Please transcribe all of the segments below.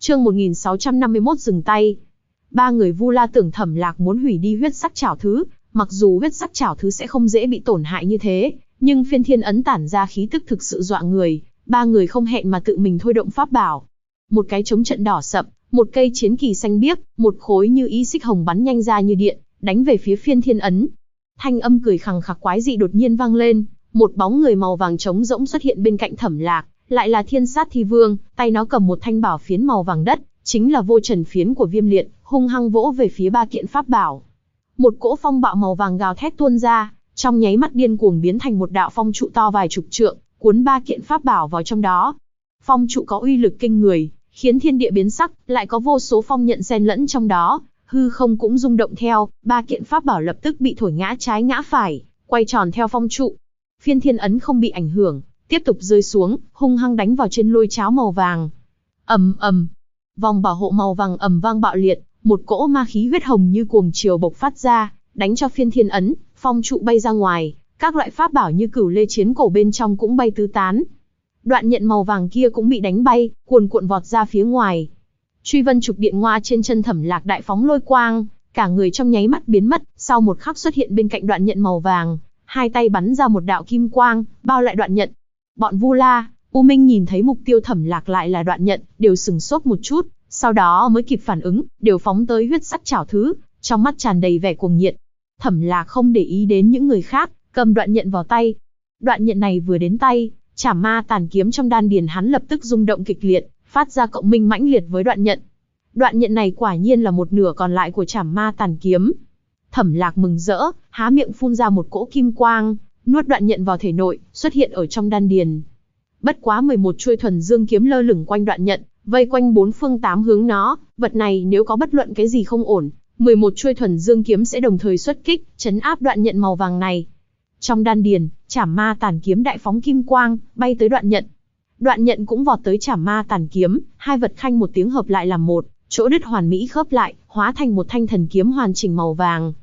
Chương 1651 dừng tay. Ba người Vu La tưởng Thẩm Lạc muốn hủy đi huyết sắc trảo thứ, mặc dù huyết sắc trảo thứ sẽ không dễ bị tổn hại như thế, nhưng phiên thiên ấn tản ra khí tức thực sự dọa người, ba người không hẹn mà tự mình thôi động pháp bảo. Một cái chống trận đỏ sậm, một cây chiến kỳ xanh biếc, một khối như ý xích hồng bắn nhanh ra như điện, đánh về phía phiên thiên ấn. Thanh âm cười khằng khặc quái dị đột nhiên vang lên, một bóng người màu vàng trống rỗng xuất hiện bên cạnh Thẩm Lạc, lại là Thiên Sát Thi Vương, tay nó cầm một thanh bảo phiến màu vàng đất, chính là Vô Trần phiến của Viêm Liệt, hung hăng vỗ về phía ba kiện pháp bảo. Một cỗ phong bạo màu vàng gào thét tuôn ra, trong nháy mắt điên cuồng biến thành một đạo phong trụ to vài chục trượng, cuốn ba kiện pháp bảo vào trong đó. Phong trụ có uy lực kinh người, khiến thiên địa biến sắc, lại có vô số phong nhận xen lẫn trong đó, hư không cũng rung động theo, ba kiện pháp bảo lập tức bị thổi ngã trái ngã phải, quay tròn theo phong trụ. Phiên thiên ấn không bị ảnh hưởng, tiếp tục rơi xuống, hung hăng đánh vào trên lôi cháo màu vàng. Ầm ầm, vòng bảo hộ màu vàng ầm vang bạo liệt, một cỗ ma khí huyết hồng như cuồng chiều bộc phát ra, đánh cho phiên thiên ấn, phong trụ bay ra ngoài, các loại pháp bảo như cửu lê chiến cổ bên trong cũng bay tứ tán. Đoạn nhận màu vàng kia cũng bị đánh bay, cuồn cuộn vọt ra phía ngoài. Truy vân trục điện ngoa trên chân Thẩm Lạc đại phóng lôi quang, cả người trong nháy mắt biến mất, sau một khắc xuất hiện bên cạnh đoạn nhận màu vàng, hai tay bắn ra một đạo kim quang, bao lại đoạn nhận. Bọn Vu La, U Minh nhìn thấy mục tiêu Thẩm Lạc lại là đoạn nhận, đều sừng sốt một chút, sau đó mới kịp phản ứng, đều phóng tới huyết sắc trảo thứ, trong mắt tràn đầy vẻ cuồng nhiệt. Thẩm Lạc không để ý đến những người khác, cầm đoạn nhận vào tay. Đoạn nhận này vừa đến tay, Trảm Ma Tàn kiếm trong đan điền hắn lập tức rung động kịch liệt, phát ra cộng minh mãnh liệt với đoạn nhận. Đoạn nhận này quả nhiên là một nửa còn lại của Trảm Ma Tàn kiếm. Thẩm Lạc mừng rỡ, há miệng phun ra một cỗ kim quang, nuốt đoạn nhận vào thể nội, xuất hiện ở trong đan điền. Bất quá 11 chuôi thuần dương kiếm lơ lửng quanh đoạn nhận, vây quanh bốn phương tám hướng nó, vật này nếu có bất luận cái gì không ổn, 11 chuôi thuần dương kiếm sẽ đồng thời xuất kích, trấn áp đoạn nhận màu vàng này. Trong đan điền, Trảm Ma Tàn kiếm đại phóng kim quang, bay tới đoạn nhận. Đoạn nhận cũng vọt tới Trảm Ma Tàn kiếm, hai vật khanh một tiếng hợp lại làm một, chỗ đứt hoàn mỹ khớp lại, hóa thành một thanh thần kiếm hoàn chỉnh màu vàng.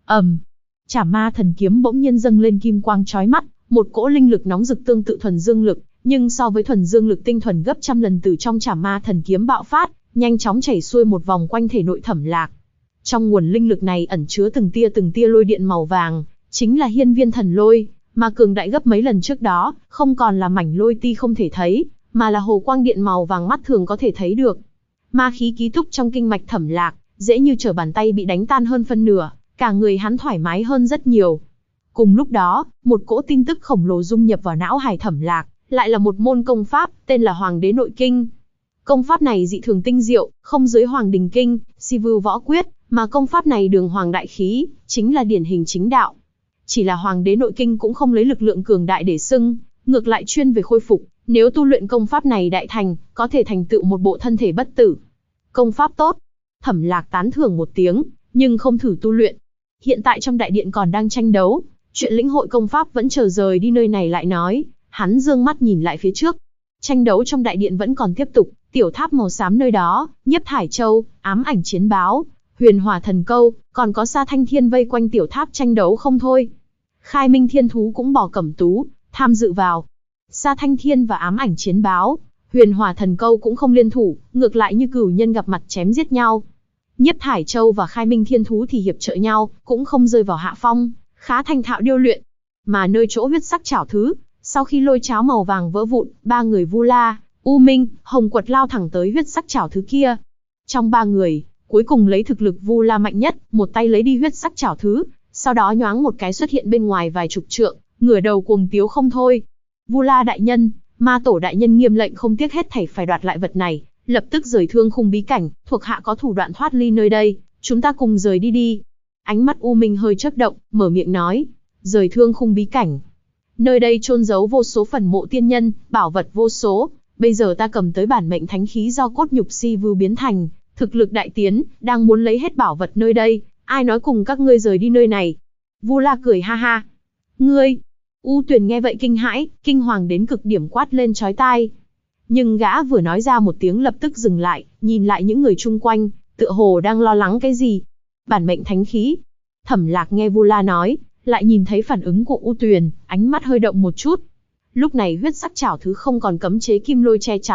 Trảm Ma thần kiếm bỗng nhiên dâng lên kim quang chói mắt, một cỗ linh lực nóng rực tương tự thuần dương lực, nhưng so với thuần dương lực tinh thuần gấp trăm lần từ trong Trảm Ma thần kiếm bạo phát, nhanh chóng chảy xuôi một vòng quanh thể nội Thẩm Lạc. Trong nguồn linh lực này ẩn chứa từng tia lôi điện màu vàng, chính là hiên viên thần lôi, mà cường đại gấp mấy lần trước đó, không còn là mảnh lôi ti không thể thấy, mà là hồ quang điện màu vàng mắt thường có thể thấy được. Ma khí ký túc trong kinh mạch Thẩm Lạc, dễ như trở bàn tay bị đánh tan hơn phân nửa, cả người hắn thoải mái hơn rất nhiều. Cùng lúc đó, một cỗ tin tức khổng lồ dung nhập vào não hải Thẩm Lạc, lại là một môn công pháp, tên là Hoàng Đế Nội Kinh. Công pháp này dị thường tinh diệu, không dưới Hoàng Đình Kinh, Si Vưu Võ Quyết, mà công pháp này đường hoàng đại khí, chính là điển hình chính đạo. Chỉ là Hoàng Đế Nội Kinh cũng không lấy lực lượng cường đại để xưng, ngược lại chuyên về khôi phục, nếu tu luyện công pháp này đại thành, có thể thành tựu một bộ thân thể bất tử. Công pháp tốt. Thẩm Lạc tán thưởng một tiếng, nhưng không thử tu luyện. Hiện tại trong đại điện còn đang tranh đấu, chuyện lĩnh hội công pháp vẫn chờ rời đi nơi này lại nói, hắn dương mắt nhìn lại phía trước. Tranh đấu trong đại điện vẫn còn tiếp tục, tiểu tháp màu xám nơi đó, Nhiếp Thải Châu, Ám Ảnh Chiến Báo, Huyền Hỏa Thần Câu, còn có Sa Thanh Thiên vây quanh tiểu tháp tranh đấu không thôi. Khai Minh Thiên Thú cũng bỏ cẩm tú, tham dự vào. Sa Thanh Thiên và Ám Ảnh Chiến Báo, Huyền Hỏa Thần Câu cũng không liên thủ, ngược lại như cửu nhân gặp mặt chém giết nhau. Nhiếp Thải Châu và Khai Minh Thiên Thú thì hiệp trợ nhau, cũng không rơi vào hạ phong, khá thành thạo điêu luyện. Mà nơi chỗ huyết sắc trảo thứ, sau khi lôi cháo màu vàng vỡ vụn, ba người Vu La, U Minh, Hồng Quật lao thẳng tới huyết sắc trảo thứ kia. Trong ba người, cuối cùng lấy thực lực Vu La mạnh nhất, một tay lấy đi huyết sắc trảo thứ, sau đó nhoáng một cái xuất hiện bên ngoài vài chục trượng, ngửa đầu cuồng tiếu không thôi. Vu La đại nhân, Ma Tổ đại nhân nghiêm lệnh không tiếc hết thảy phải đoạt lại vật này, lập tức rời Thương Khung bí cảnh, thuộc hạ có thủ đoạn thoát ly nơi đây, chúng ta cùng rời đi đi. Ánh mắt U Minh hơi chớp động, mở miệng nói, rời Thương Khung bí cảnh. Nơi đây chôn giấu vô số phần mộ tiên nhân, bảo vật vô số, bây giờ ta cầm tới bản mệnh thánh khí do cốt nhục Si Vưu biến thành, thực lực đại tiến, đang muốn lấy hết bảo vật nơi đây, ai nói cùng các ngươi rời đi nơi này. Vu La cười ha ha. Ngươi! U Tuyền nghe vậy kinh hãi, kinh hoàng đến cực điểm quát lên chói tai. Nhưng gã vừa nói ra một tiếng lập tức dừng lại, nhìn lại những người chung quanh, tựa hồ đang lo lắng cái gì. Bản mệnh thánh khí. Thẩm Lạc nghe Vu La nói, lại nhìn thấy phản ứng của U Tuyền, ánh mắt hơi động một chút. Lúc này huyết sắc trảo thứ không còn cấm chế kim lôi che chắn,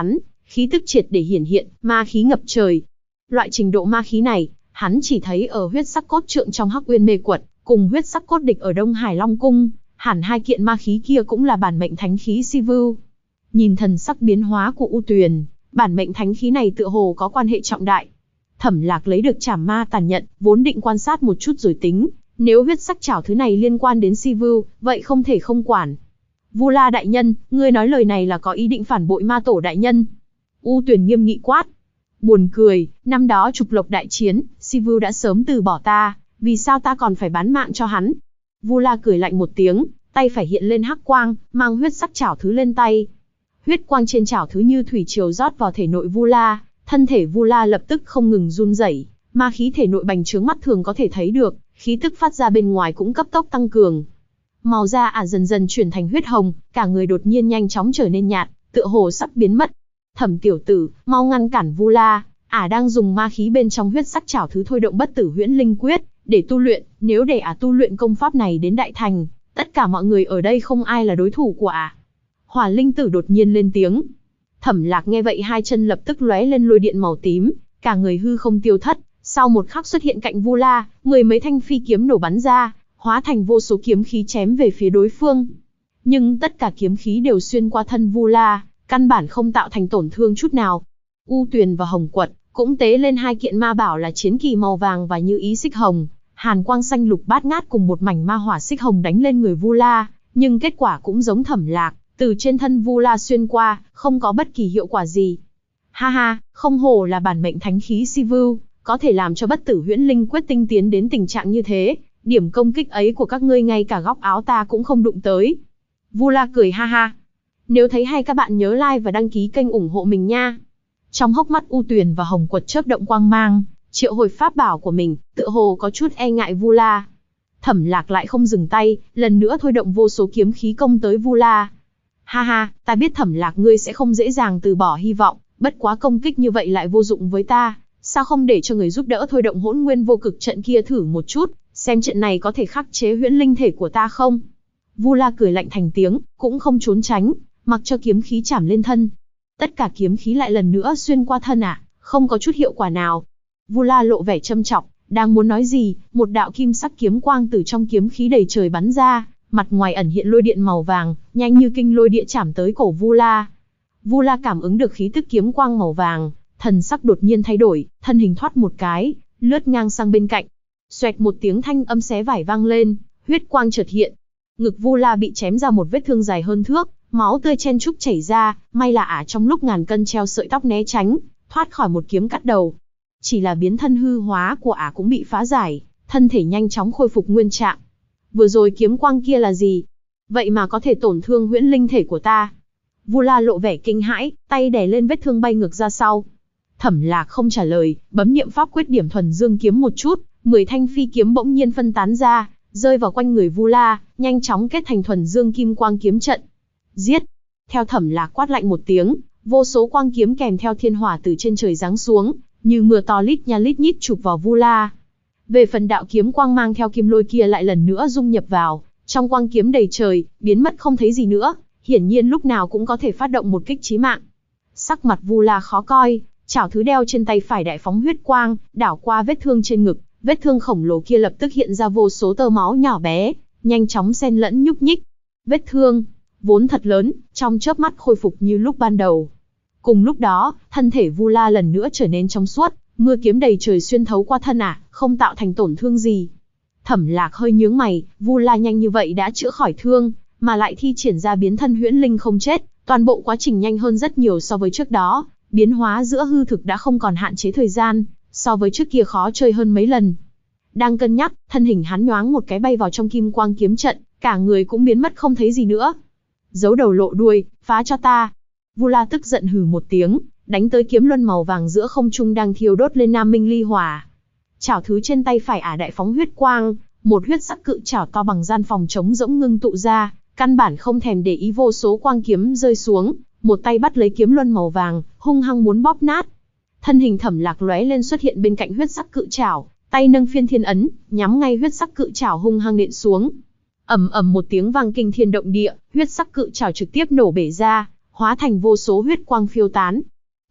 Khí tức triệt để hiển hiện, ma khí ngập trời. Loại trình độ ma khí này, hắn chỉ thấy ở huyết sắc cốt trượng trong Hắc Uyên Mê Quật, cùng huyết sắc cốt địch ở Đông Hải Long Cung, hẳn hai kiện ma khí kia cũng là bản mệnh thánh khí Si Vưu. Nhìn thần sắc biến hóa của U Tuyền, bản mệnh thánh khí này tựa hồ có quan hệ trọng đại. Thẩm Lạc lấy được Trảm Ma Tàn Nhận, vốn định quan sát một chút rồi tính, nếu huyết sắc trảo thứ này liên quan đến Si Vưu, vậy không thể không quản. Vu La đại nhân, ngươi nói lời này là có ý định phản bội ma tổ đại nhân? U Tuyền nghiêm nghị quát. Buồn cười, năm đó Trục Lộc đại chiến, Si Vưu đã sớm từ bỏ ta, vì sao ta còn phải bán mạng cho hắn? Vu La cười lạnh một tiếng, tay phải hiện lên hắc quang, mang huyết sắc trảo thứ lên tay. Huyết quang trên trảo thứ như thủy triều rót vào thể nội Vu La, thân thể Vu La lập tức không ngừng run rẩy, ma khí thể nội bành trướng mắt thường có thể thấy được, khí tức phát ra bên ngoài cũng cấp tốc tăng cường. Màu da dần dần chuyển thành huyết hồng, cả người đột nhiên nhanh chóng trở nên nhạt, tựa hồ sắp biến mất. Thẩm tiểu tử, mau ngăn cản Vu La, đang dùng ma khí bên trong huyết sắc trảo thứ thôi động Bất Tử Huyễn Linh Quyết để tu luyện, nếu để tu luyện công pháp này đến đại thành, tất cả mọi người ở đây không ai là đối thủ của Hỏa Linh Tử đột nhiên lên tiếng. Thẩm Lạc nghe vậy hai chân lập tức lóe lên lôi điện màu tím, cả người hư không tiêu thất, sau một khắc xuất hiện cạnh Vu La, mười mấy thanh phi kiếm nổ bắn ra, hóa thành vô số kiếm khí chém về phía đối phương. Nhưng tất cả kiếm khí đều xuyên qua thân Vu La, căn bản không tạo thành tổn thương chút nào. U Tuyền và Hồng Quật cũng tế lên hai kiện ma bảo là chiến kỳ màu vàng và như ý xích hồng, hàn quang xanh lục bát ngát cùng một mảnh ma hỏa xích hồng đánh lên người Vu La, nhưng kết quả cũng giống Thẩm Lạc, từ trên thân Vu La xuyên qua, không có bất kỳ hiệu quả gì. Ha ha, không hổ là bản mệnh thánh khí Si Vưu, có thể làm cho Bất Tử Huyễn Linh Quyết tinh tiến đến tình trạng như thế, điểm công kích ấy của các ngươi ngay cả góc áo ta cũng không đụng tới. Vu La cười ha ha. Nếu thấy hay các bạn nhớ like và đăng ký kênh ủng hộ mình nha. Trong hốc mắt U Tuyền và Hồng Quật chớp động quang mang, triệu hồi pháp bảo của mình, tựa hồ có chút e ngại Vu La. Thẩm Lạc lại không dừng tay, lần nữa thôi động vô số kiếm khí công tới Vu La. Ha ha, ta biết Thẩm Lạc ngươi sẽ không dễ dàng từ bỏ hy vọng, bất quá công kích như vậy lại vô dụng với ta, sao không để cho người giúp đỡ thôi động Hỗn Nguyên Vô Cực trận kia thử một chút, xem trận này có thể khắc chế huyễn linh thể của ta không? Vu La cười lạnh thành tiếng, cũng không trốn tránh, mặc cho kiếm khí chảm lên thân. Tất cả kiếm khí lại lần nữa xuyên qua thân không có chút hiệu quả nào. Vu La lộ vẻ châm chọc, đang muốn nói gì, một đạo kim sắc kiếm quang từ trong kiếm khí đầy trời bắn ra, mặt ngoài ẩn hiện lôi điện màu vàng, nhanh như kinh lôi địa chảm tới cổ Vu La. Vu La cảm ứng được khí tức kiếm quang màu vàng, thần sắc đột nhiên thay đổi, thân hình thoát một cái, lướt ngang sang bên cạnh. Xoẹt một tiếng thanh âm xé vải vang lên, huyết quang chợt hiện. Ngực Vu La bị chém ra một vết thương dài hơn thước, máu tươi chen chúc chảy ra, may là trong lúc ngàn cân treo sợi tóc né tránh, thoát khỏi một kiếm cắt đầu. Chỉ là biến thân hư hóa của cũng bị phá giải, thân thể nhanh chóng khôi phục nguyên trạng. Vừa rồi kiếm quang kia là gì? Vậy mà có thể tổn thương huyễn linh thể của ta. Vu La lộ vẻ kinh hãi, tay đè lên vết thương bay ngược ra sau. Thẩm Lạc không trả lời, bấm niệm pháp quyết điểm thuần dương kiếm một chút, 10 thanh phi kiếm bỗng nhiên phân tán ra, rơi vào quanh người Vu La, nhanh chóng kết thành thuần dương kim quang kiếm trận. Giết! Theo Thẩm Lạc quát lạnh một tiếng, vô số quang kiếm kèm theo thiên hỏa từ trên trời giáng xuống, như mưa to lít nha lít nhít chụp vào Vu La. Về phần đạo kiếm quang mang theo kim lôi kia lại lần nữa dung nhập vào, trong quang kiếm đầy trời, biến mất không thấy gì nữa, hiển nhiên lúc nào cũng có thể phát động một kích chí mạng. Sắc mặt Vu La khó coi, chảo thứ đeo trên tay phải đại phóng huyết quang, đảo qua vết thương trên ngực, vết thương khổng lồ kia lập tức hiện ra vô số tơ máu nhỏ bé, nhanh chóng xen lẫn nhúc nhích. Vết thương vốn thật lớn, trong chớp mắt khôi phục như lúc ban đầu. Cùng lúc đó, thân thể Vu La lần nữa trở nên trong suốt, mưa kiếm đầy trời xuyên thấu qua thân không tạo thành tổn thương gì. Thẩm Lạc hơi nhướng mày, Vu La nhanh như vậy đã chữa khỏi thương, mà lại thi triển ra biến thân huyễn linh không chết, toàn bộ quá trình nhanh hơn rất nhiều so với trước đó, biến hóa giữa hư thực đã không còn hạn chế thời gian, so với trước kia khó chơi hơn mấy lần. Đang cân nhắc, thân hình hắn nhoáng một cái bay vào trong kim quang kiếm trận, cả người cũng biến mất không thấy gì nữa. Giấu đầu lộ đuôi, phá cho ta. Vu La tức giận hừ một tiếng, đánh tới kiếm luân màu vàng giữa không trung đang thiêu đốt lên Nam Minh Ly Hỏa. Chảo thứ trên tay phải đại phóng huyết quang, một huyết sắc cự chảo to bằng gian phòng trống rỗng ngưng tụ ra, căn bản không thèm để ý vô số quang kiếm rơi xuống, một tay bắt lấy kiếm luân màu vàng, hung hăng muốn bóp nát. Thân hình Thẩm Lạc lóe lên xuất hiện bên cạnh huyết sắc cự chảo, tay nâng phiên thiên ấn, nhắm ngay huyết sắc cự chảo hung hăng nện xuống. Ầm ầm một tiếng vang kinh thiên động địa, huyết sắc cự chảo trực tiếp nổ bể ra, hóa thành vô số huyết quang phiêu tán.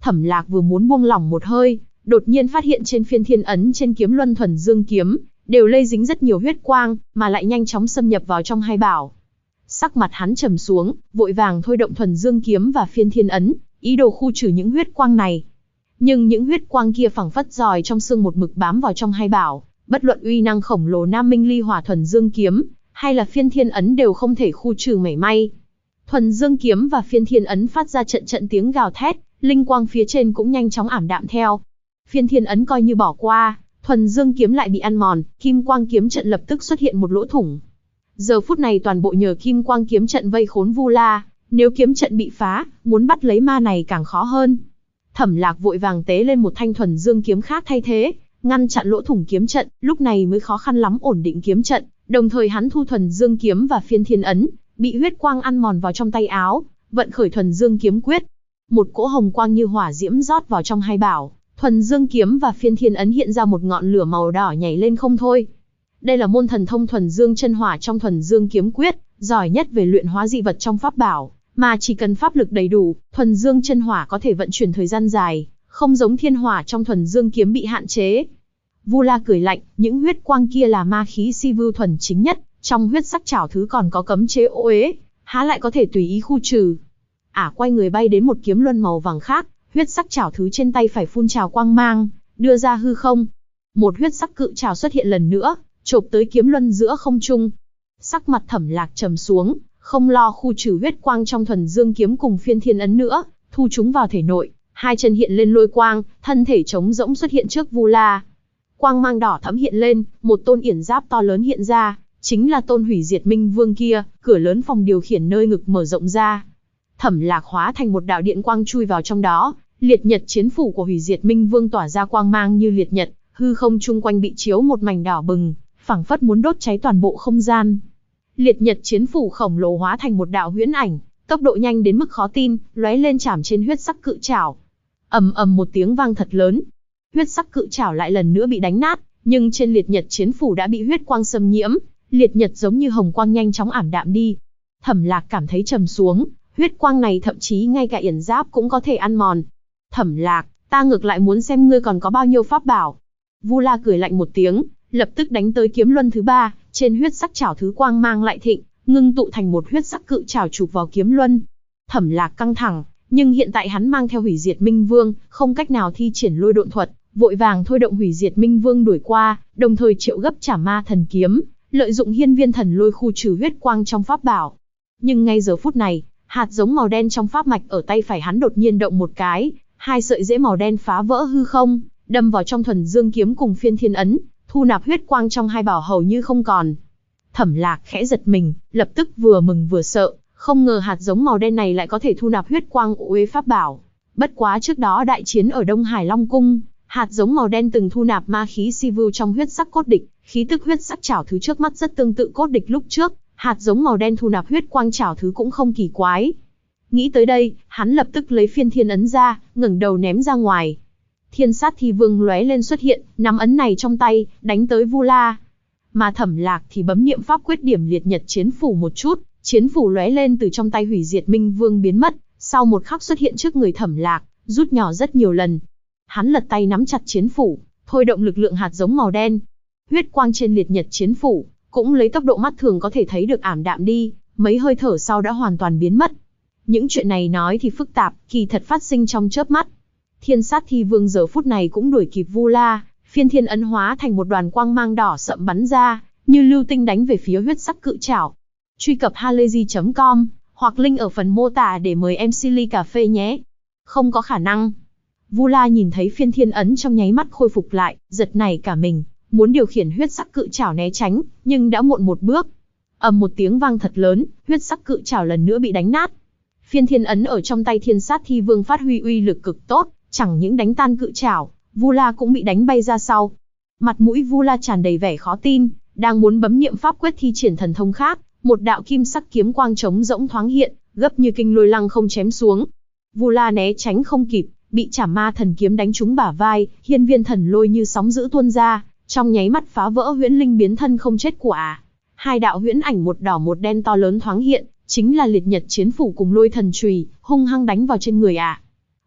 Thẩm Lạc vừa muốn buông lỏng một hơi, đột nhiên phát hiện trên phiên thiên ấn trên kiếm luân thuần dương kiếm, đều lây dính rất nhiều huyết quang, mà lại nhanh chóng xâm nhập vào trong hai bảo. Sắc mặt hắn trầm xuống, vội vàng thôi động thuần dương kiếm và phiên thiên ấn, ý đồ khu trừ những huyết quang này. Nhưng những huyết quang kia phảng phất giòi trong xương một mực bám vào trong hai bảo, bất luận uy năng khổng lồ Nam Minh Ly Hỏa thuần dương kiếm, hay là phiên thiên ấn đều không thể khu trừ mảy may. Thuần dương kiếm và phiên thiên ấn phát ra trận trận tiếng gào thét, linh quang phía trên cũng nhanh chóng ảm đạm theo. Phiên thiên ấn coi như bỏ qua, thuần dương kiếm lại bị ăn mòn, kim quang kiếm trận lập tức xuất hiện một lỗ thủng. Giờ phút này toàn bộ nhờ kim quang kiếm trận vây khốn Vu La, nếu kiếm trận bị phá, muốn bắt lấy ma này càng khó hơn. Thẩm Lạc vội vàng tế lên một thanh thuần dương kiếm khác thay thế, ngăn chặn lỗ thủng kiếm trận, lúc này mới khó khăn lắm ổn định kiếm trận, đồng thời hắn thu thuần dương kiếm và phiên thiên ấn, bị huyết quang ăn mòn vào trong tay áo, vận khởi thuần dương kiếm quyết. Một cỗ hồng quang như hỏa diễm rót vào trong hai bảo, thuần dương kiếm và phiên thiên ấn hiện ra một ngọn lửa màu đỏ nhảy lên không thôi. Đây là môn thần thông thuần dương chân hỏa trong thuần dương kiếm quyết, giỏi nhất về luyện hóa dị vật trong pháp bảo, mà chỉ cần pháp lực đầy đủ, thuần dương chân hỏa có thể vận chuyển thời gian dài, không giống thiên hỏa trong thuần dương kiếm bị hạn chế. Vu La cười lạnh, những huyết quang kia là ma khí si vưu thuần chính nhất, trong huyết sắc trảo thứ còn có cấm chế ô uế, há lại có thể tùy ý khu trừ. Quay người bay đến một kiếm luân màu vàng khác, huyết sắc trảo thứ trên tay phải phun trào quang mang, đưa ra hư không. Một huyết sắc cự trảo xuất hiện lần nữa, chộp tới kiếm luân giữa không trung. Sắc mặt Thẩm Lạc trầm xuống, không lo khu trừ huyết quang trong thuần dương kiếm cùng phiên thiên ấn nữa, thu chúng vào thể nội, hai chân hiện lên lôi quang, thân thể trống rỗng xuất hiện trước Vu La. Quang mang đỏ thẫm hiện lên, một tôn yển giáp to lớn hiện ra, chính là tôn hủy diệt minh vương kia, cửa lớn phòng điều khiển nơi ngực mở rộng ra. Thẩm Lạc hóa thành một đạo điện quang chui vào trong đó, liệt nhật chiến phủ của hủy diệt minh vương tỏa ra quang mang như liệt nhật, hư không chung quanh bị chiếu một mảnh đỏ bừng, phảng phất muốn đốt cháy toàn bộ không gian. Liệt nhật chiến phủ khổng lồ hóa thành một đạo huyễn ảnh, tốc độ nhanh đến mức khó tin, lóe lên chạm trên huyết sắc cự trảo. Ầm ầm một tiếng vang thật lớn, huyết sắc cự trảo lại lần nữa bị đánh nát, nhưng trên liệt nhật chiến phủ đã bị huyết quang xâm nhiễm, liệt nhật giống như hồng quang nhanh chóng ảm đạm đi. Thẩm Lạc cảm thấy trầm xuống, huyết quang này thậm chí ngay cả yển giáp cũng có thể ăn mòn. Thẩm Lạc, ta ngược lại muốn xem ngươi còn có bao nhiêu pháp bảo. Vu La cười lạnh một tiếng, lập tức đánh tới kiếm luân thứ ba, trên huyết sắc trảo thứ quang mang lại thịnh, ngưng tụ thành một huyết sắc cự trảo chụp vào kiếm luân. Thẩm Lạc căng thẳng, nhưng hiện tại hắn mang theo hủy diệt minh vương, không cách nào thi triển lôi độn thuật, vội vàng thôi động hủy diệt minh vương đuổi qua, đồng thời triệu gấp trả ma thần kiếm, lợi dụng hiên viên thần lôi khu trừ huyết quang trong pháp bảo. Nhưng ngay giờ phút này, hạt giống màu đen trong pháp mạch ở tay phải hắn đột nhiên động một cái, hai sợi rễ màu đen phá vỡ hư không, đâm vào trong thuần dương kiếm cùng phiên thiên ấn, thu nạp huyết quang trong hai bảo hầu như không còn. Thẩm Lạc khẽ giật mình, lập tức vừa mừng vừa sợ, không ngờ hạt giống màu đen này lại có thể thu nạp huyết quang uế pháp bảo. Bất quá trước đó đại chiến ở Đông Hải Long Cung, hạt giống màu đen từng thu nạp ma khí si vưu trong huyết sắc cốt địch, khí tức huyết sắc trảo thứ trước mắt rất tương tự cốt địch lúc trước, hạt giống màu đen thu nạp huyết quang trảo thứ cũng không kỳ quái. Nghĩ tới đây, hắn lập tức lấy phiên thiên ấn ra, ngẩng đầu ném ra ngoài. Thiên sát thi vương lóe lên xuất hiện, nắm ấn này trong tay, đánh tới Vu La. Mà Thẩm Lạc thì bấm niệm pháp quyết điểm liệt nhật chiến phủ một chút, chiến phủ lóe lên từ trong tay hủy diệt minh vương biến mất, sau một khắc xuất hiện trước người Thẩm Lạc, rút nhỏ rất nhiều lần. Hắn lật tay nắm chặt chiến phủ, thôi động lực lượng hạt giống màu đen. Huyết quang trên liệt nhật chiến phủ cũng lấy tốc độ mắt thường có thể thấy được ảm đạm đi, mấy hơi thở sau đã hoàn toàn biến mất. Những chuyện này nói thì phức tạp, kỳ thật phát sinh trong chớp mắt. Thiên sát thi vương giờ phút này cũng đuổi kịp Vu La, phiên thiên ấn hóa thành một đoàn quang mang đỏ sậm bắn ra, như lưu tinh đánh về phía huyết sắc cự trảo. Truy cập halayzi.com hoặc link ở phần mô tả để mời em Silly Cà Phê nhé. Không có khả năng. Vu La nhìn thấy phiên thiên ấn trong nháy mắt khôi phục lại, giật nảy cả mình, muốn điều khiển huyết sắc cự trảo né tránh, nhưng đã muộn một bước. Ầm một tiếng vang thật lớn, huyết sắc cự trảo lần nữa bị đánh nát. Phiên thiên ấn ở trong tay thiên sát thi vương phát huy uy lực cực tốt, chẳng những đánh tan cự trảo, Vu La cũng bị đánh bay ra sau. Mặt mũi Vu La tràn đầy vẻ khó tin, đang muốn bấm niệm pháp quyết thi triển thần thông khác, một đạo kim sắc kiếm quang trống rỗng thoáng hiện, gấp như kinh lôi lăng không chém xuống. Vu La né tránh không kịp, bị Trảm Ma thần kiếm đánh trúng bả vai, hiên viên thần lôi như sóng dữ tuôn ra, trong nháy mắt phá vỡ huyễn linh biến thân không chết quả. Hai đạo huyễn ảnh một đỏ một đen to lớn thoáng hiện, chính là liệt nhật chiến phủ cùng lôi thần chùy, hung hăng đánh vào trên người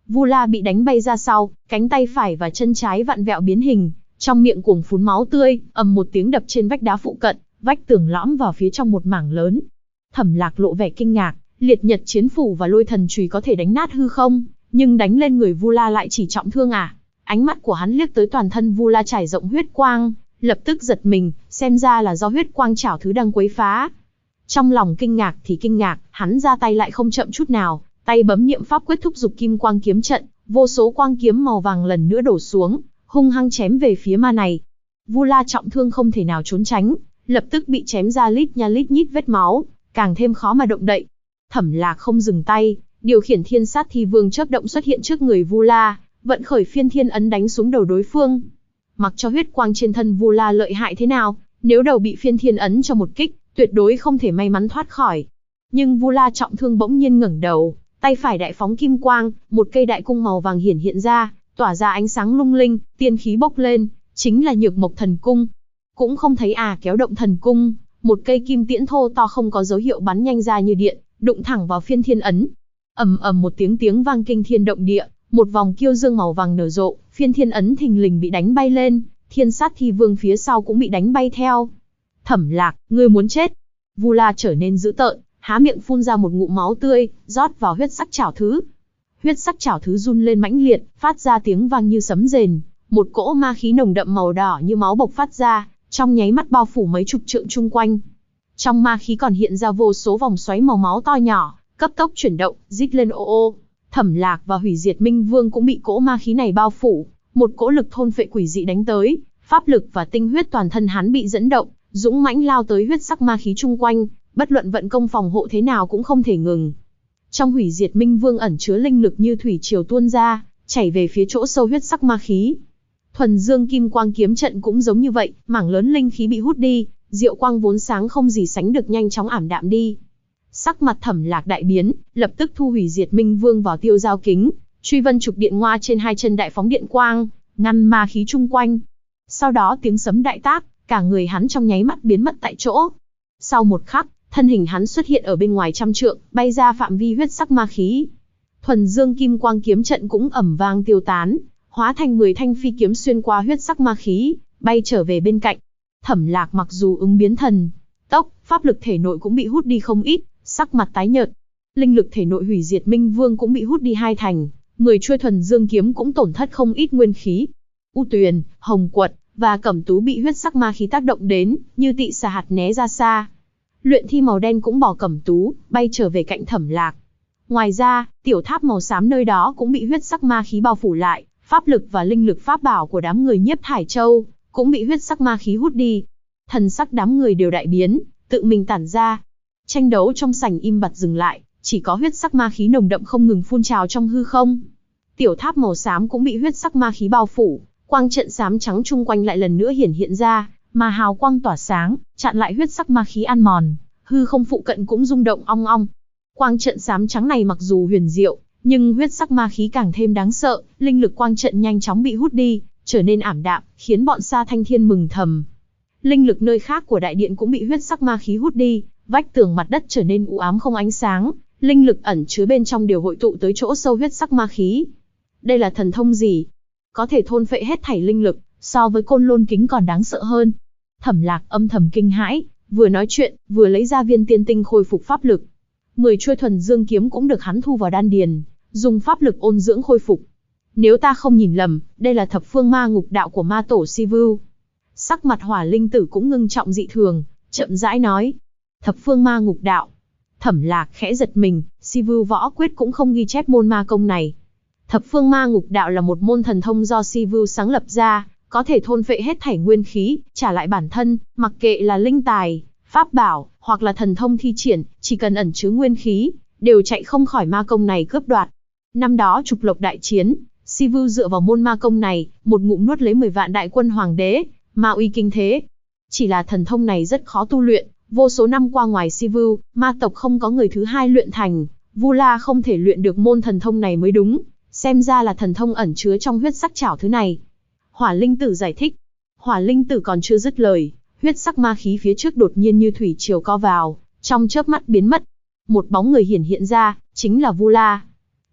Vu La bị đánh bay ra sau, cánh tay phải và chân trái vặn vẹo biến hình, trong miệng cuồng phún máu tươi, ầm một tiếng đập trên vách đá phụ cận, vách tường lõm vào phía trong một mảng lớn. Thẩm Lạc lộ vẻ kinh ngạc, liệt nhật chiến phủ và lôi thần chùy có thể đánh nát hư không, nhưng đánh lên người Vu La lại chỉ trọng thương à? Ánh mắt của hắn liếc tới toàn thân Vu La trải rộng huyết quang, lập tức giật mình, xem ra là do huyết quang trảo thứ đang quấy phá. Trong lòng kinh ngạc thì kinh ngạc, hắn ra tay lại không chậm chút nào, tay bấm niệm pháp quyết thúc giục kim quang kiếm trận, vô số quang kiếm màu vàng lần nữa đổ xuống, hung hăng chém về phía ma này. Vu La trọng thương không thể nào trốn tránh, lập tức bị chém ra lít nha lít nhít vết máu, càng thêm khó mà động đậy. Thẩm Lạc không dừng tay, điều khiển Thiên Sát Thi Vương chớp động xuất hiện trước người Vu La, vận khởi Phiên Thiên ấn đánh xuống đầu đối phương. Mặc cho huyết quang trên thân Vu La lợi hại thế nào, nếu đầu bị Phiên Thiên ấn cho một kích, tuyệt đối không thể may mắn thoát khỏi. Nhưng Vu La trọng thương bỗng nhiên ngẩng đầu, tay phải đại phóng kim quang, một cây đại cung màu vàng hiển hiện ra, tỏa ra ánh sáng lung linh, tiên khí bốc lên, chính là Nhược Mộc Thần Cung. Cũng không thấy kéo động thần cung, một cây kim tiễn thô to không có dấu hiệu bắn nhanh ra như điện, đụng thẳng vào Phiên Thiên ấn. Ầm ầm một tiếng vang kinh thiên động địa, một vòng kiêu dương màu vàng nở rộ, Phiên Thiên ấn thình lình bị đánh bay lên, Thiên Sát Thi Vương phía sau cũng bị đánh bay theo. Thẩm Lạc, ngươi muốn chết! Vu La trở nên dữ tợn, há miệng phun ra một ngụm máu tươi, rót vào huyết sắc chảo thứ. Huyết sắc chảo thứ run lên mãnh liệt, phát ra tiếng vang như sấm rền, một cỗ ma khí nồng đậm màu đỏ như máu bộc phát ra, trong nháy mắt bao phủ mấy chục trượng chung quanh. Trong ma khí còn hiện ra vô số vòng xoáy màu máu to nhỏ, cấp tốc chuyển động, rít lên ô ô. Thẩm Lạc và Hủy Diệt Minh Vương cũng bị cỗ ma khí này bao phủ, một cỗ lực thôn phệ quỷ dị đánh tới, pháp lực và tinh huyết toàn thân hắn bị dẫn động, dũng mãnh lao tới huyết sắc ma khí chung quanh, bất luận vận công phòng hộ thế nào cũng không thể ngừng. Trong Hủy Diệt Minh Vương ẩn chứa linh lực như thủy triều tuôn ra, chảy về phía chỗ sâu huyết sắc ma khí. Thuần Dương Kim Quang kiếm trận cũng giống như vậy, mảng lớn linh khí bị hút đi, diệu quang vốn sáng không gì sánh được nhanh chóng ảm đạm đi. Sắc mặt Thẩm Lạc đại biến, lập tức thu Hủy Diệt Minh Vương vào tiêu giao kính, truy vân trục điện ngoa trên hai chân đại phóng điện quang, ngăn ma khí chung quanh. Sau đó tiếng sấm đại tác, cả người hắn trong nháy mắt biến mất tại chỗ. Sau một khắc, thân hình hắn xuất hiện ở bên ngoài trăm trượng, bay ra phạm vi huyết sắc ma khí. Thuần Dương Kim Quang kiếm trận cũng ầm vang tiêu tán, hóa thành 10 thanh phi kiếm xuyên qua huyết sắc ma khí, bay trở về bên cạnh. Thẩm Lạc mặc dù ứng biến thần tốc, pháp lực thể nội cũng bị hút đi không ít, sắc mặt tái nhợt. Linh lực thể nội Hủy Diệt Minh Vương cũng bị hút đi 2 thành, 10 chuôi Thuần Dương kiếm cũng tổn thất không ít nguyên khí. U Tuyền, Hồng Quật và Cẩm Tú bị huyết sắc ma khí tác động đến, như tị xà hạt né ra xa. Luyện thi màu đen cũng bỏ Cẩm Tú, bay trở về cạnh Thẩm Lạc. Ngoài ra, tiểu tháp màu xám nơi đó cũng bị huyết sắc ma khí bao phủ lại, pháp lực và linh lực pháp bảo của đám người Nhiếp Thải Châu cũng bị huyết sắc ma khí hút đi. Thần sắc đám người đều đại biến, tự mình tản ra. Tranh đấu trong sảnh im bặt dừng lại, chỉ có huyết sắc ma khí nồng đậm không ngừng phun trào trong hư không. Tiểu tháp màu xám cũng bị huyết sắc ma khí bao phủ, quang trận xám trắng chung quanh lại lần nữa hiển hiện ra, mà hào quang tỏa sáng, chặn lại huyết sắc ma khí ăn mòn, hư không phụ cận cũng rung động ong ong. Quang trận xám trắng này mặc dù huyền diệu, nhưng huyết sắc ma khí càng thêm đáng sợ, linh lực quang trận nhanh chóng bị hút đi, trở nên ảm đạm, khiến bọn Sa Thanh Thiên mừng thầm. Linh lực nơi khác của đại điện cũng bị huyết sắc ma khí hút đi, vách tường mặt đất trở nên u ám không ánh sáng, linh lực ẩn chứa bên trong đều hội tụ tới chỗ sâu huyết sắc ma khí. Đây là thần thông gì? Có thể thôn phệ hết thảy linh lực, so với Côn Lôn kính còn đáng sợ hơn. Thẩm Lạc âm thầm kinh hãi, vừa nói chuyện, vừa lấy ra viên tiên tinh khôi phục pháp lực. 10 chuôi Thuần Dương kiếm cũng được hắn thu vào đan điền, dùng pháp lực ôn dưỡng khôi phục. Nếu ta không nhìn lầm, đây là Thập Phương Ma Ngục Đạo của ma tổ Si Vưu. Sắc mặt Hỏa Linh Tử cũng ngưng trọng dị thường, chậm rãi nói: Thập Phương Ma Ngục Đạo. Thẩm Lạc khẽ giật mình, Si Vưu võ quyết cũng không ghi chép môn ma công này. Thập Phương Ma Ngục Đạo là một môn thần thông do Si Vưu sáng lập ra, có thể thôn phệ hết thảy nguyên khí, trả lại bản thân, mặc kệ là linh tài, pháp bảo, hoặc là thần thông thi triển, chỉ cần ẩn chứa nguyên khí, đều chạy không khỏi ma công này cướp đoạt. Năm đó Trục Lộc đại chiến, Si Vưu dựa vào môn ma công này, một ngụm nuốt lấy 10 vạn đại quân hoàng đế, ma uy kinh thế. Chỉ là thần thông này rất khó tu luyện, vô số năm qua ngoài Si Vưu, ma tộc không có người thứ hai luyện thành, Vu La không thể luyện được môn thần thông này mới đúng, xem ra là thần thông ẩn chứa trong huyết sắc chảo thứ này. Hỏa Linh Tử giải thích. Hỏa Linh Tử còn chưa dứt lời, huyết sắc ma khí phía trước đột nhiên như thủy triều co vào, trong chớp mắt biến mất. Một bóng người hiển hiện ra, chính là Vu La.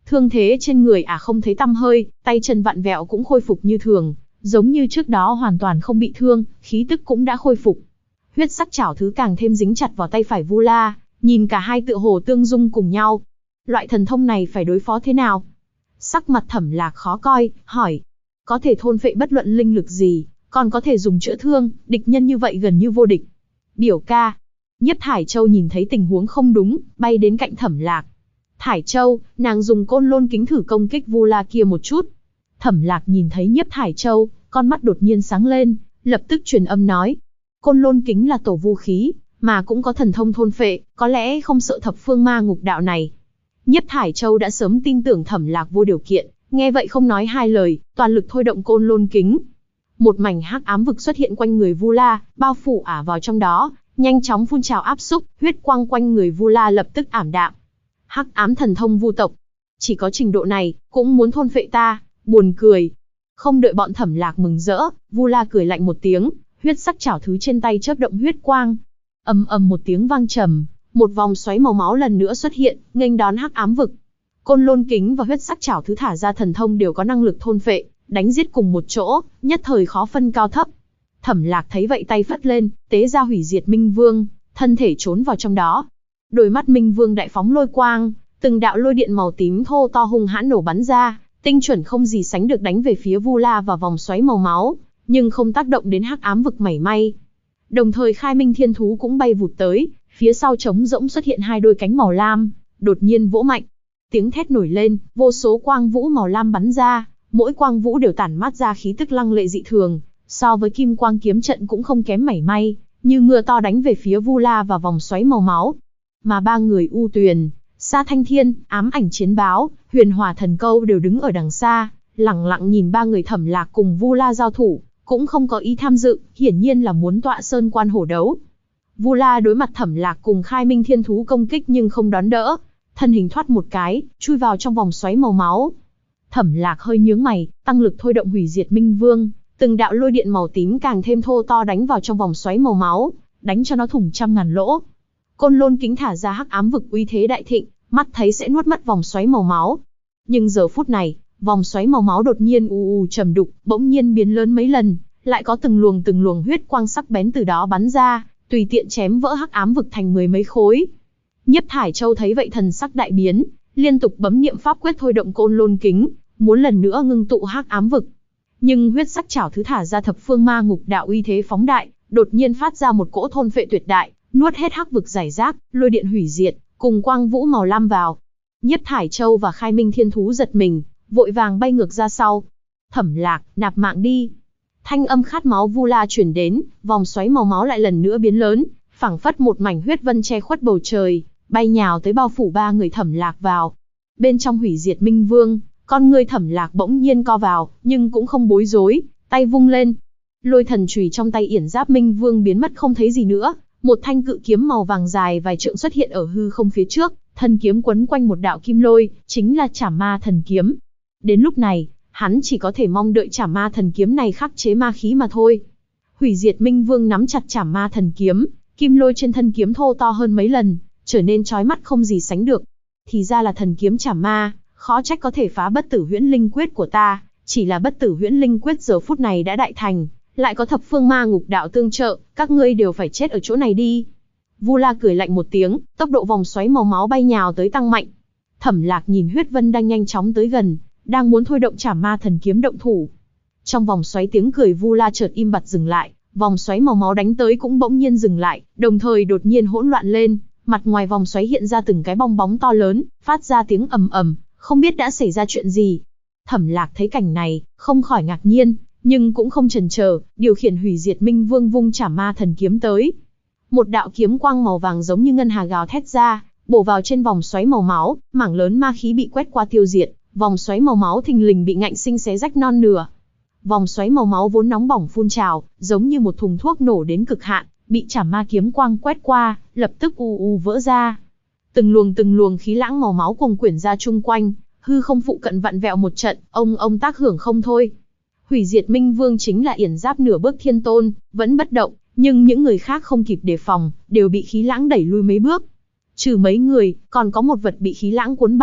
Thương thế trên người không thấy tăm hơi, tay chân vặn vẹo cũng khôi phục như thường, giống như trước đó hoàn toàn không bị thương, khí tức cũng đã khôi phục. Huyết sắc chảo thứ càng thêm dính chặt vào tay phải Vu La, nhìn cả hai tựa hồ tương dung cùng nhau. Loại thần thông này phải đối phó thế nào? Sắc mặt Thẩm Lạc khó coi, hỏi. Có thể thôn phệ bất luận linh lực gì, còn có thể dùng chữa thương, địch nhân như vậy gần như vô địch. Biểu ca. Nhiếp Thải Châu nhìn thấy tình huống không đúng, bay đến cạnh Thẩm Lạc. Thải Châu, nàng dùng côn lôn kính thử công kích Vu La kia một chút. Thẩm Lạc nhìn thấy Nhiếp Thải Châu, con mắt đột nhiên sáng lên, lập tức truyền âm nói. Côn lôn kính là tổ vu khí, mà cũng có thần thông thôn phệ, có lẽ không sợ thập phương ma ngục đạo này. Nhiếp Thải Châu đã sớm tin tưởng Thẩm Lạc vô điều kiện, nghe vậy không nói hai lời, toàn lực thôi động côn lôn kính. Một mảnh hắc ám vực xuất hiện quanh người Vu La, bao phủ vào trong đó, nhanh chóng phun trào áp xúc, huyết quang quanh người Vu La lập tức ảm đạm. Hắc ám thần thông vu tộc, chỉ có trình độ này, cũng muốn thôn phệ ta, buồn cười. Không đợi bọn Thẩm Lạc mừng rỡ, Vu La cười lạnh một tiếng, huyết sắc chảo thứ trên tay chớp động huyết quang. Ầm ầm một tiếng vang trầm, một vòng xoáy màu máu lần nữa xuất hiện, nghênh đón hắc ám vực. Côn lôn kính và huyết sắc chảo thứ thả ra thần thông đều có năng lực thôn phệ, đánh giết cùng một chỗ, nhất thời khó phân cao thấp. Thẩm Lạc thấy vậy tay phất lên, tế ra hủy diệt minh vương, thân thể trốn vào trong đó. Đôi mắt minh vương đại phóng lôi quang, từng đạo lôi điện màu tím thô to hung hãn nổ bắn ra, tinh chuẩn không gì sánh được đánh về phía Vu La và vòng xoáy màu máu, nhưng không tác động đến hắc ám vực mảy may. Đồng thời Khai Minh Thiên Thú cũng bay vụt tới, phía sau trống rỗng xuất hiện hai đôi cánh màu lam, đột nhiên vỗ mạnh. Tiếng thét nổi lên, vô số quang vũ màu lam bắn ra, mỗi quang vũ đều tản mát ra khí tức lăng lệ dị thường, so với kim quang kiếm trận cũng không kém mảy may, như mưa to đánh về phía Vu La và vòng xoáy màu máu. Mà ba người U Tuyền, Sa Thanh Thiên, Ám Ảnh Chiến Báo, Huyền Hỏa Thần Câu đều đứng ở đằng xa, lẳng lặng nhìn ba người Thẩm Lạc cùng Vu La giao thủ, cũng không có ý tham dự, hiển nhiên là muốn tọa sơn quan hổ đấu. Vu La đối mặt Thẩm Lạc cùng Khai Minh Thiên Thú công kích nhưng không đón đỡ, thân hình thoát một cái, chui vào trong vòng xoáy màu máu. Thẩm Lạc hơi nhướng mày, tăng lực thôi động hủy diệt minh vương, từng đạo lôi điện màu tím càng thêm thô to đánh vào trong vòng xoáy màu máu, đánh cho nó thủng trăm ngàn lỗ. Côn lôn kính thả ra hắc ám vực uy thế đại thịnh, mắt thấy sẽ nuốt mất vòng xoáy màu máu. Nhưng giờ phút này, vòng xoáy màu máu đột nhiên trầm đục, bỗng nhiên biến lớn mấy lần, lại có từng luồng huyết quang sắc bén từ đó bắn ra, tùy tiện chém vỡ hắc ám vực thành mười mấy khối. Nhiếp Thải Châu thấy vậy thần sắc đại biến, liên tục bấm niệm pháp quyết thôi động côn lôn kính, muốn lần nữa ngưng tụ hắc ám vực. Nhưng huyết sắc chảo thứ thả ra thập phương ma ngục đạo uy thế phóng đại, đột nhiên phát ra một cỗ thôn phệ tuyệt đại, nuốt hết hắc vực giải rác, lôi điện hủy diệt, cùng quang vũ màu lam vào. Nhiếp Thải Châu và Khai Minh Thiên Thú giật mình, vội vàng bay ngược ra sau. Thẩm Lạc, nạp mạng đi. Thanh âm khát máu Vu La truyền đến, vòng xoáy màu máu lại lần nữa biến lớn, phảng phất một mảnh huyết vân che khuất bầu trời, bay nhào tới bao phủ ba người Thẩm Lạc vào. Bên trong hủy diệt minh vương, con người Thẩm Lạc bỗng nhiên co vào, nhưng cũng không bối rối, tay vung lên. Lôi thần chùy trong tay yển giáp minh vương biến mất không thấy gì nữa, một thanh cự kiếm màu vàng dài vài trượng xuất hiện ở hư không phía trước, thân kiếm quấn quanh một đạo kim lôi, chính là Trảm Ma Thần Kiếm. Đến lúc này, hắn chỉ có thể mong đợi Trảm Ma Thần Kiếm này khắc chế ma khí mà thôi. Hủy diệt minh vương nắm chặt Trảm Ma Thần Kiếm, kim lôi trên thân kiếm thô to hơn mấy lần, trở nên chói mắt không gì sánh được. Thì ra là thần kiếm Trảm Ma, khó trách có thể phá bất tử huyễn linh quyết của ta, chỉ là bất tử huyễn linh quyết giờ phút này đã đại thành, lại có thập phương ma ngục đạo tương trợ, các ngươi đều phải chết ở chỗ này đi. Vu La cười lạnh một tiếng, tốc độ vòng xoáy màu máu bay nhào tới tăng mạnh. Thẩm Lạc nhìn huyết vân đang nhanh chóng tới gần, đang muốn thôi động Trảm Ma Thần Kiếm động thủ. Trong vòng xoáy tiếng cười Vu La chợt im bặt dừng lại, vòng xoáy màu máu đánh tới cũng bỗng nhiên dừng lại, đồng thời đột nhiên hỗn loạn lên, mặt ngoài vòng xoáy hiện ra từng cái bong bóng to lớn, phát ra tiếng ầm ầm, không biết đã xảy ra chuyện gì. Thẩm Lạc thấy cảnh này, không khỏi ngạc nhiên, nhưng cũng không chần chờ, điều khiển hủy diệt minh vương vung Trảm Ma Thần Kiếm tới. Một đạo kiếm quang màu vàng giống như ngân hà gào thét ra, bổ vào trên vòng xoáy màu máu, mảng lớn ma khí bị quét qua tiêu diệt, vòng xoáy màu máu thình lình bị ngạnh sinh xé rách non nửa. Vòng xoáy màu máu vốn nóng bỏng phun trào, giống như một thùng thuốc nổ đến cực hạn, bị Trảm Ma kiếm quang quét qua, lập tức vỡ ra. Từng luồng khí lãng màu máu cuồng quyển ra chung quanh, hư không phụ cận vặn vẹo một trận, ông tác hưởng không thôi. Hủy diệt minh vương chính là yển giáp nửa bước thiên tôn, vẫn bất động, nhưng những người khác không kịp đề phòng, đều bị khí lãng đẩy lui mấy bước. Trừ mấy người, còn có một vật bị khí lãng cuốn bay,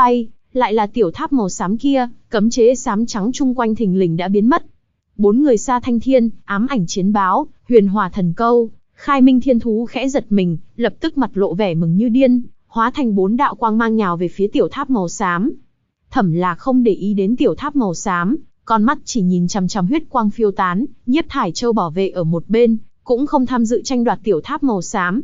lại là tiểu tháp màu xám kia, cấm chế xám trắng chung quanh thình lình đã biến mất. 4 người Sa Thanh Thiên, Ám Ảnh Chiến Báo, Huyền Hỏa Thần Câu, Khai Minh Thiên Thú khẽ giật mình, lập tức mặt lộ vẻ mừng như điên, hóa thành 4 đạo quang mang nhào về phía tiểu tháp màu xám. Thẩm Lạc không để ý đến tiểu tháp màu xám, con mắt chỉ nhìn chằm chằm huyết quang phiêu tán, Nhiếp Thải Châu bảo vệ ở một bên, cũng không tham dự tranh đoạt tiểu tháp màu xám.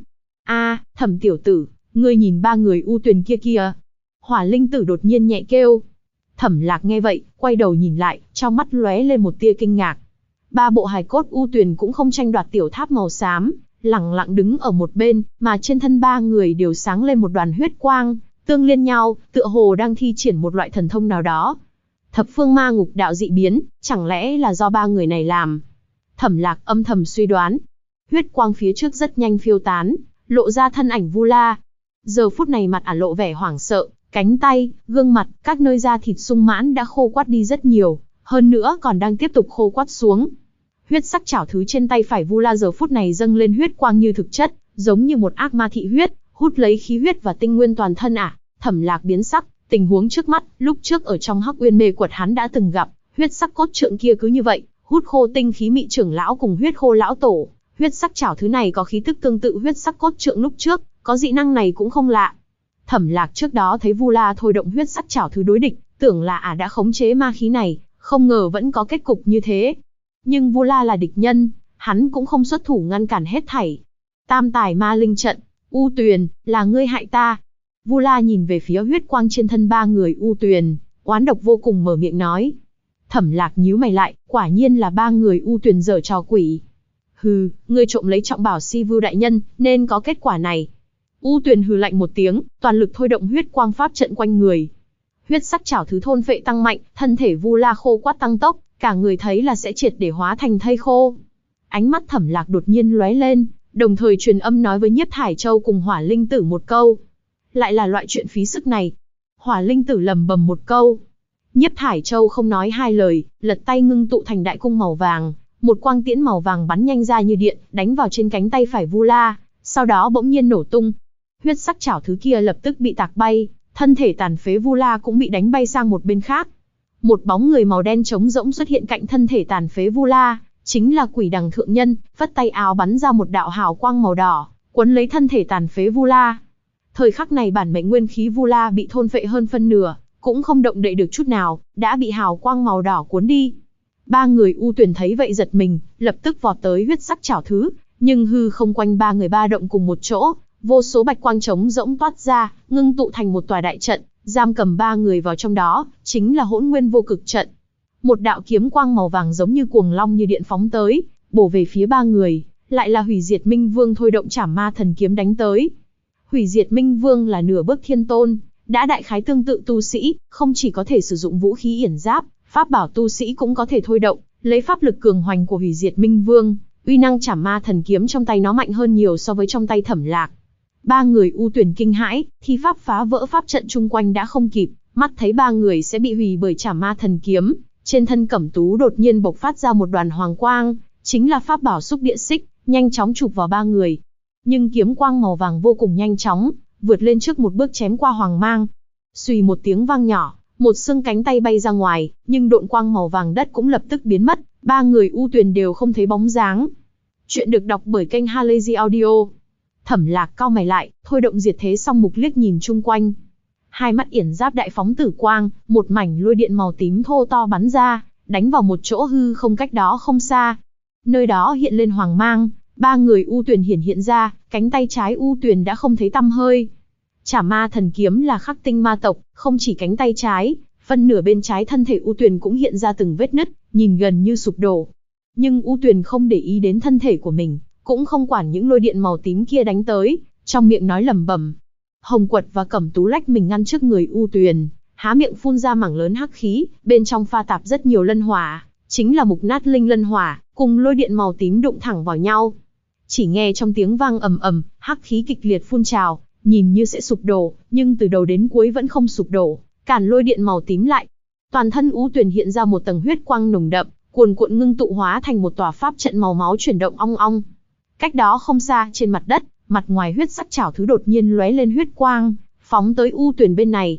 Thẩm tiểu tử, ngươi nhìn 3 người U Tuyền kia kìa. Hỏa Linh Tử đột nhiên nhẹ kêu. Thẩm Lạc nghe vậy, quay đầu nhìn lại, trong mắt lóe lên một tia kinh ngạc. 3 bộ hài cốt U Tuyền cũng không tranh đoạt tiểu tháp màu xám, lẳng lặng đứng ở một bên, mà trên thân 3 người đều sáng lên một đoàn huyết quang, tương liên nhau, tựa hồ đang thi triển một loại thần thông nào đó. Thập phương ma ngục đạo dị biến, chẳng lẽ là do 3 người này làm? Thẩm Lạc âm thầm suy đoán. Huyết quang phía trước rất nhanh phiêu tán, lộ ra thân ảnh Vu La. Giờ phút này mặt lộ vẻ hoảng sợ, cánh tay, gương mặt, các nơi da thịt sung mãn đã khô quắt đi rất nhiều, hơn nữa còn đang tiếp tục khô quắt xuống. Huyết sắc chảo thứ trên tay phải Vu La giờ phút này dâng lên huyết quang như thực chất, giống như một ác ma thị huyết, hút lấy khí huyết và tinh nguyên toàn thân. Thẩm Lạc biến sắc, tình huống trước mắt, lúc trước ở trong Hắc Uyên Mê Quật hắn đã từng gặp, huyết sắc cốt trượng kia cứ như vậy, hút khô tinh khí Mị trưởng lão cùng huyết khô lão tổ. Huyết sắc chảo thứ này có khí tức tương tự huyết sắc cốt trượng lúc trước, có dị năng này cũng không lạ. Thẩm Lạc trước đó thấy Vu La thôi động huyết sắc chảo thứ đối địch, tưởng là đã khống chế ma khí này, không ngờ vẫn có kết cục như thế. Nhưng Vu La là địch nhân, hắn cũng không xuất thủ ngăn cản hết thảy. Tam tài ma linh trận, U Tuyền, là ngươi hại ta. Vu La nhìn về phía huyết quang trên thân 3 người U Tuyền, oán độc vô cùng mở miệng nói. Thẩm Lạc nhíu mày lại, quả nhiên là 3 người U Tuyền giở trò quỷ. Hừ, ngươi trộm lấy trọng bảo Si Vưu đại nhân, nên có kết quả này. U Tuyền hừ lạnh một tiếng, toàn lực thôi động huyết quang pháp trận quanh người. Huyết sắc chảo thứ thôn phệ tăng mạnh, thân thể Vu La khô quắt tăng tốc, cả người thấy là sẽ triệt để hóa thành thây khô. Ánh mắt Thẩm Lạc đột nhiên lóe lên, đồng thời truyền âm nói với Nhiếp Thải Châu cùng Hỏa Linh Tử một câu. Lại là loại chuyện phí sức này. Hỏa Linh Tử lầm bầm một câu. Nhiếp Thải Châu không nói hai lời, lật tay ngưng tụ thành đại cung màu vàng, một quang tiễn màu vàng bắn nhanh ra như điện, đánh vào trên cánh tay phải Vu La, sau đó bỗng nhiên nổ tung. Huyết sắc chảo thứ kia lập tức bị tạc bay, thân thể tàn phế Vu La cũng bị đánh bay sang một bên khác. Một bóng người màu đen trống rỗng xuất hiện cạnh thân thể tàn phế Vu La, chính là Quỷ Đằng thượng nhân, vất tay áo bắn ra một đạo hào quang màu đỏ, quấn lấy thân thể tàn phế Vu La. Thời khắc này bản mệnh nguyên khí Vu La bị thôn phệ hơn phân nửa, cũng không động đậy được chút nào, đã bị hào quang màu đỏ cuốn đi. 3 người U Tuyền thấy vậy giật mình, lập tức vọt tới huyết sắc chảo thứ, nhưng hư không quanh 3 người ba động cùng một chỗ, vô số bạch quang trống rỗng toát ra, ngưng tụ thành một tòa đại trận, giam cầm 3 người vào trong đó, chính là Hỗn Nguyên Vô Cực trận. Một đạo kiếm quang màu vàng giống như cuồng long như điện phóng tới, bổ về phía 3 người, lại là Hủy Diệt Minh Vương thôi động Trảm Ma Thần kiếm đánh tới. Hủy Diệt Minh Vương là nửa bước thiên tôn, đã đại khái tương tự tu sĩ, không chỉ có thể sử dụng vũ khí yển giáp, pháp bảo tu sĩ cũng có thể thôi động, lấy pháp lực cường hoành của Hủy Diệt Minh Vương, uy năng Trảm Ma Thần kiếm trong tay nó mạnh hơn nhiều so với trong tay Thẩm Lạc. 3 người U Tuyền kinh hãi, thi pháp phá vỡ pháp trận chung quanh đã không kịp, mắt thấy 3 người sẽ bị hủy bởi Trảm Ma Thần kiếm, trên thân Cẩm Tú đột nhiên bộc phát ra một đoàn hoàng quang, chính là pháp bảo Xúc Địa Xích, nhanh chóng chụp vào 3 người. Nhưng kiếm quang màu vàng vô cùng nhanh chóng, vượt lên trước một bước chém qua hoàng mang. Xùy một tiếng vang nhỏ, một xương cánh tay bay ra ngoài, nhưng độn quang màu vàng đất cũng lập tức biến mất, 3 người U Tuyền đều không thấy bóng dáng. Chuyện được đọc bởi kênh Halazy Audio. Thẩm Lạc cau mày lại, thôi động diệt thế song mục liếc nhìn chung quanh. Hai mắt yển giáp đại phóng tử quang, một mảnh lôi điện màu tím thô to bắn ra, đánh vào một chỗ hư không cách đó không xa. Nơi đó hiện lên hoàng mang, 3 người U Tuyền hiện ra, cánh tay trái U Tuyền đã không thấy tăm hơi. Trảm Ma Thần kiếm là khắc tinh ma tộc, không chỉ cánh tay trái, phân nửa bên trái thân thể U Tuyền cũng hiện ra từng vết nứt, nhìn gần như sụp đổ. Nhưng U Tuyền không để ý đến thân thể của mình, cũng không quản những lôi điện màu tím kia đánh tới, trong miệng nói lẩm bẩm. Hồng Quật và Cẩm Tú lách mình ngăn trước người U Tuyền, há miệng phun ra mảng lớn hắc khí, bên trong pha tạp rất nhiều lân hỏa, chính là Mục Nát Linh Lân Hỏa, cùng lôi điện màu tím đụng thẳng vào nhau. Chỉ nghe trong tiếng vang ầm ầm, hắc khí kịch liệt phun trào, nhìn như sẽ sụp đổ, nhưng từ đầu đến cuối vẫn không sụp đổ, cản lôi điện màu tím lại. Toàn thân U Tuyền hiện ra một tầng huyết quang nồng đậm, cuồn cuộn ngưng tụ hóa thành một tòa pháp trận màu máu chuyển động ong ong. Cách đó không xa, trên mặt đất, mặt ngoài huyết sắc chảo thứ đột nhiên lóe lên huyết quang, phóng tới U Tuyền bên này.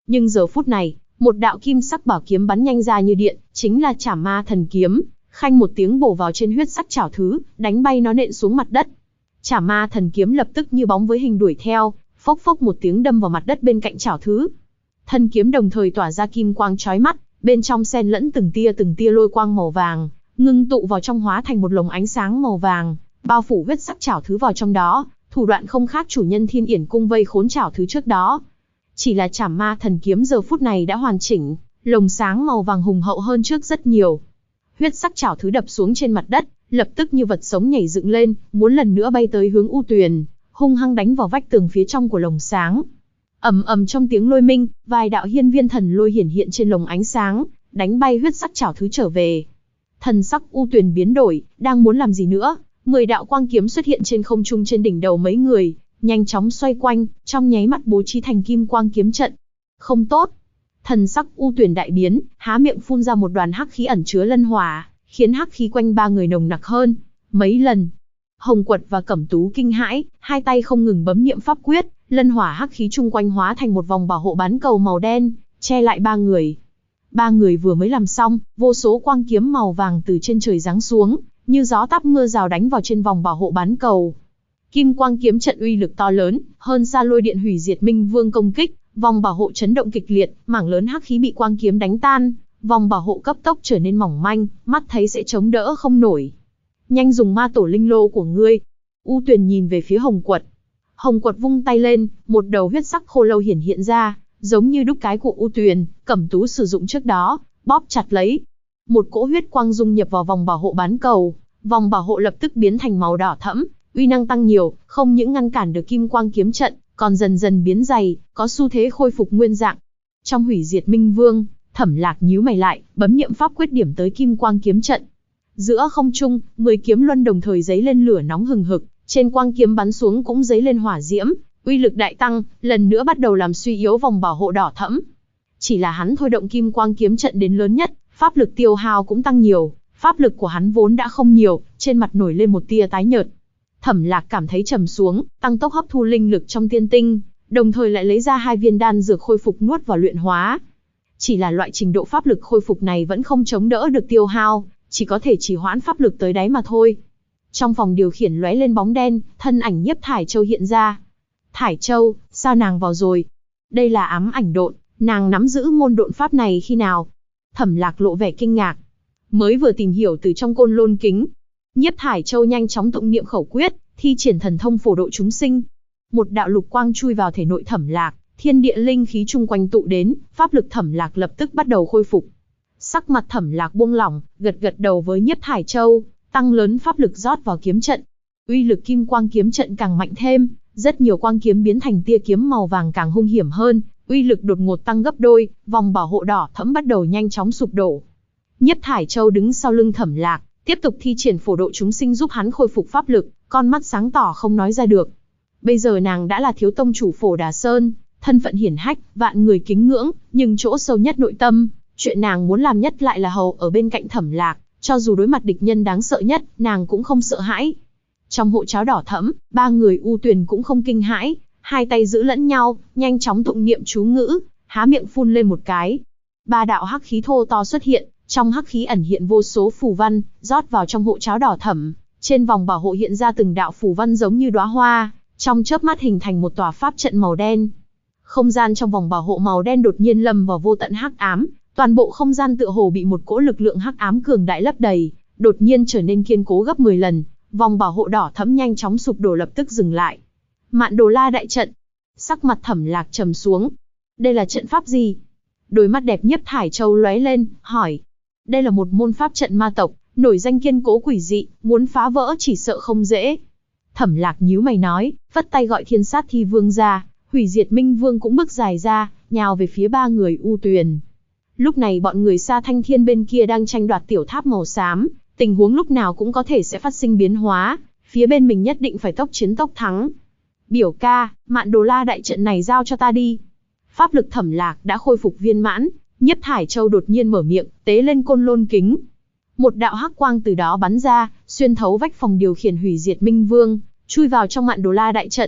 Nhưng giờ phút này, một đạo kim sắc bảo kiếm bắn nhanh ra như điện, chính là Trảm Ma Thần Kiếm, khanh một tiếng bổ vào trên huyết sắc chảo thứ, đánh bay nó nện xuống mặt đất. Trảm Ma Thần Kiếm lập tức như bóng với hình đuổi theo, phốc phốc một tiếng đâm vào mặt đất bên cạnh chảo thứ. Thân kiếm đồng thời tỏa ra kim quang chói mắt, bên trong xen lẫn từng tia lôi quang màu vàng, ngưng tụ vào trong hóa thành một lồng ánh sáng màu vàng, bao phủ huyết sắc chảo thứ vào trong đó, thủ đoạn không khác chủ nhân Thiên Yển cung vây khốn chảo thứ trước đó. Chỉ là Trảm Ma Thần Kiếm giờ phút này đã hoàn chỉnh, lồng sáng màu vàng hùng hậu hơn trước rất nhiều. Huyết sắc chảo thứ đập xuống trên mặt đất, lập tức như vật sống nhảy dựng lên, muốn lần nữa bay tới hướng U Tuyền, hung hăng đánh vào vách tường phía trong của lồng sáng. Ầm ầm trong tiếng lôi minh, vài đạo hiên viên thần lôi hiển hiện trên lồng ánh sáng, đánh bay huyết sắc chảo thứ trở về. Thần sắc U Tuyền biến đổi, đang muốn làm gì nữa, 10 đạo quang kiếm xuất hiện trên không trung trên đỉnh đầu mấy người, nhanh chóng xoay quanh, trong nháy mắt bố trí thành kim quang kiếm trận. Không tốt. Thần sắc U Tuyền đại biến, há miệng phun ra một đoàn hắc khí ẩn chứa lân hỏa, khiến hắc khí quanh ba người nồng nặc hơn mấy lần. Hồng Quật và Cẩm Tú kinh hãi, hai tay không ngừng bấm niệm pháp quyết, lân hỏa hắc khí chung quanh hóa thành một vòng bảo hộ bán cầu màu đen, che lại ba người. Ba người vừa mới làm xong, vô số quang kiếm màu vàng từ trên trời giáng xuống, như gió táp mưa rào đánh vào trên vòng bảo hộ bán cầu. Kim quang kiếm trận uy lực to lớn, hơn xa lôi điện hủy diệt Minh Vương công kích, vòng bảo hộ chấn động kịch liệt, mảng lớn hắc khí bị quang kiếm đánh tan, vòng bảo hộ cấp tốc trở nên mỏng manh, mắt thấy sẽ chống đỡ không nổi. Nhanh dùng ma tổ linh lô của ngươi. U Tuyền nhìn về phía Hồng Quật. Hồng Quật vung tay lên, một đầu huyết sắc khô lâu hiện ra, giống như đúc cái của U Tuyền, Cẩm Tú sử dụng trước đó, bóp chặt lấy. Một cỗ huyết quang dung nhập vào vòng bảo hộ bán cầu, vòng bảo hộ lập tức biến thành màu đỏ thẫm, uy năng tăng nhiều, không những ngăn cản được kim quang kiếm trận, còn dần dần biến dày, có xu thế khôi phục nguyên dạng. Trong hủy diệt Minh Vương, Thẩm Lạc nhíu mày lại, bấm niệm pháp quyết điểm tới kim quang kiếm trận. Giữa không trung, 10 kiếm luân đồng thời giấy lên lửa nóng hừng hực, trên quang kiếm bắn xuống cũng giấy lên hỏa diễm, uy lực đại tăng, lần nữa bắt đầu làm suy yếu vòng bảo hộ đỏ thẫm. Chỉ là hắn thôi động kim quang kiếm trận đến lớn nhất, pháp lực tiêu hao cũng tăng nhiều, pháp lực của hắn vốn đã không nhiều, trên mặt nổi lên một tia tái nhợt. Thẩm Lạc cảm thấy trầm xuống, tăng tốc hấp thu linh lực trong tiên tinh, đồng thời lại lấy ra 2 viên đan dược khôi phục nuốt vào luyện hóa. Chỉ là loại trình độ pháp lực khôi phục này vẫn không chống đỡ được tiêu hao, chỉ có thể trì hoãn pháp lực tới đáy mà thôi. Trong phòng điều khiển lóe lên bóng đen, thân ảnh Nhiếp Thải Châu hiện ra. Thải Châu, sao nàng vào rồi? Đây là ám ảnh độn, nàng nắm giữ môn độn pháp này khi nào? Thẩm Lạc lộ vẻ kinh ngạc. Mới vừa tìm hiểu từ trong Côn Lôn Kính. Nhiếp Thải Châu nhanh chóng tụng niệm khẩu quyết, thi triển thần thông phổ độ chúng sinh. Một đạo lục quang chui vào thể nội Thẩm Lạc, thiên địa linh khí chung quanh tụ đến, pháp lực Thẩm Lạc lập tức bắt đầu khôi phục. Sắc mặt Thẩm Lạc buông lỏng, gật gật đầu với Nhiếp Thải Châu, tăng lớn pháp lực rót vào kiếm trận. Uy lực kim quang kiếm trận càng mạnh thêm, rất nhiều quang kiếm biến thành tia kiếm màu vàng càng hung hiểm hơn, uy lực đột ngột tăng gấp đôi, vòng bảo hộ đỏ thẫm bắt đầu nhanh chóng sụp đổ. Nhiếp Thải Châu đứng sau lưng Thẩm Lạc, tiếp tục thi triển phổ độ chúng sinh giúp hắn khôi phục pháp lực, con mắt sáng tỏ không nói ra được. Bây giờ nàng đã là thiếu tông chủ Phổ Đà Sơn, thân phận hiển hách, vạn người kính ngưỡng, nhưng chỗ sâu nhất nội tâm, chuyện nàng muốn làm nhất lại là hầu ở bên cạnh Thẩm Lạc, cho dù đối mặt địch nhân đáng sợ nhất, nàng cũng không sợ hãi. Trong hộ cháo đỏ thẫm, ba người U Tuyền cũng không kinh hãi, hai tay giữ lẫn nhau, nhanh chóng tụng niệm chú ngữ, há miệng phun lên một cái. 3 đạo hắc khí thô to xuất hiện, trong hắc khí ẩn hiện vô số phù văn, rót vào trong hộ cháo đỏ thẫm, trên vòng bảo hộ hiện ra từng đạo phù văn giống như đóa hoa, trong chớp mắt hình thành một tòa pháp trận màu đen. Không gian trong vòng bảo hộ màu đen đột nhiên lâm vào vô tận hắc ám, toàn bộ không gian tựa hồ bị một cỗ lực lượng hắc ám cường đại lấp đầy, đột nhiên trở nên kiên cố gấp 10 lần, vòng bảo hộ đỏ thẫm nhanh chóng sụp đổ lập tức dừng lại. Mạn Đồ La đại trận. Sắc mặt Thẩm Lạc trầm xuống. Đây là trận pháp gì? Đôi mắt đẹp Nhiếp Thải Châu lóe lên, hỏi. Đây là một môn pháp trận ma tộc, nổi danh kiên cố quỷ dị, muốn phá vỡ chỉ sợ không dễ. Thẩm Lạc nhíu mày nói, vất tay gọi Thiên Sát Thi Vương ra, Hủy Diệt Minh Vương cũng bước dài ra, nhào về phía ba người U Tuyền. Lúc này bọn người Sa Thanh Thiên bên kia đang tranh đoạt tiểu tháp màu xám, tình huống lúc nào cũng có thể sẽ phát sinh biến hóa, phía bên mình nhất định phải tốc chiến tốc thắng. Biểu ca, Mạn Đồ La đại trận này giao cho ta đi. Pháp lực Thẩm Lạc đã khôi phục viên mãn, Nhiếp Thải Châu đột nhiên mở miệng, tế lên Côn Lôn Kính. Một đạo hắc quang từ đó bắn ra, xuyên thấu vách phòng điều khiển Hủy Diệt Minh Vương, chui vào trong Mạn Đồ La đại trận.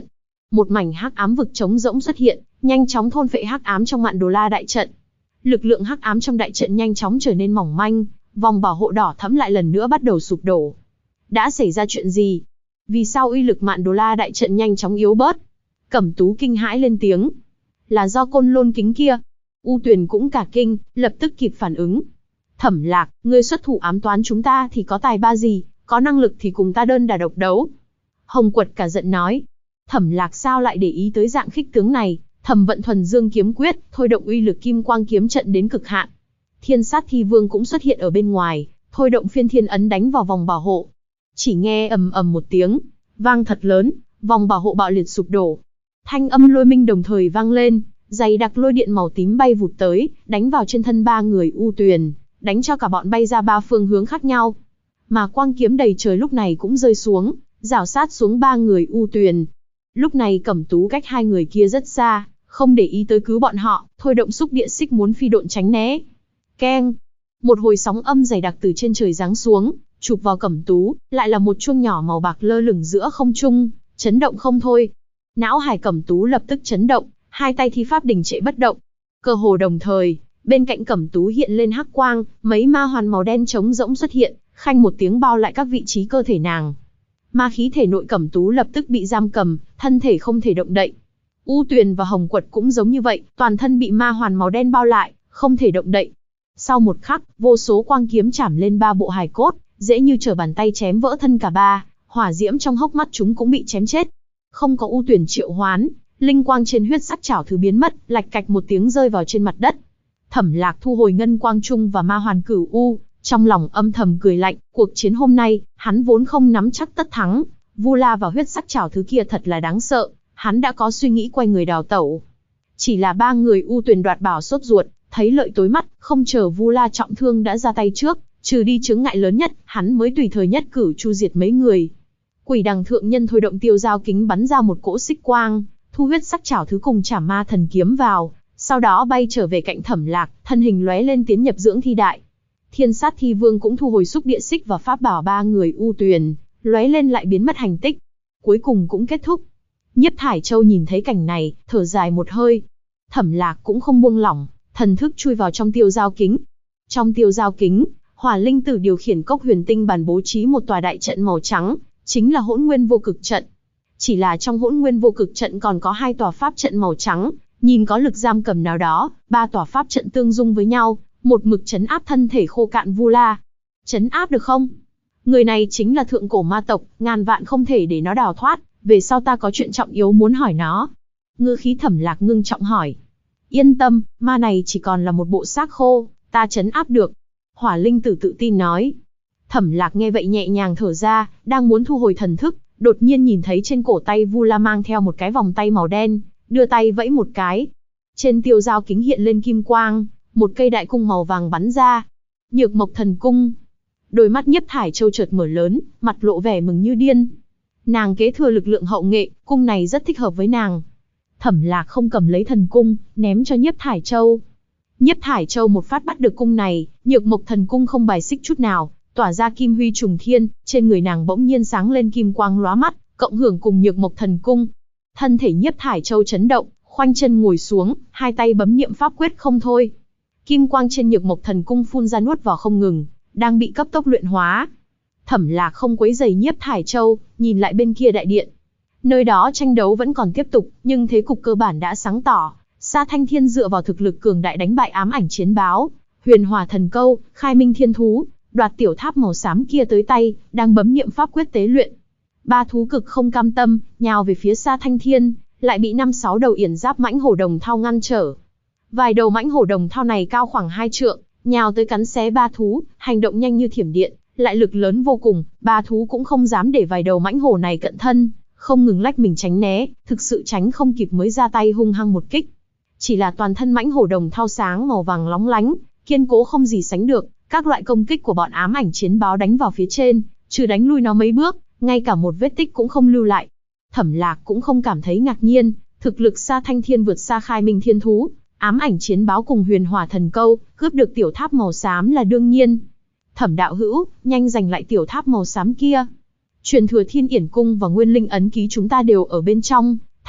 Một mảnh hắc ám vực trống rỗng xuất hiện, nhanh chóng thôn phệ hắc ám trong Mạn Đồ La đại trận. Lực lượng hắc ám trong đại trận nhanh chóng trở nên mỏng manh, vòng bảo hộ đỏ thẫm lại lần nữa bắt đầu sụp đổ. Đã xảy ra chuyện gì? Vì sao uy lực Mạn Đồ La đại trận nhanh chóng yếu bớt? Cẩm Tú kinh hãi lên tiếng. Là do Côn Lôn kính kia. U Tuyền cũng cả kinh, lập tức kịp phản ứng. Thẩm Lạc, ngươi xuất thủ ám toán chúng ta thì có tài ba gì, có năng lực thì cùng ta đơn đả độc đấu. Hồng Quật cả giận nói. Thẩm Lạc sao lại để ý tới dạng khích tướng này, thầm vận thuần dương kiếm quyết, thôi động uy lực kim quang kiếm trận đến cực hạn. Thiên sát thi vương cũng xuất hiện ở bên ngoài, thôi động phiên thiên ấn đánh vào vòng bảo hộ. Chỉ nghe ầm ầm một tiếng, vang thật lớn, vòng bảo hộ bạo liệt sụp đổ. Thanh âm lôi minh đồng thời vang lên, dày đặc lôi điện màu tím bay vụt tới, đánh vào trên thân ba người U Tuyền, đánh cho cả bọn bay ra ba phương hướng khác nhau. Mà quang kiếm đầy trời lúc này cũng rơi xuống, rảo sát xuống ba người U Tuyền. Lúc này Cẩm Tú cách hai người kia rất xa, không để ý tới cứu bọn họ, thôi động xúc địa xích muốn phi độn tránh né. Keng! Một hồi sóng âm dày đặc từ trên trời giáng xuống, chụp vào Cẩm Tú, lại là một chuông nhỏ màu bạc lơ lửng giữa không trung, chấn động không thôi. Não hải Cẩm Tú lập tức chấn động, hai tay thi pháp đình trệ bất động. Cơ hồ đồng thời, bên cạnh Cẩm Tú hiện lên hắc quang, mấy ma hoàn màu đen trống rỗng xuất hiện, khanh một tiếng bao lại các vị trí cơ thể nàng. Ma khí thể nội Cẩm Tú lập tức bị giam cầm, thân thể không thể động đậy. U Tuyền và Hồng Quật cũng giống như vậy, toàn thân bị ma hoàn màu đen bao lại, không thể động đậy. Sau một khắc, vô số quang kiếm chảm lên ba bộ hài cốt, dễ như trở bàn tay chém vỡ thân cả ba, hỏa diễm trong hốc mắt chúng cũng bị chém chết. Không có U Tuyền triệu hoán, linh quang trên huyết sắc chảo thứ biến mất, lạch cạch một tiếng rơi vào trên mặt đất. Thẩm Lạc thu hồi ngân quang trung và ma hoàn cửu u, trong lòng âm thầm cười lạnh, cuộc chiến hôm nay, hắn vốn không nắm chắc tất thắng, Vu La và huyết sắc chảo thứ kia thật là đáng sợ, hắn đã có suy nghĩ quay người đào tẩu. Chỉ là ba người U Tuyền đoạt bảo sốt ruột, thấy lợi tối mắt, không chờ Vu La trọng thương đã ra tay trước, trừ đi chướng ngại lớn nhất, hắn mới tùy thời nhất cử chu diệt mấy người. Quỷ Đằng thượng nhân thôi động tiêu giao kính bắn ra một cỗ xích quang, thu huyết sắc chảo thứ cùng chảm ma thần kiếm vào, sau đó bay trở về cạnh Thẩm Lạc, thân hình lóe lên tiến nhập dưỡng thi đại. Thiên sát thi vương cũng thu hồi xúc địa xích và pháp bảo ba người U Tuyền, lóe lên lại biến mất hành tích. Cuối cùng cũng kết thúc. Nhiếp Thải Châu nhìn thấy cảnh này, thở dài một hơi. Thẩm Lạc cũng không buông lỏng, thần thức chui vào trong tiêu giao kính. Trong tiêu giao kính, Hỏa Linh Tử điều khiển cốc huyền tinh bàn bố trí một tòa đại trận màu trắng, chính là Hỗn Nguyên Vô Cực trận. Chỉ là trong Hỗn Nguyên Vô Cực trận còn có hai tòa pháp trận màu trắng, nhìn có lực giam cầm nào đó, ba tòa pháp trận tương dung với nhau, một mực trấn áp thân thể khô cạn Vu La. Trấn áp được không? Người này chính là thượng cổ ma tộc, ngàn vạn không thể để nó đào thoát, về sau ta có chuyện trọng yếu muốn hỏi nó. Ngữ khí Thẩm Lạc ngưng trọng hỏi. Yên tâm, ma này chỉ còn là một bộ xác khô, ta trấn áp được. Hỏa Linh Tử tự tin nói. Thẩm Lạc nghe vậy nhẹ nhàng thở ra, đang muốn thu hồi thần thức, đột nhiên nhìn thấy trên cổ tay Vu La mang theo một cái vòng tay màu đen, đưa tay vẫy một cái. Trên tiêu giao kính hiện lên kim quang, một cây đại cung màu vàng bắn ra. Nhược Mộc Thần Cung. Đôi mắt Nhiếp Thải Châu chợt mở lớn, mặt lộ vẻ mừng như điên. Nàng kế thừa lực lượng hậu nghệ, cung này rất thích hợp với nàng. Thẩm Lạc không cầm lấy thần cung, ném cho Nhiếp Thải Châu. Nhiếp Thải Châu một phát bắt được cung này, Nhược Mộc Thần Cung không bài xích chút nào, tỏa ra kim huy trùng thiên, trên người nàng bỗng nhiên sáng lên kim quang lóa mắt, cộng hưởng cùng Nhược Mộc Thần Cung. Thân thể Nhiếp Thải Châu chấn động, khoanh chân ngồi xuống, hai tay bấm niệm pháp quyết không thôi. Kim quang trên Nhược Mộc Thần Cung phun ra nuốt vào không ngừng, đang bị cấp tốc luyện hóa. Thẩm Lạc không quấy rầy Nhiếp Thải Châu, nhìn lại bên kia đại điện. Nơi đó tranh đấu vẫn còn tiếp tục, nhưng thế cục cơ bản đã sáng tỏ. Sa Thanh Thiên dựa vào thực lực cường đại đánh bại ám ảnh chiến báo, Huyền Hỏa Thần Câu, Khai Minh Thiên Thú, đoạt tiểu tháp màu xám kia tới tay, đang bấm niệm pháp quyết tế luyện. Ba thú cực không cam tâm, nhào về phía Sa Thanh Thiên, lại bị 5-6 đầu yển giáp mãnh hổ đồng thau ngăn trở. Vài đầu mãnh hổ đồng thau này cao khoảng 2 trượng, nhào tới cắn xé ba thú, hành động nhanh như thiểm điện, lại lực lớn vô cùng, ba thú cũng không dám để vài đầu mãnh hổ này cận thân, không ngừng lách mình tránh né, thực sự tránh không kịp mới ra tay hung hăng một kích. Chỉ là toàn thân mãnh hổ đồng thau sáng màu vàng lóng lánh, kiên cố không gì sánh được, các loại công kích của bọn ám ảnh chiến báo đánh vào phía trên, trừ đánh lui nó mấy bước, ngay cả một vết tích cũng không lưu lại. Thẩm Lạc cũng không cảm thấy ngạc nhiên, thực lực Sa Thanh Thiên vượt xa Khai Minh Thiên Thú, ám ảnh chiến báo cùng Huyền Hỏa Thần Câu, cướp được tiểu tháp màu xám là đương nhiên. Thẩm đạo hữu, nhanh giành lại tiểu tháp màu xám kia. Truyền thừa Thiên Yển Cung và Nguyên Linh ấn ký chúng ta đều ở bên trong,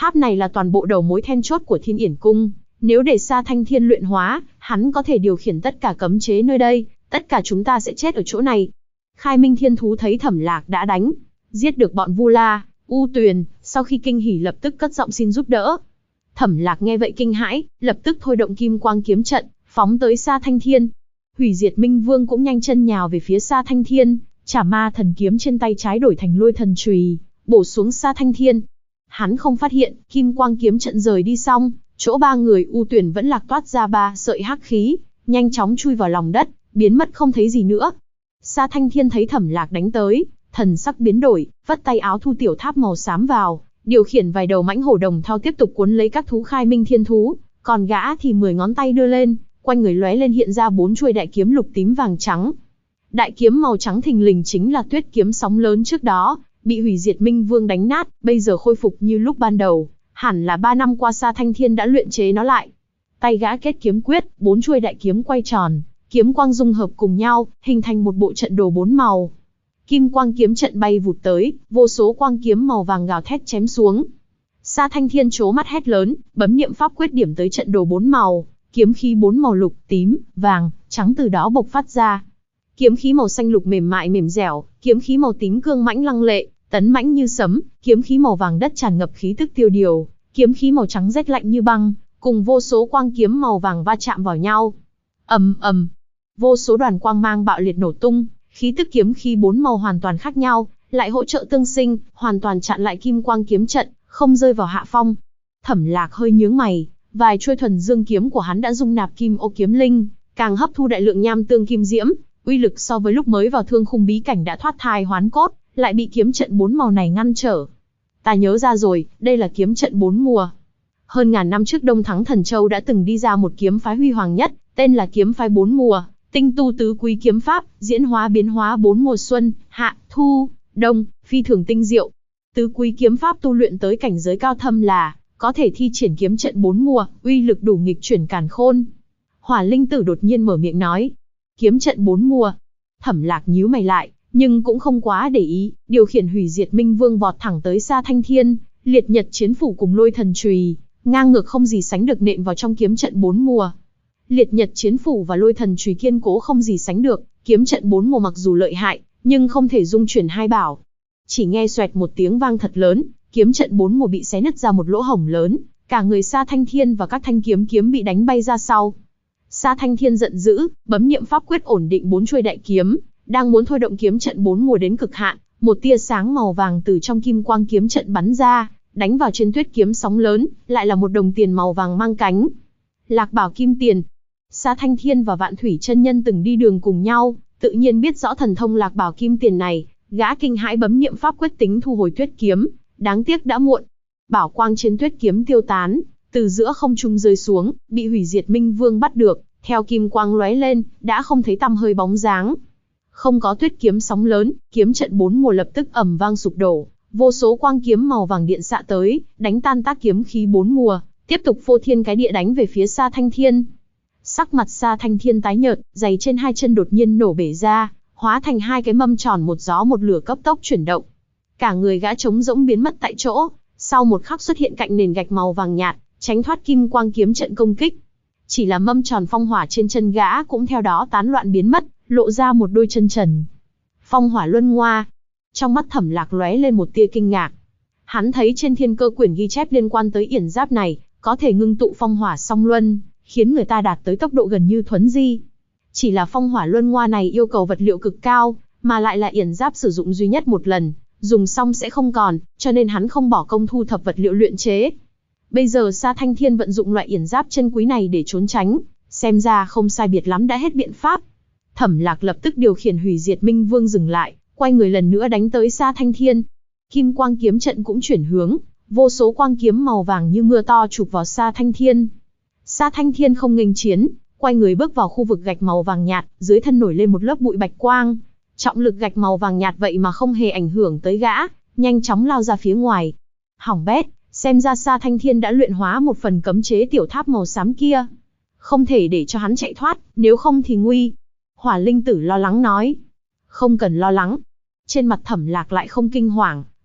Tháp này là toàn bộ đầu mối then chốt của Thiên Yển Cung. Nếu để Sa Thanh Thiên luyện hóa, hắn có thể điều khiển tất cả cấm chế nơi đây, tất cả chúng ta sẽ chết ở chỗ này. Khai Minh Thiên Thú thấy Thẩm Lạc đã giết được bọn Vu La, U Tuyền, sau khi kinh hỉ lập tức cất giọng xin giúp đỡ. Thẩm Lạc nghe vậy kinh hãi, lập tức thôi động Kim Quang kiếm trận, phóng tới Sa Thanh Thiên. Hủy Diệt Minh Vương cũng nhanh chân nhào về phía Sa Thanh Thiên, Chả Ma thần kiếm trên tay trái đổi thành Lôi thần chùy, bổ xuống Sa Thanh Thiên. Hắn không phát hiện, Kim Quang kiếm trận rời đi xong, chỗ ba người U Tuyền vẫn lạc toát ra 3 sợi hắc khí, nhanh chóng chui vào lòng đất, biến mất không thấy gì nữa. Sa Thanh Thiên thấy Thẩm Lạc đánh tới, thần sắc biến đổi, vất tay áo thu tiểu tháp màu xám vào, điều khiển vài đầu mãnh hổ đồng thau tiếp tục cuốn lấy các thú Khai Minh Thiên Thú, còn gã thì 10 ngón tay đưa lên, quanh người lóe lên hiện ra 4 chuôi đại kiếm lục tím vàng trắng. Đại kiếm màu trắng thình lình chính là Tuyết kiếm sóng lớn trước đó, bị Hủy Diệt Minh Vương đánh nát, bây giờ khôi phục như lúc ban đầu, hẳn là 3 năm qua Sa Thanh Thiên đã luyện chế nó lại. Tay gã kết kiếm quyết, 4 chuôi đại kiếm quay tròn, kiếm quang dung hợp cùng nhau, hình thành một bộ trận đồ 4 màu. Kim Quang kiếm trận bay vụt tới, vô số quang kiếm màu vàng gào thét chém xuống. Sa Thanh Thiên trố mắt hét lớn, bấm niệm pháp quyết điểm tới trận đồ 4 màu, kiếm khí 4 màu lục, tím, vàng, trắng từ đó bộc phát ra. Kiếm khí màu xanh lục mềm mại mềm dẻo, kiếm khí màu tím cương mãnh lăng lệ, tấn mãnh như sấm, kiếm khí màu vàng đất tràn ngập khí tức tiêu điều, kiếm khí màu trắng rét lạnh như băng, cùng vô số quang kiếm màu vàng va chạm vào nhau. Ầm ầm, vô số đoàn quang mang bạo liệt nổ tung, khí tức kiếm khí 4 màu hoàn toàn khác nhau, lại hỗ trợ tương sinh, hoàn toàn chặn lại Kim Quang kiếm trận, không rơi vào hạ phong. Thẩm Lạc hơi nhướng mày, vài chuôi thuần dương kiếm của hắn đã dung nạp Kim Ô kiếm linh, càng hấp thu đại lượng nham tương kim diễm, uy lực so với lúc mới vào Thương Khung bí cảnh đã thoát thai hoán cốt, lại bị kiếm trận 4 màu này ngăn trở. Ta nhớ ra rồi, đây là kiếm trận 4 mùa. Hơn ngàn năm trước Đông Thắng Thần Châu đã từng đi ra một kiếm phái huy hoàng nhất, tên là kiếm phái 4 mùa, tinh tu tứ quý kiếm pháp, diễn hóa biến hóa 4 mùa xuân, hạ, thu, đông, phi thường tinh diệu. Tứ quý kiếm pháp tu luyện tới cảnh giới cao thâm là có thể thi triển kiếm trận 4 mùa, uy lực đủ nghịch chuyển càn khôn. Hỏa Linh Tử đột nhiên mở miệng nói, kiếm trận 4 mùa. Thẩm Lạc nhíu mày lại, nhưng cũng không quá để ý, điều khiển Hủy Diệt Minh Vương vọt thẳng tới Sa Thanh Thiên, Liệt Nhật Chiến Phủ cùng Lôi thần chùy, ngang ngược không gì sánh được nện vào trong kiếm trận 4 mùa. Liệt Nhật Chiến Phủ và Lôi thần chùy kiên cố không gì sánh được, kiếm trận 4 mùa mặc dù lợi hại, nhưng không thể dung chuyển hai bảo. Chỉ nghe xoẹt một tiếng vang thật lớn, kiếm trận 4 mùa bị xé nứt ra một lỗ hổng lớn, cả người Sa Thanh Thiên và các thanh kiếm bị đánh bay ra sau. Sa Thanh Thiên giận dữ, bấm niệm pháp quyết ổn định 4 chuôi đại kiếm, đang muốn thôi động kiếm trận 4 mùa đến cực hạn, một tia sáng màu vàng từ trong Kim Quang kiếm trận bắn ra, đánh vào trên Tuyết kiếm sóng lớn, lại là một đồng tiền màu vàng mang cánh. Lạc Bảo Kim Tiền. Sa Thanh Thiên và Vạn Thủy Chân Nhân từng đi đường cùng nhau, tự nhiên biết rõ thần thông Lạc Bảo Kim Tiền này, gã kinh hãi bấm niệm pháp quyết tính thu hồi Tuyết kiếm, đáng tiếc đã muộn. Bảo quang trên Tuyết kiếm tiêu tán, từ giữa không trung rơi xuống, bị Hủy Diệt Minh Vương bắt được, theo kim quang lóe lên, đã không thấy tăm hơi bóng dáng. Không có Tuyết kiếm sóng lớn, kiếm trận 4 mùa lập tức ầm vang sụp đổ, vô số quang kiếm màu vàng điện xạ tới, đánh tan tác kiếm khí 4 mùa, tiếp tục phô thiên cái địa đánh về phía Sa Thanh Thiên. Sắc mặt Sa Thanh Thiên tái nhợt, giày trên hai chân đột nhiên nổ bể ra, hóa thành hai cái mâm tròn một gió một lửa cấp tốc chuyển động. Cả người gã trống rỗng biến mất tại chỗ, sau một khắc xuất hiện cạnh nền gạch màu vàng nhạt, tránh thoát kim quang kiếm trận công kích. Chỉ là mâm tròn phong hỏa trên chân gã cũng theo đó tán loạn biến mất, lộ ra một đôi chân trần. Phong hỏa luân ngoa. Trong mắt Thẩm Lạc lóe lên một tia kinh ngạc. Hắn thấy trên thiên cơ quyển ghi chép liên quan tới yển giáp này, có thể ngưng tụ phong hỏa song luân, khiến người ta đạt tới tốc độ gần như thuấn di. Chỉ là phong hỏa luân ngoa này yêu cầu vật liệu cực cao, mà lại là yển giáp sử dụng duy nhất một lần, dùng xong sẽ không còn, cho nên hắn không bỏ công thu thập vật liệu luyện chế. Bây giờ Sa Thanh Thiên vận dụng loại yển giáp chân quý này để trốn tránh, xem ra không sai biệt lắm đã hết biện pháp. Thẩm Lạc lập tức điều khiển Hủy Diệt Minh Vương dừng lại, quay người lần nữa đánh tới Sa Thanh Thiên. Kim quang kiếm trận cũng chuyển hướng, vô số quang kiếm màu vàng như mưa to chụp vào Sa Thanh Thiên. Sa Thanh Thiên không nghênh chiến, quay người bước vào khu vực gạch màu vàng nhạt, dưới thân nổi lên một lớp bụi bạch quang. Trọng lực gạch màu vàng nhạt vậy mà không hề ảnh hưởng tới gã, nhanh chóng lao ra phía ngoài. Hỏng bét, xem ra Sa Thanh Thiên đã luyện hóa một phần cấm chế tiểu tháp màu xám kia. Không thể để cho hắn chạy thoát, nếu không thì nguy. Hỏa Linh Tử lo lắng nói. Không cần lo lắng. Trên mặt Thẩm Lạc lại không kinh hoàng,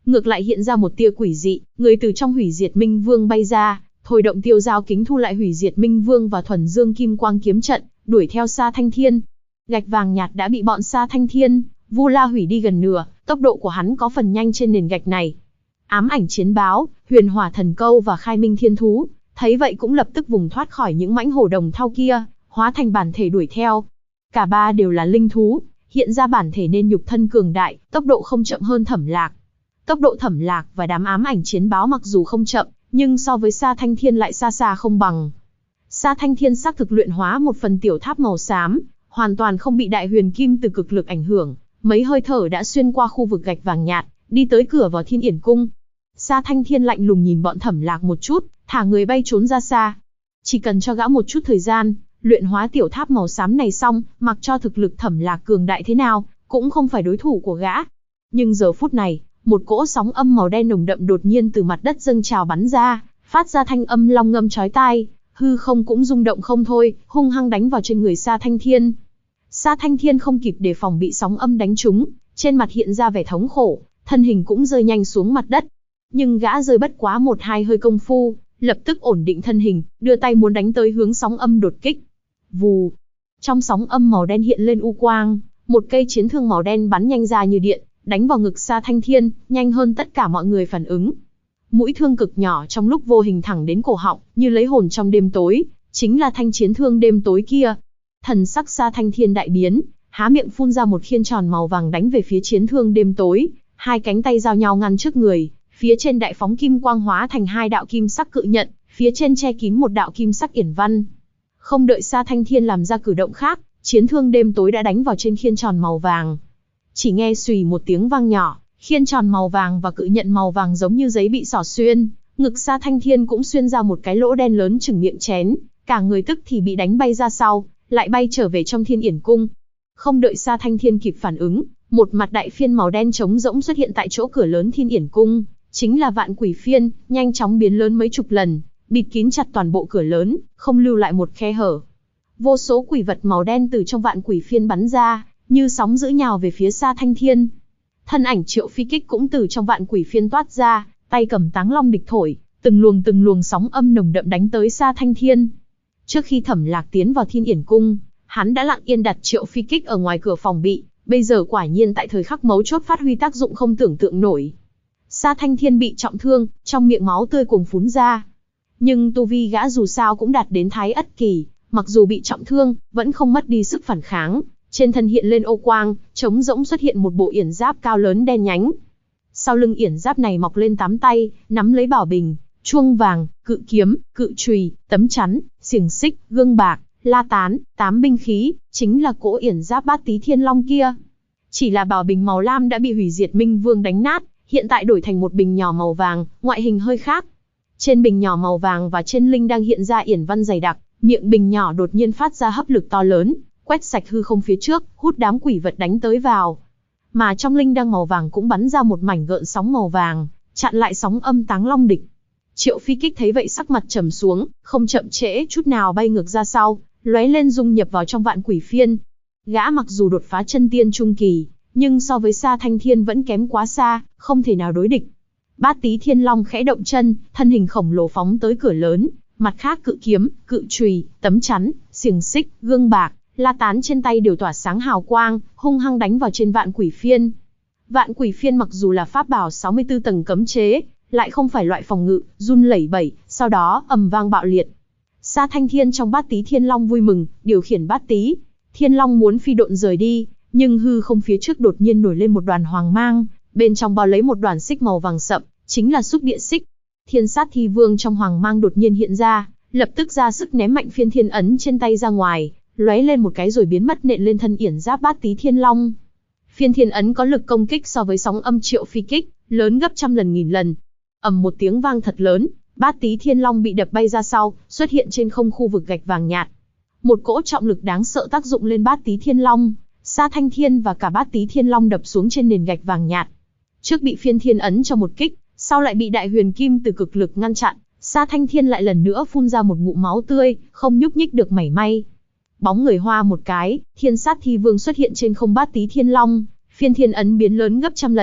ngược lại hiện ra một tia quỷ dị, người từ trong Hủy Diệt Minh Vương bay ra, thôi động tiêu giao kính thu lại Hủy Diệt Minh Vương và thuần dương kim quang kiếm trận, đuổi theo Sa Thanh Thiên. Gạch vàng nhạt đã bị bọn Sa Thanh Thiên, Vu La hủy đi gần nửa, tốc độ của hắn có phần nhanh trên nền gạch này. Ám ảnh chiến báo, huyền hỏa thần câu và khai minh thiên thú, thấy vậy cũng lập tức vùng thoát khỏi những mãnh hổ đồng thau kia, hóa thành bản thể đuổi theo. Cả ba đều là linh thú, hiện ra bản thể nên nhục thân cường đại, tốc độ không chậm hơn Thẩm Lạc. Tốc độ Thẩm Lạc và đám ám ảnh chiến báo mặc dù không chậm, nhưng so với Sa Thanh Thiên lại xa xa không bằng. Sa Thanh Thiên xác thực luyện hóa một phần tiểu tháp màu xám, hoàn toàn không bị đại huyền kim từ cực lực ảnh hưởng, mấy hơi thở đã xuyên qua khu vực gạch vàng nhạt, đi tới cửa vào Thiên Yển cung. Sa Thanh Thiên lạnh lùng nhìn bọn Thẩm Lạc một chút, thả người bay trốn ra xa. Chỉ cần cho gã một chút thời gian, luyện hóa tiểu tháp màu xám này xong, mặc cho thực lực Thẩm Lạc cường đại thế nào, cũng không phải đối thủ của gã. Nhưng giờ phút này, một cỗ sóng âm màu đen nồng đậm đột nhiên từ mặt đất dâng trào bắn ra, phát ra thanh âm long ngâm chói tai, hư không cũng rung động không thôi, hung hăng đánh vào trên người Sa Thanh Thiên. Sa Thanh Thiên không kịp đề phòng bị sóng âm đánh trúng, trên mặt hiện ra vẻ thống khổ, thân hình cũng rơi nhanh xuống mặt đất. Nhưng gã rơi bất quá một hai hơi công phu, lập tức ổn định thân hình, đưa tay muốn đánh tới hướng sóng âm đột kích. Vù! Trong sóng âm màu đen hiện lên u quang, một cây chiến thương màu đen bắn nhanh ra như điện, đánh vào ngực Sa Thanh Thiên, nhanh hơn tất cả mọi người phản ứng. Mũi thương cực nhỏ trong lúc vô hình thẳng đến cổ họng, như lấy hồn trong đêm tối, chính là thanh chiến thương đêm tối kia. Thần sắc Sa Thanh Thiên đại biến, há miệng phun ra một khiên tròn màu vàng đánh về phía chiến thương đêm tối, hai cánh tay giao nhau ngăn trước người, phía trên đại phóng kim quang hóa thành hai đạo kim sắc cự nhận, phía trên che kín một đạo kim sắc yển văn. Không đợi Sa Thanh Thiên làm ra cử động khác, chiến thương đêm tối đã đánh vào trên khiên tròn màu vàng. Chỉ nghe xùy một tiếng vang nhỏ, khiên tròn màu vàng và cự nhận màu vàng giống như giấy bị xỏ xuyên, ngực Sa Thanh Thiên cũng xuyên ra một cái lỗ đen lớn chừng miệng chén, cả người tức thì bị đánh bay ra sau, lại bay trở về trong Thiên Yển cung. Không đợi Sa Thanh Thiên kịp phản ứng, một mặt đại phiên màu đen trống rỗng xuất hiện tại chỗ cửa lớn Thiên Yển cung, chính là Vạn Quỷ Phiên, nhanh chóng biến lớn mấy chục lần, bịt kín chặt toàn bộ cửa lớn, không lưu lại một khe hở. Vô số quỷ vật màu đen từ trong Vạn Quỷ Phiên bắn ra, như sóng dữ nhào về phía Sa Thanh Thiên. Thân ảnh Triệu Phi Kích cũng từ trong Vạn Quỷ Phiên toát ra, tay cầm táng long địch thổi, từng luồng sóng âm nồng đậm đánh tới Sa Thanh Thiên. Trước khi Thẩm Lạc tiến vào Thiên Yển cung, hắn đã lặng yên đặt Triệu Phi Kích ở ngoài cửa phòng bị, bây giờ quả nhiên tại thời khắc mấu chốt phát huy tác dụng không tưởng tượng nổi. Sa Thanh Thiên bị trọng thương, trong miệng máu tươi cuồn phún ra. Nhưng tu vi gã dù sao cũng đạt đến Thái Ất kỳ, mặc dù bị trọng thương, vẫn không mất đi sức phản kháng. Trên thân hiện lên ô quang, trống rỗng xuất hiện một bộ yển giáp cao lớn đen nhánh. Sau lưng yển giáp này mọc lên 8 tay, nắm lấy bảo bình, chuông vàng, cự kiếm, cự chùy, tấm chắn, xiềng xích, gương bạc, la tán, 8 binh khí, chính là cỗ yển giáp Bát Tí Thiên Long kia. Chỉ là bảo bình màu lam đã bị Hủy Diệt Minh Vương đánh nát, hiện tại đổi thành một bình nhỏ màu vàng, ngoại hình hơi khác. Trên bình nhỏ màu vàng và trên linh đang hiện ra yển văn dày đặc, miệng bình nhỏ đột nhiên phát ra hấp lực to lớn, quét sạch hư không phía trước, hút đám quỷ vật đánh tới vào. Mà trong linh đăng màu vàng cũng bắn ra một mảnh gợn sóng màu vàng, chặn lại sóng âm táng long địch. Triệu Phi Kích thấy vậy sắc mặt trầm xuống, không chậm trễ chút nào bay ngược ra sau, lóe lên dung nhập vào trong Vạn Quỷ Phiên. Gã mặc dù đột phá chân tiên trung kỳ, nhưng so với Sa Thanh Thiên vẫn kém quá xa, không thể nào đối địch. Bát Tí Thiên Long khẽ động chân, thân hình khổng lồ phóng tới cửa lớn, mặt khác cự kiếm, cự chùy, tấm chắn, xiềng xích, gương bạc, la tán trên tay đều tỏa sáng hào quang, hung hăng đánh vào trên Vạn Quỷ Phiên. Vạn Quỷ Phiên mặc dù là pháp bảo 64 tầng cấm chế, lại không phải loại phòng ngự, run lẩy bẩy, sau đó ầm vang bạo liệt. Sa Thanh Thiên trong Bát Tí Thiên Long vui mừng, điều khiển Bát Tí Thiên Long muốn phi độn rời đi, nhưng hư không phía trước đột nhiên nổi lên một đoàn hoàng mang, bên trong bao lấy một đoàn xích màu vàng sậm, chính là xúc địa xích. Thiên Sát Thi Vương trong hoàng mang đột nhiên hiện ra, lập tức ra sức ném mạnh phiên thiên ấn trên tay ra ngoài, lóe lên một cái rồi biến mất nện lên thân yển giáp Bát Tí Thiên Long. Phiên thiên ấn có lực công kích so với sóng âm Triệu Phi Kích, lớn gấp trăm lần nghìn lần. Ầm một tiếng vang thật lớn, Bát Tí Thiên Long bị đập bay ra sau, xuất hiện trên không khu vực gạch vàng nhạt. Một cỗ trọng lực đáng sợ tác dụng lên Bát Tí Thiên Long, Sa Thanh Thiên và cả Bát Tí Thiên Long đập xuống trên nền gạch vàng nhạt. Trước bị phiên thiên ấn cho một kích, sau lại bị đại huyền kim từ cực lực ngăn chặn, Sa Thanh Thiên lại lần nữa phun ra một ngụm máu tươi, không nhúc nhích được mảy may. Bóng người hoa một cái, Thiên Sát Thi Vương xuất hiện trên không Bát Tí Thiên Long, phiên thiên ấn biến lớn gấp trăm lần,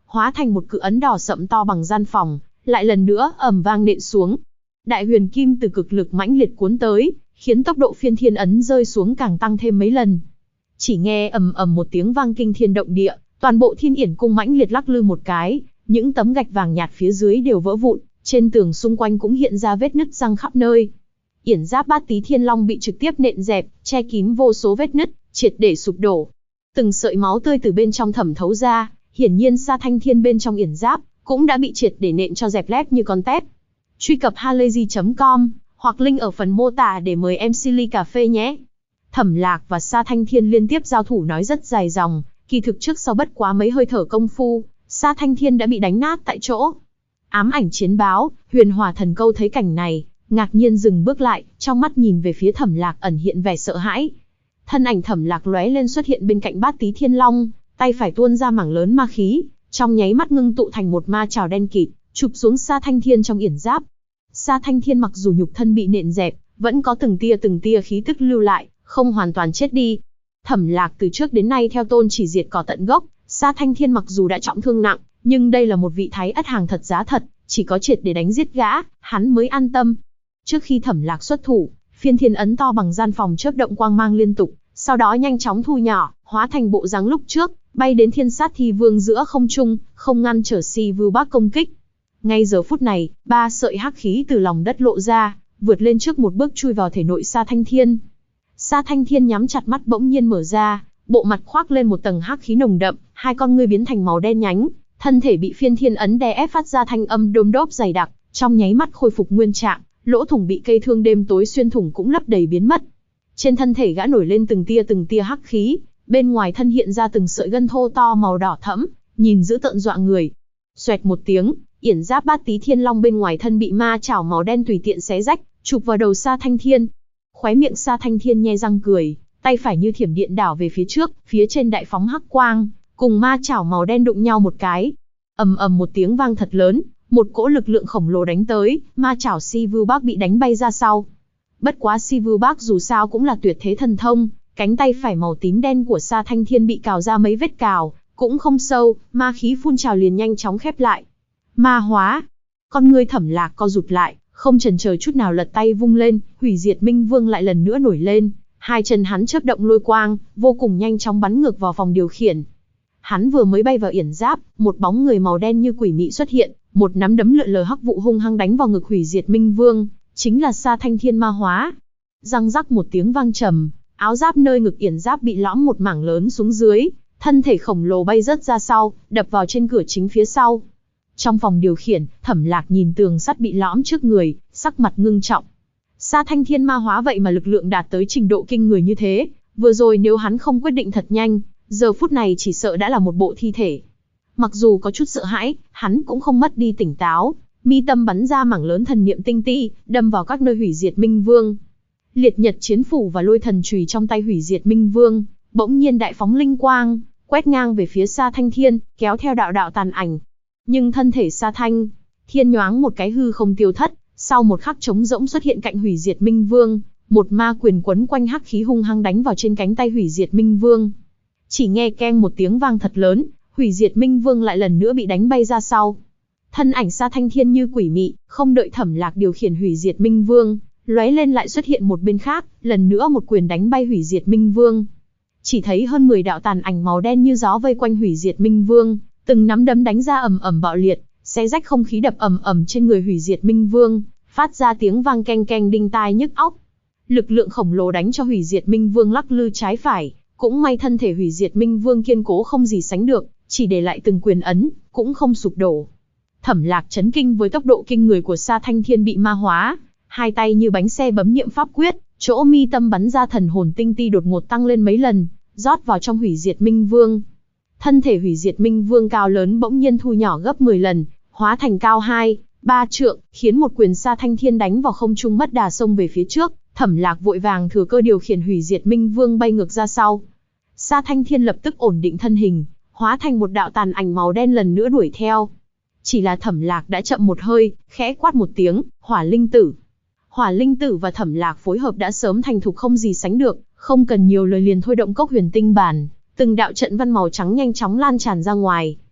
hóa thành một cự ấn đỏ sậm to bằng gian phòng, lại lần nữa ầm vang nện xuống. Đại huyền kim từ cực lực mãnh liệt cuốn tới, khiến tốc độ phiên thiên ấn rơi xuống càng tăng thêm mấy lần. Chỉ nghe ầm ầm một tiếng vang kinh thiên động địa, toàn bộ Thiên Yển cung mãnh liệt lắc lư một cái, những tấm gạch vàng nhạt phía dưới đều vỡ vụn, trên tường xung quanh cũng hiện ra vết nứt răng khắp nơi. Yển giáp Bát Tí Thiên Long bị trực tiếp nện dẹp, che kín vô số vết nứt, triệt để sụp đổ. Từng sợi máu tươi từ bên trong thẩm thấu ra, hiển nhiên Sa Thanh Thiên bên trong yển giáp cũng đã bị triệt để nện cho dẹp lép như con tép. Truy cập halayzi.com hoặc link ở phần mô tả để mời em Silly Cà Phê nhé. Thẩm Lạc và Sa Thanh Thiên liên tiếp giao thủ nói rất dài dòng, kỳ thực trước sau bất quá mấy hơi thở công phu, Sa Thanh Thiên đã bị đánh nát tại chỗ. Ám ảnh chiến báo, Huyền Hỏa Thần Câu thấy cảnh này, ngạc nhiên dừng bước lại, trong mắt nhìn về phía Thẩm Lạc ẩn hiện vẻ sợ hãi. Thân ảnh Thẩm Lạc lóe lên xuất hiện bên cạnh Bát Tí Thiên Long, tay phải tuôn ra mảng lớn ma khí, trong nháy mắt ngưng tụ thành một ma chảo đen kịt, chụp xuống Sa Thanh Thiên trong yển giáp. Sa Thanh Thiên mặc dù nhục thân bị nện dẹp, vẫn có từng tia khí tức lưu lại, không hoàn toàn chết đi. Thẩm Lạc từ trước đến nay theo tôn chỉ diệt cỏ tận gốc, Sa Thanh Thiên mặc dù đã trọng thương nặng, nhưng đây là một vị thái ất hàng thật giá thật, chỉ có triệt để đánh giết gã, hắn mới an tâm. Trước khi Thẩm Lạc xuất thủ, phiên thiên ấn to bằng gian phòng chớp động quang mang liên tục, sau đó nhanh chóng thu nhỏ, hóa thành bộ dáng lúc trước, bay đến Thiên Sát Thi Vương giữa không trung, không ngăn trở Si Vưu Bác công kích. Ngay giờ phút này, 3 sợi hắc khí từ lòng đất lộ ra, vượt lên trước một bước chui vào thể nội Sa Thanh Thiên. Sa Thanh Thiên nhắm chặt mắt bỗng nhiên mở ra, bộ mặt khoác lên một tầng hắc khí nồng đậm, hai con ngươi biến thành màu đen nhánh, thân thể bị phiên thiên ấn đè ép phát ra thanh âm đôm đốp dày đặc, trong nháy mắt khôi phục nguyên trạng, lỗ thủng bị cây thương đêm tối xuyên thủng cũng lấp đầy biến mất. Trên thân thể gã nổi lên từng tia hắc khí, bên ngoài thân hiện ra từng sợi gân thô to màu đỏ thẫm, nhìn dữ tợn dọa người. Xoẹt một tiếng, yển giáp Bát Tí Thiên Long bên ngoài thân bị ma chảo màu đen tùy tiện xé rách, chụp vào đầu Sa Thanh Thiên. Khóe miệng Sa Thanh Thiên nhe răng cười, tay phải như thiểm điện đảo về phía trước, phía trên đại phóng hắc quang, cùng ma chảo màu đen đụng nhau một cái. Ầm ầm một tiếng vang thật lớn, một cỗ lực lượng khổng lồ đánh tới, ma chảo Si Vưu Bác bị đánh bay ra sau. Bất quá Si Vưu Bác dù sao cũng là tuyệt thế thần thông, cánh tay phải màu tím đen của Sa Thanh Thiên bị cào ra mấy vết cào, cũng không sâu, ma khí phun trào liền nhanh chóng khép lại. Ma hóa. Con ngươi Thẩm Lạc co rụt lại, không chần chờ chút nào lật tay vung lên, Hủy Diệt Minh Vương lại lần nữa nổi lên, hai chân hắn chớp động lôi quang, vô cùng nhanh chóng bắn ngược vào phòng điều khiển. Hắn vừa mới bay vào yển giáp, một bóng người màu đen như quỷ mị xuất hiện, một nắm đấm lượn lờ hắc vụ hung hăng đánh vào ngực Hủy Diệt Minh Vương, chính là Sa Thanh Thiên ma hóa. Răng rắc một tiếng vang trầm, áo giáp nơi ngực yển giáp bị lõm một mảng lớn xuống dưới, thân thể khổng lồ bay rớt ra sau, đập vào trên cửa chính phía sau. Trong phòng điều khiển, Thẩm Lạc nhìn tường sắt bị lõm trước người, sắc mặt ngưng trọng. Sa Thanh Thiên ma hóa vậy mà lực lượng đạt tới trình độ kinh người như thế, vừa rồi nếu hắn không quyết định thật nhanh, giờ phút này chỉ sợ đã là một bộ thi thể. Mặc dù có chút sợ hãi, hắn cũng không mất đi tỉnh táo, mi tâm bắn ra mảng lớn thần niệm tinh ti, đâm vào các nơi Hủy Diệt Minh Vương. Liệt Nhật Chiến Phủ và Lôi Thần Chùy trong tay Hủy Diệt Minh Vương, bỗng nhiên đại phóng linh quang, quét ngang về phía Sa Thanh Thiên, kéo theo đạo đạo tàn ảnh. Nhưng thân thể Sa Thanh Thiên nhoáng một cái hư không tiêu thất, sau một khắc trống rỗng xuất hiện cạnh Hủy Diệt Minh Vương, một ma quyền quấn quanh hắc khí hung hăng đánh vào trên cánh tay Hủy Diệt Minh Vương. Chỉ nghe keng một tiếng vang thật lớn, Hủy Diệt Minh Vương lại lần nữa bị đánh bay ra sau. Thân ảnh Sa Thanh Thiên như quỷ mị, không đợi Thẩm Lạc điều khiển Hủy Diệt Minh Vương, lóe lên lại xuất hiện một bên khác, lần nữa một quyền đánh bay Hủy Diệt Minh Vương. Chỉ thấy hơn 10 đạo tàn ảnh màu đen như gió vây quanh Hủy Diệt Minh Vương, từng nắm đấm đánh ra ầm ầm bạo liệt, xé rách không khí đập ầm ầm trên người Hủy Diệt Minh Vương, phát ra tiếng vang keng keng đinh tai nhức óc. Lực lượng khổng lồ đánh cho Hủy Diệt Minh Vương lắc lư trái phải, cũng may thân thể Hủy Diệt Minh Vương kiên cố không gì sánh được, chỉ để lại từng quyền ấn, cũng không sụp đổ. Thẩm Lạc chấn kinh với tốc độ kinh người của Sa Thanh Thiên bị ma hóa, hai tay như bánh xe bấm niệm pháp quyết, chỗ mi tâm bắn ra thần hồn tinh ti đột ngột tăng lên mấy lần, rót vào trong Hủy Diệt Minh Vương. Thân thể Hủy Diệt Minh Vương cao lớn bỗng nhiên thu nhỏ gấp 10 lần, hóa thành cao 2-3 trượng, khiến một quyền Sa Thanh Thiên đánh vào không trung mất đà xông về phía trước. Thẩm Lạc vội vàng thừa cơ điều khiển Hủy Diệt Minh Vương bay ngược ra sau. Sa Thanh Thiên lập tức ổn định thân hình, hóa thành một đạo tàn ảnh màu đen lần nữa đuổi theo. Chỉ là Thẩm Lạc đã chậm một hơi, khẽ quát một tiếng, Hỏa Linh Tử. Hỏa Linh Tử và Thẩm Lạc phối hợp đã sớm thành thục không gì sánh được, không cần nhiều lời liền thôi động Cốc Huyền Tinh Bàn, từng đạo trận văn màu trắng nhanh chóng lan tràn ra ngoài.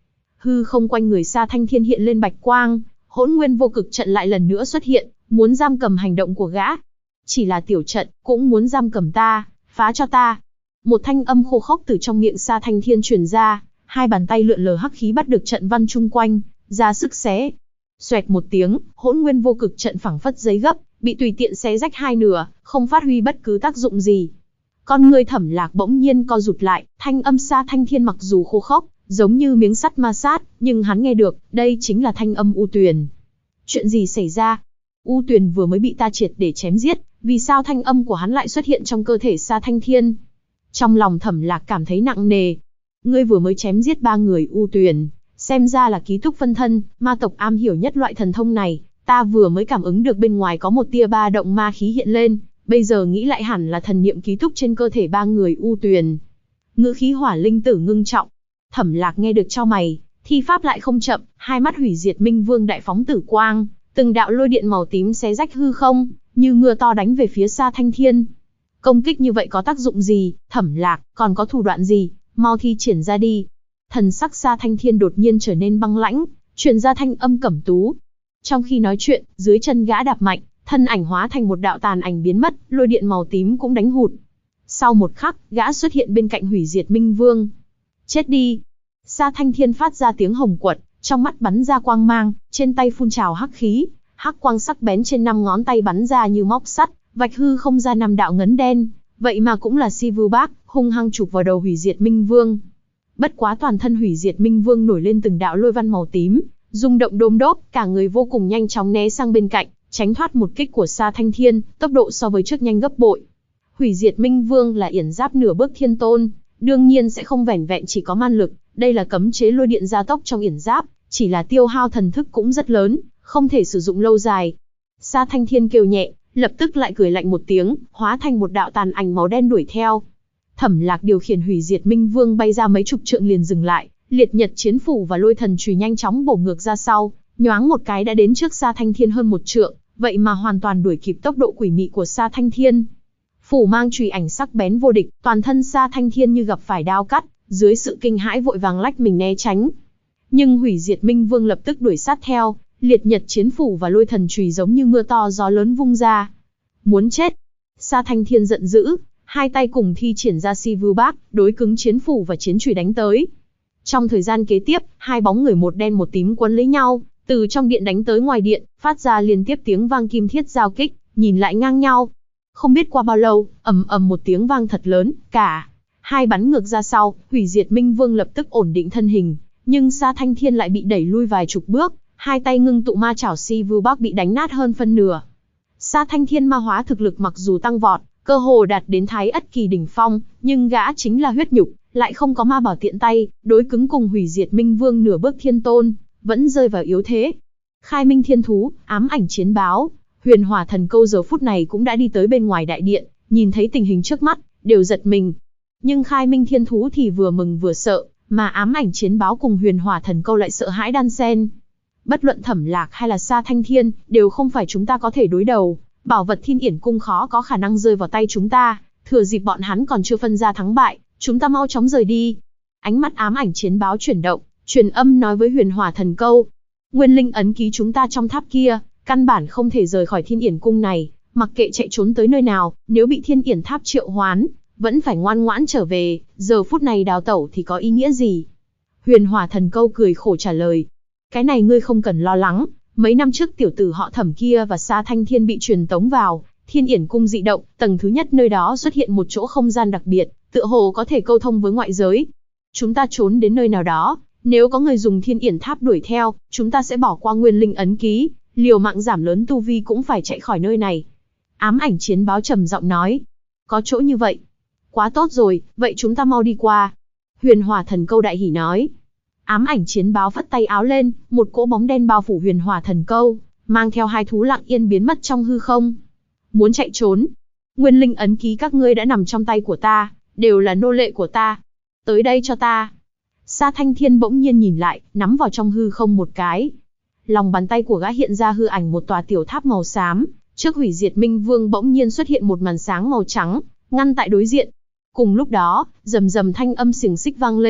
Hư không quanh người Sa Thanh Thiên hiện lên bạch quang, Hỗn Nguyên Vô Cực trận lại lần nữa xuất hiện, muốn giam cầm hành động của gã. Chỉ là tiểu trận, cũng muốn giam cầm ta, phá cho ta. Một thanh âm khô khốc từ trong miệng Sa Thanh Thiên truyền ra, hai bàn tay lượn lờ hắc khí bắt được trận văn chung quanh, ra sức xé. Xoẹt một tiếng, Hỗn Nguyên Vô Cực trận phảng phất giấy gấp, bị tùy tiện xé rách hai nửa, không phát huy bất cứ tác dụng gì. Con ngươi Thẩm Lạc bỗng nhiên co rụt lại, thanh âm Sa Thanh Thiên mặc dù khô khốc, giống như miếng sắt ma sát, nhưng hắn nghe được, đây chính là thanh âm U Tuyền. Chuyện gì xảy ra? U Tuyền vừa mới bị ta triệt để chém giết, vì sao thanh âm của hắn lại xuất hiện trong cơ thể Sa Thanh Thiên? Trong lòng Thẩm Lạc cảm thấy nặng nề. Ngươi vừa mới chém giết 3 người U Tuyền, xem ra là ký túc phân thân, ma tộc am hiểu nhất loại thần thông này, ta vừa mới cảm ứng được bên ngoài có một tia ba động ma khí hiện lên, bây giờ nghĩ lại hẳn là thần niệm ký túc trên cơ thể 3 người U Tuyền. Ngữ khí Hỏa Linh Tử ngưng trọng. Thẩm Lạc nghe được chau mày, thi pháp lại không chậm, hai mắt hủy diệt minh vương đại phóng tử quang, từng đạo lôi điện màu tím xé rách hư không, như mưa to đánh về phía Sa Thanh Thiên. Công kích như vậy có tác dụng gì? Thẩm Lạc, còn có thủ đoạn gì? Mau thi triển ra đi. Thần sắc Sa Thanh Thiên đột nhiên trở nên băng lãnh, truyền ra thanh âm cẩm tú. Trong khi nói chuyện, dưới chân gã đạp mạnh, thân ảnh hóa thành một đạo tàn ảnh biến mất, lôi điện màu tím cũng đánh hụt. Sau một khắc, gã xuất hiện bên cạnh hủy diệt minh vương. Chết đi! Sa Thanh Thiên phát ra tiếng hồng quật, trong mắt bắn ra quang mang, trên tay phun trào hắc khí, hắc quang sắc bén trên 5 ngón tay bắn ra như móc sắt, vạch hư không ra 5 đạo ngấn đen, vậy mà cũng là Si Vu Bác, hung hăng chụp vào đầu hủy diệt minh vương. Bất quá toàn thân hủy diệt minh vương nổi lên từng đạo lôi văn màu tím, rung động đôm đốp, cả người vô cùng nhanh chóng né sang bên cạnh, tránh thoát một kích của Sa Thanh Thiên, tốc độ so với trước nhanh gấp bội. Hủy diệt minh vương là yển giáp nửa bước thiên tôn, đương nhiên sẽ không vẻn vẹn chỉ có man lực, đây là cấm chế lôi điện gia tốc trong yển giáp, chỉ là tiêu hao thần thức cũng rất lớn, không thể sử dụng lâu dài. Sa Thanh Thiên kêu nhẹ, lập tức lại cười lạnh một tiếng, hóa thành một đạo tàn ảnh màu đen đuổi theo. Thẩm Lạc điều khiển hủy diệt minh vương bay ra mấy chục trượng liền dừng lại, liệt nhật chiến phủ và lôi thần chùy nhanh chóng bổ ngược ra sau, nhoáng một cái đã đến trước Sa Thanh Thiên hơn 1 trượng, vậy mà hoàn toàn đuổi kịp tốc độ quỷ mị của Sa Thanh Thiên. Phủ mang chùy ảnh sắc bén vô địch, toàn thân Sa Thanh Thiên như gặp phải đao cắt, dưới sự kinh hãi vội vàng lách mình né tránh. Nhưng hủy diệt minh vương lập tức đuổi sát theo, liệt nhật chiến phủ và lôi thần chùy giống như mưa to gió lớn vung ra. Muốn chết! Sa Thanh Thiên giận dữ, hai tay cùng thi triển ra Si Vu Bác, đối cứng chiến phủ và chiến chùy đánh tới. Trong thời gian kế tiếp, hai bóng người một đen một tím quấn lấy nhau, từ trong điện đánh tới ngoài điện, phát ra liên tiếp tiếng vang kim thiết giao kích, nhìn lại ngang nhau. Không biết qua bao lâu, ầm ầm một tiếng vang thật lớn, cả hai bắn ngược ra sau, hủy diệt minh vương lập tức ổn định thân hình, nhưng Sa Thanh Thiên lại bị đẩy lui vài chục bước, hai tay ngưng tụ ma chảo Si Vu Bác bị đánh nát hơn phân nửa. Sa Thanh Thiên ma hóa thực lực mặc dù tăng vọt, cơ hồ đạt đến Thái Ất kỳ đỉnh phong, nhưng gã chính là huyết nhục, lại không có ma bảo tiện tay, đối cứng cùng hủy diệt minh vương nửa bước thiên tôn, vẫn rơi vào yếu thế. Khai Minh Thiên Thú, ám ảnh chiến báo, Huyền Hỏa Thần Câu giờ phút này cũng đã đi tới bên ngoài đại điện, nhìn thấy tình hình trước mắt, đều giật mình. Nhưng Khai Minh Thiên Thú thì vừa mừng vừa sợ, mà ám ảnh chiến báo cùng Huyền Hỏa Thần Câu lại sợ hãi đan xen. Bất luận Thẩm Lạc hay là Sa Thanh Thiên, đều không phải chúng ta có thể đối đầu. Bảo vật Thiên Yển Cung khó có khả năng rơi vào tay chúng ta, thừa dịp bọn hắn còn chưa phân ra thắng bại, chúng ta mau chóng rời đi. Ánh mắt ám ảnh chiến báo chuyển động, truyền âm nói với Huyền Hỏa Thần Câu. Nguyên linh ấn ký chúng ta trong tháp kia, căn bản không thể rời khỏi Thiên Yển Cung này, mặc kệ chạy trốn tới nơi nào, nếu bị Thiên Yển Tháp triệu hoán, vẫn phải ngoan ngoãn trở về, giờ phút này đào tẩu thì có ý nghĩa gì? Huyền Hỏa Thần Câu cười khổ trả lời. Cái này ngươi không cần lo lắng, mấy năm trước tiểu tử họ Thẩm kia và Sa Thanh Thiên bị truyền tống vào Thiên Yển Cung dị động, tầng thứ nhất nơi đó xuất hiện một chỗ không gian đặc biệt, tựa hồ có thể câu thông với ngoại giới. Chúng ta trốn đến nơi nào đó, nếu có người dùng Thiên Yển Tháp đuổi theo, chúng ta sẽ bỏ qua nguyên linh ấn ký, liều mạng giảm lớn tu vi cũng phải chạy khỏi nơi này. Ám ảnh chiến báo trầm giọng nói. Có chỗ như vậy. Quá tốt rồi, vậy chúng ta mau đi qua. Huyền Hỏa Thần Câu đại hỉ nói. Ám ảnh chiến báo phất tay áo lên, một cỗ bóng đen bao phủ Huyền Hỏa Thần Câu, mang theo hai thú lặng yên biến mất trong hư không. Muốn chạy trốn? Nguyên linh ấn ký các ngươi đã nằm trong tay của ta, đều là nô lệ của ta. Tới đây cho ta. Sa Thanh Thiên bỗng nhiên nhìn lại, nắm vào trong hư không một cái. Lòng bàn tay của gã hiện ra hư ảnh một tòa tiểu tháp màu xám, trước hủy diệt minh vương bỗng nhiên xuất hiện một màn sáng màu trắng, ngăn tại đối diện. Cùng lúc đó, rầm rầm thanh âm xiềng xích vang lên,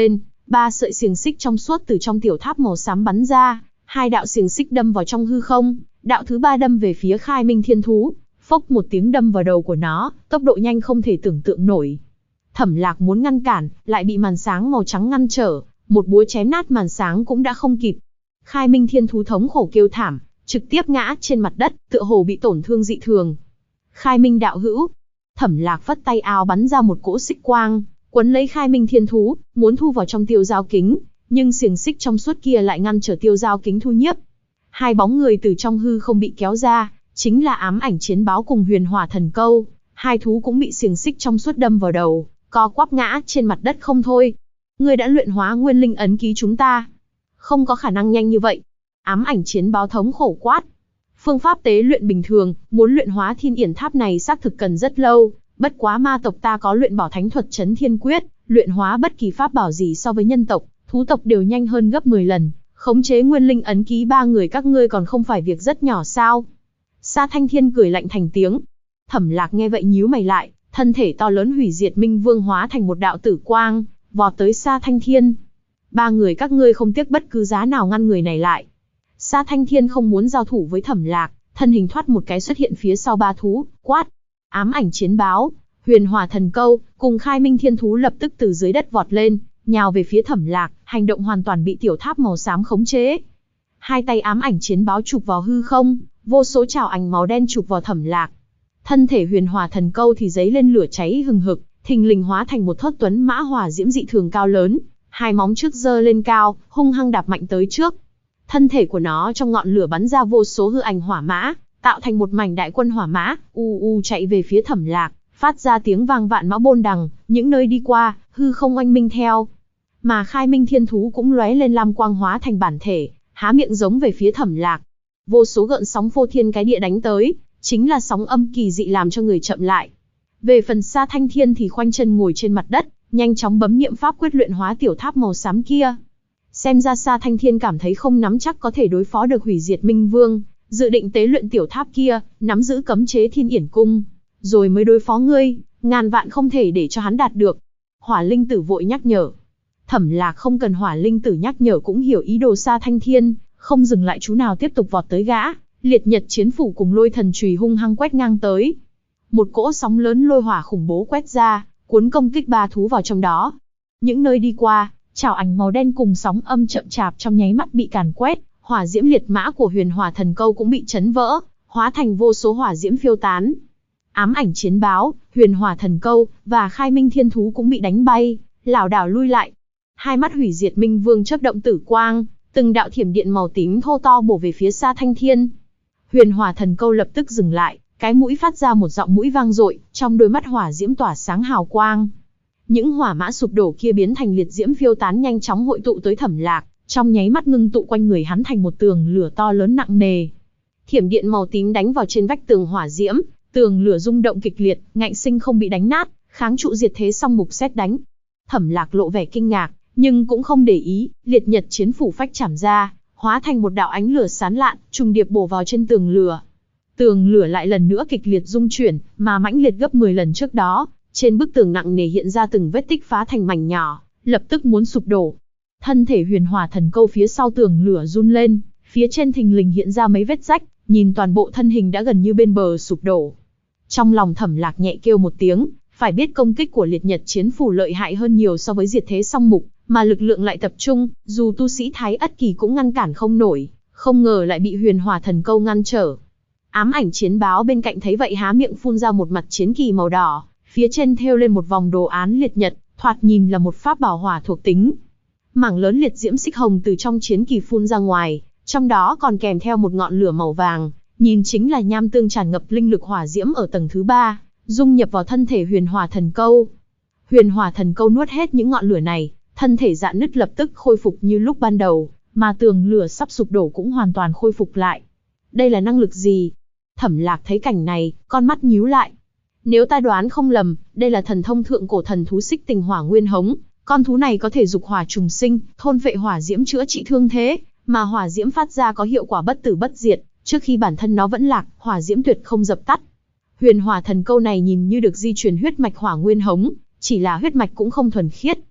3 sợi xiềng xích trong suốt từ trong tiểu tháp màu xám bắn ra, 2 đạo xiềng xích đâm vào trong hư không, đạo thứ 3 đâm về phía Khai Minh Thiên Thú, phốc một tiếng đâm vào đầu của nó, tốc độ nhanh không thể tưởng tượng nổi. Thẩm Lạc muốn ngăn cản, lại bị màn sáng màu trắng ngăn trở, một búa chém nát màn sáng cũng đã không kịp. Khai Minh Thiên Thú thống khổ kêu thảm, trực tiếp ngã trên mặt đất, tựa hồ bị tổn thương dị thường. Khai Minh đạo hữu. Thẩm Lạc phất tay áo bắn ra một cỗ xích quang, quấn lấy Khai Minh Thiên Thú, muốn thu vào trong tiêu giao kính, nhưng xiềng xích trong suốt kia lại ngăn trở tiêu giao kính thu nhiếp. Hai bóng người từ trong hư không bị kéo ra, chính là Ám Ảnh Chiến Báo cùng Huyền Hỏa Thần Câu, hai thú cũng bị xiềng xích trong suốt đâm vào đầu, co quắp ngã trên mặt đất không thôi. Ngươi đã luyện hóa Nguyên Linh ấn ký chúng ta, không có khả năng nhanh như vậy. Ám Ảnh Chiến Báo thống khổ quát. Phương pháp tế luyện bình thường, muốn luyện hóa Thiên Yển Tháp này xác thực cần rất lâu, bất quá ma tộc ta có luyện bảo thánh thuật Chấn Thiên Quyết, luyện hóa bất kỳ pháp bảo gì so với nhân tộc, thú tộc đều nhanh hơn gấp 10 lần, khống chế Nguyên Linh ấn ký 3 người các ngươi còn không phải việc rất nhỏ sao? Sa Thanh Thiên cười lạnh thành tiếng. Thẩm Lạc nghe vậy nhíu mày lại, thân thể to lớn hủy diệt minh vương hóa thành một đạo tử quang, vọt tới Sa Thanh Thiên. 3 người các ngươi không tiếc bất cứ giá nào ngăn người này lại. Sa Thanh Thiên không muốn giao thủ với Thẩm Lạc, thân hình thoát một cái xuất hiện phía sau 3 thú, quát. Ám Ảnh Chiến Báo, Huyền Hỏa Thần Câu, cùng Khai Minh Thiên Thú lập tức từ dưới đất vọt lên, nhào về phía Thẩm Lạc, hành động hoàn toàn bị tiểu tháp màu xám khống chế. Hai tay Ám Ảnh Chiến Báo chụp vào hư không, vô số trảo ảnh màu đen chụp vào Thẩm Lạc. Thân thể Huyền Hỏa Thần Câu thì giấy lên lửa cháy hừng hực, thình lình hóa thành một thớt tuấn mã hỏa diễm dị thường cao lớn, hai móng trước giơ lên cao, hung hăng đạp mạnh tới trước. Thân thể của nó trong ngọn lửa bắn ra vô số hư ảnh hỏa mã, tạo thành một mảnh đại quân hỏa mã, chạy về phía Thẩm Lạc, phát ra tiếng vang vạn mã bôn đằng, những nơi đi qua, hư không oanh minh theo. Mà Khai Minh Thiên Thú cũng lóe lên lam quang hóa thành bản thể, há miệng giống về phía Thẩm Lạc. Vô số gợn sóng phô thiên cái địa đánh tới, chính là sóng âm kỳ dị làm cho người chậm lại. Về phần Sa Thanh Thiên thì khoanh chân ngồi trên mặt đất, nhanh chóng bấm niệm pháp quyết luyện hóa tiểu tháp màu xám kia. Xem ra Sa Thanh Thiên cảm thấy không nắm chắc có thể đối phó được hủy diệt minh vương, dự định tế luyện tiểu tháp kia, nắm giữ cấm chế Thiên Yển Cung, rồi mới đối phó ngươi, ngàn vạn không thể để cho hắn đạt được. Hỏa Linh Tử vội nhắc nhở. Thẩm Lạc không cần Hỏa Linh Tử nhắc nhở cũng hiểu ý đồ Sa Thanh Thiên, không dừng lại chú nào tiếp tục vọt tới gã, Liệt Nhật Chiến Phủ cùng Lôi Thần Chùy hung hăng quét ngang tới. Một cỗ sóng lớn lôi hỏa khủng bố quét ra, cuốn công kích 3 thú vào trong đó. Những nơi đi qua, trảo ảnh màu đen cùng sóng âm chậm chạp trong nháy mắt bị càn quét, hỏa diễm liệt mã của Huyền Hỏa Thần Câu cũng bị chấn vỡ, hóa thành vô số hỏa diễm phiêu tán. Ám Ảnh Chiến Báo, Huyền Hỏa Thần Câu và Khai Minh Thiên Thú cũng bị đánh bay, lảo đảo lui lại. Hai mắt hủy diệt minh vương chớp động tử quang, từng đạo thiểm điện màu tím thô to bổ về phía Sa Thanh Thiên. Huyền Hỏa Thần Câu lập tức dừng lại, cái mũi phát ra một giọng mũi vang dội, trong đôi mắt hỏa diễm tỏa sáng hào quang. Những hỏa mã sụp đổ kia biến thành liệt diễm phiêu tán nhanh chóng hội tụ tới Thẩm Lạc, trong nháy mắt ngưng tụ quanh người hắn thành một tường lửa to lớn nặng nề. Thiểm điện màu tím đánh vào trên vách tường hỏa diễm, tường lửa rung động kịch liệt, ngạnh sinh không bị đánh nát, kháng trụ diệt thế song mục sét đánh. Thẩm Lạc lộ vẻ kinh ngạc, nhưng cũng không để ý, Liệt Nhật Chiến Phủ phách chảm ra, hóa thành một đạo ánh lửa sáng lạn, trùng điệp bổ vào trên tường lửa. Tường lửa lại lần nữa kịch liệt rung chuyển, mà mãnh liệt gấp 10 lần trước đó, trên bức tường nặng nề hiện ra từng vết tích phá thành mảnh nhỏ, lập tức muốn sụp đổ. Thân thể Huyền Hỏa Thần Câu phía sau tường lửa run lên, phía trên thình lình hiện ra mấy vết rách, nhìn toàn bộ thân hình đã gần như bên bờ sụp đổ. Trong lòng Thẩm Lạc nhẹ kêu một tiếng, phải biết công kích của Liệt Nhật Chiến Phủ lợi hại hơn nhiều so với diệt thế song mục, mà lực lượng lại tập trung, dù tu sĩ Thái Ất Kỳ cũng ngăn cản không nổi, không ngờ lại bị Huyền Hỏa Thần Câu ngăn trở. Ám Ảnh Chiến Báo bên cạnh thấy vậy há miệng phun ra một mặt chiến kỳ màu đỏ, phía trên thêu lên một vòng đồ án liệt nhật, thoạt nhìn là một pháp bảo hỏa thuộc tính. Mảng lớn liệt diễm xích hồng từ trong chiến kỳ phun ra ngoài, trong đó còn kèm theo một ngọn lửa màu vàng, nhìn chính là nham tương tràn ngập linh lực hỏa diễm ở tầng thứ 3, dung nhập vào thân thể Huyền Hỏa Thần Câu. Huyền Hỏa Thần Câu nuốt hết những ngọn lửa này, thân thể rạn nứt lập tức khôi phục như lúc ban đầu, mà tường lửa sắp sụp đổ cũng hoàn toàn khôi phục lại. Đây là năng lực gì? Thẩm Lạc thấy cảnh này, con mắt nhíu lại. Nếu ta đoán không lầm, đây là thần thông thượng cổ thần thú Xích Tình Hỏa Nguyên Hống. Con thú này có thể dục hỏa trùng sinh, thôn phệ hỏa diễm chữa trị thương thế, mà hỏa diễm phát ra có hiệu quả bất tử bất diệt, trước khi bản thân nó vẫn lạc, hỏa diễm tuyệt không dập tắt. Huyền Hỏa Thần Câu này nhìn như được di truyền huyết mạch Hỏa Nguyên Hống, chỉ là huyết mạch cũng không thuần khiết.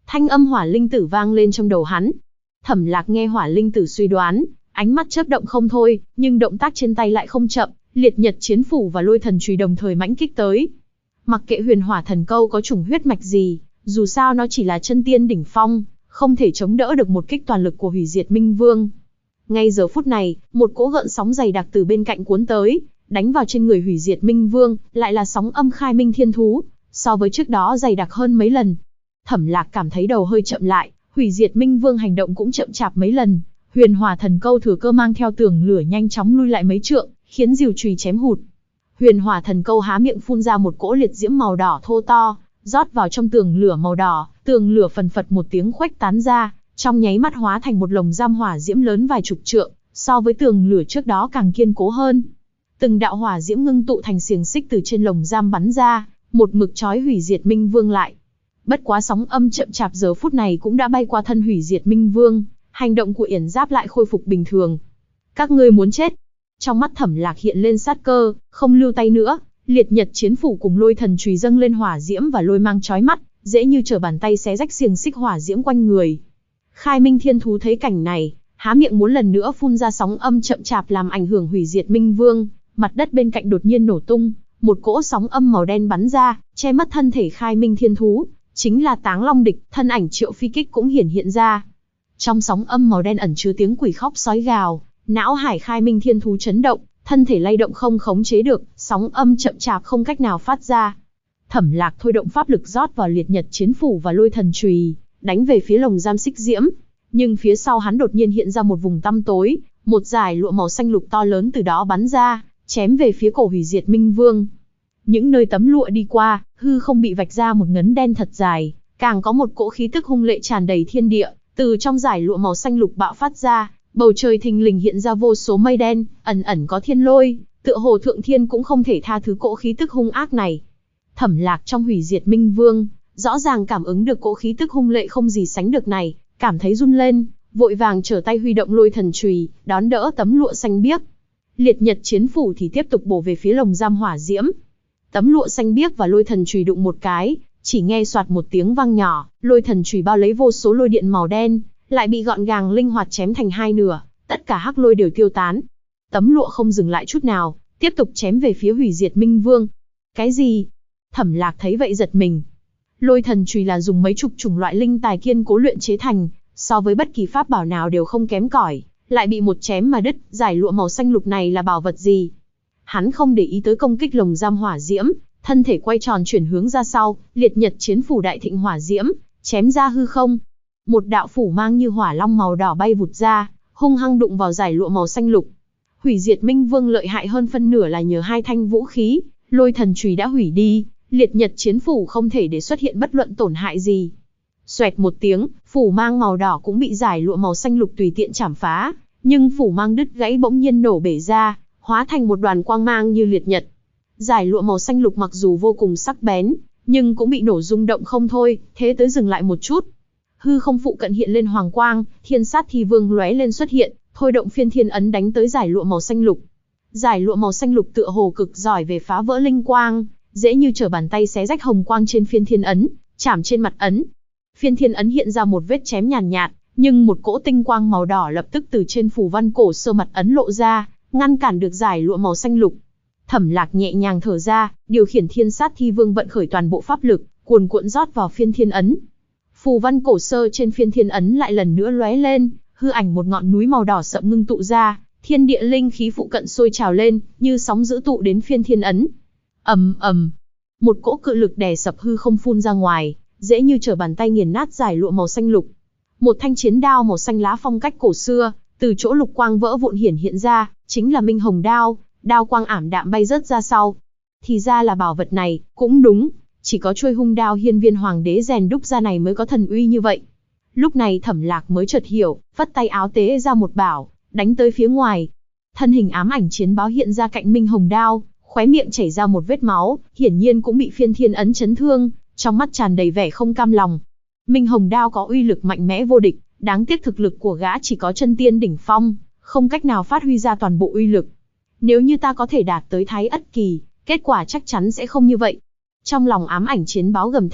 Thanh âm Hỏa Linh Tử vang lên trong đầu hắn. Thẩm Lạc nghe Hỏa Linh Tử suy đoán, ánh mắt chớp động không thôi, nhưng động tác trên tay lại không chậm, Liệt Nhật Chiến Phủ và Lôi Thần Chùy đồng thời mãnh kích tới. Mặc kệ Huyền Hỏa Thần Câu có chủng huyết mạch gì, dù sao nó chỉ là chân tiên đỉnh phong, không thể chống đỡ được một kích toàn lực của Hủy Diệt Minh Vương. Ngay giờ phút này, một cỗ gợn sóng dày đặc từ bên cạnh cuốn tới, đánh vào trên người Hủy Diệt Minh Vương, lại là sóng âm Khai Minh Thiên Thú, so với trước đó dày đặc hơn mấy lần. Thẩm Lạc cảm thấy đầu hơi chậm lại, Hủy Diệt Minh Vương hành động cũng chậm chạp mấy lần. Huyền Hỏa Thần Câu thừa cơ mang theo tường lửa nhanh chóng lui lại mấy trượng, khiến diều chùy chém hụt. Huyền Hỏa Thần Câu há miệng phun ra một cỗ liệt diễm màu đỏ thô to, rót vào trong tường lửa màu đỏ, tường lửa phần phật một tiếng khuếch tán ra, trong nháy mắt hóa thành một lồng giam hỏa diễm lớn vài chục trượng, so với tường lửa trước đó càng kiên cố hơn. Từng đạo hỏa diễm ngưng tụ thành xiềng xích từ trên lồng giam bắn ra, một mực trói Hủy Diệt Minh Vương lại. Bất quá sóng âm chậm chạp giờ phút này cũng đã bay qua thân Hủy Diệt Minh Vương, hành động của Yển Giáp lại khôi phục bình thường. Các ngươi muốn chết? Trong mắt Thẩm Lạc hiện lên sát cơ, không lưu tay nữa, Liệt Nhật Chiến Phủ cùng Lôi Thần Chùy dâng lên hỏa diễm và lôi mang chói mắt, dễ như trở bàn tay xé rách xiềng xích hỏa diễm quanh người. Khai Minh Thiên Thú thấy cảnh này, há miệng muốn lần nữa phun ra sóng âm chậm chạp làm ảnh hưởng Hủy Diệt Minh Vương, mặt đất bên cạnh đột nhiên nổ tung, một cỗ sóng âm màu đen bắn ra, che mất thân thể Khai Minh Thiên Thú, chính là Táng Long Địch, thân ảnh Triệu Phi Kích cũng hiện ra. Trong sóng âm màu đen ẩn chứa tiếng quỷ khóc sói gào, não hải Khai Minh Thiên Thú chấn động, thân thể lay động không khống chế được, sóng âm chậm chạp không cách nào phát ra. Thẩm Lạc thôi động pháp lực rót vào Liệt Nhật Chiến Phủ và Lôi Thần Chùy, đánh về phía lồng giam xích diễm, nhưng phía sau hắn đột nhiên hiện ra một vùng tăm tối, một dải lụa màu xanh lục to lớn từ đó bắn ra, chém về phía cổ Hủy Diệt Minh Vương. Những nơi tấm lụa đi qua, hư không bị vạch ra một ngấn đen thật dài, càng có một cỗ khí tức hung lệ tràn đầy thiên địa, từ trong dải lụa màu xanh lục bạo phát ra, bầu trời thình lình hiện ra vô số mây đen, ẩn ẩn có thiên lôi, tựa hồ thượng thiên cũng không thể tha thứ cỗ khí tức hung ác này. Thẩm Lạc trong Hủy Diệt Minh Vương, rõ ràng cảm ứng được cỗ khí tức hung lệ không gì sánh được này, cảm thấy run lên, vội vàng trở tay huy động Lôi Thần Chùy, đón đỡ tấm lụa xanh biếc. Liệt Nhật Chiến Phủ thì tiếp tục bổ về phía lồng giam hỏa diễm. Tấm lụa xanh biếc và Lôi Thần Chùy đụng một cái, chỉ nghe soạt một tiếng vang nhỏ, Lôi Thần Chùy bao lấy vô số lôi điện màu đen, lại bị gọn gàng linh hoạt chém thành hai nửa, tất cả hắc lôi đều tiêu tán. Tấm lụa không dừng lại chút nào, tiếp tục chém về phía Hủy Diệt Minh Vương. Cái gì? Thẩm Lạc thấy vậy giật mình. Lôi Thần Chùy là dùng mấy chục chủng loại linh tài kiên cố luyện chế thành, so với bất kỳ pháp bảo nào đều không kém cỏi, lại bị một chém mà đứt. Giải lụa màu xanh lục này là bảo vật gì? Hắn không để ý tới công kích lồng giam hỏa diễm, thân thể quay tròn chuyển hướng ra sau, Liệt Nhật Chiến Phủ đại thịnh hỏa diễm, chém ra hư không. Một đạo phủ mang như hỏa long màu đỏ bay vụt ra, hung hăng đụng vào giải lụa màu xanh lục. Hủy Diệt Minh Vương lợi hại hơn phân nửa là nhờ hai thanh vũ khí, Lôi Thần Chùy đã hủy đi, Liệt Nhật Chiến Phủ không thể để xuất hiện bất luận tổn hại gì. Xoẹt một tiếng, phủ mang màu đỏ cũng bị giải lụa màu xanh lục tùy tiện chảm phá, nhưng phủ mang đứt gãy bỗng nhiên nổ bể ra, hóa thành một đoàn quang mang như liệt nhật. Giải lụa màu xanh lục mặc dù vô cùng sắc bén, nhưng cũng bị nổ rung động không thôi, thế tới dừng lại một chút. Hư không phụ cận hiện lên hoàng quang, Thiên Sát Thi Vương lóe lên xuất hiện, thôi động Phiên Thiên Ấn đánh tới giải lụa màu xanh lục. Giải lụa màu xanh lục tựa hồ cực giỏi về phá vỡ linh quang, dễ như trở bàn tay xé rách hồng quang trên Phiên Thiên Ấn, chạm trên mặt ấn. Phiên Thiên Ấn hiện ra một vết chém nhàn nhạt, nhưng một cỗ tinh quang màu đỏ lập tức từ trên phù văn cổ sơ mặt ấn lộ ra, ngăn cản được giải lụa màu xanh lục. Thẩm Lạc nhẹ nhàng thở ra, điều khiển Thiên Sát Thi Vương vận khởi toàn bộ pháp lực, cuồn cuộn rót vào Phiên Thiên Ấn. Phù văn cổ sơ trên Phiên Thiên Ấn lại lần nữa lóe lên, hư ảnh một ngọn núi màu đỏ sậm ngưng tụ ra, thiên địa linh khí phụ cận sôi trào lên, như sóng dữ tụ đến Phiên Thiên Ấn. Ầm ầm, một cỗ cự lực đè sập hư không phun ra ngoài, dễ như trở bàn tay nghiền nát giải lụa màu xanh lục. Một thanh chiến đao màu xanh lá phong cách cổ xưa, từ chỗ lục quang vỡ vụn hiện ra, chính là Minh Hồng Đao, đao quang ảm đạm bay rớt ra sau. Thì ra là bảo vật này, cũng đúng, chỉ có chuôi hung đao Hiên Viên Hoàng đế rèn đúc ra này mới có thần uy như vậy. Lúc này Thẩm Lạc mới chợt hiểu, vất tay áo tế ra một bảo, đánh tới phía ngoài. Thân hình ám ảnh chiến báo hiện ra cạnh Minh Hồng Đao, khóe miệng chảy ra một vết máu, hiển nhiên cũng bị Phiên Thiên Ấn chấn thương, trong mắt tràn đầy vẻ không cam lòng. Minh Hồng Đao có uy lực mạnh mẽ vô địch, đáng tiếc thực lực của gã chỉ có chân tiên đỉnh phong, không cách nào phát huy ra toàn bộ uy lực. Nếu như ta có thể đạt tới Thái Ất Kỳ, kết quả chắc chắn sẽ không như vậy. Trong lòng ám ảnh chiến báo gầm thét,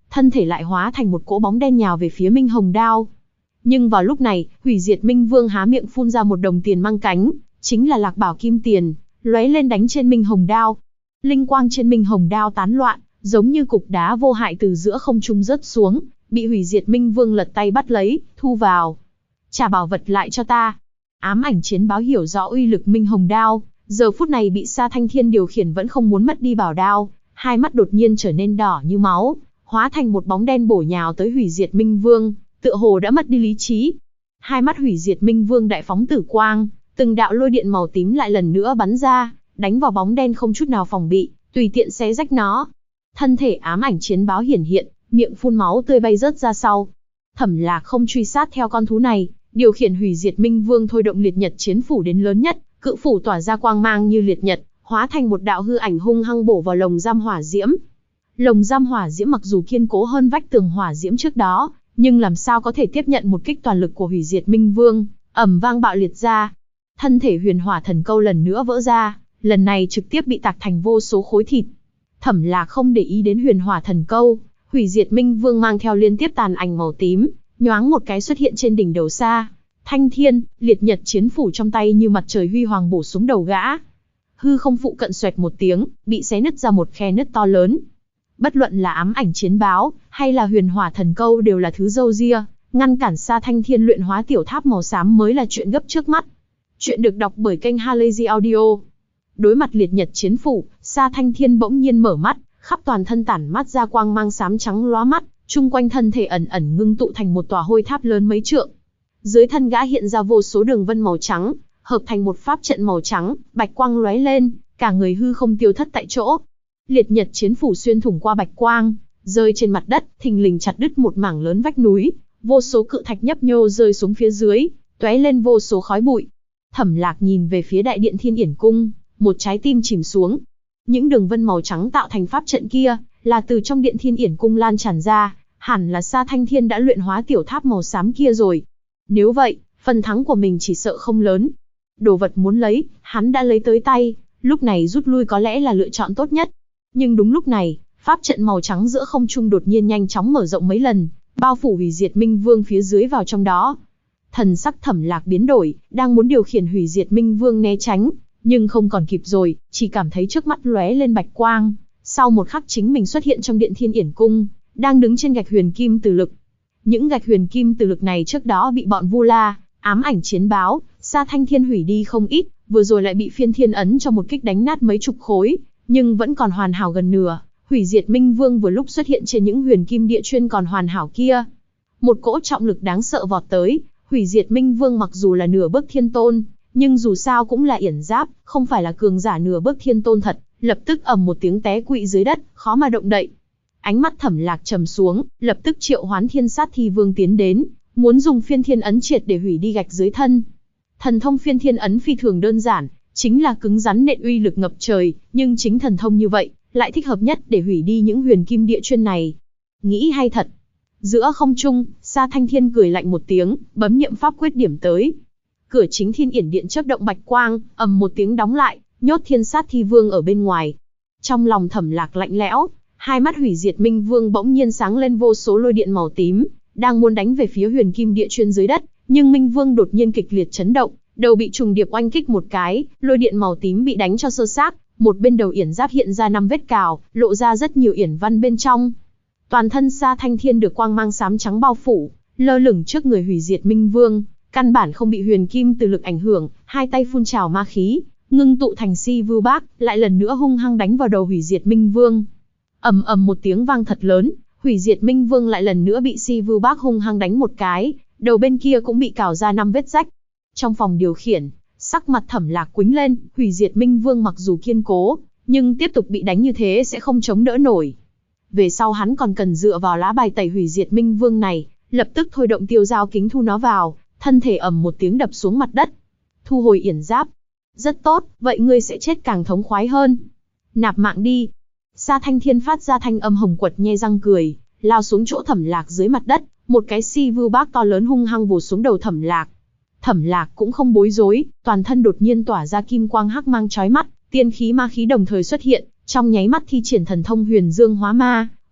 thân thể lại hóa thành một cỗ bóng đen nhào về phía Minh Hồng Đao. Nhưng vào lúc này, Hủy Diệt Minh Vương há miệng phun ra một đồng tiền mang cánh, chính là Lạc Bảo Kim Tiền, lóe lên đánh trên Minh Hồng Đao. Linh quang trên Minh Hồng Đao tán loạn, giống như cục đá vô hại từ giữa không trung rớt xuống, bị Hủy Diệt Minh Vương lật tay bắt lấy, thu vào. Trả bảo vật lại cho ta. Ám ảnh chiến báo hiểu rõ uy lực Minh Hồng Đao, giờ phút này bị Sa Thanh Thiên điều khiển vẫn không muốn mất đi bảo đao, hai mắt đột nhiên trở nên đỏ như máu, hóa thành một bóng đen bổ nhào tới Hủy Diệt Minh Vương, tựa hồ đã mất đi lý trí. Hai mắt Hủy Diệt Minh Vương đại phóng tử quang, từng đạo lôi điện màu tím lại lần nữa bắn ra, đánh vào bóng đen không chút nào phòng bị, tùy tiện xé rách nó. Thân thể ám ảnh chiến báo hiển hiện, miệng phun máu tươi bay rớt ra sau. Thẩm Lạc không truy sát theo con thú này, điều khiển Hủy Diệt Minh Vương thôi động liệt nhật chiến phủ đến lớn nhất, cự phủ tỏa ra quang mang như liệt nhật, hóa thành một đạo hư ảnh hung hăng bổ vào lồng giam hỏa diễm. Lồng giam hỏa diễm mặc dù kiên cố hơn vách tường hỏa diễm trước đó, nhưng làm sao có thể tiếp nhận một kích toàn lực của Hủy Diệt Minh Vương, ầm vang bạo liệt ra. Thân thể Huyền Hỏa Thần Câu lần nữa vỡ ra, lần này trực tiếp bị tạc thành vô số khối thịt. Thẩm Lạc không để ý đến Huyền Hỏa Thần Câu, Hủy Diệt Minh Vương mang theo liên tiếp tàn ảnh màu tím, nhoáng một cái xuất hiện trên đỉnh đầu Sa Thanh Thiên, liệt nhật chiến phủ trong tay như mặt trời huy hoàng bổ xuống đầu gã. Hư không phụ cận xoẹt một tiếng, bị xé nứt ra một khe nứt to lớn. Bất luận là ám ảnh chiến báo, hay là Huyền Hỏa Thần Câu đều là thứ râu ria, ngăn cản Sa Thanh Thiên luyện hóa tiểu tháp màu xám mới là chuyện gấp trước mắt. Chuyện được đọc bởi kênh Halazy Audio. Đối mặt liệt nhật chiến phủ, Sa Thanh Thiên bỗng nhiên mở mắt, khắp toàn thân tản mắt ra quang mang xám trắng lóa mắt, chung quanh thân thể ẩn ẩn ngưng tụ thành một tòa hôi tháp lớn mấy trượng. Dưới thân gã hiện ra vô số đường vân màu trắng, hợp thành một pháp trận màu trắng, bạch quang lóe lên, cả người hư không tiêu thất tại chỗ. Liệt nhật chiến phủ xuyên thủng qua bạch quang, rơi trên mặt đất, thình lình chặt đứt một mảng lớn vách núi, vô số cự thạch nhấp nhô rơi xuống phía dưới, tóe lên vô số khói bụi. Thẩm Lạc nhìn về phía đại điện Thiên Yển Cung, một trái tim chìm xuống. Những đường vân màu trắng tạo thành pháp trận kia, là từ trong điện Thiên Yển Cung lan tràn ra, hẳn là Sa Thanh Thiên đã luyện hóa tiểu tháp màu xám kia rồi. Nếu vậy, phần thắng của mình chỉ sợ không lớn. Đồ vật muốn lấy, hắn đã lấy tới tay, lúc này rút lui có lẽ là lựa chọn tốt nhất. Nhưng đúng lúc này, pháp trận màu trắng giữa không trung đột nhiên nhanh chóng mở rộng mấy lần, bao phủ Hủy Diệt Minh Vương phía dưới vào trong đó. Thần sắc Thẩm Lạc biến đổi, đang muốn điều khiển Hủy Diệt Minh Vương né tránh, nhưng không còn kịp rồi, chỉ cảm thấy trước mắt lóe lên bạch quang. Sau một khắc chính mình xuất hiện trong điện Thiên Yển Cung, đang đứng trên gạch huyền kim từ lực. Những gạch huyền kim từ lực này trước đó bị bọn Vu La, ám ảnh chiến báo, Sa Thanh Thiên hủy đi không ít, vừa rồi lại bị Phiên Thiên ấn cho một kích đánh nát mấy chục khối, nhưng vẫn còn hoàn hảo gần nửa. Hủy Diệt Minh Vương vừa lúc xuất hiện trên những huyền kim địa chuyên còn hoàn hảo kia. Một cỗ trọng lực đáng sợ vọt tới, Hủy Diệt Minh Vương mặc dù là nửa bước thiên tôn, nhưng dù sao cũng là yển giáp, không phải là cường giả nửa bước thiên tôn thật, lập tức ầm một tiếng té quỵ dưới đất, khó mà động đậy. Ánh mắt Thẩm Lạc trầm xuống, lập tức triệu hoán Thiên Sát Thi Vương tiến đến, muốn dùng Phiên Thiên ấn triệt để hủy đi gạch dưới thân. Thần thông Phiên Thiên ấn phi thường đơn giản, chính là cứng rắn nện uy lực ngập trời, nhưng chính thần thông như vậy, lại thích hợp nhất để hủy đi những huyền kim địa chuyên này. Nghĩ hay thật. Giữa không trung, Sa Thanh Thiên cười lạnh một tiếng, bấm niệm pháp quyết điểm tới. Cửa chính Thiên Yển Điện chớp động bạch quang, ầm một tiếng đóng lại, nhốt Thiên Sát Thi Vương ở bên ngoài. Trong lòng Thẩm Lạc lạnh lẽo, hai mắt Hủy Diệt Minh Vương bỗng nhiên sáng lên vô số lôi điện màu tím, đang muốn đánh về phía huyền kim địa chuyên dưới đất, nhưng Minh Vương đột nhiên kịch liệt chấn động, đầu bị trùng điệp oanh kích một cái, lôi điện màu tím bị đánh cho sơ xác, một bên đầu yển giáp hiện ra 5 vết cào, lộ ra rất nhiều yển văn bên trong. Toàn thân Sa Thanh Thiên được quang mang xám trắng bao phủ, lơ lửng trước người Hủy Diệt Minh Vương, căn bản không bị huyền kim từ lực ảnh hưởng, hai tay phun trào ma khí, ngưng tụ thành Si Vưu Bác, lại lần nữa hung hăng đánh vào đầu Hủy Diệt Minh Vương. Ầm ầm một tiếng vang thật lớn, Hủy Diệt Minh Vương lại lần nữa bị Si Vưu Bác hung hăng đánh một cái, đầu bên kia cũng bị cào ra 5 vết rách. Trong phòng điều khiển, sắc mặt Thẩm Lạc quĩnh lên, Hủy Diệt Minh Vương mặc dù kiên cố, nhưng tiếp tục bị đánh như thế sẽ không chống đỡ nổi. Về sau hắn còn cần dựa vào lá bài tẩy Hủy Diệt Minh Vương này, lập tức thôi động tiêu dao kính thu nó vào, thân thể ầm một tiếng đập xuống mặt đất. Thu hồi yển giáp. Rất tốt, vậy ngươi sẽ chết càng thống khoái hơn. Nạp mạng đi. Sa Thanh Thiên phát ra thanh âm hồng quật nhe răng cười, lao xuống chỗ Thẩm Lạc dưới mặt đất, một cái Si Vưu Bác to lớn hung hăng vồ xuống đầu Thẩm Lạc. Thẩm Lạc cũng không bối rối, toàn thân đột nhiên tỏa ra kim quang hắc mang chói mắt, tiên khí ma khí đồng thời xuất hiện, trong nháy mắt thi triển thần thông Huyền Dương Hóa Ma,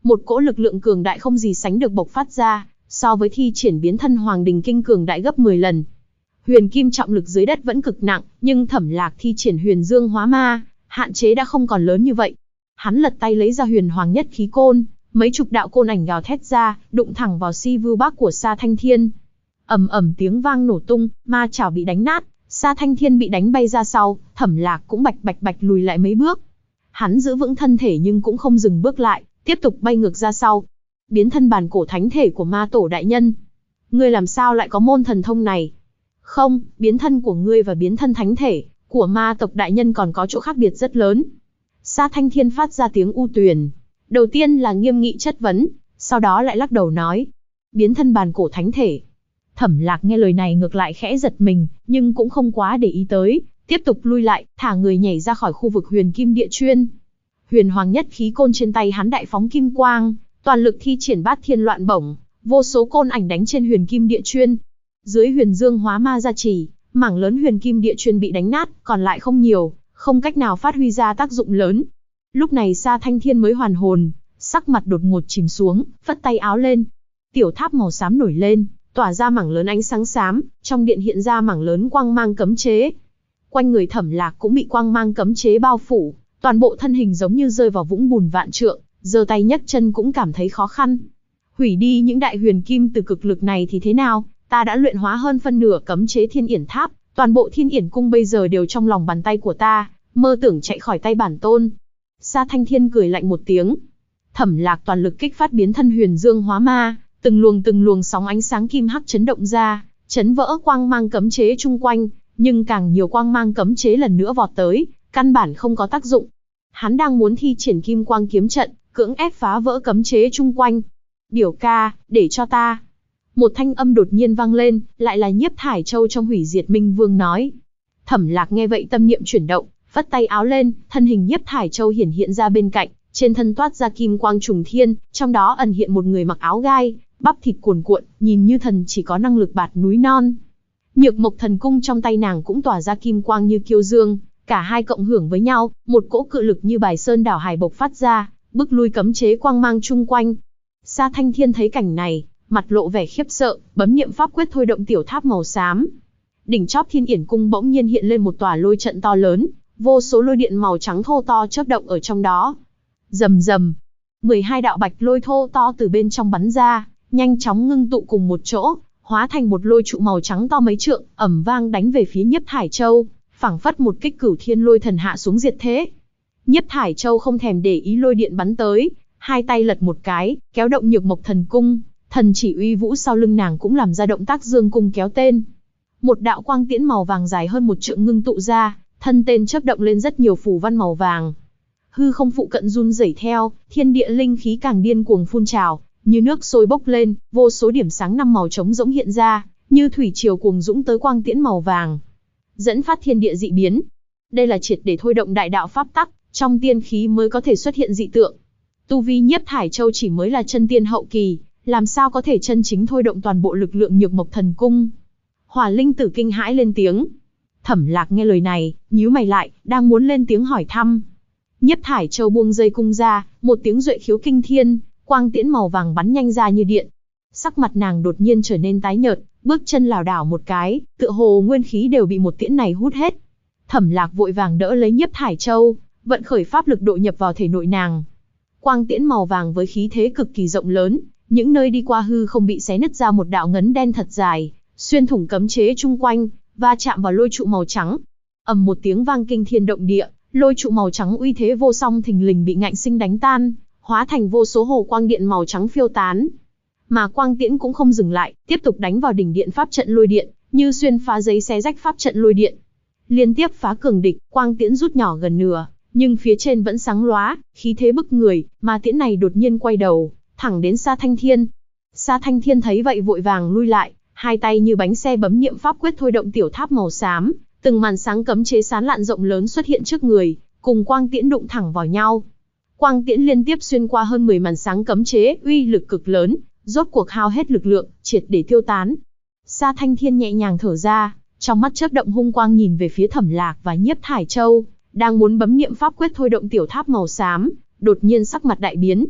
một cỗ lực lượng cường đại không gì sánh được bộc phát ra, so với thi triển biến thân Hoàng Đình Kinh cường đại gấp 10 lần. Huyền kim trọng lực dưới đất vẫn cực nặng, nhưng Thẩm Lạc thi triển Huyền Dương Hóa Ma, hạn chế đã không còn lớn như vậy. Hắn lật tay lấy ra Huyền Hoàng Nhất Khí Côn, mấy chục đạo côn ảnh gào thét ra, đụng thẳng vào Si Vưu Bác của Sa Thanh Thiên. Ầm ầm tiếng vang nổ tung, ma chảo bị đánh nát, Sa Thanh Thiên bị đánh bay ra sau, Thẩm Lạc cũng bạch bạch bạch lùi lại mấy bước. Hắn giữ vững thân thể nhưng cũng không dừng bước lại, tiếp tục bay ngược ra sau. Biến thân bản cổ thánh thể của ma tổ đại nhân. Ngươi làm sao lại có môn thần thông này? Không, biến thân của ngươi và biến thân thánh thể của ma tộc đại nhân còn có chỗ khác biệt rất lớn. Sa Thanh Thiên phát ra tiếng u tuyền. Đầu tiên là nghiêm nghị chất vấn, sau đó lại lắc đầu nói. Biến thân bản cổ thánh thể. Thẩm Lạc nghe lời này ngược lại khẽ giật mình, nhưng cũng không quá để ý tới, tiếp tục lui lại, thả người nhảy ra khỏi khu vực Huyền Kim Địa Chuyên. Huyền Hoàng Nhất Khí Côn trên tay hắn đại phóng kim quang, toàn lực thi triển Bát Thiên Loạn Bổng, vô số côn ảnh đánh trên Huyền Kim Địa Chuyên. Dưới Huyền Dương Hóa Ma gia trì, mảng lớn Huyền Kim Địa Chuyên bị đánh nát, còn lại không nhiều, không cách nào phát huy ra tác dụng lớn. Lúc này Sa Thanh Thiên mới hoàn hồn, sắc mặt đột ngột chìm xuống, phất tay áo lên. Tiểu tháp màu xám nổi lên, tỏa ra mảng lớn ánh sáng xám, trong điện hiện ra mảng lớn quang mang cấm chế. Quanh người Thẩm Lạc cũng bị quang mang cấm chế bao phủ, toàn bộ thân hình giống như rơi vào vũng bùn vạn trượng, giơ tay nhấc chân cũng cảm thấy khó khăn. Hủy đi những đại huyền kim từ cực lực này thì thế nào? Ta đã luyện hóa hơn phân nửa cấm chế Thiên Yển Tháp, toàn bộ Thiên Yển Cung bây giờ đều trong lòng bàn tay của ta, mơ tưởng chạy khỏi tay bản tôn. Sa Thanh Thiên cười lạnh một tiếng. Thẩm Lạc toàn lực kích phát biến thân Huyền Dương Hóa Ma, từng luồng sóng ánh sáng kim hắc chấn động ra, chấn vỡ quang mang cấm chế chung quanh, nhưng càng nhiều quang mang cấm chế lần nữa vọt tới, căn bản không có tác dụng. Hắn đang muốn thi triển Kim Quang Kiếm Trận, cưỡng ép phá vỡ cấm chế chung quanh. Biểu ca, để cho ta. Một thanh âm đột nhiên vang lên, lại là Nhiếp Thải Châu trong Hủy Diệt Minh Vương nói. Thẩm Lạc nghe vậy tâm niệm chuyển động, phất tay áo lên, thân hình Nhiếp Thải Châu hiển hiện ra bên cạnh, trên thân toát ra kim quang trùng thiên, trong đó ẩn hiện một người mặc áo gai, bắp thịt cuồn cuộn, nhìn như thần chỉ có năng lực bạt núi non. Nhược Mộc Thần Cung trong tay nàng cũng tỏa ra kim quang như kiêu dương, cả hai cộng hưởng với nhau, một cỗ cự lực như Bài Sơn đảo hải bộc phát ra, bức lui cấm chế quang mang chung quanh. Sa Thanh Thiên thấy cảnh này, mặt lộ vẻ khiếp sợ, bấm niệm pháp quyết thôi động tiểu tháp màu xám. Đỉnh chóp Thiên Yển Cung bỗng nhiên hiện lên một tòa lôi trận to lớn, vô số lôi điện màu trắng thô to chớp động ở trong đó. Rầm rầm, 12 đạo bạch lôi thô to từ bên trong bắn ra, nhanh chóng ngưng tụ cùng một chỗ, hóa thành một lôi trụ màu trắng to mấy trượng, ầm vang đánh về phía Nhiếp Thải Châu, phảng phất một kích cửu thiên lôi thần hạ xuống diệt thế. Nhiếp Thải Châu không thèm để ý lôi điện bắn tới, hai tay lật một cái, kéo động Nhược Mộc Thần Cung, thần chỉ uy vũ sau lưng nàng cũng làm ra động tác dương cung kéo tên. Một đạo quang tiễn màu vàng dài hơn một trượng ngưng tụ ra, thân tên chớp động lên rất nhiều phù văn màu vàng. Hư không phụ cận run rẩy theo, thiên địa linh khí càng điên cuồng phun trào, như nước sôi bốc lên, vô số điểm sáng năm màu trống rỗng hiện ra, như thủy triều cuồng dũng tới quang tiễn màu vàng, dẫn phát thiên địa dị biến. Đây là triệt để thôi động đại đạo pháp tắc, trong tiên khí mới có thể xuất hiện dị tượng. Tu vi Nhiếp Thải Châu chỉ mới là chân tiên hậu kỳ, làm sao có thể chân chính thôi động toàn bộ lực lượng Nhược Mộc Thần Cung? Hỏa Linh Tử kinh hãi lên tiếng. Thẩm Lạc nghe lời này, nhíu mày lại, đang muốn lên tiếng hỏi thăm. Nhiếp Thải Châu buông dây cung ra, một tiếng duệ khiếu kinh thiên, quang tiễn màu vàng bắn nhanh ra như điện. Sắc mặt nàng đột nhiên trở nên tái nhợt, bước chân lảo đảo một cái, tựa hồ nguyên khí đều bị một tiễn này hút hết. Thẩm Lạc vội vàng đỡ lấy Nhiếp Thải Châu, vận khởi pháp lực độ nhập vào thể nội nàng. Quang tiễn màu vàng với khí thế cực kỳ rộng lớn, những nơi đi qua hư không bị xé nứt ra một đạo ngấn đen thật dài, xuyên thủng cấm chế chung quanh, va chạm vào lôi trụ màu trắng. Ầm một tiếng vang kinh thiên động địa, lôi trụ màu trắng uy thế vô song thình lình bị ngạnh sinh đánh tan, hóa thành vô số hồ quang điện màu trắng phiêu tán. Mà quang tiễn cũng không dừng lại, tiếp tục đánh vào đỉnh điện pháp trận lôi điện, như xuyên phá giấy xé rách pháp trận lôi điện. Liên tiếp phá cường địch, quang tiễn rút nhỏ gần nửa, nhưng phía trên vẫn sáng lóa, khí thế bức người, mà tiễn này đột nhiên quay đầu, thẳng đến Sa Thanh Thiên. Sa Thanh Thiên thấy vậy vội vàng lui lại, hai tay như bánh xe bấm niệm pháp quyết thôi động tiểu tháp màu xám, từng màn sáng cấm chế sán lạn rộng lớn xuất hiện trước người, cùng quang tiễn đụng thẳng vào nhau. Quang tiễn liên tiếp xuyên qua hơn 10 màn sáng cấm chế, uy lực cực lớn, rốt cuộc hao hết lực lượng, triệt để tiêu tán. Sa Thanh Thiên nhẹ nhàng thở ra, trong mắt chớp động hung quang nhìn về phía Thẩm Lạc và Nhiếp Thải Châu, đang muốn bấm niệm pháp quyết thôi động tiểu tháp màu xám, đột nhiên sắc mặt đại biến.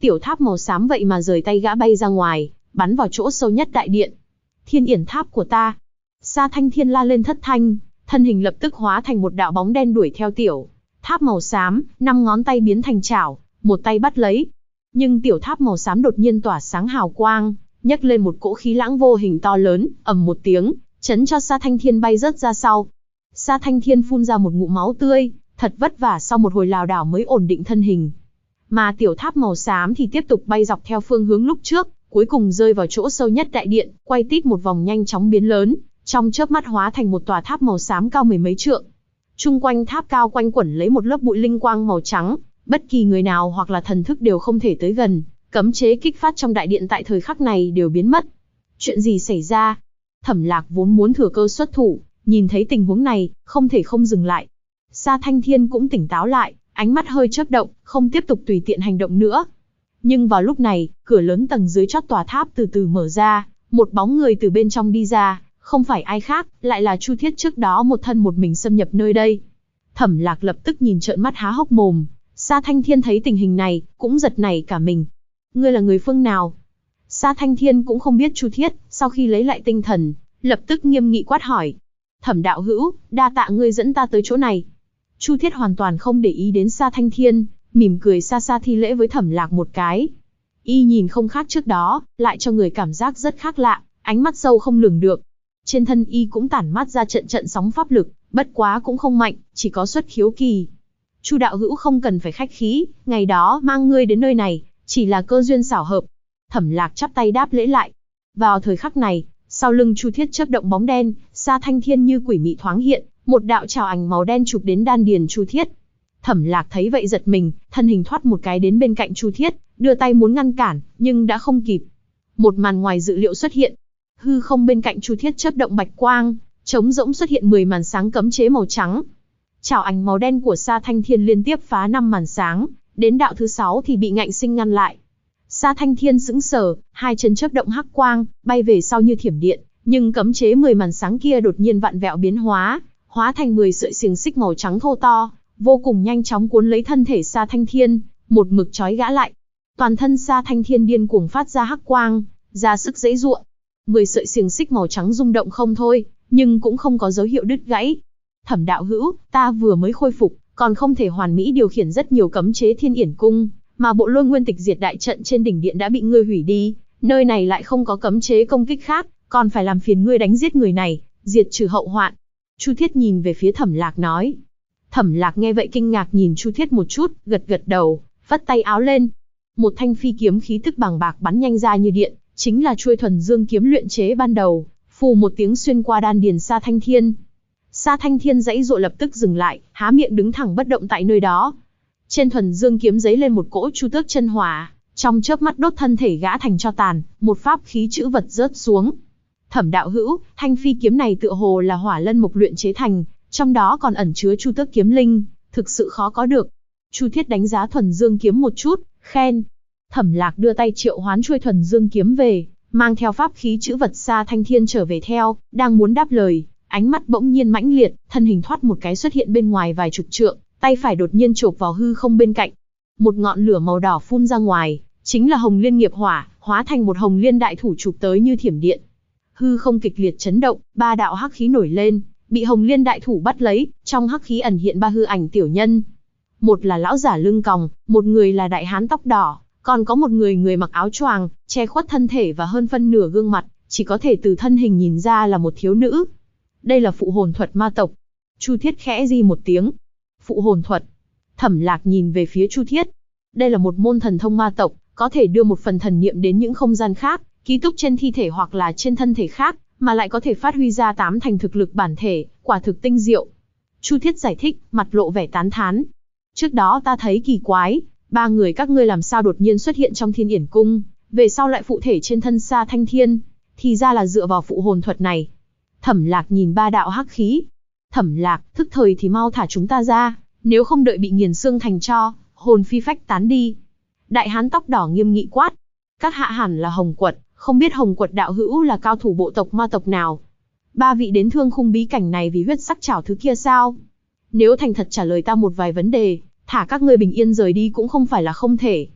Tiểu tháp màu xám vậy mà rời tay gã bay ra ngoài, bắn vào chỗ sâu nhất đại điện. Thiên yển tháp của ta. Sa Thanh Thiên la lên thất thanh, thân hình lập tức hóa thành một đạo bóng đen đuổi theo tiểu tháp màu xám, 5 ngón tay biến thành chảo, một tay bắt lấy. Nhưng tiểu tháp màu xám đột nhiên tỏa sáng hào quang, nhấc lên một cỗ khí lãng vô hình to lớn, ầm một tiếng, chấn cho Sa Thanh Thiên bay rớt ra sau. Sa Thanh Thiên phun ra một ngụm máu tươi, thật vất vả sau một hồi lảo đảo mới ổn định thân hình. Mà tiểu tháp màu xám thì tiếp tục bay dọc theo phương hướng lúc trước, cuối cùng rơi vào chỗ sâu nhất đại điện, quay tít một vòng nhanh chóng biến lớn, trong chớp mắt hóa thành một tòa tháp màu xám cao mười mấy trượng. Chung quanh tháp cao quanh quẩn lấy một lớp bụi linh quang màu trắng, bất kỳ người nào hoặc là thần thức đều không thể tới gần, cấm chế kích phát trong đại điện tại thời khắc này đều biến mất. Chuyện gì xảy ra? Thẩm Lạc vốn muốn thừa cơ xuất thủ, nhìn thấy tình huống này, không thể không dừng lại. Sa Thanh Thiên cũng tỉnh táo lại, ánh mắt hơi chớp động, không tiếp tục tùy tiện hành động nữa. Nhưng vào lúc này, cửa lớn tầng dưới chót tòa tháp từ từ mở ra, một bóng người từ bên trong đi ra, không phải ai khác, lại là Chu Thiết trước đó một thân một mình xâm nhập nơi đây. Thẩm Lạc lập tức nhìn trợn mắt há hốc mồm, Sa Thanh Thiên thấy tình hình này, cũng giật nảy cả mình. Ngươi là người phương nào? Sa Thanh Thiên cũng không biết Chu Thiết, sau khi lấy lại tinh thần, lập tức nghiêm nghị quát hỏi. Thẩm đạo hữu, đa tạ ngươi dẫn ta tới chỗ này. Chu Thiết hoàn toàn không để ý đến Sa Thanh Thiên, mỉm cười xa xa thi lễ với Thẩm Lạc một cái. Y nhìn không khác trước đó, lại cho người cảm giác rất khác lạ, ánh mắt sâu không lường được. Trên thân Y cũng tản mát ra trận trận sóng pháp lực, bất quá cũng không mạnh, chỉ có xuất khiếu kỳ. Chu đạo hữu không cần phải khách khí, ngày đó mang ngươi đến nơi này, chỉ là cơ duyên xảo hợp. Thẩm Lạc chắp tay đáp lễ lại. Vào thời khắc này, sau lưng Chu Thiết chớp động bóng đen, Sa Thanh Thiên như quỷ mị thoáng hiện, một đạo trảo ảnh màu đen chụp đến đan điền Chu Thiết. Thẩm Lạc thấy vậy giật mình, thân hình thoát một cái đến bên cạnh Chu Thiết, đưa tay muốn ngăn cản, nhưng đã không kịp. Một màn ngoài dự liệu xuất hiện. Hư không bên cạnh Chu Thiết chớp động bạch quang, trống rỗng xuất hiện 10 màn sáng cấm chế màu trắng. Trảo ảnh màu đen của Sa Thanh Thiên liên tiếp phá 5 màn sáng, đến đạo thứ 6 thì bị ngạnh sinh ngăn lại. Sa Thanh Thiên sững sờ, hai chân chớp động hắc quang, bay về sau như thiểm điện, nhưng cấm chế 10 màn sáng kia đột nhiên vặn vẹo biến hóa, hóa thành 10 sợi xiềng xích màu trắng thô to, vô cùng nhanh chóng cuốn lấy thân thể Sa Thanh Thiên, một mực trói gã lại. Toàn thân Sa Thanh Thiên điên cuồng phát ra hắc quang, ra sức giãy giụa. 10 sợi xiềng xích màu trắng rung động không thôi, nhưng cũng không có dấu hiệu đứt gãy. Thẩm đạo hữu, ta vừa mới khôi phục, còn không thể hoàn mỹ điều khiển rất nhiều cấm chế Thiên Yển Cung, mà bộ Lôi Nguyên Tịch Diệt đại trận trên đỉnh điện đã bị ngươi hủy đi, nơi này lại không có cấm chế công kích khác, còn phải làm phiền ngươi đánh giết người này, diệt trừ hậu hoạn. Chu Thiết nhìn về phía Thẩm Lạc nói. Thẩm Lạc nghe vậy kinh ngạc nhìn Chu Thiết một chút, gật gật đầu, phất tay áo lên. Một thanh phi kiếm khí tức bàng bạc bắn nhanh ra như điện, chính là chuôi thuần dương kiếm luyện chế ban đầu, phù một tiếng xuyên qua đan điền Sa Thanh Thiên. Sa Thanh Thiên giãy giụa lập tức dừng lại, há miệng đứng thẳng bất động tại nơi đó. Trên thuần dương kiếm giấy lên một cỗ chu tước chân hỏa, trong chớp mắt đốt thân thể gã thành tro tàn, một pháp khí chữ vật rớt xuống. Thẩm đạo hữu, thanh phi kiếm này tựa hồ là hỏa lân mộc luyện chế thành, trong đó còn ẩn chứa chu tước kiếm linh, thực sự khó có được. Chu Thiết đánh giá thuần dương kiếm một chút, khen. Thẩm Lạc đưa tay triệu hoán chuôi thuần dương kiếm về, mang theo pháp khí chữ vật Sa Thanh Thiên trở về theo, đang muốn đáp lời, ánh mắt bỗng nhiên mãnh liệt, thân hình thoát một cái xuất hiện bên ngoài vài chục trượng, tay phải đột nhiên chộp vào hư không bên cạnh. Một ngọn lửa màu đỏ phun ra ngoài, chính là Hồng Liên nghiệp hỏa, hóa thành một Hồng Liên đại thủ chụp tới như thiểm điện. Hư không kịch liệt chấn động, 3 đạo hắc khí nổi lên, bị Hồng Liên đại thủ bắt lấy, trong hắc khí ẩn hiện 3 hư ảnh tiểu nhân. Một là lão giả lưng còng, một người là đại hán tóc đỏ, còn có một người mặc áo choàng, che khuất thân thể và hơn phân nửa gương mặt, chỉ có thể từ thân hình nhìn ra là một thiếu nữ. Đây là phụ hồn thuật ma tộc. Chu Thiết khẽ di một tiếng. Phụ hồn thuật. Thẩm Lạc nhìn về phía Chu Thiết. Đây là một môn thần thông ma tộc, có thể đưa một phần thần niệm đến những không gian khác, ký túc trên thi thể hoặc là trên thân thể khác, mà lại có thể phát huy ra 8 thành thực lực bản thể, quả thực tinh diệu. Chu Thiết giải thích, mặt lộ vẻ tán thán. Trước đó ta thấy kỳ quái, 3 người các ngươi làm sao đột nhiên xuất hiện trong Thiên Yển Cung, về sau lại phụ thể trên thân Sa Thanh Thiên, thì ra là dựa vào phụ hồn thuật này. Thẩm Lạc nhìn 3 đạo hắc khí. Thẩm Lạc, thức thời thì mau thả chúng ta ra, nếu không đợi bị nghiền xương thành tro, hồn phi phách tán đi. Đại hán tóc đỏ nghiêm nghị quát. Các hạ hẳn là Hồng Quật, không biết Hồng Quật đạo hữu là cao thủ bộ tộc ma tộc nào? 3 vị đến Thương Khung bí cảnh này vì huyết sắc trảo thứ kia sao? Nếu thành thật trả lời ta một vài vấn đề, thả các ngươi bình yên rời đi cũng không phải là không thể.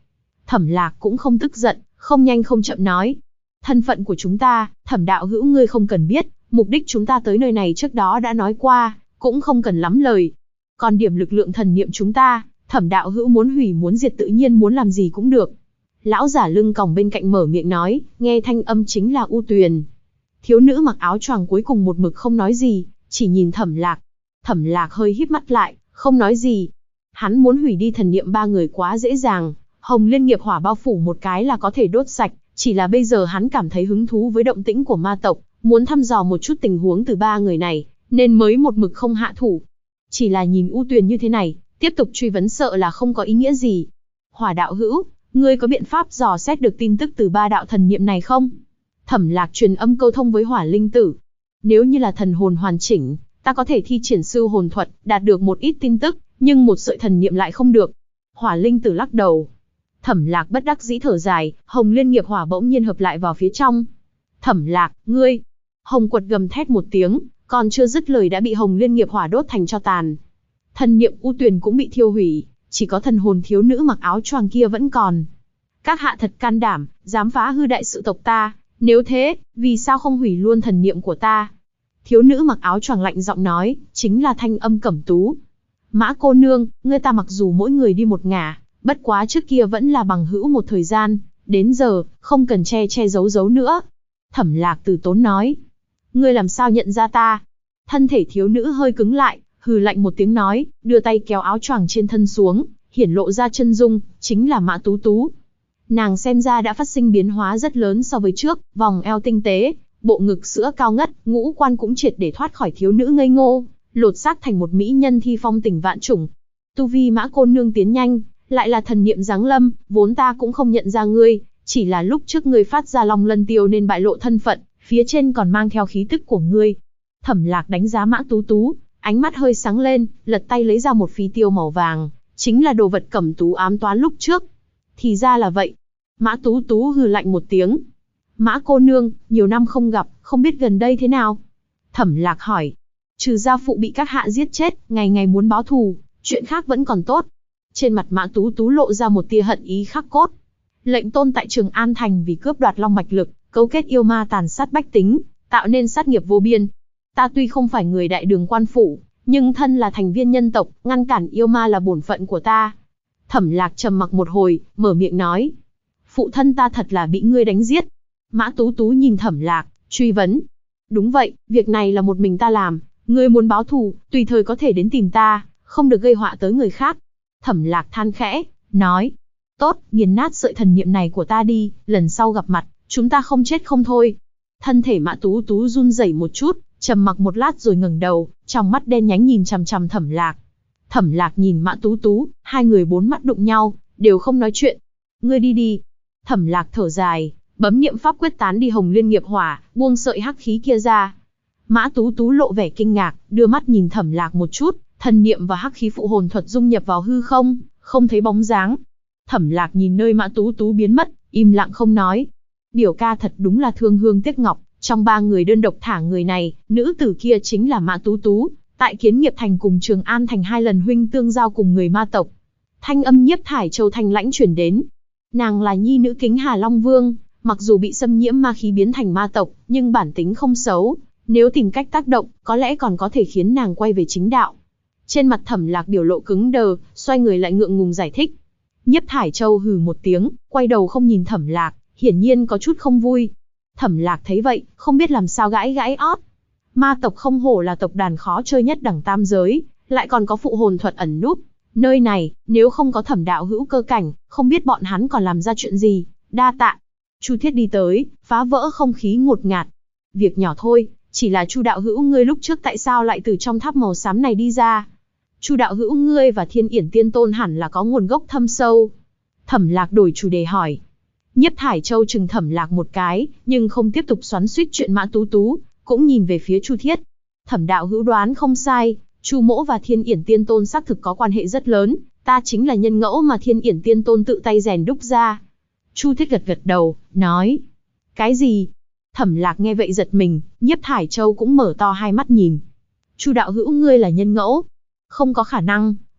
Thẩm Lạc cũng không tức giận, không nhanh không chậm nói. Thân phận của chúng ta, Thẩm đạo hữu ngươi không cần biết, mục đích chúng ta tới nơi này trước đó đã nói qua, cũng không cần lắm lời. Còn điểm lực lượng thần niệm chúng ta, Thẩm đạo hữu muốn hủy muốn diệt tự nhiên muốn làm gì cũng được. Lão giả lưng còng bên cạnh mở miệng nói, nghe thanh âm chính là U Tuyền. Thiếu nữ mặc áo choàng cuối cùng một mực không nói gì, chỉ nhìn Thẩm Lạc. Thẩm Lạc hơi híp mắt lại, không nói gì. Hắn muốn hủy đi thần niệm ba người quá dễ dàng, Hồng Liên nghiệp hỏa bao phủ một cái là có thể đốt sạch, chỉ là bây giờ hắn cảm thấy hứng thú với động tĩnh của ma tộc, muốn thăm dò một chút tình huống từ ba người này, nên mới một mực không hạ thủ. Chỉ là nhìn U Tuyền như thế này, tiếp tục truy vấn sợ là không có ý nghĩa gì. Hỏa đạo hữu, ngươi có biện pháp dò xét được tin tức từ ba đạo thần niệm này không? Thẩm Lạc truyền âm câu thông với Hỏa Linh Tử. Nếu như là thần hồn hoàn chỉnh, ta có thể thi triển sư hồn thuật, đạt được một ít tin tức, nhưng một sợi thần niệm lại không được. Hỏa Linh Tử lắc đầu. Thẩm Lạc bất đắc dĩ thở dài, Hồng Liên nghiệp hỏa bỗng nhiên hợp lại vào phía trong. Thẩm Lạc, ngươi! Hồng Quật gầm thét một tiếng, còn chưa dứt lời đã bị Hồng Liên nghiệp hỏa đốt thành tro tàn. Thần niệm U Tuyền cũng bị thiêu hủy, chỉ có thần hồn thiếu nữ mặc áo choàng kia vẫn còn. Các hạ thật can đảm, dám phá hư đại sự tộc ta, nếu thế, vì sao không hủy luôn thần niệm của ta? Thiếu nữ mặc áo choàng lạnh giọng nói, chính là Thanh Âm Cẩm Tú. Mã cô nương, ngươi ta mặc dù mỗi người đi một ngả, bất quá trước kia vẫn là bằng hữu một thời gian, đến giờ, không cần che giấu giấu nữa. Thẩm Lạc từ tốn nói, ngươi làm sao nhận ra ta? Thân thể thiếu nữ hơi cứng lại, hừ lạnh một tiếng nói, đưa tay kéo áo choàng trên thân xuống, hiển lộ ra chân dung, chính là Mã Tú Tú. Nàng xem ra đã phát sinh biến hóa rất lớn so với trước, vòng eo tinh tế, bộ ngực sữa cao ngất, ngũ quan cũng triệt để thoát khỏi thiếu nữ ngây ngô, lột xác thành một mỹ nhân thi phong tình vạn chủng. Tu vi Mã cô nương tiến nhanh, lại là thần niệm giáng lâm, vốn ta cũng không nhận ra ngươi, chỉ là lúc trước ngươi phát ra Long Lân Tiêu nên bại lộ thân phận, phía trên còn mang theo khí tức của ngươi. Thẩm Lạc đánh giá Mã Tú Tú, ánh mắt hơi sáng lên, lật tay lấy ra một phi tiêu màu vàng, chính là đồ vật Cẩm Tú ám toán lúc trước. Thì ra là vậy. Mã Tú Tú hừ lạnh một tiếng. Mã cô nương, nhiều năm không gặp, không biết gần đây thế nào? Thẩm Lạc hỏi. Trừ gia phụ bị các hạ giết chết, ngày ngày muốn báo thù, chuyện khác vẫn còn tốt. Trên mặt Mã Tú Tú lộ ra một tia hận ý khắc cốt. Lệnh tôn tại Trường An Thành vì cướp đoạt long mạch lực, cấu kết yêu ma tàn sát bách tính, tạo nên sát nghiệp vô biên. Ta tuy không phải người đại đường quan phủ, nhưng thân là thành viên nhân tộc, ngăn cản yêu ma là bổn phận của ta. Thẩm Lạc trầm mặc một hồi, mở miệng nói. Phụ thân ta thật là bị ngươi đánh giết. Mã Tú Tú nhìn Thẩm Lạc, truy vấn. Đúng vậy, việc này là một mình ta làm, ngươi muốn báo thù, tùy thời có thể đến tìm ta, không được gây họa tới người khác. Thẩm Lạc than khẽ, nói. Tốt, nghiền nát sợi thần niệm này của ta đi, lần sau gặp mặt, chúng ta không chết không thôi. Thân thể Mã Tú Tú run rẩy một chút, trầm mặc một lát rồi ngẩng đầu, trong mắt đen nhánh nhìn chằm chằm Thẩm Lạc. Thẩm Lạc nhìn Mã Tú Tú, hai người bốn mắt đụng nhau, đều không nói chuyện. Ngươi đi đi. Thẩm Lạc thở dài, bấm niệm pháp quyết tán đi Hồng Liên nghiệp hỏa, buông sợi hắc khí kia ra. Mã Tú Tú lộ vẻ kinh ngạc, đưa mắt nhìn Thẩm Lạc một chút, thần niệm và hắc khí phụ hồn thuật dung nhập vào hư không, không thấy bóng dáng. Thẩm Lạc nhìn nơi Mã Tú Tú biến mất, im lặng không nói. Biểu ca thật đúng là thương hương tiếc ngọc, trong ba người đơn độc thả người này, nữ tử kia chính là Mã Tú Tú, tại Kiến Nghiệp Thành cùng Trường An Thành 2 lần huynh tương giao cùng người ma tộc. Thanh âm Nhiếp Thải Châu thanh lãnh truyền đến. Nàng là nhi nữ Kính Hà Long Vương, mặc dù bị xâm nhiễm ma khí biến thành ma tộc, nhưng bản tính không xấu, nếu tìm cách tác động, có lẽ còn có thể khiến nàng quay về chính đạo. Trên mặt Thẩm Lạc biểu lộ cứng đờ, xoay người lại ngượng ngùng giải thích. Nhiếp Thải Châu hừ một tiếng, quay đầu không nhìn Thẩm Lạc, hiển nhiên có chút không vui. Thẩm Lạc thấy vậy, không biết làm sao gãi gãi ót. Ma tộc không hổ là tộc đàn khó chơi nhất đẳng tam giới, lại còn có phụ hồn thuật ẩn núp. Nơi này, nếu không có Thẩm đạo hữu cơ cảnh, không biết bọn hắn còn làm ra chuyện gì. Đa tạ. Chu Thiết đi tới, phá vỡ không khí ngột ngạt. Việc nhỏ thôi, chỉ là Chu đạo hữu ngươi lúc trước tại sao lại từ trong tháp màu xám này đi ra? Chu đạo hữu ngươi và Thiên Yển Tiên Tôn hẳn là có nguồn gốc thâm sâu. Thẩm Lạc đổi chủ đề hỏi. Nhiếp Thải Châu chừng Thẩm Lạc một cái, nhưng không tiếp tục xoắn xuýt chuyện Mã Tú Tú, cũng nhìn về phía Chu Thiết. Thẩm đạo hữu đoán không sai, Chu mỗ và Thiên Yển Tiên Tôn xác thực có quan hệ rất lớn, ta chính là nhân ngẫu mà Thiên Yển Tiên Tôn tự tay rèn đúc ra. Chu Thiết gật gật đầu, nói. Cái gì? Thẩm Lạc nghe vậy giật mình, Nhiếp Thải Châu cũng mở to hai mắt nhìn. Chu đạo hữu ngươi là nhân ngẫu? Không có khả năng,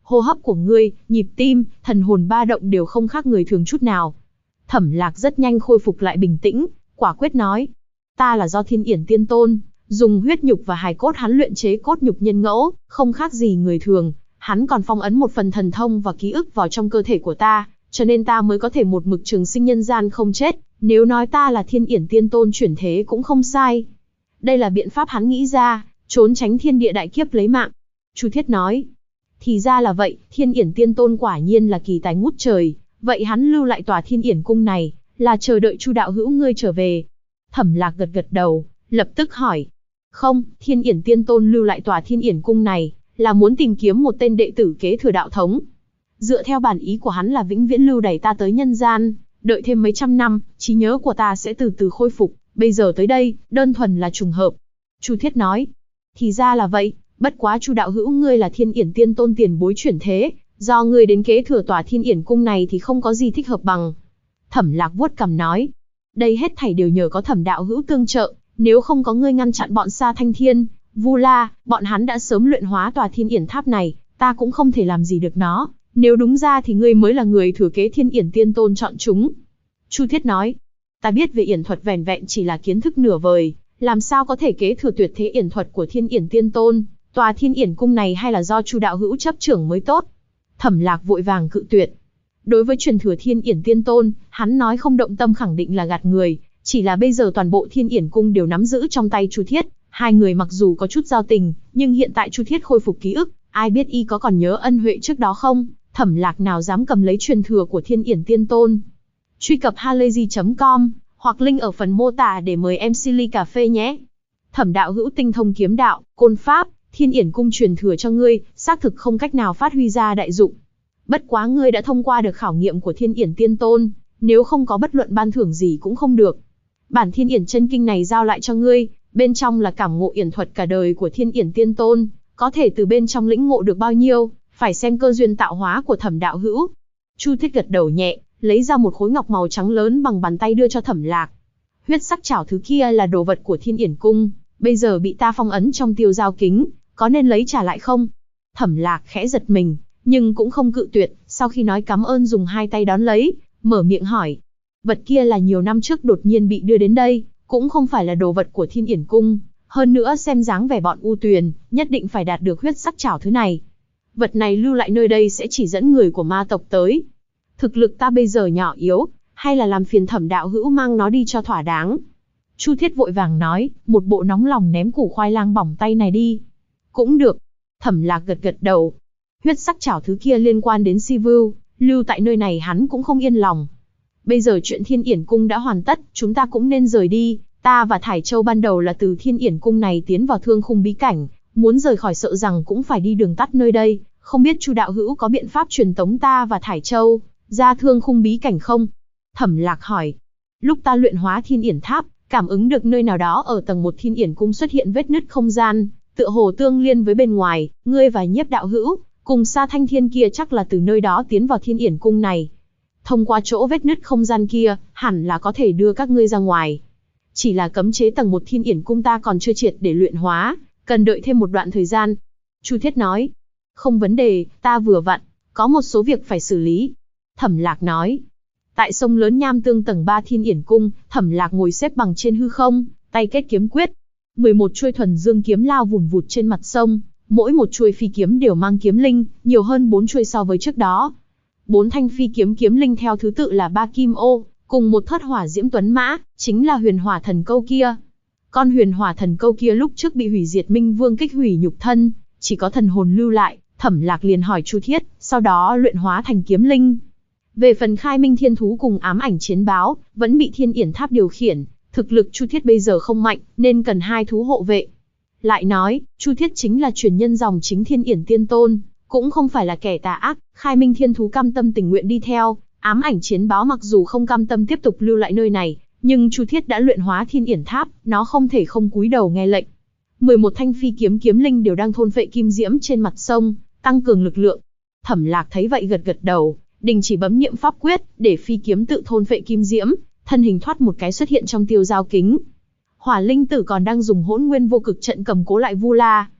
hô hấp của ngươi, nhịp tim, thần hồn ba động đều không khác người thường chút nào. Thẩm Lạc rất nhanh khôi phục lại bình tĩnh, quả quyết nói, ta là do Thiên Yển Tiên Tôn dùng huyết nhục và hài cốt hắn luyện chế cốt nhục nhân ngẫu, không khác gì người thường, hắn còn phong ấn một phần thần thông và ký ức vào trong cơ thể của ta, cho nên ta mới có thể một mực trường sinh nhân gian không chết, nếu nói ta là Thiên Yển Tiên Tôn chuyển thế cũng không sai. Đây là biện pháp hắn nghĩ ra, trốn tránh thiên địa đại kiếp lấy mạng. Chu Thiết nói, thì ra là vậy, Thiên Yển Tiên Tôn quả nhiên là kỳ tài ngút trời, vậy hắn lưu lại tòa Thiên Yển cung này, là chờ đợi Chu đạo hữu ngươi trở về. Thẩm Lạc gật gật đầu, lập tức hỏi, không, Thiên Yển Tiên Tôn lưu lại tòa Thiên Yển cung này, là muốn tìm kiếm một tên đệ tử kế thừa đạo thống. Dựa theo bản ý của hắn là vĩnh viễn lưu đày ta tới nhân gian, đợi thêm mấy trăm năm, trí nhớ của ta sẽ từ từ khôi phục, bây giờ tới đây, đơn thuần là trùng hợp. Chu Thiết nói, thì ra là vậy, bất quá Chu đạo hữu ngươi là Thiên Yển Tiên Tôn tiền bối chuyển thế, do ngươi đến kế thừa tòa Thiên Yển cung này thì không có gì thích hợp bằng. Thẩm Lạc vuốt cằm nói, đây hết thảy đều nhờ có Thẩm đạo hữu tương trợ, nếu không có ngươi ngăn chặn bọn Sa Thanh Thiên, Vu La, bọn hắn đã sớm luyện hóa tòa Thiên Yển tháp này, ta cũng không thể làm gì được nó, nếu đúng ra thì ngươi mới là người thừa kế Thiên Yển Tiên Tôn chọn chúng. Chu Thiết nói, ta biết về yển thuật vẻn vẹn chỉ là kiến thức nửa vời, làm sao có thể kế thừa tuyệt thế yển thuật của Thiên Yển Tiên Tôn, tòa Thiên Yển cung này hay là do Chu đạo hữu chấp trưởng mới tốt. Thẩm Lạc vội vàng cự tuyệt. Đối với truyền thừa Thiên Yển Tiên Tôn, hắn nói không động tâm khẳng định là gạt người, chỉ là bây giờ toàn bộ Thiên Yển cung đều nắm giữ trong tay Chu Thiết, hai người mặc dù có chút giao tình, nhưng hiện tại Chu Thiết khôi phục ký ức, ai biết y có còn nhớ ân huệ trước đó không, Thẩm Lạc nào dám cầm lấy truyền thừa của Thiên Yển Tiên Tôn. Truy cập halayzi.com hoặc link ở phần mô tả để mời MC ly cà phê nhé. Thẩm đạo hữu tinh thông kiếm đạo, côn pháp, Thiên Yển cung truyền thừa cho ngươi, xác thực không cách nào phát huy ra đại dụng. Bất quá ngươi đã thông qua được khảo nghiệm của Thiên Yển Tiên Tôn, nếu không có bất luận ban thưởng gì cũng không được. Bản Thiên Yển chân kinh này giao lại cho ngươi, bên trong là cảm ngộ yển thuật cả đời của Thiên Yển Tiên Tôn, có thể từ bên trong lĩnh ngộ được bao nhiêu, phải xem cơ duyên tạo hóa của Thẩm đạo hữu. Chu Thiết gật đầu nhẹ, lấy ra một khối ngọc màu trắng lớn bằng bàn tay đưa cho Thẩm Lạc. Huyết sắc chảo thứ kia là đồ vật của Thiên Yển cung, bây giờ bị ta phong ấn trong tiêu giao kính, có nên lấy trả lại không? Thẩm Lạc khẽ giật mình, nhưng cũng không cự tuyệt, sau khi nói cảm ơn dùng hai tay đón lấy, mở miệng hỏi. Vật kia là nhiều năm trước đột nhiên bị đưa đến đây, cũng không phải là đồ vật của Thiên Yển cung, hơn nữa xem dáng vẻ bọn U Tuyền, nhất định phải đạt được huyết sắc chảo thứ này. Vật này lưu lại nơi đây sẽ chỉ dẫn người của ma tộc tới. Thực lực ta bây giờ nhỏ yếu, hay là làm phiền Thẩm đạo hữu mang nó đi cho thỏa đáng. Chu Thiết vội vàng nói, một bộ nóng lòng ném củ khoai lang bỏng tay này đi. Cũng được. Thẩm Lạc gật gật đầu. Huyết sắc chảo thứ kia liên quan đến Si Vưu, lưu tại nơi này hắn cũng không yên lòng. Bây giờ chuyện Thiên Yển cung đã hoàn tất, chúng ta cũng nên rời đi. Ta và Thải Châu ban đầu là từ Thiên Yển cung này tiến vào Thương Khung bí cảnh, muốn rời khỏi sợ rằng cũng phải đi đường tắt nơi đây, không biết Chu đạo hữu có biện pháp truyền tống ta và Thải Châu ra Thương Khung bí cảnh không? Thẩm Lạc hỏi. Lúc ta luyện hóa Thiên Yển tháp, cảm ứng được nơi nào đó ở tầng 1 Thiên Yển cung xuất hiện vết nứt không gian, tựa hồ tương liên với bên ngoài, ngươi và Nhiếp đạo hữu cùng Sa Thanh Thiên kia chắc là từ nơi đó tiến vào Thiên Yển cung này. Thông qua chỗ vết nứt không gian kia, hẳn là có thể đưa các ngươi ra ngoài. Chỉ là cấm chế tầng 1 Thiên Yển cung ta còn chưa triệt để luyện hóa, cần đợi thêm một đoạn thời gian. Chu Thiết nói. Không vấn đề, ta vừa vặn, có một số việc phải xử lý. Thẩm Lạc nói. Tại sông lớn Nham Tương tầng 3 Thiên Yển cung, Thẩm Lạc ngồi xếp bằng trên hư không, tay kết kiếm quyết. 11 chuôi thuần dương kiếm lao vùn vụt trên mặt sông, mỗi một chuôi phi kiếm đều mang kiếm linh, nhiều hơn 4 chuôi so với trước đó. 4 thanh phi kiếm kiếm linh theo thứ tự là 3 kim ô, cùng một thất hỏa diễm tuấn mã, chính là huyền hỏa thần câu kia. Con huyền hỏa thần câu kia lúc trước bị hủy diệt Minh Vương kích hủy nhục thân, chỉ có thần hồn lưu lại, Thẩm Lạc liền hỏi Chu Thiết, sau đó luyện hóa thành kiếm linh. Về phần khai minh thiên thú cùng ám ảnh chiến báo, vẫn bị Thiên Yển tháp điều khiển, thực lực Chu Thiết bây giờ không mạnh, nên cần 2 thú hộ vệ. Lại nói, Chu Thiết chính là truyền nhân dòng chính Thiên Yển Tiên Tôn, cũng không phải là kẻ tà ác, khai minh thiên thú cam tâm tình nguyện đi theo, ám ảnh chiến báo mặc dù không cam tâm tiếp tục lưu lại nơi này, nhưng Chu Thiết đã luyện hóa Thiên Yển tháp, nó không thể không cúi đầu nghe lệnh. 11 thanh phi kiếm kiếm linh đều đang thôn phệ kim diễm trên mặt sông, tăng cường lực lượng. Thẩm Lạc thấy vậy gật gật đầu, đình chỉ bấm niệm pháp quyết, để phi kiếm tự thôn phệ kim diễm, thân hình thoát một cái xuất hiện trong tiêu giao kính. Hỏa linh tử còn đang dùng hỗn nguyên vô cực trận cầm cố lại Vu La.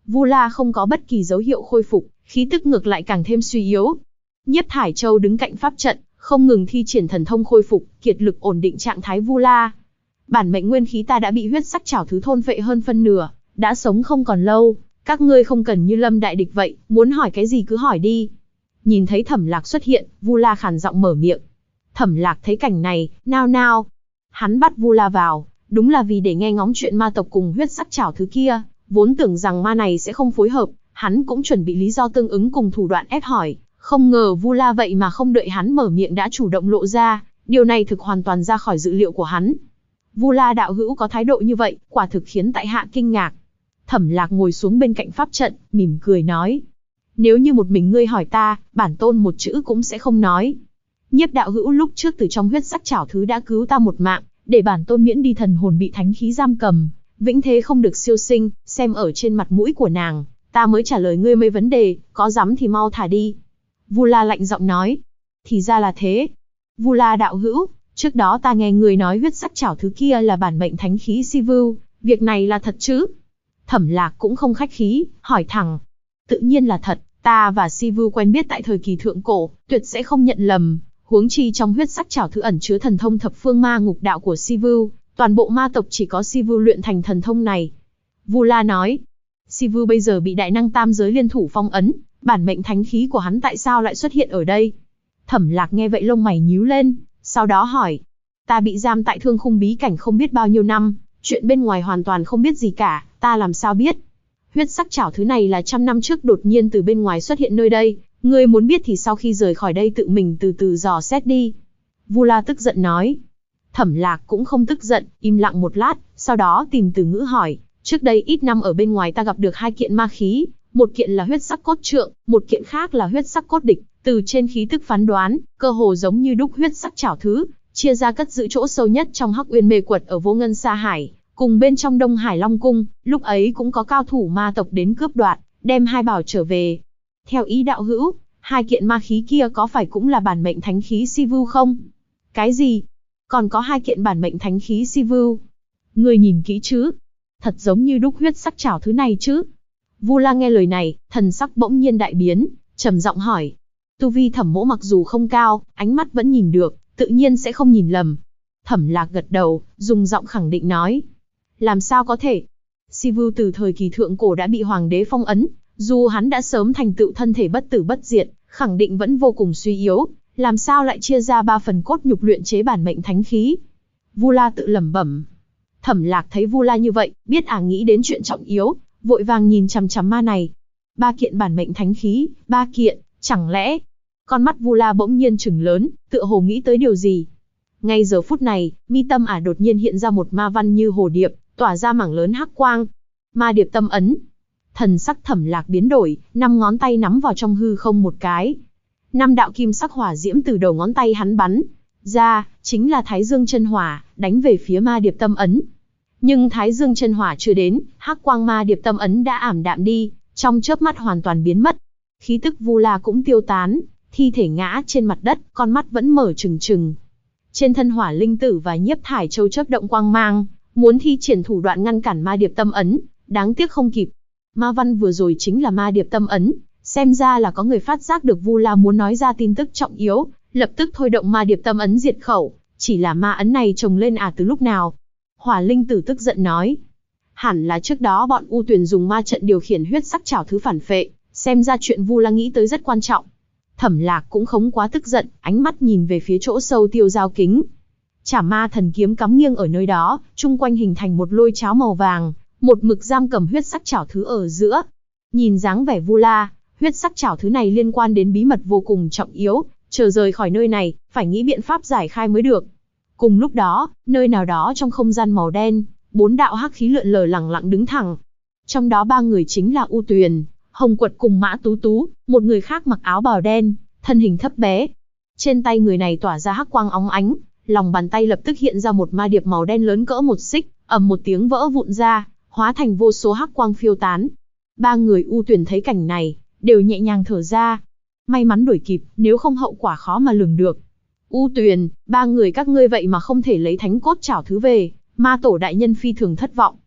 Vu La không có bất kỳ dấu hiệu khôi phục, khí tức ngược lại càng thêm suy yếu. Nhiếp Thải Châu đứng cạnh pháp trận, không ngừng thi triển thần thông khôi phục, kiệt lực ổn định trạng thái Vu La. Bản mệnh nguyên khí ta đã bị huyết sắc chảo thứ thôn phệ hơn phân nửa, đã sống không còn lâu, các ngươi không cần như lâm đại địch vậy, muốn hỏi cái gì cứ hỏi đi. Nhìn thấy Thẩm Lạc xuất hiện, Vu La khàn giọng mở miệng. Thẩm Lạc thấy cảnh này, nao nao. Hắn bắt Vu La vào, đúng là vì để nghe ngóng chuyện ma tộc cùng huyết sắc chảo thứ kia, vốn tưởng rằng ma này sẽ không phối hợp, hắn cũng chuẩn bị lý do tương ứng cùng thủ đoạn ép hỏi, không ngờ Vu La vậy mà không đợi hắn mở miệng đã chủ động lộ ra, điều này thực hoàn toàn ra khỏi dự liệu của hắn. Vu La đạo hữu có thái độ như vậy, quả thực khiến tại hạ kinh ngạc. Thẩm Lạc ngồi xuống bên cạnh pháp trận, mỉm cười nói. Nếu như một mình ngươi hỏi ta, bản tôn một chữ cũng sẽ không nói. Nhiếp đạo hữu lúc trước từ trong huyết sắc chảo thứ đã cứu ta một mạng, để bản tôn miễn đi thần hồn bị thánh khí giam cầm, vĩnh thế không được siêu sinh, xem ở trên mặt mũi của nàng, ta mới trả lời ngươi mấy vấn đề, có dám thì mau thả đi. Vu La lạnh giọng nói. Thì ra là thế. Vu La đạo hữu, trước đó ta nghe người nói huyết sắc chảo thứ kia là bản mệnh thánh khí Sivu, việc này là thật chứ? Thẩm Lạc cũng không khách khí, hỏi thẳng. Tự nhiên là thật, ta và Sivu quen biết tại thời kỳ thượng cổ, tuyệt sẽ không nhận lầm. Huống chi trong huyết sắc chảo thứ ẩn chứa thần thông thập phương ma ngục đạo của Sivu, toàn bộ ma tộc chỉ có Sivu luyện thành thần thông này. Vu La nói. Sivu bây giờ bị đại năng tam giới liên thủ phong ấn, bản mệnh thánh khí của hắn tại sao lại xuất hiện ở đây? Thẩm Lạc nghe vậy lông mày nhíu lên, sau đó hỏi. Ta bị giam tại thương khung bí cảnh không biết bao nhiêu năm, chuyện bên ngoài hoàn toàn không biết gì cả, ta làm sao biết? Huyết sắc chảo thứ này là trăm năm trước đột nhiên từ bên ngoài xuất hiện nơi đây, ngươi muốn biết thì sau khi rời khỏi đây tự mình từ từ dò xét đi. Vu La tức giận nói. Thẩm Lạc cũng không tức giận, im lặng một lát, sau đó tìm từ ngữ hỏi. Trước đây ít năm ở bên ngoài ta gặp được hai kiện ma khí, một kiện là huyết sắc cốt trượng, một kiện khác là huyết sắc cốt địch. Từ trên khí tức phán đoán, cơ hồ giống như đúc huyết sắc chảo thứ, chia ra cất giữ chỗ sâu nhất trong Hắc Uyên mê quật ở Vô Ngân Sa Hải, cùng bên trong Đông Hải Long Cung, lúc ấy cũng có cao thủ ma tộc đến cướp đoạt, đem hai bảo trở về. Theo ý đạo hữu, hai kiện ma khí kia có phải cũng là bản mệnh thánh khí Sivu không? Cái gì? Còn có hai kiện bản mệnh thánh khí Sivu? Người nhìn kỹ chứ? Thật giống như đúc huyết sắc chảo thứ này chứ? Vu La nghe lời này, thần sắc bỗng nhiên đại biến, trầm giọng hỏi. Tu vi Thẩm Mỗ mặc dù không cao, ánh mắt vẫn nhìn được, tự nhiên sẽ không nhìn lầm. Thẩm Lạc gật đầu, dùng giọng khẳng định nói. Làm sao có thể? Sivu từ thời kỳ thượng cổ đã bị hoàng đế phong ấn, dù hắn đã sớm thành tựu thân thể bất tử bất diệt, khẳng định vẫn vô cùng suy yếu, làm sao lại chia ra 3 phần cốt nhục luyện chế bản mệnh thánh khí? Vu La tự lẩm bẩm. Thẩm Lạc thấy Vu La như vậy, biết nghĩ đến chuyện trọng yếu, vội vàng nhìn chằm chằm ma này. 3 kiện bản mệnh thánh khí, 3 kiện, chẳng lẽ? Con mắt Vu La bỗng nhiên trừng lớn, tựa hồ nghĩ tới điều gì. Ngay giờ phút này, mi tâm đột nhiên hiện ra một ma văn như hồ điệp, tỏa ra mảng lớn hắc quang. Ma điệp tâm ấn. Thần sắc Thẩm Lạc biến đổi, 5 ngón tay nắm vào trong hư không một cái. 5 đạo kim sắc hỏa diễm từ đầu ngón tay hắn bắn ra, chính là Thái Dương chân hỏa, đánh về phía ma điệp tâm ấn. Nhưng Thái Dương chân hỏa chưa đến, hắc quang ma điệp tâm ấn đã ảm đạm đi, trong chớp mắt hoàn toàn biến mất. Khí tức Vu La cũng tiêu tán, thi thể ngã trên mặt đất, con mắt vẫn mở trừng trừng. Trên thân Hỏa Linh Tử và Nhiếp Thải Châu chớp động quang mang, muốn thi triển thủ đoạn ngăn cản ma điệp tâm ấn, đáng tiếc không kịp. Ma văn vừa rồi chính là ma điệp tâm ấn, xem ra là có người phát giác được Vu La muốn nói ra tin tức trọng yếu, lập tức thôi động ma điệp tâm ấn diệt khẩu, chỉ là ma ấn này trồng lên từ lúc nào? Hỏa Linh Tử tức giận nói. Hẳn là trước đó bọn U Tuyền dùng ma trận điều khiển huyết sắc chảo thứ phản phệ, xem ra chuyện Vu La nghĩ tới rất quan trọng. Thẩm Lạc cũng không quá tức giận, ánh mắt nhìn về phía chỗ sâu tiêu giao kính. Chả ma thần kiếm cắm nghiêng ở nơi đó, chung quanh hình thành một lôi cháo màu vàng, một mực giam cầm huyết sắc chảo thứ ở giữa. Nhìn dáng vẻ Vu La, huyết sắc chảo thứ này liên quan đến bí mật vô cùng trọng yếu, chờ rời khỏi nơi này, phải nghĩ biện pháp giải khai mới được. Cùng lúc đó, nơi nào đó trong không gian màu đen, 4 đạo hắc khí lượn lờ lẳng lặng đứng thẳng. Trong đó 3 người chính là U Tuyền, Hồng Quật cùng Mã Tú Tú, một người khác mặc áo bào đen, thân hình thấp bé. Trên tay người này tỏa ra hắc quang óng ánh, lòng bàn tay lập tức hiện ra một ma điệp màu đen lớn cỡ một xích, ầm một tiếng vỡ vụn ra, hóa thành vô số hắc quang phiêu tán. 3 người U Tuyền thấy cảnh này, đều nhẹ nhàng thở ra. May mắn đuổi kịp, nếu không hậu quả khó mà lường được. U Tuyền, 3 người các ngươi vậy mà không thể lấy thánh cốt chảo thứ về, ma tổ đại nhân phi thường thất vọng.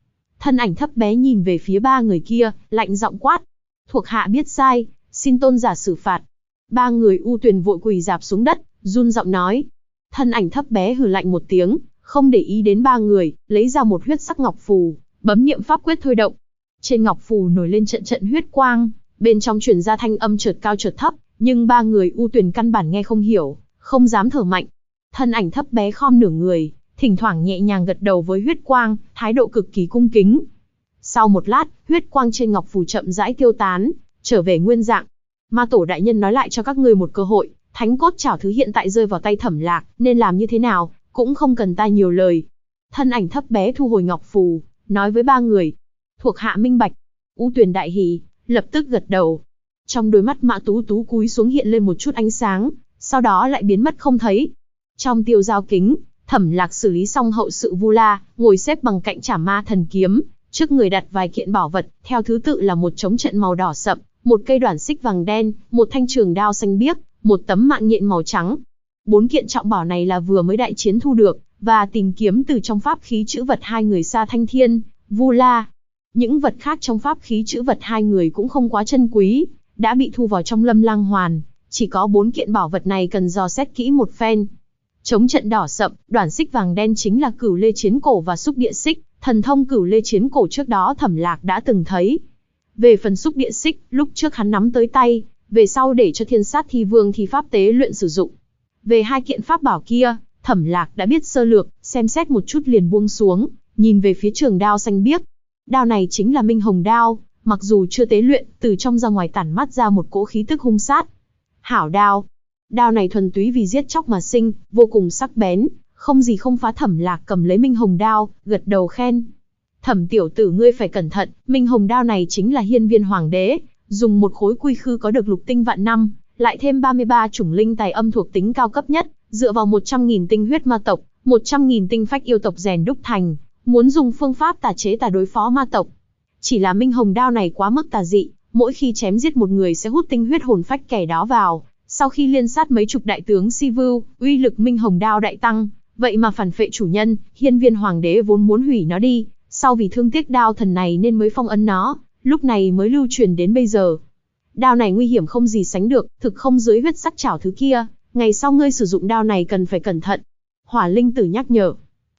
Thân ảnh thấp bé nhìn về phía ba người kia, lạnh giọng quát. Thuộc hạ biết sai, xin tôn giả xử phạt. Ba người U Tuyền vội quỳ rạp xuống đất, run giọng nói. Thân ảnh thấp bé hừ lạnh một tiếng, không để ý đến ba người, lấy ra một huyết sắc ngọc phù, bấm niệm pháp quyết thôi động. Trên ngọc phù nổi lên trận trận huyết quang, bên trong truyền ra thanh âm chợt cao chợt thấp, nhưng ba người U Tuyền căn bản nghe không hiểu, không dám thở mạnh. Thân ảnh thấp bé khom nửa người, thỉnh thoảng nhẹ nhàng gật đầu với huyết quang, thái độ cực kỳ cung kính. Sau một lát, huyết quang trên ngọc phù chậm rãi tiêu tán, trở về nguyên dạng. Ma tổ đại nhân nói lại cho các ngươi một cơ hội, thánh cốt trảo thứ hiện tại rơi vào tay Thẩm Lạc, nên làm như thế nào, cũng không cần ta nhiều lời. Thân ảnh thấp bé thu hồi ngọc phù, nói với ba người. Thuộc hạ minh bạch. U Tuyền đại hỉ, lập tức gật đầu. Trong đôi mắt Mã Tú Tú cúi xuống hiện lên một chút ánh sáng, sau đó lại biến mất không thấy. Trong tiêu giao kính, Thẩm Lạc xử lý xong hậu sự Vu La, ngồi xếp bằng cạnh Trảm Ma thần kiếm, trước người đặt vài kiện bảo vật, theo thứ tự là một trống trận màu đỏ sậm, một cây đoản xích vàng đen, một thanh trường đao xanh biếc, một tấm mạng nhện màu trắng. 4 kiện trọng bảo này là vừa mới đại chiến thu được, và tìm kiếm từ trong pháp khí chữ vật hai người Sa Thanh Thiên, Vu La. Những vật khác trong pháp khí chữ vật hai người cũng không quá chân quý, đã bị thu vào trong Lâm Lang Hoàn, chỉ có 4 kiện bảo vật này cần dò xét kỹ một phen. Trống trận đỏ sậm, đoản xích vàng đen chính là Cửu Lê Chiến Cổ và Xúc Địa Xích, thần thông Cửu Lê Chiến Cổ trước đó Thẩm Lạc đã từng thấy. Về phần Xúc Địa Xích, lúc trước hắn nắm tới tay, về sau để cho Thiên Sát Thi Vương thi pháp tế luyện sử dụng. Về hai kiện pháp bảo kia, Thẩm Lạc đã biết sơ lược, xem xét một chút liền buông xuống, nhìn về phía trường đao xanh biếc. Đao này chính là Minh Hồng đao, mặc dù chưa tế luyện, từ trong ra ngoài tản mát ra một cỗ khí tức hung sát. Hảo đao. Đao này thuần túy vì giết chóc mà sinh, vô cùng sắc bén, không gì không phá. Thẩm Lạc cầm lấy Minh Hồng đao, gật đầu khen. Thẩm tiểu tử ngươi phải cẩn thận, Minh Hồng đao này chính là Hiên Viên Hoàng đế, dùng một khối quy khư có được lục tinh vạn năm, lại thêm 33 chủng linh tài âm thuộc tính cao cấp nhất, dựa vào 100.000 tinh huyết ma tộc, 100.000 tinh phách yêu tộc rèn đúc thành, muốn dùng phương pháp tà chế tà đối phó ma tộc. Chỉ là Minh Hồng đao này quá mức tà dị, mỗi khi chém giết một người sẽ hút tinh huyết hồn phách kẻ đó vào, sau khi liên sát mấy chục đại tướng si vưu, uy lực Minh Hồng đao đại tăng, vậy mà phản phệ chủ nhân, Hiên Viên Hoàng đế vốn muốn hủy nó đi, sau vì thương tiếc đao thần này nên mới phong ấn nó, lúc này mới lưu truyền đến bây giờ. Đao này nguy hiểm không gì sánh được, thực không dưới huyết sắc chảo thứ kia, ngày sau ngươi sử dụng đao này cần phải cẩn thận. Hỏa Linh Tử nhắc nhở.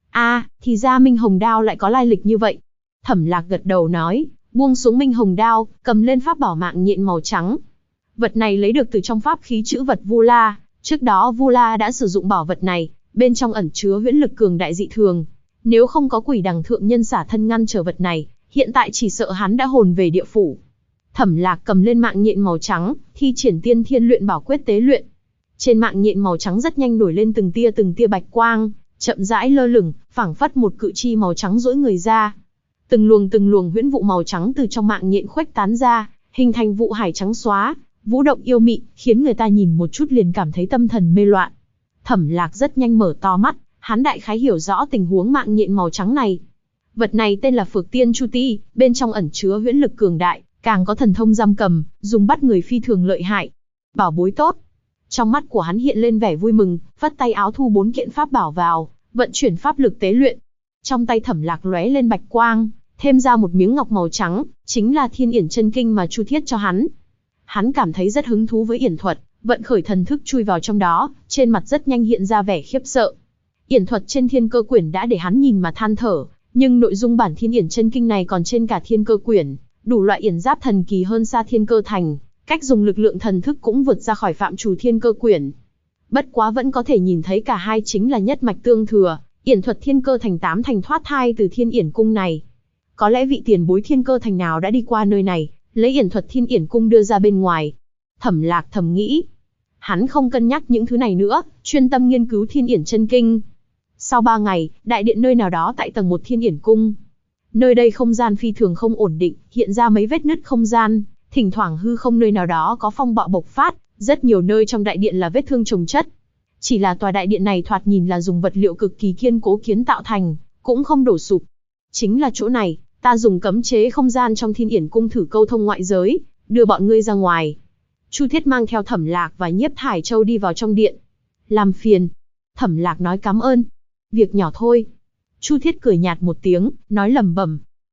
Thì ra Minh Hồng đao lại có lai lịch như vậy. Thẩm Lạc gật đầu nói, buông xuống Minh Hồng đao, cầm lên pháp bảo mạng nhện màu trắng. Vật này lấy được từ trong pháp khí chữ vật Vu La, trước đó Vu La đã sử dụng bảo vật này, bên trong ẩn chứa huyễn lực cường đại dị thường. Nếu không có Quỷ Đằng thượng nhân xả thân ngăn trở vật này, hiện tại chỉ sợ hắn đã hồn về địa phủ. Thẩm Lạc cầm lên mạng nhện màu trắng, thi triển Tiên Thiên Luyện Bảo Quyết tế luyện. Trên mạng nhện màu trắng rất nhanh nổi lên từng tia bạch quang, chậm rãi lơ lửng, phảng phất một cự chi màu trắng duỗi người ra. Từng luồng huyễn vụ màu trắng từ trong mạng nhện khuếch tán ra, hình thành vụ hải trắng xóa, vũ động yêu mị, khiến người ta nhìn một chút liền cảm thấy tâm thần mê loạn. Thẩm Lạc rất nhanh mở to mắt, hắn đại khái hiểu rõ tình huống mạng nhện màu trắng này. Vật này tên là Phược Tiên Chu Ti, bên trong ẩn chứa huyễn lực cường đại, càng có thần thông giam cầm, dùng bắt người phi thường lợi hại. Bảo bối tốt. Trong mắt của hắn hiện lên vẻ vui mừng, phất tay áo thu 4 kiện pháp bảo vào, vận chuyển pháp lực tế luyện. Trong tay Thẩm Lạc lóe lên bạch quang, thêm ra một miếng ngọc màu trắng, chính là Thiên Yển Chân Kinh mà Chu Thiết cho hắn. Hắn cảm thấy rất hứng thú với yển thuật, vận khởi thần thức chui vào trong đó, trên mặt rất nhanh hiện ra vẻ khiếp sợ. Yển thuật trên Thiên Cơ Quyển đã để hắn nhìn mà than thở, nhưng nội dung bản Thiên Yển Chân Kinh này còn trên cả Thiên Cơ Quyển, đủ loại yển giáp thần kỳ hơn xa Thiên Cơ Thành, cách dùng lực lượng thần thức cũng vượt ra khỏi phạm trù Thiên Cơ Quyển. Bất quá vẫn có thể nhìn thấy cả hai chính là nhất mạch tương thừa, yển thuật Thiên Cơ Thành 8 thành thoát thai từ Thiên Yển Cung này. Có lẽ vị tiền bối Thiên Cơ Thành nào đã đi qua nơi này, lấy yển thuật Thiên Yển Cung đưa ra bên ngoài. Thẩm Lạc thầm nghĩ. Hắn không cân nhắc những thứ này nữa, chuyên tâm nghiên cứu Thiên Yển Chân Kinh. Sau 3 ngày, đại điện nơi nào đó tại tầng 1 Thiên Yển Cung. Nơi đây không gian phi thường không ổn định, hiện ra mấy vết nứt không gian, thỉnh thoảng hư không nơi nào đó có phong bạo bộc phát, rất nhiều nơi trong đại điện là vết thương chồng chất. Chỉ là tòa đại điện này thoạt nhìn là dùng vật liệu cực kỳ kiên cố kiến tạo thành, cũng không đổ sụp. Chính là chỗ này, ta dùng cấm chế không gian trong Thiên Yển Cung thử câu thông ngoại giới, đưa bọn ngươi ra ngoài. Chu Thiết mang theo Thẩm Lạc và Nhiếp Thải Châu đi vào trong điện. Làm phiền. Thẩm Lạc nói cảm ơn. Việc nhỏ thôi. Chu Thiết cười nhạt một tiếng, nói lẩm bẩm.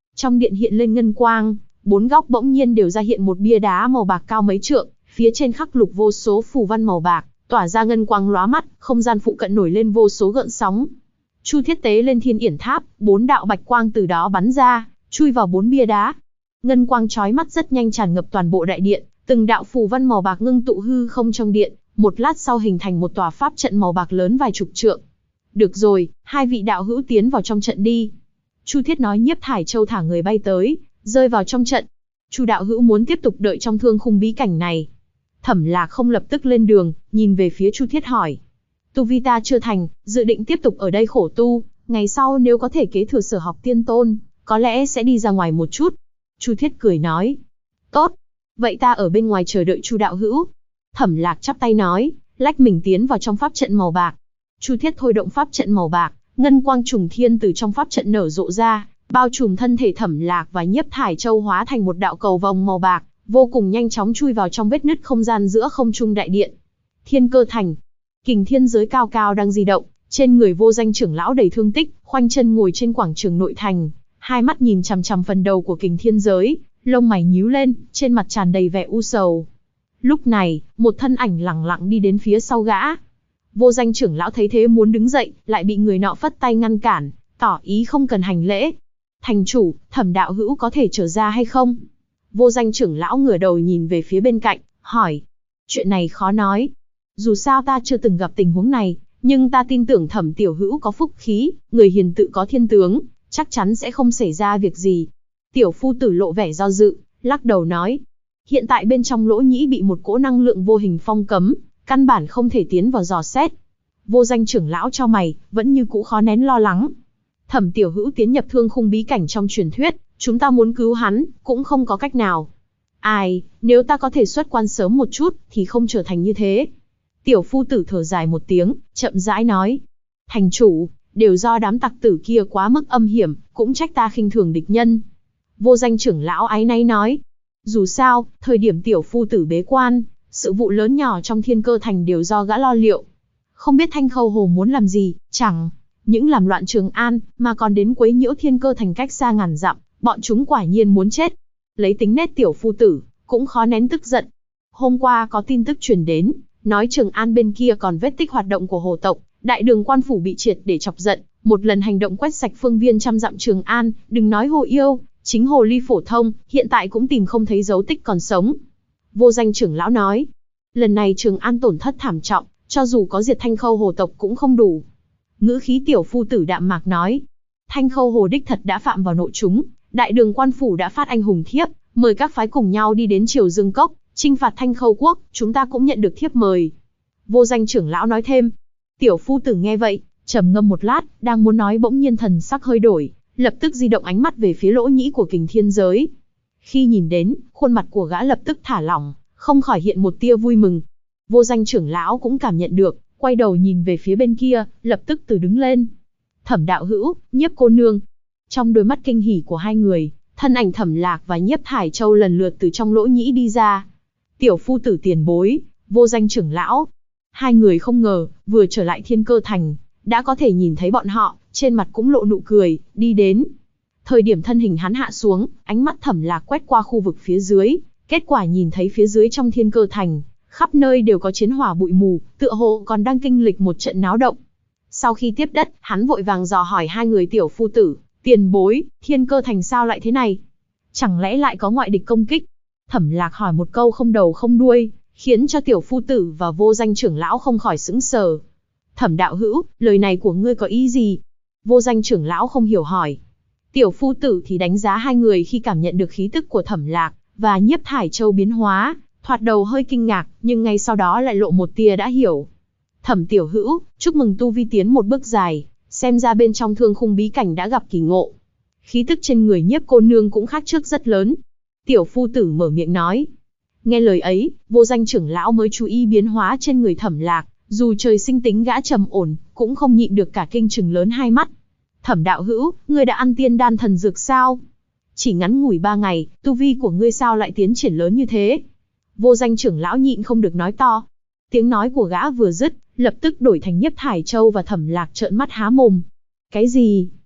Trong điện hiện lên ngân quang, bốn góc bỗng nhiên đều ra hiện một bia đá màu bạc cao mấy trượng, phía trên khắc lục vô số phù văn màu bạc, tỏa ra ngân quang lóa mắt, không gian phụ cận nổi lên vô số gợn sóng. Chu Thiết tế lên Thiên Yển Tháp, bốn đạo bạch quang từ đó bắn ra, chui vào bốn bia đá. Ngân quang chói mắt rất nhanh tràn ngập toàn bộ đại điện, từng đạo phù văn màu bạc ngưng tụ hư không trong điện, một lát sau hình thành một tòa pháp trận màu bạc lớn vài chục trượng. Được rồi, hai vị đạo hữu tiến vào trong trận đi. Chu Thiết nói. Nhiếp Thải Châu thả người bay tới, rơi vào trong trận. Chu đạo hữu muốn tiếp tục đợi trong thương khung bí cảnh này? Thẩm Lạc không lập tức lên đường, nhìn về phía Chu Thiết hỏi. Tu vi ta chưa thành, dự định tiếp tục ở đây khổ tu, ngày sau nếu có thể kế thừa Sở Học Tiên Tôn, có lẽ sẽ đi ra ngoài một chút. Chu Thiết cười nói. Tốt, vậy ta ở bên ngoài chờ đợi Chu đạo hữu. Thẩm Lạc chắp tay nói, lách mình tiến vào trong pháp trận màu bạc. Chu Thiết thôi động pháp trận màu bạc, ngân quang trùng thiên từ trong pháp trận nở rộ ra, bao trùm thân thể Thẩm Lạc và Nhiếp Thải Châu hóa thành một đạo cầu vồng màu bạc, vô cùng nhanh chóng chui vào trong vết nứt không gian giữa không trung đại điện. Thiên Cơ Thành, Kình Thiên Giới cao cao đang di động, trên người Vô Danh trưởng lão đầy thương tích, khoanh chân ngồi trên quảng trường nội thành, hai mắt nhìn chằm chằm phần đầu của Kình Thiên Giới, lông mày nhíu lên, trên mặt tràn đầy vẻ u sầu. Lúc này, một thân ảnh lẳng lặng đi đến phía sau gã. Vô Danh trưởng lão thấy thế muốn đứng dậy, lại bị người nọ phất tay ngăn cản, tỏ ý không cần hành lễ. Thành chủ, Thẩm đạo hữu có thể trở ra hay không? Vô Danh trưởng lão ngửa đầu nhìn về phía bên cạnh, hỏi. Chuyện này khó nói. Dù sao ta chưa từng gặp tình huống này, nhưng ta tin tưởng Thẩm tiểu hữu có phúc khí, người hiền tự có thiên tướng, chắc chắn sẽ không xảy ra việc gì. Tiểu phu tử lộ vẻ do dự, lắc đầu nói. Hiện tại bên trong lỗ nhĩ bị một cỗ năng lượng vô hình phong cấm, căn bản không thể tiến vào dò xét. Vô Danh trưởng lão chau mày, vẫn như cũ khó nén lo lắng. Thẩm tiểu hữu tiến nhập thương khung bí cảnh trong truyền thuyết, chúng ta muốn cứu hắn, cũng không có cách nào. Ai, nếu ta có thể xuất quan sớm một chút, thì không trở thành như thế. Tiểu phu tử thở dài một tiếng, chậm rãi nói. Thành chủ, đều do đám tặc tử kia quá mức âm hiểm, cũng trách ta khinh thường địch nhân. Vô Danh trưởng lão áy náy nói. Dù sao, thời điểm tiểu phu tử bế quan, sự vụ lớn nhỏ trong Thiên Cơ Thành đều do gã lo liệu. Không biết Thanh Khâu Hồ muốn làm gì, chẳng những làm loạn Trường An, mà còn đến quấy nhiễu Thiên Cơ Thành cách xa ngàn dặm, bọn chúng quả nhiên muốn chết. Lấy tính nết tiểu phu tử, cũng khó nén tức giận. Hôm qua có tin tức truyền đến, nói Trường An bên kia còn vết tích hoạt động của hồ tộc, đại đường quan phủ bị triệt để chọc giận, một lần hành động quét sạch phương viên trăm dặm Trường An, đừng nói hồ yêu, chính hồ ly phổ thông, hiện tại cũng tìm không thấy dấu tích còn sống. Vô Danh trưởng lão nói, lần này Trường An tổn thất thảm trọng, cho dù có diệt Thanh Khâu Hồ tộc cũng không đủ. Ngữ khí tiểu phu tử đạm mạc nói, Thanh Khâu Hồ đích thật đã phạm vào nội chúng, đại đường quan phủ đã phát anh hùng thiếp, mời các phái cùng nhau đi đến Triều Dương Cốc, chinh phạt Thanh Khâu quốc, chúng ta cũng nhận được thiếp mời. Vô Danh trưởng lão nói thêm. Tiểu phu tử nghe vậy, trầm ngâm một lát, đang muốn nói bỗng nhiên thần sắc hơi đổi, lập tức di động ánh mắt về phía lỗ nhĩ của Kình Thiên Giới. Khi nhìn đến, khuôn mặt của gã lập tức thả lỏng, không khỏi hiện một tia vui mừng. Vô Danh trưởng lão cũng cảm nhận được, quay đầu nhìn về phía bên kia, lập tức từ đứng lên. Thẩm đạo hữu, Nhiếp cô nương. Trong đôi mắt kinh hỉ của hai người, thân ảnh Thẩm Lạc và Nhiếp Thải Châu lần lượt từ trong lỗ nhĩ đi ra. Tiểu phu tử tiền bối, Vô Danh trưởng lão. Hai người không ngờ, vừa trở lại Thiên Cơ Thành, đã có thể nhìn thấy bọn họ, trên mặt cũng lộ nụ cười, đi đến. Thời điểm thân hình hắn hạ xuống, ánh mắt Thẩm Lạc quét qua khu vực phía dưới, kết quả nhìn thấy phía dưới trong Thiên Cơ Thành, khắp nơi đều có chiến hỏa bụi mù, tựa hồ còn đang kinh lịch một trận náo động. Sau khi tiếp đất, hắn vội vàng dò hỏi hai người tiểu phu tử, tiền bối, Thiên Cơ Thành sao lại thế này? Chẳng lẽ lại có ngoại địch công kích? Thẩm Lạc hỏi một câu không đầu không đuôi, khiến cho tiểu phu tử và Vô Danh trưởng lão không khỏi sững sờ. Thẩm đạo hữu, lời này của ngươi có ý gì? Vô Danh trưởng lão không hiểu hỏi. Tiểu phu tử thì đánh giá hai người khi cảm nhận được khí tức của Thẩm Lạc và Nhiếp Thải Châu biến hóa, thoạt đầu hơi kinh ngạc, nhưng ngay sau đó lại lộ một tia đã hiểu. Thẩm tiểu hữu, chúc mừng tu vi tiến một bước dài, xem ra bên trong thương khung bí cảnh đã gặp kỳ ngộ. Khí tức trên người Nhiếp cô nương cũng khác trước rất lớn. Tiểu phu tử mở miệng nói. Nghe lời ấy, Vô Danh trưởng lão mới chú ý biến hóa trên người Thẩm Lạc, dù trời sinh tính gã trầm ổn, cũng không nhịn được cả kinh trừng lớn hai mắt. Thẩm đạo hữu, ngươi đã ăn tiên đan thần dược sao? Chỉ ngắn ngủi 3 ngày, tu vi của ngươi sao lại tiến triển lớn như thế? Vô Danh trưởng lão nhịn không được nói to. Tiếng nói của gã vừa dứt, lập tức đổi thành Nhiếp Thải Châu và Thẩm Lạc trợn mắt há mồm. Cái gì?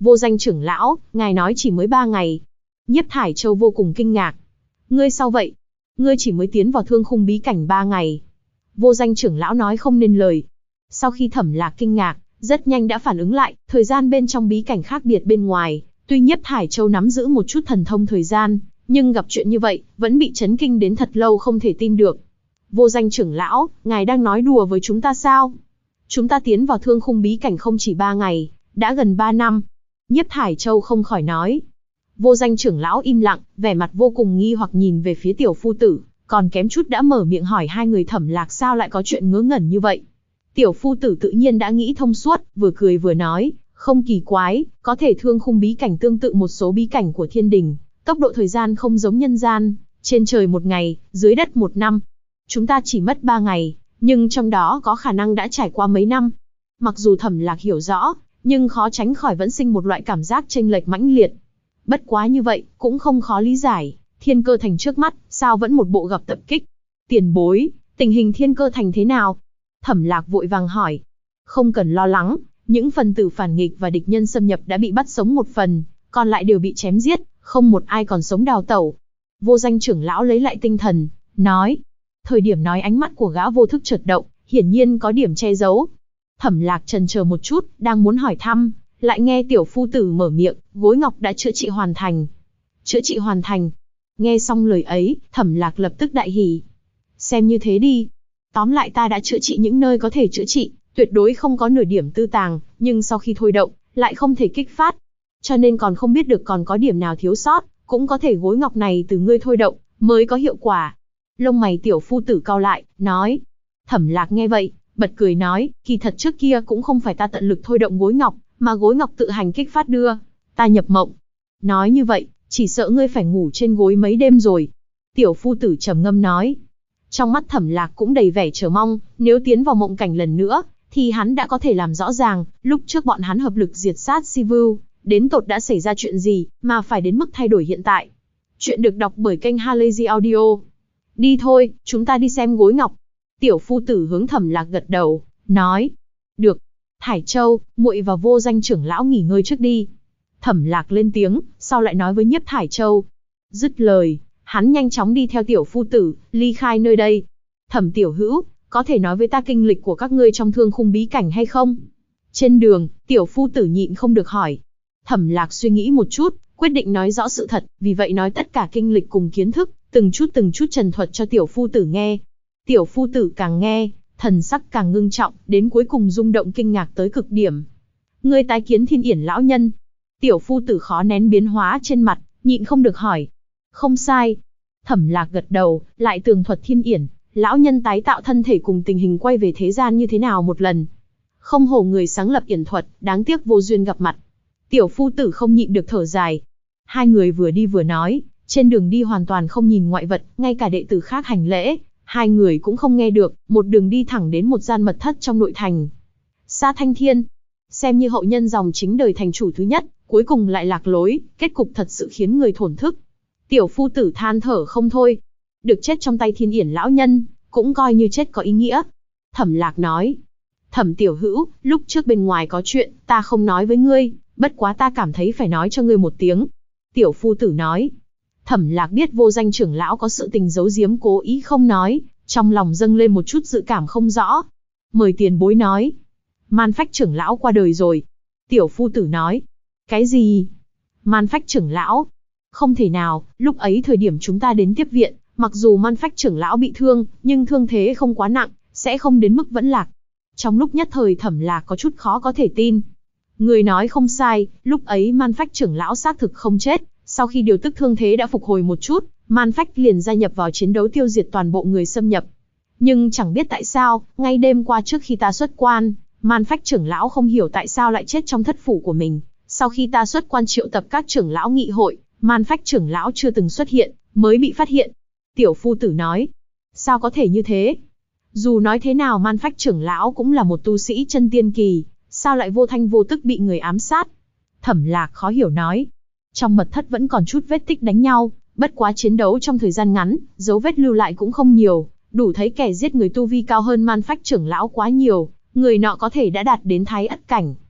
Vô Danh trưởng lão, ngài nói chỉ mới 3 ngày. Nhiếp Thải Châu vô cùng kinh ngạc. Ngươi sao vậy? Ngươi chỉ mới tiến vào thương khung bí cảnh 3 ngày. Vô Danh trưởng lão nói không nên lời. Sau khi Thẩm Lạc kinh ngạc, rất nhanh đã phản ứng lại, thời gian bên trong bí cảnh khác biệt bên ngoài. Tuy Nhiếp Thải Châu nắm giữ một chút thần thông thời gian, nhưng gặp chuyện như vậy, vẫn bị chấn kinh đến thật lâu không thể tin được. Vô Danh trưởng lão, ngài đang nói đùa với chúng ta sao? Chúng ta tiến vào thương khung bí cảnh không chỉ 3 ngày, đã gần 3 năm. Nhiếp Thải Châu không khỏi nói. Vô Danh trưởng lão im lặng, vẻ mặt vô cùng nghi hoặc nhìn về phía tiểu phu tử, còn kém chút đã mở miệng hỏi hai người Thẩm Lạc sao lại có chuyện ngớ ngẩn như vậy. Tiểu phu tử tự nhiên đã nghĩ thông suốt, vừa cười vừa nói, không kỳ quái, có thể thương khung bí cảnh tương tự một số bí cảnh của thiên đình, tốc độ thời gian không giống nhân gian, trên trời 1 ngày, dưới đất 1 năm. Chúng ta chỉ mất 3 ngày, nhưng trong đó có khả năng đã trải qua mấy năm. Mặc dù Thẩm Lạc hiểu rõ, nhưng khó tránh khỏi vẫn sinh một loại cảm giác chênh lệch mãnh liệt. Bất quá như vậy, cũng không khó lý giải, Thiên Cơ Thành trước mắt, sao vẫn một bộ gặp tập kích. Tiền bối, tình hình Thiên Cơ Thành thế nào? Thẩm Lạc vội vàng hỏi. Không cần lo lắng, những phần tử phản nghịch và địch nhân xâm nhập đã bị bắt sống một phần, còn lại đều bị chém giết, không một ai còn sống đào tẩu. Vô Danh trưởng lão lấy lại tinh thần, nói. Thời điểm nói ánh mắt của gã vô thức chợt động, hiển nhiên có điểm che giấu. Thẩm Lạc chần chờ một chút, đang muốn hỏi thăm, lại nghe tiểu phu tử mở miệng, gối ngọc đã chữa trị hoàn thành. Chữa trị hoàn thành. Nghe xong lời ấy, Thẩm Lạc lập tức đại hỉ. Xem như thế đi. Tóm lại ta đã chữa trị những nơi có thể chữa trị, tuyệt đối không có nửa điểm tư tàng, nhưng sau khi thôi động, lại không thể kích phát. Cho nên còn không biết được còn có điểm nào thiếu sót, cũng có thể gối ngọc này từ ngươi thôi động, mới có hiệu quả. Lông mày tiểu phu tử cau lại, nói. Thẩm Lạc nghe vậy, bật cười nói, kỳ thật trước kia cũng không phải ta tận lực thôi động gối ngọc, mà gối ngọc tự hành kích phát đưa, ta nhập mộng. Nói như vậy, chỉ sợ ngươi phải ngủ trên gối mấy đêm rồi. Tiểu phu tử trầm ngâm nói. Trong mắt Thẩm Lạc cũng đầy vẻ chờ mong, nếu tiến vào mộng cảnh lần nữa, thì hắn đã có thể làm rõ ràng, lúc trước bọn hắn hợp lực diệt sát Sivu, đến tột đã xảy ra chuyện gì, mà phải đến mức thay đổi hiện tại. Chuyện được đọc bởi kênh Halazy Audio. Đi thôi, chúng ta đi xem gối ngọc. Tiểu phu tử hướng Thẩm Lạc gật đầu, nói. Được. Thải Châu, muội và Vô Danh trưởng lão nghỉ ngơi trước đi. Thẩm Lạc lên tiếng, sau lại nói với Nhiếp Thải Châu. Dứt lời, hắn nhanh chóng đi theo tiểu phu tử, ly khai nơi đây. Thẩm tiểu hữu, có thể nói với ta kinh lịch của các ngươi trong thương khung bí cảnh hay không? Trên đường, tiểu phu tử nhịn không được hỏi. Thẩm Lạc suy nghĩ một chút, quyết định nói rõ sự thật, vì vậy nói tất cả kinh lịch cùng kiến thức, từng chút trần thuật cho tiểu phu tử nghe. Tiểu phu tử càng nghe, thần sắc càng ngưng trọng, đến cuối cùng rung động kinh ngạc tới cực điểm. Ngươi tái kiến Thiên Yển lão nhân. Tiểu phu tử khó nén biến hóa trên mặt, nhịn không được hỏi. Không sai. Thẩm Lạc gật đầu, lại tường thuật Thiên Yển, lão nhân tái tạo thân thể cùng tình hình quay về thế gian như thế nào một lần. Không hổ người sáng lập yển thuật, đáng tiếc vô duyên gặp mặt. Tiểu phu tử không nhịn được thở dài. Hai người vừa đi vừa nói, trên đường đi hoàn toàn không nhìn ngoại vật, ngay cả đệ tử khác hành lễ, hai người cũng không nghe được, một đường đi thẳng đến một gian mật thất trong nội thành. Sa Thanh Thiên, xem như hậu nhân dòng chính đời thành chủ thứ nhất, cuối cùng lại lạc lối, kết cục thật sự khiến người thổn thức. Tiểu phu tử than thở không thôi. Được chết trong tay Thiên Yển lão nhân, cũng coi như chết có ý nghĩa. Thẩm Lạc nói. Thẩm tiểu hữu, lúc trước bên ngoài có chuyện, ta không nói với ngươi, bất quá ta cảm thấy phải nói cho ngươi một tiếng. Tiểu phu tử nói. Thẩm Lạc biết Vô Danh trưởng lão có sự tình giấu giếm cố ý không nói, trong lòng dâng lên một chút dự cảm không rõ. Mời tiền bối nói. Man Phách trưởng lão qua đời rồi. Tiểu phu tử nói. Cái gì? Man Phách trưởng lão? Không thể nào, lúc ấy thời điểm chúng ta đến tiếp viện, mặc dù Man Phách trưởng lão bị thương, nhưng thương thế không quá nặng, sẽ không đến mức vẫn lạc. Trong lúc nhất thời Thẩm Lạc có chút khó có thể tin. Người nói không sai, lúc ấy Man Phách trưởng lão xác thực không chết, sau khi điều tức thương thế đã phục hồi một chút, Man Phách liền gia nhập vào chiến đấu tiêu diệt toàn bộ người xâm nhập. Nhưng chẳng biết tại sao, ngay đêm qua trước khi ta xuất quan, Man Phách trưởng lão không hiểu tại sao lại chết trong thất phủ của mình. Sau khi ta xuất quan triệu tập các trưởng lão nghị hội, Man Phách trưởng lão chưa từng xuất hiện, mới bị phát hiện. Tiểu phu tử nói, sao có thể như thế? Dù nói thế nào Man Phách trưởng lão cũng là một tu sĩ chân tiên kỳ, sao lại vô thanh vô tức bị người ám sát? Thẩm Lạc khó hiểu nói, trong mật thất vẫn còn chút vết tích đánh nhau, bất quá chiến đấu trong thời gian ngắn, dấu vết lưu lại cũng không nhiều, đủ thấy kẻ giết người tu vi cao hơn Man Phách trưởng lão quá nhiều, người nọ có thể đã đạt đến thái ất cảnh.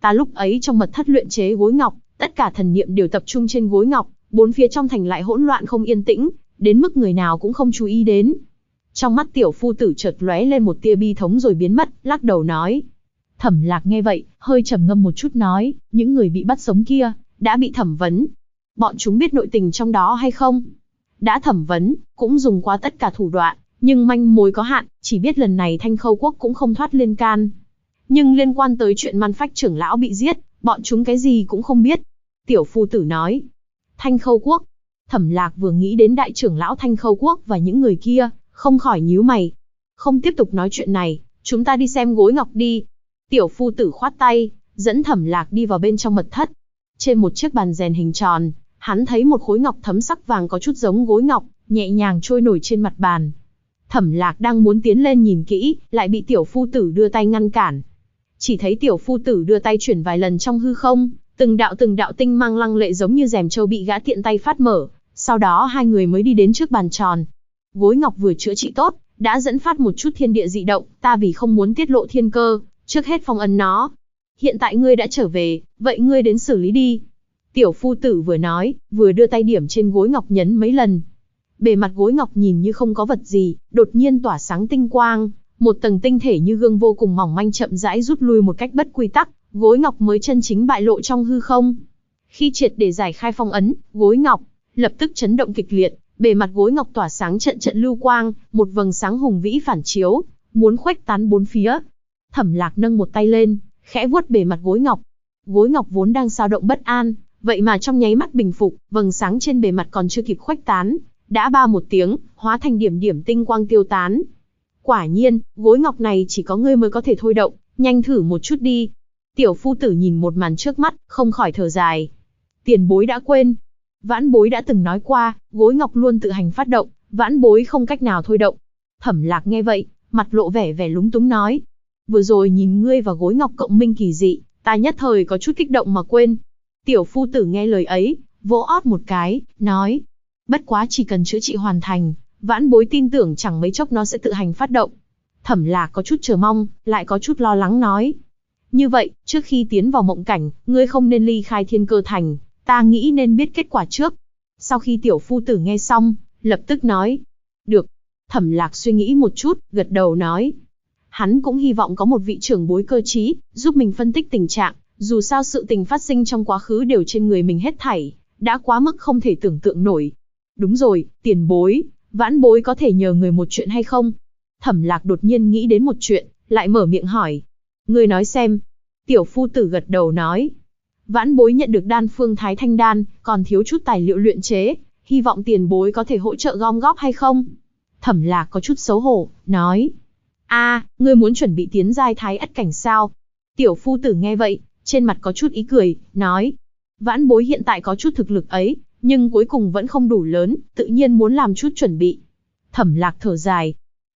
Ta lúc ấy trong mật thất luyện chế gối ngọc, tất cả thần niệm đều tập trung trên gối ngọc, bốn phía trong thành lại hỗn loạn không yên tĩnh, đến mức người nào cũng không chú ý đến. Trong mắt tiểu phu tử chợt lóe lên một tia bi thống rồi biến mất, lắc đầu nói. Thẩm Lạc nghe vậy, hơi trầm ngâm một chút nói, những người bị bắt sống kia, đã bị thẩm vấn. Bọn chúng biết nội tình trong đó hay không? Đã thẩm vấn, cũng dùng qua tất cả thủ đoạn, nhưng manh mối có hạn, chỉ biết lần này Thanh Khâu Quốc cũng không thoát liên can. Nhưng liên quan tới chuyện Man Phách trưởng lão bị giết, bọn chúng cái gì cũng không biết. Tiểu phu tử nói. Thanh Khâu Quốc. Thẩm Lạc vừa nghĩ đến đại trưởng lão Thanh Khâu Quốc và những người kia, không khỏi nhíu mày. Không tiếp tục nói chuyện này, chúng ta đi xem gối ngọc đi. Tiểu phu tử khoát tay, dẫn Thẩm Lạc đi vào bên trong mật thất. Trên một chiếc bàn rèn hình tròn, hắn thấy một khối ngọc thấm sắc vàng có chút giống gối ngọc, nhẹ nhàng trôi nổi trên mặt bàn. Thẩm Lạc đang muốn tiến lên nhìn kỹ, lại bị tiểu phu tử đưa tay ngăn cản. Chỉ thấy tiểu phu tử đưa tay chuyển vài lần trong hư không, từng đạo tinh mang lăng lệ giống như rèm châu bị gã tiện tay phát mở, sau đó hai người mới đi đến trước bàn tròn. Gối ngọc vừa chữa trị tốt, đã dẫn phát một chút thiên địa dị động, ta vì không muốn tiết lộ thiên cơ, trước hết phong ấn nó. Hiện tại ngươi đã trở về, vậy ngươi đến xử lý đi. Tiểu phu tử vừa nói, vừa đưa tay điểm trên gối ngọc nhấn mấy lần. Bề mặt gối ngọc nhìn như không có vật gì, đột nhiên tỏa sáng tinh quang, một tầng tinh thể như gương vô cùng mỏng manh chậm rãi rút lui một cách bất quy tắc, gối ngọc mới chân chính bại lộ trong hư không. Khi triệt để giải khai phong ấn, gối ngọc lập tức chấn động kịch liệt, bề mặt gối ngọc tỏa sáng trận trận lưu quang, một vầng sáng hùng vĩ phản chiếu, muốn khuếch tán bốn phía. Thẩm Lạc nâng một tay lên, khẽ vuốt bề mặt gối ngọc. Gối ngọc vốn đang dao động bất an, vậy mà trong nháy mắt bình phục, vầng sáng trên bề mặt còn chưa kịp khuếch tán, đã ba một tiếng, hóa thành điểm điểm tinh quang tiêu tán. Quả nhiên, gối ngọc này chỉ có ngươi mới có thể thôi động, nhanh thử một chút đi. Tiểu phu tử nhìn một màn trước mắt, không khỏi thở dài. Tiền bối đã quên. Vãn bối đã từng nói qua, gối ngọc luôn tự hành phát động, vãn bối không cách nào thôi động. Thẩm Lạc nghe vậy, mặt lộ vẻ lúng túng nói. Vừa rồi nhìn ngươi và gối ngọc cộng minh kỳ dị, ta nhất thời có chút kích động mà quên. Tiểu phu tử nghe lời ấy, vỗ ót một cái, nói. Bất quá chỉ cần chữa trị hoàn thành, vãn bối tin tưởng chẳng mấy chốc nó sẽ tự hành phát động. Thẩm Lạc có chút chờ mong, lại có chút lo lắng nói. Như vậy, trước khi tiến vào mộng cảnh, ngươi không nên ly khai Thiên Cơ Thành, ta nghĩ nên biết kết quả trước. Sau khi tiểu phu tử nghe xong, lập tức nói. Được. Thẩm Lạc suy nghĩ một chút, gật đầu nói. Hắn cũng hy vọng có một vị trưởng bối cơ trí, giúp mình phân tích tình trạng, dù sao sự tình phát sinh trong quá khứ đều trên người mình hết thảy, đã quá mức không thể tưởng tượng nổi. Đúng rồi, tiền bối, vãn bối có thể nhờ người một chuyện hay không? Thẩm Lạc đột nhiên nghĩ đến một chuyện, lại mở miệng hỏi. Ngươi nói xem. Tiểu phu tử gật đầu nói. Vãn bối nhận được đan phương Thái Thanh Đan, còn thiếu chút tài liệu luyện chế, hy vọng tiền bối có thể hỗ trợ gom góp hay không? Thẩm Lạc có chút xấu hổ, nói. Ngươi muốn chuẩn bị tiến giai Thái Ất cảnh sao? Tiểu phu tử nghe vậy, trên mặt có chút ý cười, nói. Vãn bối hiện tại có chút thực lực ấy, nhưng cuối cùng vẫn không đủ lớn, tự nhiên muốn làm chút chuẩn bị. Thẩm Lạc thở dài.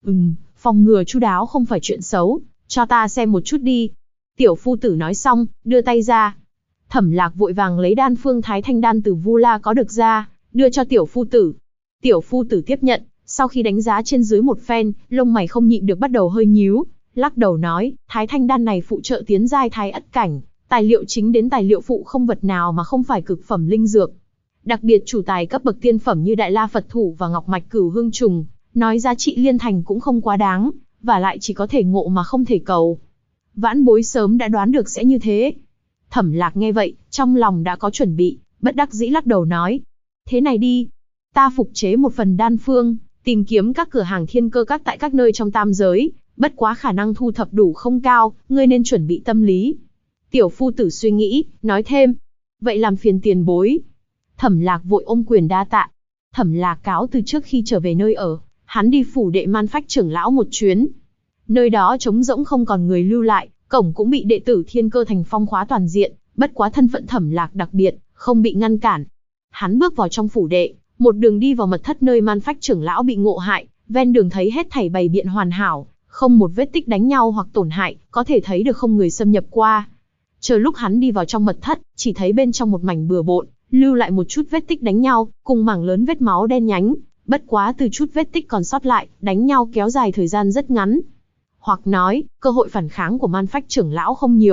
Phòng ngừa chu đáo không phải chuyện xấu, cho ta xem một chút đi. Tiểu phu tử nói xong, đưa tay ra. Thẩm Lạc vội vàng lấy đan phương Thái Thanh Đan từ Vu La có được ra, đưa cho tiểu phu tử. Tiểu phu tử tiếp nhận, sau khi đánh giá trên dưới một phen, lông mày không nhịn được bắt đầu hơi nhíu, lắc đầu nói, Thái Thanh Đan này phụ trợ tiến giai Thái Ất cảnh, tài liệu chính đến tài liệu phụ không vật nào mà không phải cực phẩm linh dược. Đặc biệt chủ tài cấp bậc tiên phẩm như Đại La Phật Thủ và Ngọc Mạch Cửu Hương Trùng, nói giá trị liên thành cũng không quá đáng, và lại chỉ có thể ngộ mà không thể cầu. Vãn bối sớm đã đoán được sẽ như thế. Thẩm Lạc nghe vậy, trong lòng đã có chuẩn bị, bất đắc dĩ lắc đầu nói. Thế này đi, ta phục chế một phần đan phương, tìm kiếm các cửa hàng thiên cơ các tại các nơi trong tam giới, bất quá khả năng thu thập đủ không cao, ngươi nên chuẩn bị tâm lý. Tiểu phu tử suy nghĩ, nói thêm. Vậy làm phiền tiền bối. Thẩm Lạc vội ôm quyền đa tạ. Thẩm Lạc cáo từ trước khi trở về nơi ở, hắn đi phủ đệ Man Phách trưởng lão một chuyến. Nơi đó trống rỗng không còn người lưu lại, cổng cũng bị đệ tử Thiên Cơ Thành phong khóa toàn diện, bất quá thân phận Thẩm Lạc đặc biệt, không bị ngăn cản. Hắn bước vào trong phủ đệ, một đường đi vào mật thất nơi Man Phách trưởng lão bị ngộ hại, ven đường thấy hết thảy bày biện hoàn hảo, không một vết tích đánh nhau hoặc tổn hại, có thể thấy được không người xâm nhập qua. Chờ lúc hắn đi vào trong mật thất, chỉ thấy bên trong một mảnh bừa bộn, lưu lại một chút vết tích đánh nhau, cùng mảng lớn vết máu đen nhánh, bất quá từ chút vết tích còn sót lại, đánh nhau kéo dài thời gian rất ngắn. Hoặc nói, cơ hội phản kháng của Man Phách trưởng lão không nhiều,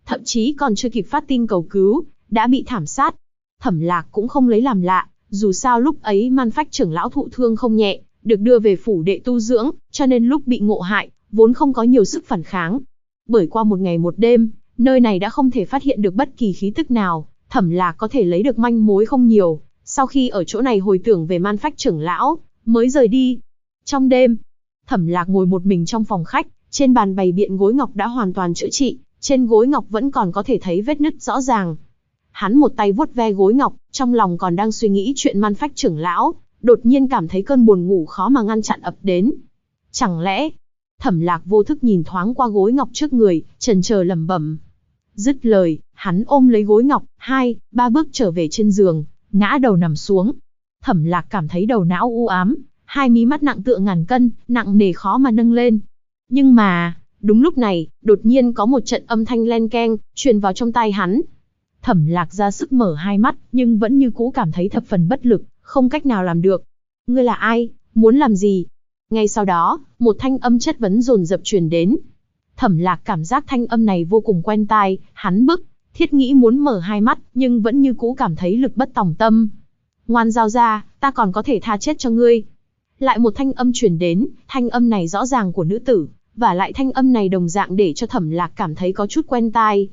thậm chí còn chưa kịp phát tin cầu cứu, đã bị thảm sát. Thẩm Lạc cũng không lấy làm lạ, dù sao lúc ấy Man Phách trưởng lão thụ thương không nhẹ, được đưa về phủ đệ tu dưỡng, cho nên lúc bị ngộ hại, vốn không có nhiều sức phản kháng. Bởi qua một ngày một đêm, nơi này đã không thể phát hiện được bất kỳ khí tức nào, Thẩm Lạc có thể lấy được manh mối không nhiều, sau khi ở chỗ này hồi tưởng về Man Phách trưởng lão, mới rời đi. Trong đêm, Thẩm Lạc ngồi một mình trong phòng khách, trên bàn bày biện gối ngọc đã hoàn toàn chữa trị, trên gối ngọc vẫn còn có thể thấy vết nứt rõ ràng. Hắn một tay vuốt ve gối ngọc, trong lòng còn đang suy nghĩ chuyện Man Phách trưởng lão, đột nhiên cảm thấy cơn buồn ngủ khó mà ngăn chặn ập đến. Chẳng lẽ? Thẩm Lạc vô thức nhìn thoáng qua gối ngọc trước người, chần chờ lẩm bẩm. Dứt lời, hắn ôm lấy gối ngọc, 2-3 bước trở về trên giường, ngã đầu nằm xuống. Thẩm Lạc cảm thấy đầu não u ám, hai mí mắt nặng tựa ngàn cân, nặng nề khó mà nâng lên. Nhưng mà, đúng lúc này, đột nhiên có một trận âm thanh len keng truyền vào trong tai hắn. Thẩm Lạc ra sức mở hai mắt, nhưng vẫn như cũ cảm thấy thập phần bất lực, không cách nào làm được. Ngươi là ai? Muốn làm gì? Ngay sau đó, một thanh âm chất vấn dồn dập truyền đến. Thẩm Lạc cảm giác thanh âm này vô cùng quen tai, hắn bức thiết nghĩ muốn mở hai mắt, nhưng vẫn như cũ cảm thấy lực bất tòng tâm. Ngoan giao ra, ta còn có thể tha chết cho ngươi. Lại một thanh âm truyền đến, thanh âm này rõ ràng của nữ tử, và lại thanh âm này đồng dạng để cho Thẩm Lạc cảm thấy có chút quen tai.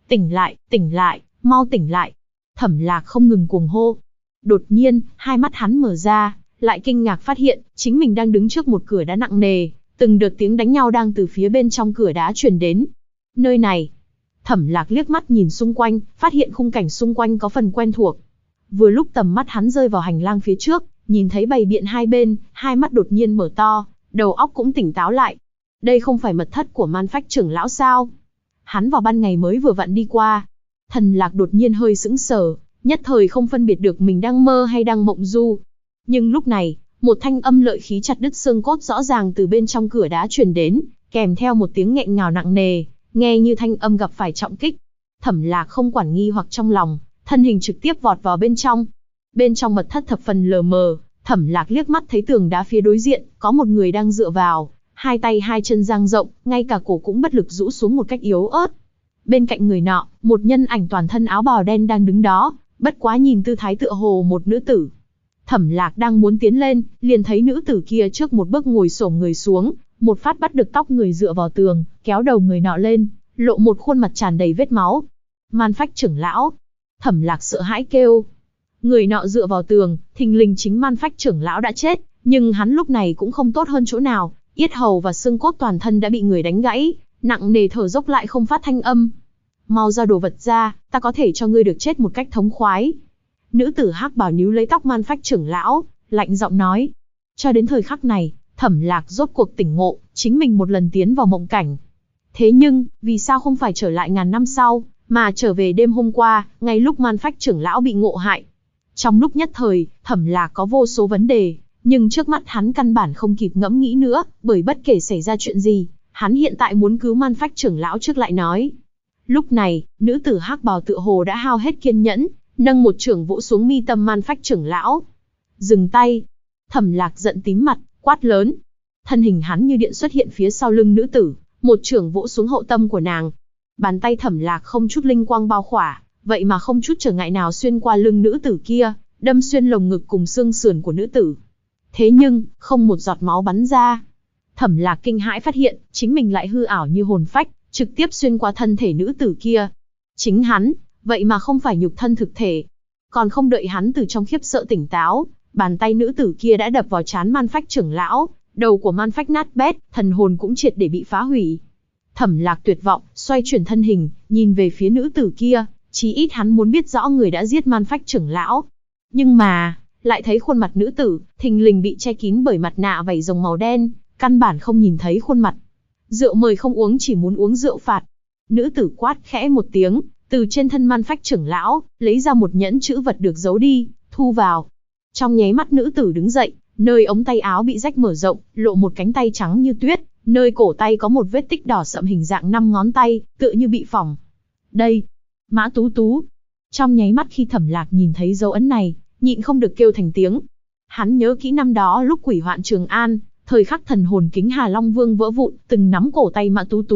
Tỉnh lại, mau tỉnh lại. Thẩm Lạc không ngừng cuồng hô. Đột nhiên, hai mắt hắn mở ra, lại kinh ngạc phát hiện, chính mình đang đứng trước một cửa đá nặng nề, từng đợt tiếng đánh nhau đang từ phía bên trong cửa đá truyền đến. Nơi này. Thẩm Lạc liếc mắt nhìn xung quanh, phát hiện khung cảnh xung quanh có phần quen thuộc. Vừa lúc tầm mắt hắn rơi vào hành lang phía trước, nhìn thấy bày biện hai bên, hai mắt đột nhiên mở to, đầu óc cũng tỉnh táo lại. Đây không phải mật thất của Man Phách trưởng lão sao? Hắn vào ban ngày mới vừa vặn đi qua. Thần Lạc đột nhiên hơi sững sờ, nhất thời không phân biệt được mình đang mơ hay đang mộng du. Nhưng lúc này, một thanh âm lợi khí chặt đứt xương cốt rõ ràng từ bên trong cửa đá truyền đến, kèm theo một tiếng nghẹn ngào nặng nề, nghe như thanh âm gặp phải trọng kích. Thẩm Lạc không quản nghi hoặc trong lòng, thân hình trực tiếp vọt vào bên trong. Bên trong mật thất thập phần lờ mờ, Thẩm Lạc liếc mắt thấy tường đá phía đối diện, có một người đang dựa vào, hai tay hai chân dang rộng, ngay cả cổ cũng bất lực rũ xuống một cách yếu ớt. Bên cạnh người nọ, một nhân ảnh toàn thân áo bào đen đang đứng đó, bất quá nhìn tư thái tựa hồ một nữ tử. Thẩm Lạc đang muốn tiến lên, liền thấy nữ tử kia trước một bước ngồi xổm người xuống, một phát bắt được tóc người dựa vào tường, kéo đầu người nọ lên, lộ một khuôn mặt tràn đầy vết máu. Man Phách trưởng lão. Thẩm Lạc sợ hãi kêu. Người nọ dựa vào tường, thình lình chính Man Phách trưởng lão đã chết, nhưng hắn lúc này cũng không tốt hơn chỗ nào, yết hầu và xương cốt toàn thân đã bị người đánh gãy, nặng nề thở dốc lại không phát thanh âm. Mau ra đồ vật ra, ta có thể cho ngươi được chết một cách thống khoái. Nữ tử hắc bào níu lấy tóc Man Phách trưởng lão, lạnh giọng nói. Cho đến thời khắc này, Thẩm Lạc rốt cuộc tỉnh ngộ, chính mình một lần tiến vào mộng cảnh. Thế nhưng, vì sao không phải trở lại ngàn năm sau, mà trở về đêm hôm qua, ngay lúc Man Phách trưởng lão bị ngộ hại? Trong lúc nhất thời, Thẩm Lạc có vô số vấn đề, nhưng trước mắt hắn căn bản không kịp ngẫm nghĩ nữa, bởi bất kể xảy ra chuyện gì, hắn hiện tại muốn cứu Man Phách trưởng lão trước lại nói. Lúc này, nữ tử hắc bào tựa hồ đã hao hết kiên nhẫn, nâng một chưởng vỗ xuống mi tâm Man Phách trưởng lão. Dừng tay. Thẩm Lạc giận tím mặt, quát lớn. Thân hình hắn như điện xuất hiện phía sau lưng nữ tử, một chưởng vỗ xuống hậu tâm của nàng. Bàn tay Thẩm Lạc không chút linh quang bao khỏa, vậy mà không chút trở ngại nào xuyên qua lưng nữ tử kia, đâm xuyên lồng ngực cùng xương sườn của nữ tử. Thế nhưng, không một giọt máu bắn ra. Thẩm Lạc kinh hãi phát hiện, chính mình lại hư ảo như hồn phách, trực tiếp xuyên qua thân thể nữ tử kia. Chính hắn, vậy mà không phải nhục thân thực thể. Còn không đợi hắn từ trong khiếp sợ tỉnh táo, bàn tay nữ tử kia đã đập vào trán Man Phách trưởng lão, đầu của Man Phách nát bét, thần hồn cũng triệt để bị phá hủy. Thẩm Lạc tuyệt vọng, xoay chuyển thân hình, nhìn về phía nữ tử kia, chí ít hắn muốn biết rõ người đã giết Man Phách trưởng lão. Nhưng mà, lại thấy khuôn mặt nữ tử, thình lình bị che kín bởi mặt nạ vảy rồng màu đen, căn bản không nhìn thấy khuôn mặt. Rượu mời không uống chỉ muốn uống rượu phạt. Nữ tử quát khẽ một tiếng, từ trên thân Man Phách trưởng lão, lấy ra một nhẫn chữ vật được giấu đi, thu vào. Trong nháy mắt nữ tử đứng dậy, nơi ống tay áo bị rách mở rộng, lộ một cánh tay trắng như tuyết, nơi cổ tay có một vết tích đỏ sậm hình dạng 5 ngón tay, tựa như bị phỏng. Đây, Mã Tú Tú. Trong nháy mắt khi Thẩm Lạc nhìn thấy dấu ấn này, nhịn không được kêu thành tiếng. Hắn nhớ kỹ năm đó lúc quỷ hoạn Trường An, thời khắc thần hồn kính Hà Long Vương vỡ vụn, từng nắm cổ tay Mã Tú Tú,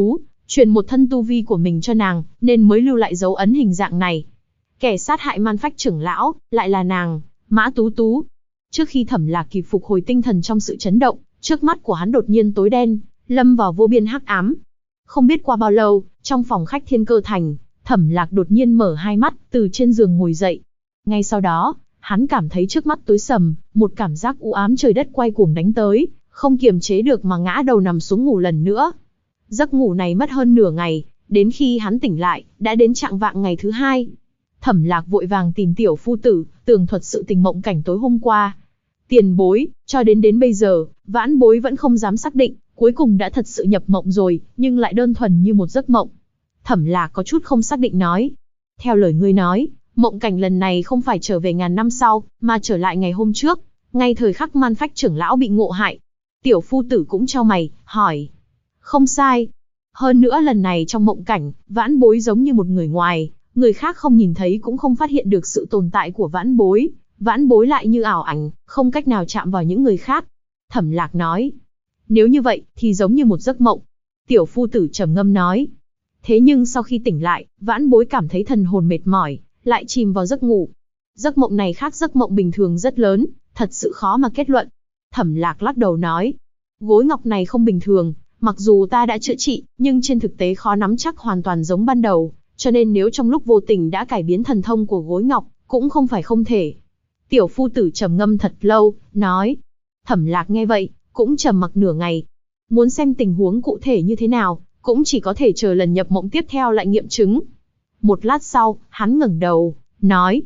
truyền một thân tu vi của mình cho nàng, nên mới lưu lại dấu ấn hình dạng này. Kẻ sát hại Man Phách trưởng lão, lại là nàng, Mã Tú Tú. Trước khi Thẩm Lạc kịp phục hồi tinh thần trong sự chấn động, trước mắt của hắn đột nhiên tối đen, lâm vào vô biên hắc ám. Không biết qua bao lâu, trong phòng khách Thiên Cơ Thành, Thẩm Lạc đột nhiên mở hai mắt, từ trên giường ngồi dậy. Ngay sau đó, hắn cảm thấy trước mắt tối sầm, một cảm giác u ám trời đất quay cuồng đánh tới, không kiềm chế được mà ngã đầu nằm xuống ngủ lần nữa. Giấc ngủ này mất hơn nửa ngày, đến khi hắn tỉnh lại, đã đến chạng vạng ngày thứ hai. Thẩm Lạc vội vàng tìm Tiểu Phu Tử, tường thuật sự tình mộng cảnh tối hôm qua. Tiền bối, cho đến bây giờ, vãn bối vẫn không dám xác định, cuối cùng đã thật sự nhập mộng rồi, nhưng lại đơn thuần như một giấc mộng. Thẩm Lạc có chút không xác định nói. Theo lời ngươi nói, mộng cảnh lần này không phải trở về ngàn năm sau, mà trở lại ngày hôm trước, ngay thời khắc Man Phách trưởng lão bị ngộ hại. Tiểu Phu Tử cũng chau mày, hỏi. Không sai. Hơn nữa lần này trong mộng cảnh, vãn bối giống như một người ngoài, người khác không nhìn thấy cũng không phát hiện được sự tồn tại của vãn bối. Vãn bối lại như ảo ảnh, không cách nào chạm vào những người khác. Thẩm Lạc nói. Nếu như vậy, thì giống như một giấc mộng. Tiểu Phu Tử trầm ngâm nói. Thế nhưng sau khi tỉnh lại, vãn bối cảm thấy thần hồn mệt mỏi, lại chìm vào giấc ngủ. Giấc mộng này khác giấc mộng bình thường rất lớn, thật sự khó mà kết luận. Thẩm Lạc lắc đầu nói. Gối ngọc này không bình thường, mặc dù ta đã chữa trị, nhưng trên thực tế khó nắm chắc hoàn toàn giống ban đầu, cho nên nếu trong lúc vô tình đã cải biến thần thông của gối ngọc, cũng không phải không thể. Tiểu Phu Tử trầm ngâm thật lâu, nói. Thẩm Lạc nghe vậy, cũng trầm mặc nửa ngày. Muốn xem tình huống cụ thể như thế nào, cũng chỉ có thể chờ lần nhập mộng tiếp theo lại nghiệm chứng. Một lát sau, hắn ngẩng đầu, nói.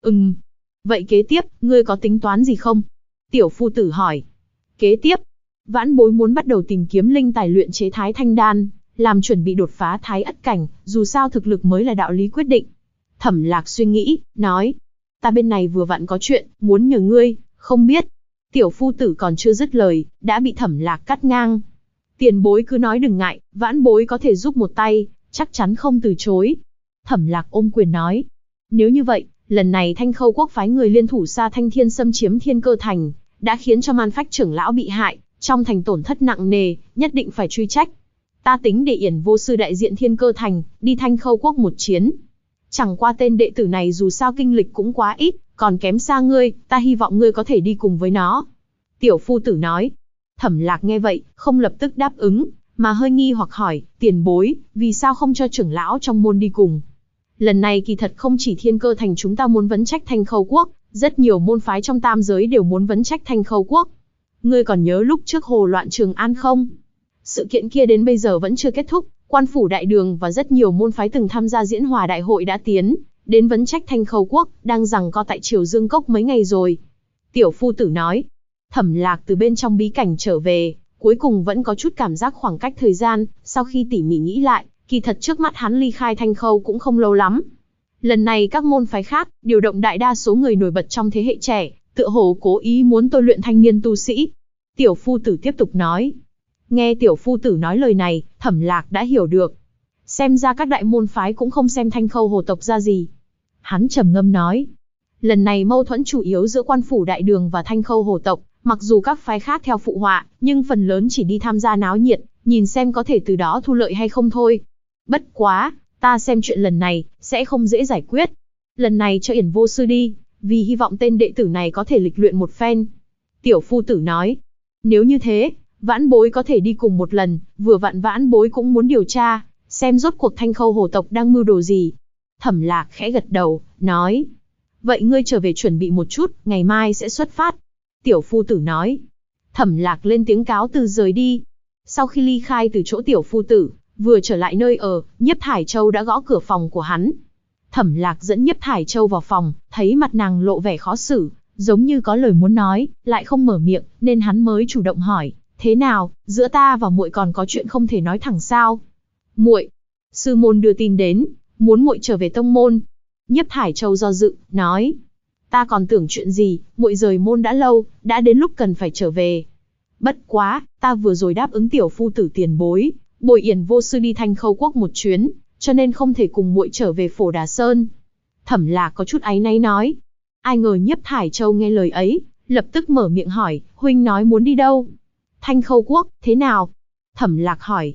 Vậy kế tiếp, ngươi có tính toán gì không? Tiểu Phu Tử hỏi. Kế tiếp, vãn bối muốn bắt đầu tìm kiếm linh tài luyện chế Thái Thanh Đan, làm chuẩn bị đột phá Thái Ất Cảnh, dù sao thực lực mới là đạo lý quyết định. Thẩm Lạc suy nghĩ, nói. Ta bên này vừa vặn có chuyện, muốn nhờ ngươi, không biết. Tiểu Phu Tử còn chưa dứt lời, đã bị Thẩm Lạc cắt ngang. Tiền bối cứ nói đừng ngại, vãn bối có thể giúp một tay, chắc chắn không từ chối. Thẩm Lạc ôm quyền nói. Nếu như vậy, lần này Thanh Khâu Quốc phái người liên thủ Sa Thanh Thiên xâm chiếm Thiên Cơ Thành, đã khiến cho Man Phách trưởng lão bị hại, trong thành tổn thất nặng nề, nhất định phải truy trách. Ta tính để Yển Vô Sư đại diện Thiên Cơ Thành, đi Thanh Khâu Quốc một chiến. Chẳng qua tên đệ tử này dù sao kinh lịch cũng quá ít, còn kém xa ngươi, ta hy vọng ngươi có thể đi cùng với nó. Tiểu Phu Tử nói. Thẩm Lạc nghe vậy, không lập tức đáp ứng, mà hơi nghi hoặc hỏi, tiền bối, vì sao không cho trưởng lão trong môn đi cùng? Lần này kỳ thật không chỉ Thiên Cơ Thành chúng ta muốn vấn trách Thanh Khâu Quốc, rất nhiều môn phái trong tam giới đều muốn vấn trách Thanh Khâu Quốc. Ngươi còn nhớ lúc trước hồ loạn Trường An không? Sự kiện kia đến bây giờ vẫn chưa kết thúc, Quan phủ Đại Đường và rất nhiều môn phái từng tham gia diễn hòa đại hội đã tiến đến vấn trách Thanh Khâu Quốc, đang giằng co tại Triều Dương Cốc mấy ngày rồi. Tiểu Phu Tử nói. Thẩm Lạc từ bên trong bí cảnh trở về, cuối cùng vẫn có chút cảm giác khoảng cách thời gian, sau khi tỉ mỉ nghĩ lại, kỳ thật trước mắt hắn ly khai Thanh Khâu cũng không lâu lắm. Lần này các môn phái khác, điều động đại đa số người nổi bật trong thế hệ trẻ, tựa hồ cố ý muốn tôi luyện thanh niên tu sĩ. Tiểu Phu Tử tiếp tục nói. Nghe Tiểu Phu Tử nói lời này, Thẩm Lạc đã hiểu được. Xem ra các đại môn phái cũng không xem Thanh Khâu hồ tộc ra gì. Hắn trầm ngâm nói. Lần này mâu thuẫn chủ yếu giữa Quan phủ Đại Đường và Thanh Khâu hồ tộc, mặc dù các phái khác theo phụ họa, nhưng phần lớn chỉ đi tham gia náo nhiệt, nhìn xem có thể từ đó thu lợi hay không thôi. Bất quá, ta xem chuyện lần này, sẽ không dễ giải quyết. Lần này cho Yển Vô Sư đi, vì hy vọng tên đệ tử này có thể lịch luyện một phen. Tiểu Phu Tử nói. Nếu như thế, vãn bối có thể đi cùng một lần, vừa vặn vãn bối cũng muốn điều tra, xem rốt cuộc Thanh Khâu hồ tộc đang mưu đồ gì. Thẩm Lạc khẽ gật đầu, nói. Vậy ngươi trở về chuẩn bị một chút, ngày mai sẽ xuất phát. Tiểu Phu Tử nói. Thẩm Lạc lên tiếng cáo từ rời đi. Sau khi ly khai từ chỗ Tiểu Phu Tử, vừa trở lại nơi ở, Nhiếp Thải Châu đã gõ cửa phòng của hắn. Thẩm Lạc dẫn Nhiếp Thải Châu vào phòng, thấy mặt nàng lộ vẻ khó xử, giống như có lời muốn nói, lại không mở miệng, nên hắn mới chủ động hỏi, thế nào, giữa ta và muội còn có chuyện không thể nói thẳng sao? Muội, sư môn đưa tin đến, muốn muội trở về tông môn. Nhiếp Thải Châu do dự, nói, ta còn tưởng chuyện gì, muội rời môn đã lâu, đã đến lúc cần phải trở về. Bất quá, ta vừa rồi đáp ứng Tiểu Phu Tử tiền bối, bồi Yển Vô Sư đi Thanh Khâu Quốc một chuyến, cho nên không thể cùng muội trở về Phổ Đà Sơn. Thẩm Lạc có chút áy náy nói. Ai ngờ Nhiếp Thải Châu nghe lời ấy, lập tức mở miệng hỏi, huynh nói muốn đi đâu? Thanh Khâu Quốc, thế nào? Thẩm Lạc hỏi.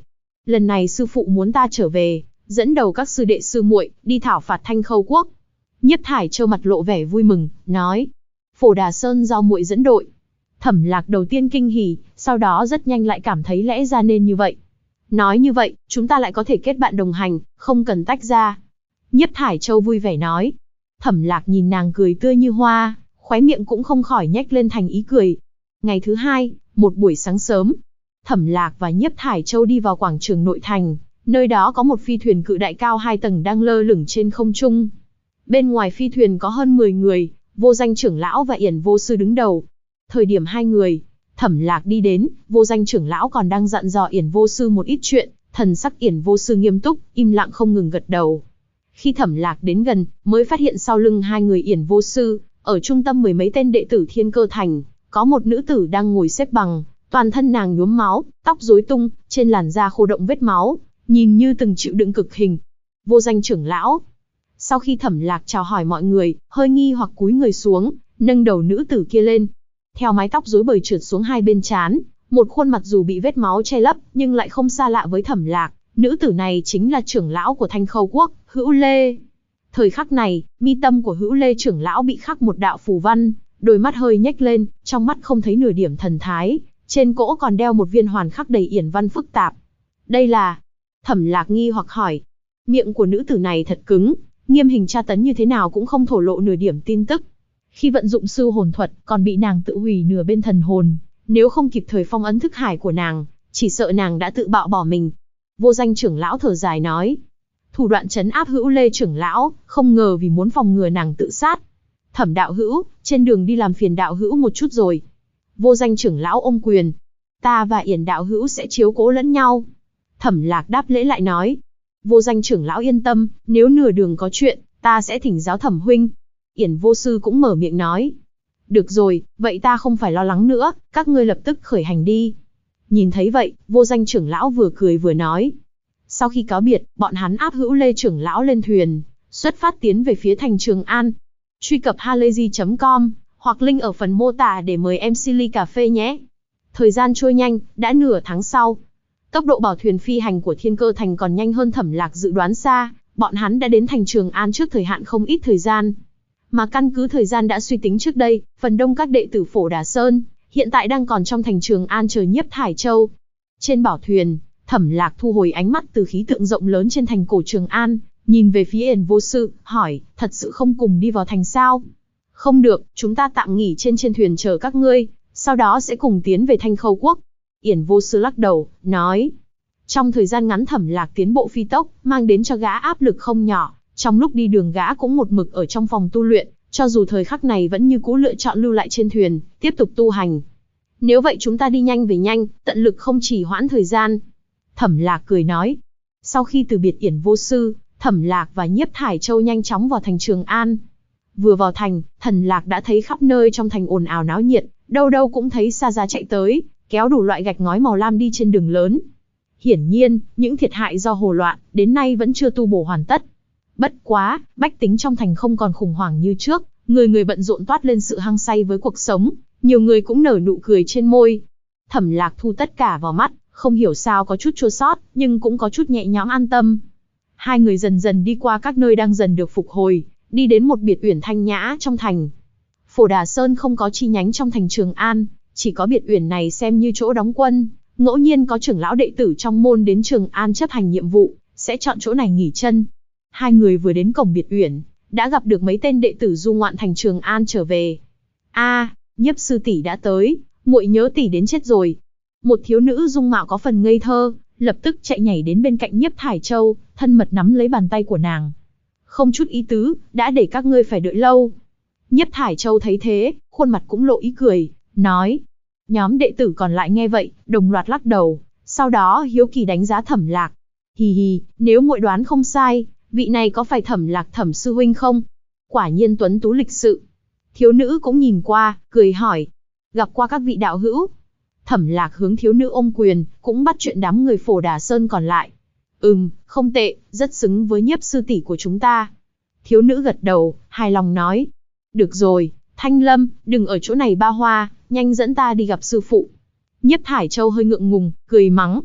Lần này sư phụ muốn ta trở về, dẫn đầu các sư đệ sư muội đi thảo phạt Thanh Khâu quốc. Nhiếp Thải Châu mặt lộ vẻ vui mừng, nói: Phổ Đà Sơn giao muội dẫn đội. Thẩm Lạc đầu tiên kinh hỉ, sau đó rất nhanh lại cảm thấy lẽ ra nên như vậy. Nói như vậy, chúng ta lại có thể kết bạn đồng hành, không cần tách ra. Nhiếp Thải Châu vui vẻ nói. Thẩm Lạc nhìn nàng cười tươi như hoa, khóe miệng cũng không khỏi nhếch lên thành ý cười. Ngày thứ hai, một buổi sáng sớm, Thẩm Lạc và Nhiếp Thải Châu đi vào quảng trường nội thành, nơi đó có một phi thuyền cự đại cao 2 tầng đang lơ lửng trên không trung. Bên ngoài phi thuyền có hơn 10 người, Vô Danh trưởng lão và Yển Vô Sư đứng đầu. Thời điểm hai người, Thẩm Lạc đi đến, Vô Danh trưởng lão còn đang dặn dò Yển Vô Sư một ít chuyện, thần sắc Yển Vô Sư nghiêm túc, im lặng không ngừng gật đầu. Khi Thẩm Lạc đến gần, mới phát hiện sau lưng hai người Yển Vô Sư, ở trung tâm mười mấy tên đệ tử Thiên Cơ Thành, có một nữ tử đang ngồi xếp bằng, toàn thân nàng nhuốm máu, tóc rối tung, trên làn da khô động vết máu, nhìn như từng chịu đựng cực hình. Vô Danh trưởng lão. Sau khi Thẩm Lạc chào hỏi mọi người, hơi nghi hoặc cúi người xuống, nâng đầu nữ tử kia lên. Theo mái tóc rối bời trượt xuống hai bên trán, một khuôn mặt dù bị vết máu che lấp, nhưng lại không xa lạ với Thẩm Lạc. Nữ tử này chính là trưởng lão của Thanh Khâu quốc, Hữu Lê. Thời khắc này, mi tâm của Hữu Lê trưởng lão bị khắc một đạo phù văn, đôi mắt hơi nhếch lên, trong mắt không thấy nửa điểm thần thái, trên cỗ còn đeo một viên hoàn khắc đầy yển văn phức tạp. Đây là... Thẩm Lạc nghi hoặc hỏi. Miệng của nữ tử này thật cứng, nghiêm hình tra tấn như thế nào cũng không thổ lộ nửa điểm tin tức. Khi vận dụng sư hồn thuật, còn bị nàng tự hủy nửa bên thần hồn, nếu không kịp thời phong ấn thức hải của nàng, chỉ sợ nàng đã tự bạo bỏ mình. Vô Danh trưởng lão thở dài nói. Thủ đoạn trấn áp Hữu Lê trưởng lão, không ngờ vì muốn phòng ngừa nàng tự sát. Thẩm đạo hữu, trên đường đi làm phiền đạo hữu một chút rồi. Vô Danh trưởng lão ôm quyền. Ta và Yển đạo hữu sẽ chiếu cố lẫn nhau. Thẩm Lạc đáp lễ lại nói. Vô Danh trưởng lão yên tâm, nếu nửa đường có chuyện, ta sẽ thỉnh giáo Thẩm huynh. Yển Vô Sư cũng mở miệng nói. Được rồi, vậy ta không phải lo lắng nữa, các ngươi lập tức khởi hành đi. Nhìn thấy vậy, Vô Danh trưởng lão vừa cười vừa nói. Sau khi cáo biệt, bọn hắn áp Hữu Lê trưởng lão lên thuyền, xuất phát tiến về phía thành Trường An. Truy cập halayzi.com, hoặc link ở phần mô tả để mời em Silly Cà Phê nhé. Thời gian trôi nhanh, đã nửa tháng sau. Tốc độ bảo thuyền phi hành của Thiên Cơ Thành còn nhanh hơn Thẩm Lạc dự đoán xa, bọn hắn đã đến thành Trường An trước thời hạn không ít thời gian. Mà căn cứ thời gian đã suy tính trước đây, phần đông các đệ tử Phổ Đà Sơn, hiện tại đang còn trong thành Trường An chờ Nhiếp Thải Châu. Trên bảo thuyền, Thẩm Lạc thu hồi ánh mắt từ khí tượng rộng lớn trên thành cổ Trường An, nhìn về phía Yển Vô Sư, hỏi, thật sự không cùng đi vào thành sao? Không được, chúng ta tạm nghỉ trên thuyền chờ các ngươi, sau đó sẽ cùng tiến về Thanh Khâu quốc. Yển Vô Sư lắc đầu, nói. Trong thời gian ngắn Thẩm Lạc tiến bộ phi tốc, mang đến cho gã áp lực không nhỏ. Trong lúc đi đường gã cũng một mực ở trong phòng tu luyện, cho dù thời khắc này vẫn như cũ lựa chọn lưu lại trên thuyền, tiếp tục tu hành. Nếu vậy chúng ta đi nhanh về nhanh, tận lực không trì hoãn thời gian. Thẩm Lạc cười nói. Sau khi từ biệt Yển Vô Sư, Thẩm Lạc và Nhiếp Thải Châu nhanh chóng vào thành Trường An. Vừa vào thành, Thẩm Lạc đã thấy khắp nơi trong thành ồn ào náo nhiệt, đâu đâu cũng thấy xa giá chạy tới, kéo đủ loại gạch ngói màu lam đi trên đường lớn. Hiển nhiên, những thiệt hại do hồ loạn, đến nay vẫn chưa tu bổ hoàn tất. Bất quá, bách tính trong thành không còn khủng hoảng như trước, người người bận rộn toát lên sự hăng say với cuộc sống, nhiều người cũng nở nụ cười trên môi. Thẩm Lạc thu tất cả vào mắt, không hiểu sao có chút chua xót, nhưng cũng có chút nhẹ nhõm an tâm. Hai người dần dần đi qua các nơi đang dần được phục hồi, đi đến một biệt uyển thanh nhã trong thành. Phổ Đà Sơn không có chi nhánh trong thành Trường An, chỉ có biệt uyển này xem như chỗ đóng quân, ngẫu nhiên có trưởng lão đệ tử trong môn đến Trường An chấp hành nhiệm vụ, sẽ chọn chỗ này nghỉ chân. Hai người vừa đến cổng biệt uyển, đã gặp được mấy tên đệ tử du ngoạn thành Trường An trở về. Nhiếp sư tỷ đã tới, muội nhớ tỷ đến chết rồi. Một thiếu nữ dung mạo có phần ngây thơ, lập tức chạy nhảy đến bên cạnh Nhiếp Thải Châu, thân mật nắm lấy bàn tay của nàng. Không chút ý tứ, đã để các ngươi phải đợi lâu. Nhiếp Thải Châu thấy thế, khuôn mặt cũng lộ ý cười, nói. Nhóm đệ tử còn lại nghe vậy, đồng loạt lắc đầu, sau đó hiếu kỳ đánh giá Thẩm Lạc. Hì hì, nếu muội đoán không sai, vị này có phải Thẩm Lạc Thẩm sư huynh không? Quả nhiên tuấn tú lịch sự. Thiếu nữ cũng nhìn qua, cười hỏi. Gặp qua các vị đạo hữu. Thẩm Lạc hướng thiếu nữ ôm quyền, cũng bắt chuyện đám người Phổ Đà Sơn còn lại. Không tệ, rất xứng với Nhiếp sư tỷ của chúng ta. Thiếu nữ gật đầu, hài lòng nói. Được rồi, Thanh Lâm, đừng ở chỗ này ba hoa, nhanh dẫn ta đi gặp sư phụ. Nhiếp Thải Châu hơi ngượng ngùng, cười mắng.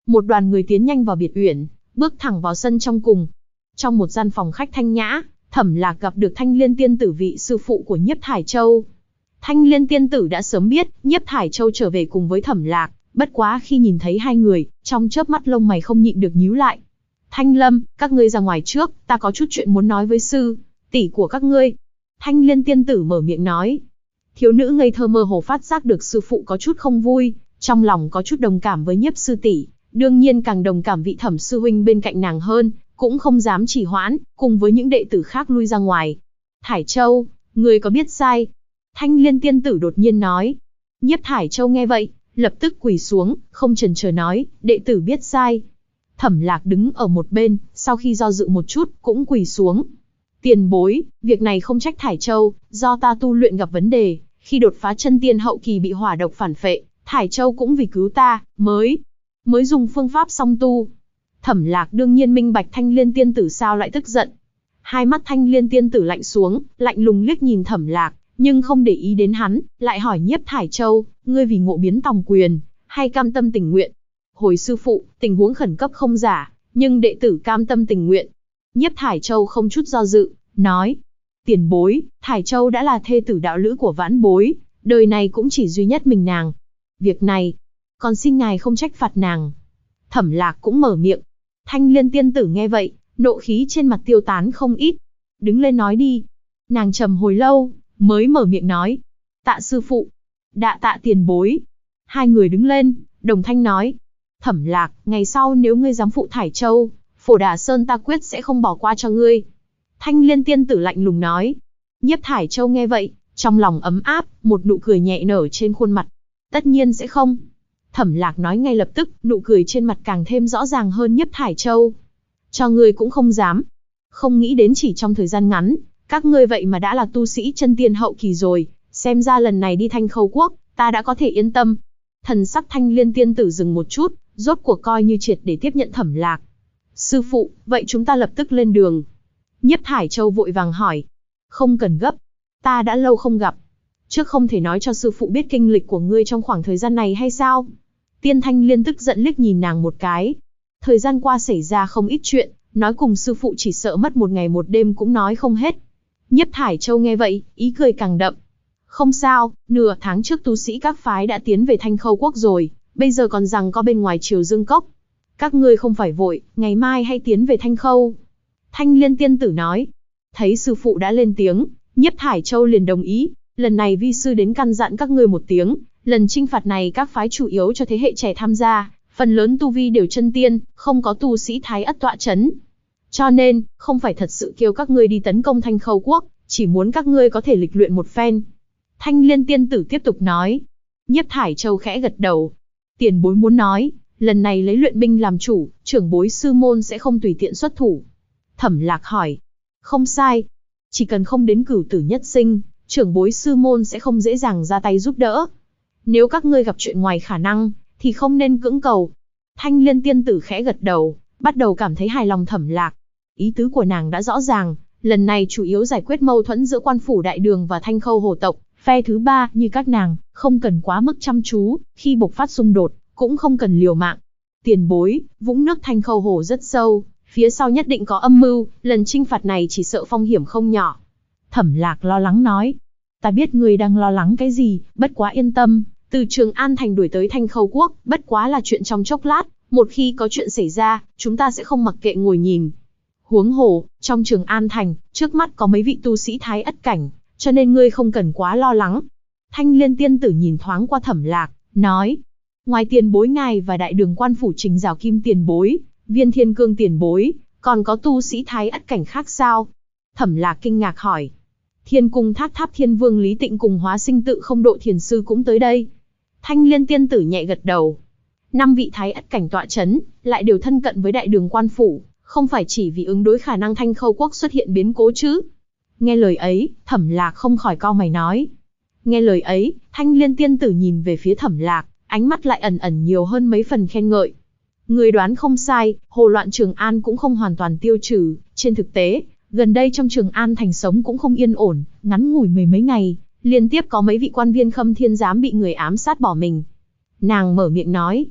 Một đoàn người tiến nhanh vào biệt uyển, bước thẳng vào sân trong cùng. Trong một gian phòng khách thanh nhã, Thẩm Lạc gặp được Thanh Liên tiên tử, vị sư phụ của Nhiếp Thải Châu. Thanh Liên tiên tử đã sớm biết Nhiếp Thải Châu trở về cùng với Thẩm Lạc, bất quá khi nhìn thấy hai người, trong chớp mắt lông mày không nhịn được nhíu lại. Thanh Lâm, các ngươi ra ngoài trước, ta có chút chuyện muốn nói với sư tỷ của các ngươi. Thanh Liên tiên tử mở miệng nói. Thiếu nữ ngây thơ mơ hồ phát giác được sư phụ có chút không vui, trong lòng có chút đồng cảm với Nhiếp sư tỷ, đương nhiên càng đồng cảm vị Thẩm sư huynh bên cạnh nàng hơn, cũng không dám trì hoãn, cùng với những đệ tử khác lui ra ngoài. Thải Châu, ngươi có biết sai? Thanh Liên tiên tử đột nhiên nói. Nhiếp Thải Châu nghe vậy, lập tức quỳ xuống, không chần chờ nói, đệ tử biết sai. Thẩm Lạc đứng ở một bên, sau khi do dự một chút, cũng quỳ xuống. Tiền bối, việc này không trách Thải Châu, do ta tu luyện gặp vấn đề, khi đột phá chân tiên hậu kỳ bị hỏa độc phản phệ, Thải Châu cũng vì cứu ta, mới dùng phương pháp song tu. Thẩm Lạc đương nhiên minh bạch Thanh Liên tiên tử sao lại tức giận. Hai mắt Thanh Liên tiên tử lạnh xuống, lạnh lùng liếc nhìn Thẩm Lạc, nhưng không để ý đến hắn, lại hỏi Nhiếp Thải Châu, ngươi vì ngộ biến tòng quyền, hay cam tâm tình nguyện? Hồi sư phụ, tình huống khẩn cấp không giả, nhưng đệ tử cam tâm tình nguyện. Nhiếp Thải Châu không chút do dự, nói. Tiền bối, Thải Châu đã là thê tử đạo lữ của vãn bối, đời này cũng chỉ duy nhất mình nàng. Việc này, còn xin ngài không trách phạt nàng. Thẩm Lạc cũng mở miệng. Thanh Liên tiên tử nghe vậy, nộ khí trên mặt tiêu tán không ít. Đứng lên nói đi. Nàng trầm hồi lâu, mới mở miệng nói. Tạ sư phụ. Đạ tạ tiền bối. Hai người đứng lên, đồng thanh nói. Thẩm Lạc, ngày sau nếu ngươi dám phụ Thải Châu, Phổ Đà Sơn ta quyết sẽ không bỏ qua cho ngươi. Thanh Liên tiên tử lạnh lùng nói. Nhiếp Thải Châu nghe vậy, trong lòng ấm áp, một nụ cười nhẹ nở trên khuôn mặt. Tất nhiên sẽ không. Thẩm Lạc nói ngay lập tức, nụ cười trên mặt càng thêm rõ ràng hơn. Nhiếp Thải Châu, cho ngươi cũng không dám. Không nghĩ đến chỉ trong thời gian ngắn, các ngươi vậy mà đã là tu sĩ chân tiên hậu kỳ rồi, xem ra lần này đi Thanh Khâu Quốc, ta đã có thể yên tâm. Thần sắc Thanh Liên tiên tử dừng một chút, rốt cuộc coi như triệt để tiếp nhận Thẩm Lạc. Sư phụ, vậy chúng ta lập tức lên đường. Nhiếp Thải Châu vội vàng hỏi. Không cần gấp, ta đã lâu không gặp. Trước không thể nói cho sư phụ biết kinh lịch của ngươi trong khoảng thời gian này hay sao? Tiên Thanh Liên tức giận liếc nhìn nàng một cái. Thời gian qua xảy ra không ít chuyện, nói cùng sư phụ chỉ sợ mất một ngày một đêm cũng nói không hết. Nhiếp Thải Châu nghe vậy, ý cười càng đậm. Không sao, nửa tháng trước tu sĩ các phái đã tiến về Thanh Khâu Quốc rồi, bây giờ còn rằng có bên ngoài Triều Dương Cốc. Các ngươi không phải vội, ngày mai hay tiến về Thanh Khâu. Thanh Liên tiên tử nói. Thấy sư phụ đã lên tiếng, Nhiếp Thải Châu liền đồng ý. Lần này vi sư đến căn dặn các ngươi một tiếng, lần chinh phạt này các phái chủ yếu cho thế hệ trẻ tham gia, phần lớn tu vi đều chân tiên, không có tu sĩ Thái Ất tọa chấn. Cho nên, không phải thật sự kêu các ngươi đi tấn công Thanh Khâu Quốc, chỉ muốn các ngươi có thể lịch luyện một phen. Thanh Liên tiên tử tiếp tục nói. Nhiếp Thải Châu khẽ gật đầu. Tiền bối muốn nói, lần này lấy luyện binh làm chủ, trưởng bối sư môn sẽ không tùy tiện xuất thủ. Thẩm Lạc hỏi. Không sai. Chỉ cần không đến cửu tử nhất sinh, trưởng bối sư môn sẽ không dễ dàng ra tay giúp đỡ. Nếu các ngươi gặp chuyện ngoài khả năng, thì không nên cưỡng cầu. Thanh Liên tiên tử khẽ gật đầu, bắt đầu cảm thấy hài lòng Thẩm Lạc. Ý tứ của nàng đã rõ ràng, lần này chủ yếu giải quyết mâu thuẫn giữa Quan Phủ Đại Đường và Thanh Khâu Hồ tộc, phe thứ ba như các nàng, không cần quá mức chăm chú, khi bộc phát xung đột, cũng không cần liều mạng. Tiền bối, vũng nước Thanh Khâu Hồ rất sâu, phía sau nhất định có âm mưu, lần chinh phạt này chỉ sợ phong hiểm không nhỏ. Thẩm Lạc lo lắng nói. Ta biết ngươi đang lo lắng cái gì, bất quá yên tâm, từ Trường An Thành đuổi tới Thanh Khâu Quốc, bất quá là chuyện trong chốc lát, một khi có chuyện xảy ra, chúng ta sẽ không mặc kệ ngồi nhìn. Huống hồ, trong Trường An Thành, trước mắt có mấy vị tu sĩ Thái Ất cảnh, cho nên ngươi không cần quá lo lắng. Thanh Liên tiên tử nhìn thoáng qua Thẩm Lạc, nói. Ngoài tiền bối ngài và Đại Đường Quan Phủ Trình Giảo Kim tiền bối, Viên Thiên Cương tiền bối, còn có tu sĩ Thái Ất cảnh khác sao? Thẩm Lạc kinh ngạc hỏi. Thiên Cung Tháp Tháp Thiên Vương Lý Tịnh cùng Hóa Sinh Tự Không Độ Thiền Sư cũng tới đây. Thanh Liên tiên tử nhẹ gật đầu. 5 vị Thái Ất cảnh tọa chấn, lại đều thân cận với Đại Đường Quan Phủ, không phải chỉ vì ứng đối khả năng Thanh Khâu Quốc xuất hiện biến cố chứ? Nghe lời ấy, Thẩm Lạc không khỏi cau mày nói. Nghe lời ấy, Thanh Liên tiên tử nhìn về phía Thẩm Lạc, ánh mắt lại ẩn ẩn nhiều hơn mấy phần khen ngợi. Người đoán không sai, hồ loạn Trường An cũng không hoàn toàn tiêu trừ, trên thực tế, gần đây trong Trường An Thành sống cũng không yên ổn, ngắn ngủi mười mấy ngày, liên tiếp có mấy vị quan viên Khâm Thiên giám bị người ám sát bỏ mình. Nàng mở miệng nói.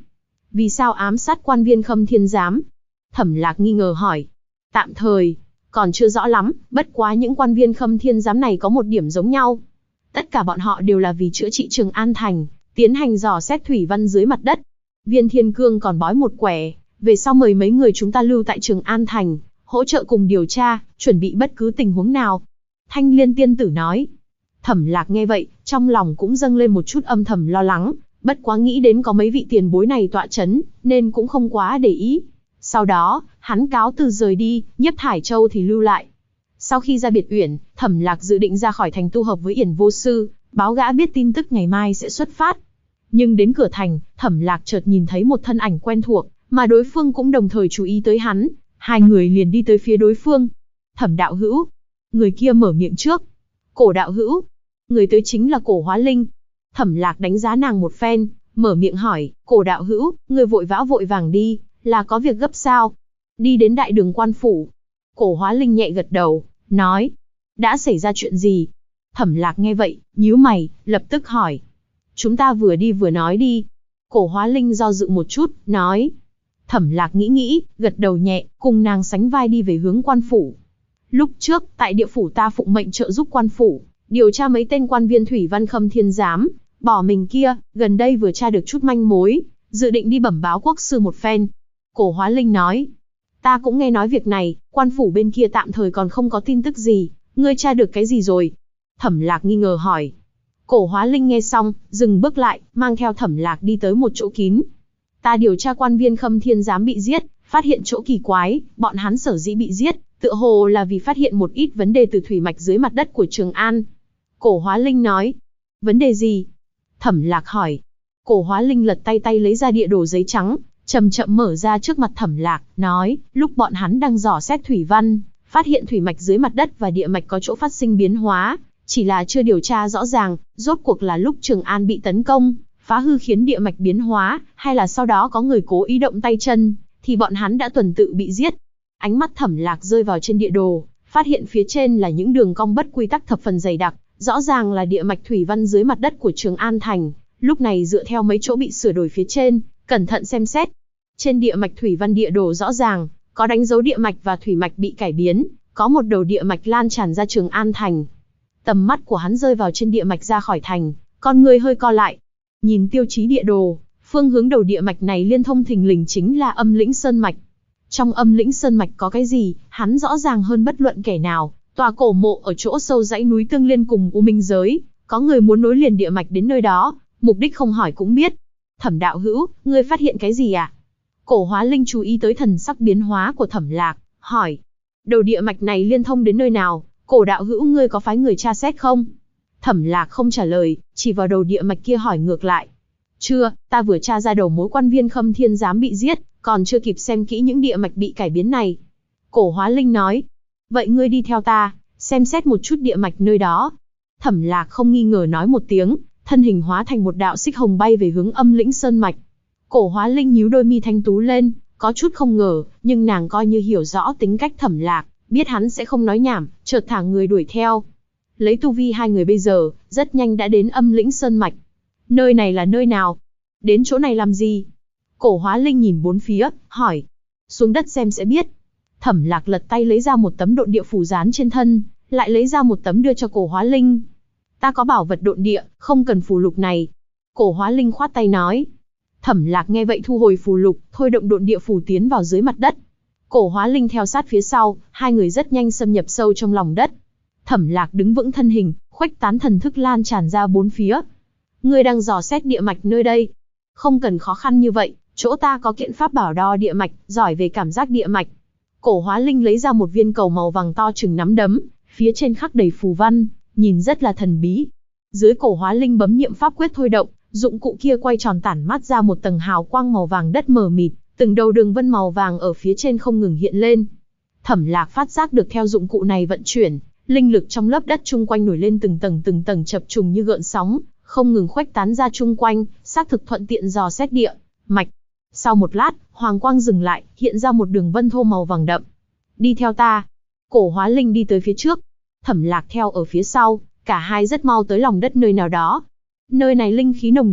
Vì sao ám sát quan viên Khâm Thiên Giám? Thẩm Lạc nghi ngờ hỏi. Tạm thời, còn chưa rõ lắm, bất quá những quan viên Khâm Thiên Giám này có một điểm giống nhau. Tất cả bọn họ đều là vì chữa trị Trường An Thành, tiến hành dò xét thủy văn dưới mặt đất. Viên Thiên Cương còn bói một quẻ, về sau mời mấy người chúng ta lưu tại Trường An Thành, hỗ trợ cùng điều tra, chuẩn bị bất cứ tình huống nào. Thanh Liên tiên tử nói. Thẩm Lạc nghe vậy, trong lòng cũng dâng lên một chút âm thầm lo lắng, bất quá nghĩ đến có mấy vị tiền bối này tọa chấn, nên cũng không quá để ý. Sau đó, hắn cáo từ rời đi, Nhiếp Thải Châu thì lưu lại. Sau khi ra biệt uyển, Thẩm Lạc dự định ra khỏi thành tu hợp với Yển Vô Sư, báo gã biết tin tức ngày mai sẽ xuất phát. Nhưng đến cửa thành, Thẩm Lạc chợt nhìn thấy một thân ảnh quen thuộc, mà đối phương cũng đồng thời chú ý tới hắn. Hai người liền đi tới phía đối phương. Thẩm đạo hữu. Người kia mở miệng trước. Cổ đạo hữu. Người tới chính là Cổ Hóa Linh. Thẩm Lạc đánh giá nàng một phen, mở miệng hỏi, Cổ đạo hữu, người vội vàng đi, là có việc gấp sao? Đi đến đại đường quan phủ. Cổ Hóa Linh nhẹ gật đầu, nói, đã xảy ra chuyện gì? Thẩm Lạc nghe vậy, nhíu mày, lập tức hỏi. Chúng ta vừa đi vừa nói đi. Cổ Hóa Linh do dự một chút, nói. Thẩm Lạc nghĩ, gật đầu nhẹ, cùng nàng sánh vai đi về hướng quan phủ. Lúc trước, tại địa phủ ta phụng mệnh trợ giúp quan phủ, điều tra mấy tên quan viên thủy văn Khâm Thiên Giám, bỏ mình kia, gần đây vừa tra được chút manh mối, dự định đi bẩm báo quốc sư một phen. Cổ Hóa Linh nói. Ta cũng nghe nói việc này, quan phủ bên kia tạm thời còn không có tin tức gì, ngươi tra được cái gì rồi? Thẩm Lạc nghi ngờ hỏi. Cổ Hóa Linh nghe xong, dừng bước lại, mang theo Thẩm Lạc đi tới một chỗ kín. Ta điều tra quan viên Khâm Thiên Giám bị giết, phát hiện chỗ kỳ quái, bọn hắn sở dĩ bị giết, tựa hồ là vì phát hiện một ít vấn đề từ thủy mạch dưới mặt đất của Trường An. Cổ Hóa Linh nói. Vấn đề gì? Thẩm Lạc hỏi. Cổ Hóa Linh lật tay lấy ra địa đồ giấy trắng, chậm chậm mở ra trước mặt Thẩm Lạc, nói, lúc bọn hắn đang dò xét thủy văn, phát hiện thủy mạch dưới mặt đất và địa mạch có chỗ phát sinh biến hóa, chỉ là chưa điều tra rõ ràng, rốt cuộc là lúc Trường An bị tấn công, phá hư khiến địa mạch biến hóa, hay là sau đó có người cố ý động tay chân, thì bọn hắn đã tuần tự bị giết. Ánh mắt Thẩm Lạc rơi vào trên địa đồ, phát hiện phía trên là những đường cong bất quy tắc thập phần dày đặc, rõ ràng là địa mạch thủy văn dưới mặt đất của Trường An Thành. Lúc này dựa theo mấy chỗ bị sửa đổi phía trên, cẩn thận xem xét. Trên địa mạch thủy văn địa đồ rõ ràng, có đánh dấu địa mạch và thủy mạch bị cải biến, có một đầu địa mạch lan tràn ra Trường An Thành. Tầm mắt của hắn rơi vào trên địa mạch ra khỏi thành, con người hơi co lại. Nhìn tiêu chí địa đồ, phương hướng đầu địa mạch này liên thông thình lình chính là Âm Lĩnh Sơn Mạch. Trong Âm Lĩnh Sơn Mạch có cái gì, hắn rõ ràng hơn bất luận kẻ nào. Tòa cổ mộ ở chỗ sâu dãy núi tương liên cùng U Minh Giới, có người muốn nối liền địa mạch đến nơi đó, mục đích không hỏi cũng biết. Thẩm đạo hữu, ngươi phát hiện cái gì à? Cổ Hóa Linh chú ý tới thần sắc biến hóa của Thẩm Lạc, hỏi. Đầu địa mạch này liên thông đến nơi nào, Cổ đạo hữu ngươi có phái người tra xét không? Thẩm Lạc không trả lời, chỉ vào đầu địa mạch kia hỏi ngược lại. Chưa, ta vừa tra ra đầu mối quan viên Khâm Thiên Giám bị giết, còn chưa kịp xem kỹ những địa mạch bị cải biến này. Cổ Hóa Linh nói. Vậy ngươi đi theo ta, xem xét một chút địa mạch nơi đó. Thẩm Lạc không nghi ngờ nói một tiếng, thân hình hóa thành một đạo xích hồng bay về hướng Âm Lĩnh Sơn Mạch. Cổ Hóa Linh nhíu đôi mi thanh tú lên, có chút không ngờ, nhưng nàng coi như hiểu rõ tính cách Thẩm Lạc, biết hắn sẽ không nói nhảm, chợt thả người đuổi theo. Lấy tu vi hai người bây giờ, rất nhanh đã đến Âm Lĩnh Sơn Mạch. Nơi này là nơi nào? Đến chỗ này làm gì? Cổ Hóa Linh nhìn bốn phía, hỏi. Xuống đất xem sẽ biết. Thẩm Lạc lật tay lấy ra một tấm độn địa phù dán trên thân, lại lấy ra một tấm đưa cho Cổ Hóa Linh. Ta có bảo vật độn địa, không cần phù lục này. Cổ Hóa Linh khoát tay nói. Thẩm Lạc nghe vậy thu hồi phù lục, thôi động độn địa phù tiến vào dưới mặt đất. Cổ Hóa Linh theo sát phía sau, hai người rất nhanh xâm nhập sâu trong lòng đất. Thẩm Lạc đứng vững thân hình, khuếch tán thần thức lan tràn ra bốn phía. Ngươi đang dò xét địa mạch nơi đây. Không cần khó khăn như vậy, chỗ ta có kiện pháp bảo đo địa mạch, giỏi về cảm giác địa mạch. Cổ Hóa Linh lấy ra một viên cầu màu vàng to chừng nắm đấm, phía trên khắc đầy phù văn, nhìn rất là thần bí. Dưới Cổ Hóa Linh bấm niệm pháp quyết thôi động, dụng cụ kia quay tròn tản mát ra một tầng hào quang màu vàng đất mờ mịt, từng đầu đường vân màu vàng ở phía trên không ngừng hiện lên. Thẩm Lạc phát giác được theo dụng cụ này vận chuyển, linh lực trong lớp đất chung quanh nổi lên từng tầng chập trùng như gợn sóng, không ngừng khuếch tán ra chung quanh, xác thực thuận tiện dò xét địa mạch. Sau một lát, hoàng quang dừng lại, hiện ra một đường vân thô màu vàng đậm. Đi theo ta. Cổ Hóa Linh đi tới phía trước, Thẩm Lạc theo ở phía sau, cả hai rất mau tới lòng đất nơi nào đó. Nơi này linh khí nồng đậm,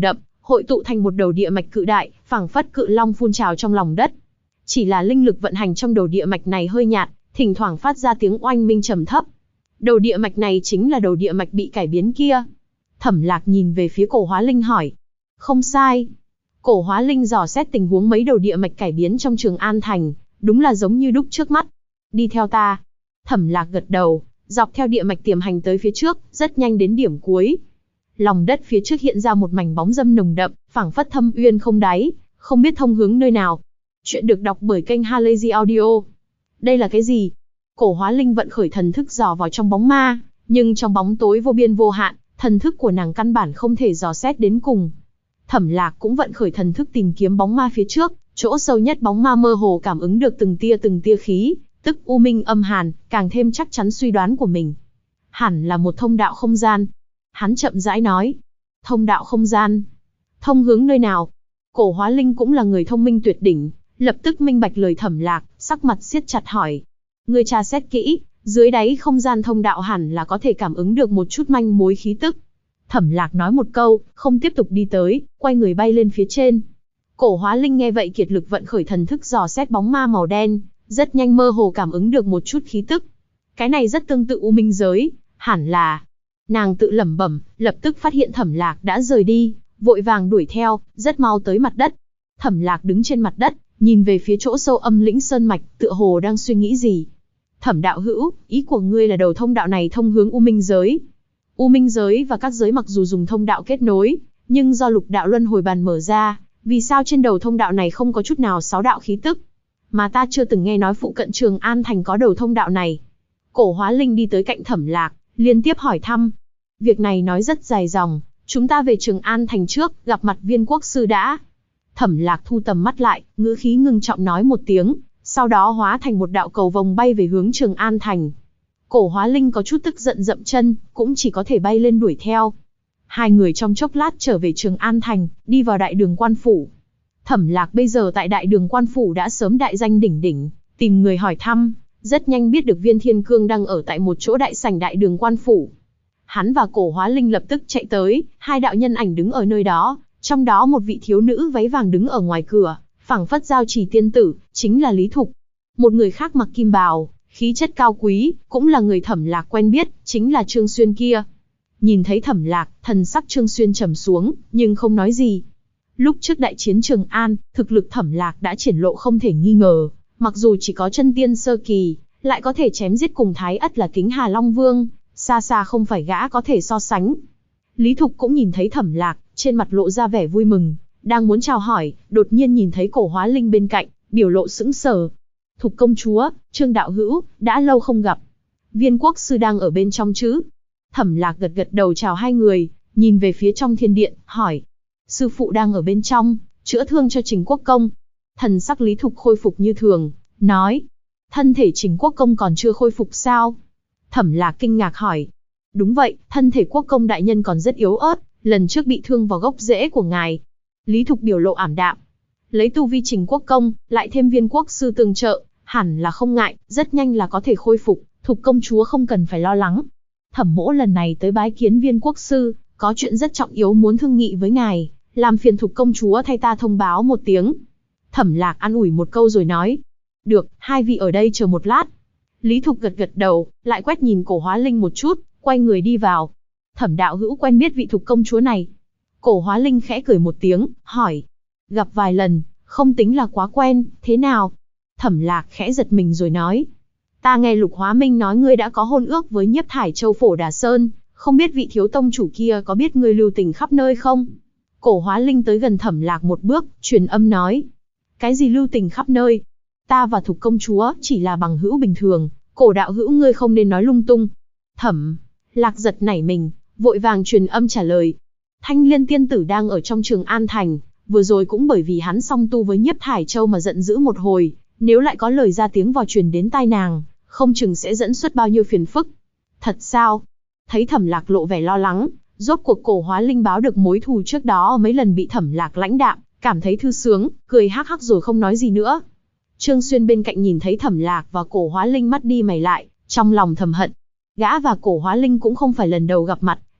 hội tụ thành một đầu địa mạch cự đại, phảng phất cự long phun trào trong lòng đất. Chỉ là linh lực vận hành trong đầu địa mạch này hơi nhạt, thỉnh thoảng phát ra tiếng oanh minh trầm thấp. Đầu địa mạch này chính là đầu địa mạch bị cải biến kia. Thẩm Lạc nhìn về phía Cổ Hóa Linh hỏi. Không sai. Cổ Hóa Linh dò xét tình huống mấy đầu địa mạch cải biến trong Trường An Thành, đúng là giống như đúc trước mắt. Đi theo ta. Thẩm Lạc gật đầu, dọc theo địa mạch tiềm hành tới phía trước, rất nhanh đến điểm cuối. Lòng đất phía trước hiện ra một mảnh bóng râm nồng đậm, phảng phất thâm uyên không đáy, không biết thông hướng nơi nào. Chuyện được đọc bởi kênh Halazy Audio. Đây là cái gì? Cổ Hóa Linh vận khởi thần thức dò vào trong bóng ma, nhưng trong bóng tối vô biên vô hạn, thần thức của nàng căn bản không thể dò xét đến cùng. Thẩm Lạc cũng vận khởi thần thức tìm kiếm bóng ma phía trước, chỗ sâu nhất bóng ma mơ hồ cảm ứng được từng tia khí, tức u minh âm hàn, càng thêm chắc chắn suy đoán của mình. Hẳn là một thông đạo không gian. Hắn chậm rãi nói. Thông đạo không gian? Thông hướng nơi nào? Cổ Hóa Linh cũng là người thông minh tuyệt đỉnh, lập tức minh bạch lời Thẩm Lạc, sắc mặt siết chặt hỏi. Ngươi tra xét kỹ, dưới đáy không gian thông đạo hẳn là có thể cảm ứng được một chút manh mối khí tức. Thẩm Lạc nói một câu, không tiếp tục đi tới, quay người bay lên phía trên. Cổ Hóa Linh nghe vậy kiệt lực vận khởi thần thức dò xét bóng ma màu đen, rất nhanh mơ hồ cảm ứng được một chút khí tức. Cái này rất tương tự U Minh giới, hẳn là. Nàng tự lẩm bẩm, lập tức phát hiện Thẩm Lạc đã rời đi, vội vàng đuổi theo, rất mau tới mặt đất. Thẩm Lạc đứng trên mặt đất, nhìn về phía chỗ sâu âm lĩnh sơn mạch, tựa hồ đang suy nghĩ gì. Thẩm đạo hữu, ý của ngươi là đầu thông đạo này thông hướng U Minh giới. U Minh giới và các giới mặc dù dùng thông đạo kết nối, nhưng do lục đạo luân hồi bàn mở ra, vì sao trên đầu thông đạo này không có chút nào sáu đạo khí tức? Mà ta chưa từng nghe nói phụ cận Trường An Thành có đầu thông đạo này. Cổ Hóa Linh đi tới cạnh Thẩm Lạc, liên tiếp hỏi thăm. Việc này nói rất dài dòng, chúng ta về Trường An Thành trước, gặp mặt Viên Quốc sư đã. Thẩm Lạc thu tầm mắt lại, ngữ khí ngưng trọng nói một tiếng, sau đó hóa thành một đạo cầu vồng bay về hướng Trường An Thành. Cổ Hóa Linh có chút tức giận dậm chân, cũng chỉ có thể bay lên đuổi theo. Hai người trong chốc lát trở về Trường An Thành, đi vào đại đường quan phủ. Thẩm Lạc bây giờ tại đại đường quan phủ đã sớm đại danh đỉnh đỉnh, tìm người hỏi thăm, rất nhanh biết được Viên Thiên Cương đang ở tại một chỗ đại sảnh đại đường quan phủ. Hắn và Cổ Hóa Linh lập tức chạy tới, hai đạo nhân ảnh đứng ở nơi đó, trong đó một vị thiếu nữ váy vàng đứng ở ngoài cửa, phảng phất giao trì tiên tử, chính là Lý Thục. Một người khác mặc kim bào, khí chất cao quý, cũng là người Thẩm Lạc quen biết, chính là Trương Xuyên kia. Nhìn thấy Thẩm Lạc, thần sắc Trương Xuyên trầm xuống, nhưng không nói gì. Lúc trước đại chiến Trường An, thực lực Thẩm Lạc đã triển lộ không thể nghi ngờ, mặc dù chỉ có chân tiên sơ kỳ, lại có thể chém giết cùng Thái Ất là Kính Hà Long Vương, xa xa không phải gã có thể so sánh. Lý Thục cũng nhìn thấy Thẩm Lạc, trên mặt lộ ra vẻ vui mừng, đang muốn chào hỏi, đột nhiên nhìn thấy Cổ Hóa Linh bên cạnh, biểu lộ sững sờ. Thục công chúa, Trương đạo hữu, đã lâu không gặp. Viên Quốc sư đang ở bên trong chứ? Thẩm Lạc gật gật đầu chào hai người, nhìn về phía trong thiên điện, hỏi. Sư phụ đang ở bên trong, chữa thương cho Trình Quốc công. Thần sắc Lý Thục khôi phục như thường, nói. Thân thể Trình Quốc công còn chưa khôi phục sao? Thẩm Lạc kinh ngạc hỏi. Đúng vậy, thân thể Quốc công đại nhân còn rất yếu ớt, lần trước bị thương vào gốc rễ của ngài. Lý Thục biểu lộ ảm đạm. Lấy tu vi Trình Quốc công, lại thêm Viên Quốc sư tương trợ, hẳn là không ngại, rất nhanh là có thể khôi phục, Thục công chúa không cần phải lo lắng. Thẩm mỗ lần này tới bái kiến Viên Quốc sư, có chuyện rất trọng yếu muốn thương nghị với ngài, làm phiền Thục công chúa thay ta thông báo một tiếng. Thẩm Lạc an ủi một câu rồi nói. Được, hai vị ở đây chờ một lát. Lý Thục gật gật đầu, lại quét nhìn Cổ Hóa Linh một chút, quay người đi vào. Thẩm đạo hữu quen biết vị Thục công chúa này. Cổ Hóa Linh khẽ cười một tiếng, hỏi. Gặp vài lần, không tính là quá quen, thế nào? Thẩm Lạc khẽ giật mình rồi nói. Ta nghe Lục Hóa Minh nói ngươi đã có hôn ước với Nhiếp Thải Châu Phổ Đà Sơn, không biết vị thiếu tông chủ kia có biết ngươi lưu tình khắp nơi không? Cổ Hóa Linh tới gần Thẩm Lạc một bước, truyền âm nói. Cái gì lưu tình khắp nơi? Ta và Thục công chúa chỉ là bằng hữu bình thường, Cổ đạo hữu ngươi không nên nói lung tung. Thẩm Lạc giật nảy mình, vội vàng truyền âm trả lời. Thanh Liên tiên tử đang ở trong Trường An Thành, vừa rồi cũng bởi vì hắn song tu với Nhiếp Thải Châu mà giận dữ một hồi, nếu lại có lời ra tiếng vào truyền đến tai nàng, không chừng sẽ dẫn xuất bao nhiêu phiền phức. Thật sao? Thấy Thẩm Lạc lộ vẻ lo lắng, rốt cuộc Cổ Hóa Linh báo được mối thù trước đó mấy lần bị Thẩm Lạc lãnh đạm, cảm thấy thư sướng, cười hắc hắc rồi không nói gì nữa. Trương Xuyên bên cạnh nhìn thấy Thẩm Lạc và Cổ Hóa Linh mắt đi mày lại, trong lòng thầm hận. Gã và Cổ Hóa Linh cũng không phải lần đầu gặp mặt,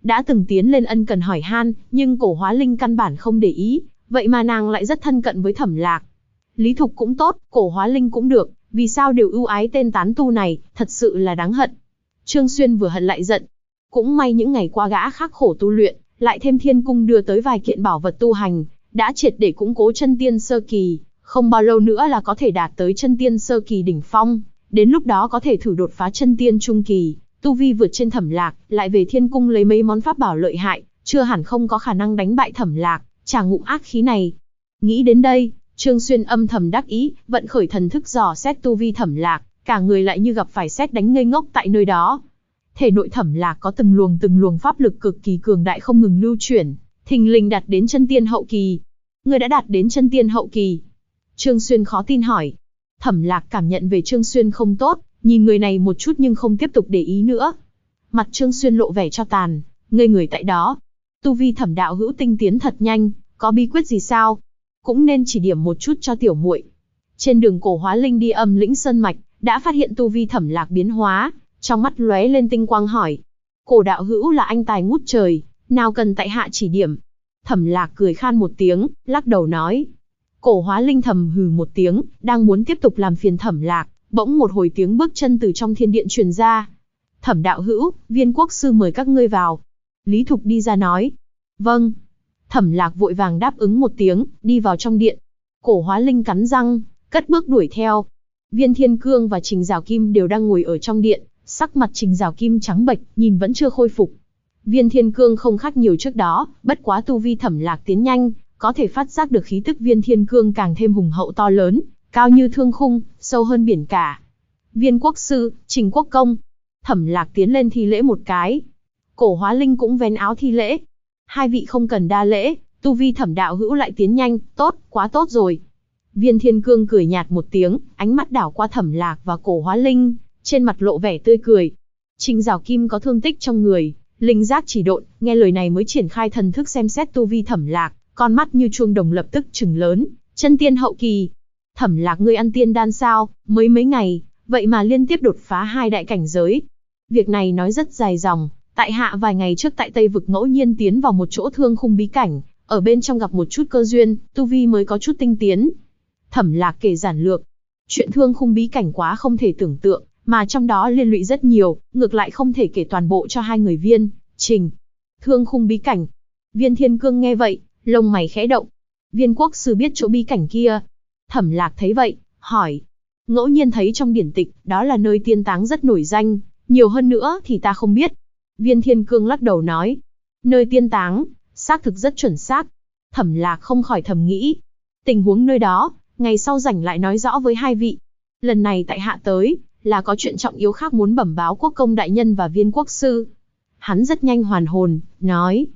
đã từng tiến lên ân cần hỏi han, nhưng Cổ Hóa Linh căn bản không để ý, vậy mà nàng lại rất thân cận với Thẩm Lạc. Lý Thục cũng tốt, Cổ Hóa Linh cũng được, vì sao đều ưu ái tên tán tu này, thật sự là đáng hận. Trương Xuyên vừa hận lại giận. Cũng may những ngày qua gã khắc khổ tu luyện, lại thêm Thiên Cung đưa tới vài kiện bảo vật tu hành, đã triệt để củng cố chân tiên sơ kỳ, không bao lâu nữa là có thể đạt tới chân tiên sơ kỳ đỉnh phong, đến lúc đó có thể thử đột phá chân tiên trung kỳ, tu vi vượt trên Thẩm Lạc, lại về Thiên Cung lấy mấy món pháp bảo lợi hại, chưa hẳn không có khả năng đánh bại Thẩm Lạc, trả ngụm ác khí này. Nghĩ đến đây, Trương Xuyên âm thầm đắc ý, vận khởi thần thức dò xét tu vi Thẩm Lạc, cả người lại như gặp phải sét đánh ngây ngốc tại nơi đó. Thể nội Thẩm Lạc có từng luồng pháp lực cực kỳ cường đại không ngừng lưu chuyển, thình lình đạt đến chân tiên hậu kỳ. Ngươi đã đạt đến chân tiên hậu kỳ? Trương Xuyên khó tin hỏi. Thẩm Lạc cảm nhận về Trương Xuyên không tốt, nhìn người này một chút nhưng không tiếp tục để ý nữa. Mặt Trương Xuyên lộ vẻ cho tàn, ngây người tại đó. Tu vi Thẩm đạo hữu tinh tiến thật nhanh, có bí quyết gì sao? Cũng nên chỉ điểm một chút cho tiểu muội. Trên đường Cổ Hóa Linh đi Âm Lĩnh Sơn mạch, đã phát hiện tu vi Thẩm Lạc biến hóa, trong mắt lóe lên tinh quang hỏi. Cổ đạo hữu là anh tài ngút trời, nào cần tại hạ chỉ điểm. Thẩm Lạc cười khan một tiếng, lắc đầu nói. Cổ Hóa Linh thầm hừ một tiếng, đang muốn tiếp tục làm phiền Thẩm Lạc, bỗng một hồi tiếng bước chân từ trong thiên điện truyền ra. Thẩm đạo hữu, Viên quốc sư mời các ngươi vào. Lý Thục đi ra nói. Vâng. Thẩm Lạc vội vàng đáp ứng một tiếng, đi vào trong điện. Cổ Hóa Linh cắn răng, cất bước đuổi theo. Viên Thiên Cương và Trình Giảo Kim đều đang ngồi ở trong điện, sắc mặt Trình Giảo Kim trắng bệch, nhìn vẫn chưa khôi phục. Viên Thiên Cương không khác nhiều trước đó, bất quá tu vi Thẩm Lạc tiến nhanh, có thể phát giác được khí tức Viên Thiên Cương càng thêm hùng hậu to lớn, cao như thương khung, sâu hơn biển cả. Viên quốc sư, Trình quốc công. Thẩm Lạc tiến lên thi lễ một cái. Cổ Hóa Linh cũng vén áo thi lễ. Hai vị không cần đa lễ, tu vi Thẩm đạo hữu lại tiến nhanh, tốt, quá tốt rồi. Viên Thiên Cương cười nhạt một tiếng, ánh mắt đảo qua Thẩm Lạc và Cổ Hóa Linh, trên mặt lộ vẻ tươi cười. Trình Giảo Kim có thương tích trong người, linh giác chỉ độn, nghe lời này mới triển khai thần thức xem xét tu vi Thẩm Lạc, con mắt như chuông đồng lập tức trừng lớn, chân tiên hậu kỳ. Thẩm Lạc ngươi ăn tiên đan sao, mới mấy ngày, vậy mà liên tiếp đột phá 2 đại cảnh giới. Việc này nói rất dài dòng, tại hạ vài ngày trước tại Tây Vực ngẫu nhiên tiến vào một chỗ thương khung bí cảnh, ở bên trong gặp một chút cơ duyên, tu vi mới có chút tinh tiến. Thẩm Lạc kể giản lược. Chuyện thương khung bí cảnh quá không thể tưởng tượng, mà trong đó liên lụy rất nhiều, ngược lại không thể kể toàn bộ cho hai người Viên, Trình. Thương khung bí cảnh. Viên Thiên Cương nghe vậy, lông mày khẽ động. Viên quốc sư biết chỗ bí cảnh kia. Thẩm Lạc thấy vậy, hỏi. Ngẫu nhiên thấy trong điển tịch, đó là nơi tiên táng rất nổi danh, nhiều hơn nữa thì ta không biết. Viên Thiên Cương lắc đầu nói. Nơi tiên táng, xác thực rất chuẩn xác. Thẩm Lạc không khỏi thầm nghĩ. Tình huống nơi đó, ngày sau rảnh lại nói rõ với hai vị. Lần này tại hạ tới, là có chuyện trọng yếu khác muốn bẩm báo quốc công đại nhân và Viên quốc sư. Hắn rất nhanh hoàn hồn, nói.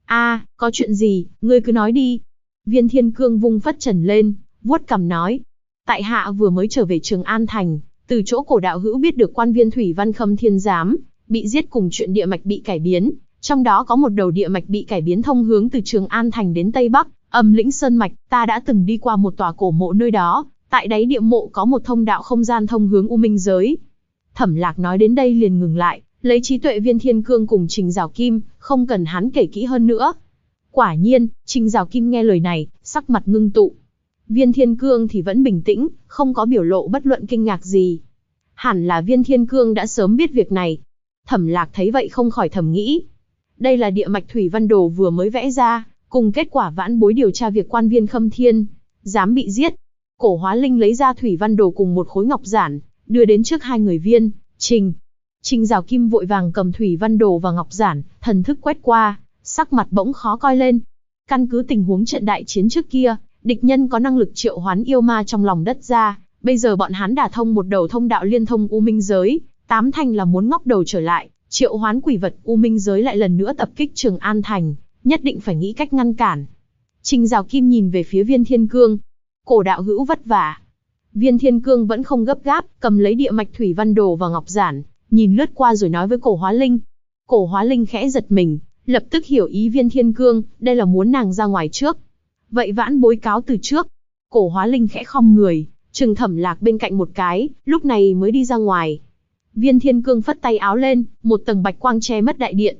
Có chuyện gì, ngươi cứ nói đi. Viên Thiên Cương vung phất trần lên, vuốt cằm nói. Tại hạ vừa mới trở về Trường An Thành, từ chỗ Cổ đạo hữu biết được quan viên Thủy Văn Khâm Thiên Giám bị giết cùng chuyện địa mạch bị cải biến. Trong đó có một đầu địa mạch bị cải biến thông hướng từ Trường An Thành đến Tây Bắc, Âm Lĩnh Sơn mạch. Ta đã từng đi qua một tòa cổ mộ nơi đó, tại đáy địa mộ có một thông đạo không gian thông hướng U Minh giới. Thẩm Lạc nói đến đây liền ngừng lại, lấy trí tuệ Viên Thiên Cương cùng Trình Giảo Kim, không cần hắn kể kỹ hơn nữa. Quả nhiên, Trình Giảo Kim nghe lời này, sắc mặt ngưng tụ. Viên Thiên Cương thì vẫn bình tĩnh, không có biểu lộ bất luận kinh ngạc gì. Hẳn là Viên Thiên Cương đã sớm biết việc này. Thẩm Lạc thấy vậy không khỏi thầm nghĩ. Đây là địa mạch Thủy Văn Đồ vừa mới vẽ ra, cùng kết quả vãn bối điều tra việc quan viên Khâm Thiên dám bị giết. Cổ Hóa Linh lấy ra Thủy Văn Đồ cùng một khối ngọc giản, đưa đến trước hai người Viên, Trình. Trình Giảo Kim vội vàng cầm Thủy Văn Đồ và ngọc giản, thần thức quét qua, sắc mặt bỗng khó coi lên. Căn cứ tình huống trận đại chiến trước kia, địch nhân có năng lực triệu hoán yêu ma trong lòng đất ra, bây giờ bọn hắn đả thông một đầu thông đạo liên thông U Minh giới, tám thành là muốn ngóc đầu trở lại, triệu hoán quỷ vật U Minh giới lại lần nữa tập kích Trường An Thành, nhất định phải nghĩ cách ngăn cản. Trình Giảo Kim nhìn về phía Viên Thiên Cương. Cổ đạo hữu vất vả. Viên Thiên Cương vẫn không gấp gáp, cầm lấy địa mạch Thủy Văn Đồ và ngọc giản, nhìn lướt qua rồi nói với Cổ Hóa Linh. Cổ Hóa Linh khẽ giật mình, lập tức hiểu ý Viên Thiên Cương, đây là muốn nàng ra ngoài trước. Vậy vãn bối cáo từ trước. Cổ Hóa Linh khẽ khom người, trừng Thẩm Lạc bên cạnh một cái, lúc này mới đi ra ngoài. Viên Thiên Cương phất tay áo lên, một tầng bạch quang che mất đại điện.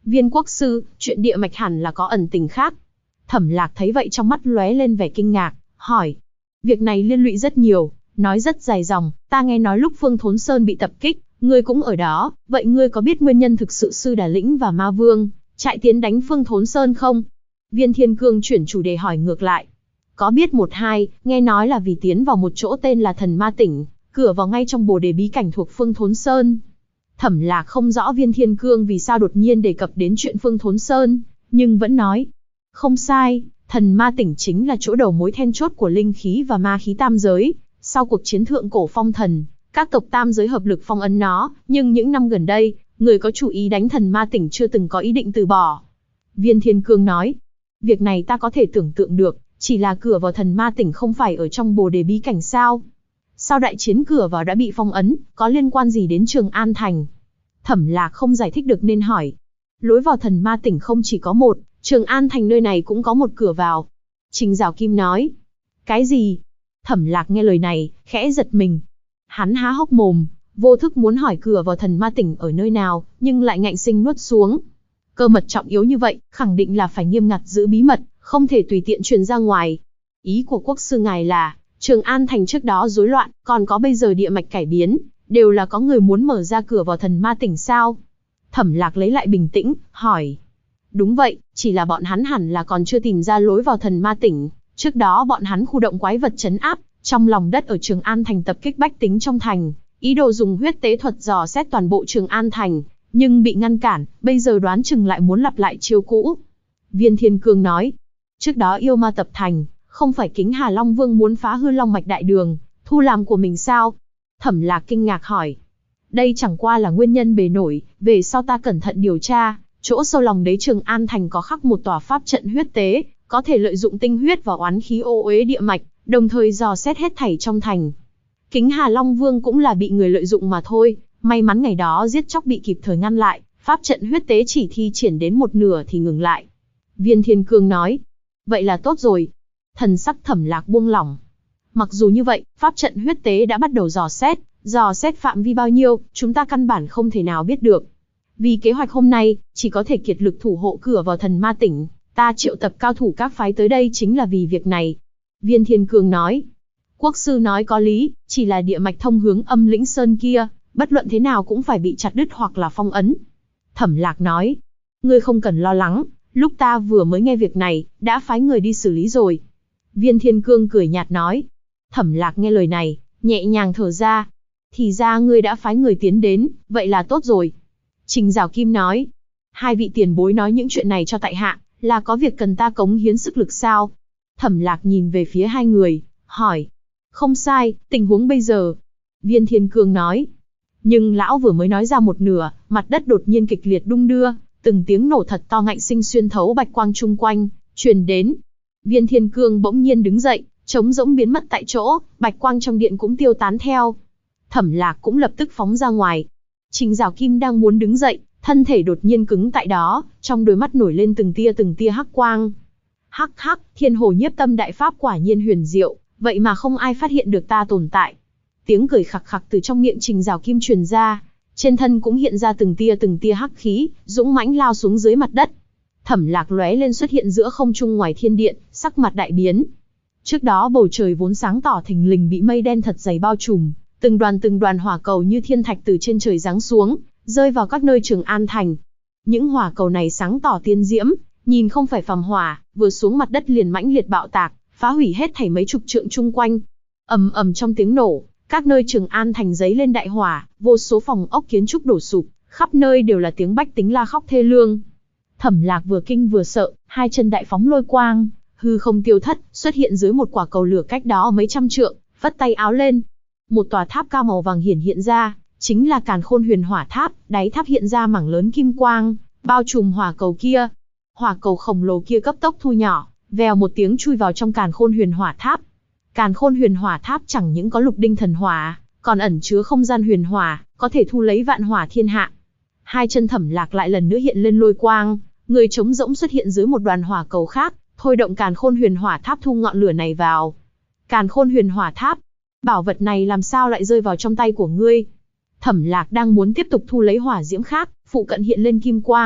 Viên quốc sư, chuyện địa mạch hẳn là có ẩn tình khác. Thẩm Lạc thấy vậy trong mắt lóe lên vẻ kinh ngạc, hỏi. Việc này liên lụy rất nhiều, nói rất dài dòng, ta nghe nói lúc Phương Thốn Sơn bị tập kích, ngươi cũng ở đó, vậy ngươi có biết nguyên nhân thực sự Sư Đà Lĩnh và Ma Vương chạy tiến đánh Phương Thốn Sơn không? Viên Thiên Cương chuyển chủ đề hỏi ngược lại. Có biết một hai, nghe nói là vì tiến vào một chỗ tên là Thần Ma Tỉnh, cửa vào ngay trong Bồ Đề bí cảnh thuộc Phương Thốn Sơn. Thẩm Lạc không rõ Viên Thiên Cương vì sao đột nhiên đề cập đến chuyện Phương Thốn Sơn, nhưng vẫn nói. Không sai, Thần Ma Tỉnh chính là chỗ đầu mối then chốt của linh khí và ma khí tam giới. Sau cuộc chiến thượng cổ phong thần, các tộc tam giới hợp lực phong ấn nó, nhưng những năm gần đây, người có chủ ý đánh Thần Ma Tỉnh chưa từng có ý định từ bỏ. Viên Thiên Cương nói. Việc này ta có thể tưởng tượng được, chỉ là cửa vào Thần Ma Tỉnh không phải ở trong Bồ Đề bí cảnh sao? Sao đại chiến cửa vào đã bị phong ấn, có liên quan gì đến Trường An Thành? Thẩm Lạc không giải thích được nên hỏi. Lối vào Thần Ma Tỉnh không chỉ có một, Trường An Thành nơi này cũng có một cửa vào. Trình Giảo Kim nói. Cái gì? Thẩm Lạc nghe lời này, khẽ giật mình. Hắn há hốc mồm, vô thức muốn hỏi cửa vào Thần Ma Tỉnh ở nơi nào, nhưng lại ngạnh sinh nuốt xuống. Cơ mật trọng yếu như vậy, khẳng định là phải nghiêm ngặt giữ bí mật, không thể tùy tiện truyền ra ngoài. Ý của quốc sư ngài là, Trường An Thành trước đó rối loạn, còn có bây giờ địa mạch cải biến, đều là có người muốn mở ra cửa vào Thần Ma Tỉnh sao? Thẩm Lạc lấy lại bình tĩnh, hỏi. Đúng vậy, chỉ là bọn hắn hẳn là còn chưa tìm ra lối vào Thần Ma Tỉnh. Trước đó bọn hắn khu động quái vật trấn áp, trong lòng đất ở Trường An Thành tập kích bách tính trong thành, ý đồ dùng huyết tế thuật dò xét toàn bộ Trường An Thành, nhưng bị ngăn cản, bây giờ đoán chừng lại muốn lặp lại chiêu cũ. Viên Thiên Cương nói. Trước đó yêu ma tập thành, không phải Kính Hà Long Vương muốn phá hư Long Mạch Đại Đường, thu làm của mình sao? Thẩm Lạc kinh ngạc hỏi. Đây chẳng qua là nguyên nhân bề nổi, về sau ta cẩn thận điều tra, chỗ sâu lòng đế Trường An Thành có khắc một tòa pháp trận huyết tế, có thể lợi dụng tinh huyết và oán khí ô uế địa mạch, đồng thời dò xét hết thảy trong thành. Kính Hà Long Vương cũng là bị người lợi dụng mà thôi, may mắn ngày đó giết chóc bị kịp thời ngăn lại, pháp trận huyết tế chỉ thi triển đến một nửa thì ngừng lại. Viên Thiên Cương nói. Vậy là tốt rồi. Thần sắc Thẩm Lạc buông lỏng. Mặc dù như vậy, pháp trận huyết tế đã bắt đầu dò xét phạm vi bao nhiêu, chúng ta căn bản không thể nào biết được. Vì kế hoạch hôm nay, chỉ có thể kiệt lực thủ hộ cửa vào Thần Ma Tỉnh, ta triệu tập cao thủ các phái tới đây chính là vì việc này. Viên Thiên Cương nói. Quốc sư nói có lý, chỉ là địa mạch thông hướng Âm Lĩnh Sơn kia, bất luận thế nào cũng phải bị chặt đứt hoặc là phong ấn. Thẩm Lạc nói. Ngươi không cần lo lắng, lúc ta vừa mới nghe việc này, đã phái người đi xử lý rồi. Viên Thiên Cương cười nhạt nói. Thẩm Lạc nghe lời này, nhẹ nhàng thở ra. Thì ra ngươi đã phái người tiến đến, vậy là tốt rồi. Trình Giảo Kim nói. Hai vị tiền bối nói những chuyện này cho tại hạ, là có việc cần ta cống hiến sức lực sao? Thẩm Lạc nhìn về phía hai người, hỏi. Không sai, tình huống bây giờ. Viên Thiên Cương nói. Nhưng lão vừa mới nói ra một nửa, mặt đất đột nhiên kịch liệt đung đưa, từng tiếng nổ thật to ngạnh sinh xuyên thấu bạch quang chung quanh, truyền đến. Viên Thiên Cương bỗng nhiên đứng dậy, trống rỗng biến mất tại chỗ, bạch quang trong điện cũng tiêu tán theo. Thẩm Lạc cũng lập tức phóng ra ngoài. Trình Giảo Kim đang muốn đứng dậy, thân thể đột nhiên cứng tại đó, trong đôi mắt nổi lên từng tia hắc quang. Hắc hắc, Thiên Hồ Nhiếp Tâm đại pháp quả nhiên huyền diệu, vậy mà không ai phát hiện được ta tồn tại. Tiếng cười khặc khặc từ trong miệng Trình Giảo Kim truyền ra, trên thân cũng hiện ra từng tia hắc khí, dũng mãnh lao xuống dưới mặt đất. Thẩm Lạc lóe lên xuất hiện giữa không trung ngoài thiên điện, sắc mặt đại biến. Trước đó bầu trời vốn sáng tỏ thình lình bị mây đen thật dày bao trùm, từng đoàn hỏa cầu như thiên thạch từ trên trời giáng xuống, rơi vào các nơi Trường An Thành. Những hỏa cầu này sáng tỏ tiên diễm, nhìn không phải phàm hỏa, vừa xuống mặt đất liền mãnh liệt bạo tạc, phá hủy hết thảy mấy chục trượng chung quanh. Ầm ầm trong tiếng nổ, các nơi Trường An Thành giấy lên đại hỏa, vô số phòng ốc kiến trúc đổ sụp, khắp nơi đều là tiếng bách tính la khóc thê lương. Thẩm Lạc vừa kinh vừa sợ, hai chân đại phóng lôi quang, hư không tiêu thất, xuất hiện dưới một quả cầu lửa cách đó mấy trăm trượng, vất tay áo lên. Một tòa tháp cao màu vàng hiện ra, chính là Càn Khôn Huyền Hỏa Tháp, đáy tháp hiện ra mảng lớn kim quang, bao trùm hỏa cầu kia. Hỏa cầu khổng lồ kia cấp tốc thu nhỏ, vèo một tiếng chui vào trong Càn Khôn Huyền Hỏa Tháp. Càn Khôn Huyền Hỏa Tháp chẳng những có lục đinh thần hỏa, còn ẩn chứa không gian huyền hỏa, có thể thu lấy vạn hỏa thiên hạ. Hai chân Thẩm Lạc lại lần nữa hiện lên lôi quang, người trống rỗng xuất hiện dưới một đoàn hỏa cầu khác, thôi động Càn Khôn Huyền Hỏa Tháp thu ngọn lửa này vào. Càn Khôn Huyền Hỏa Tháp, bảo vật này làm sao lại rơi vào trong tay của ngươi? Thẩm Lạc đang muốn tiếp tục thu lấy hỏa diễm khác, phụ cận hiện lên kim quang,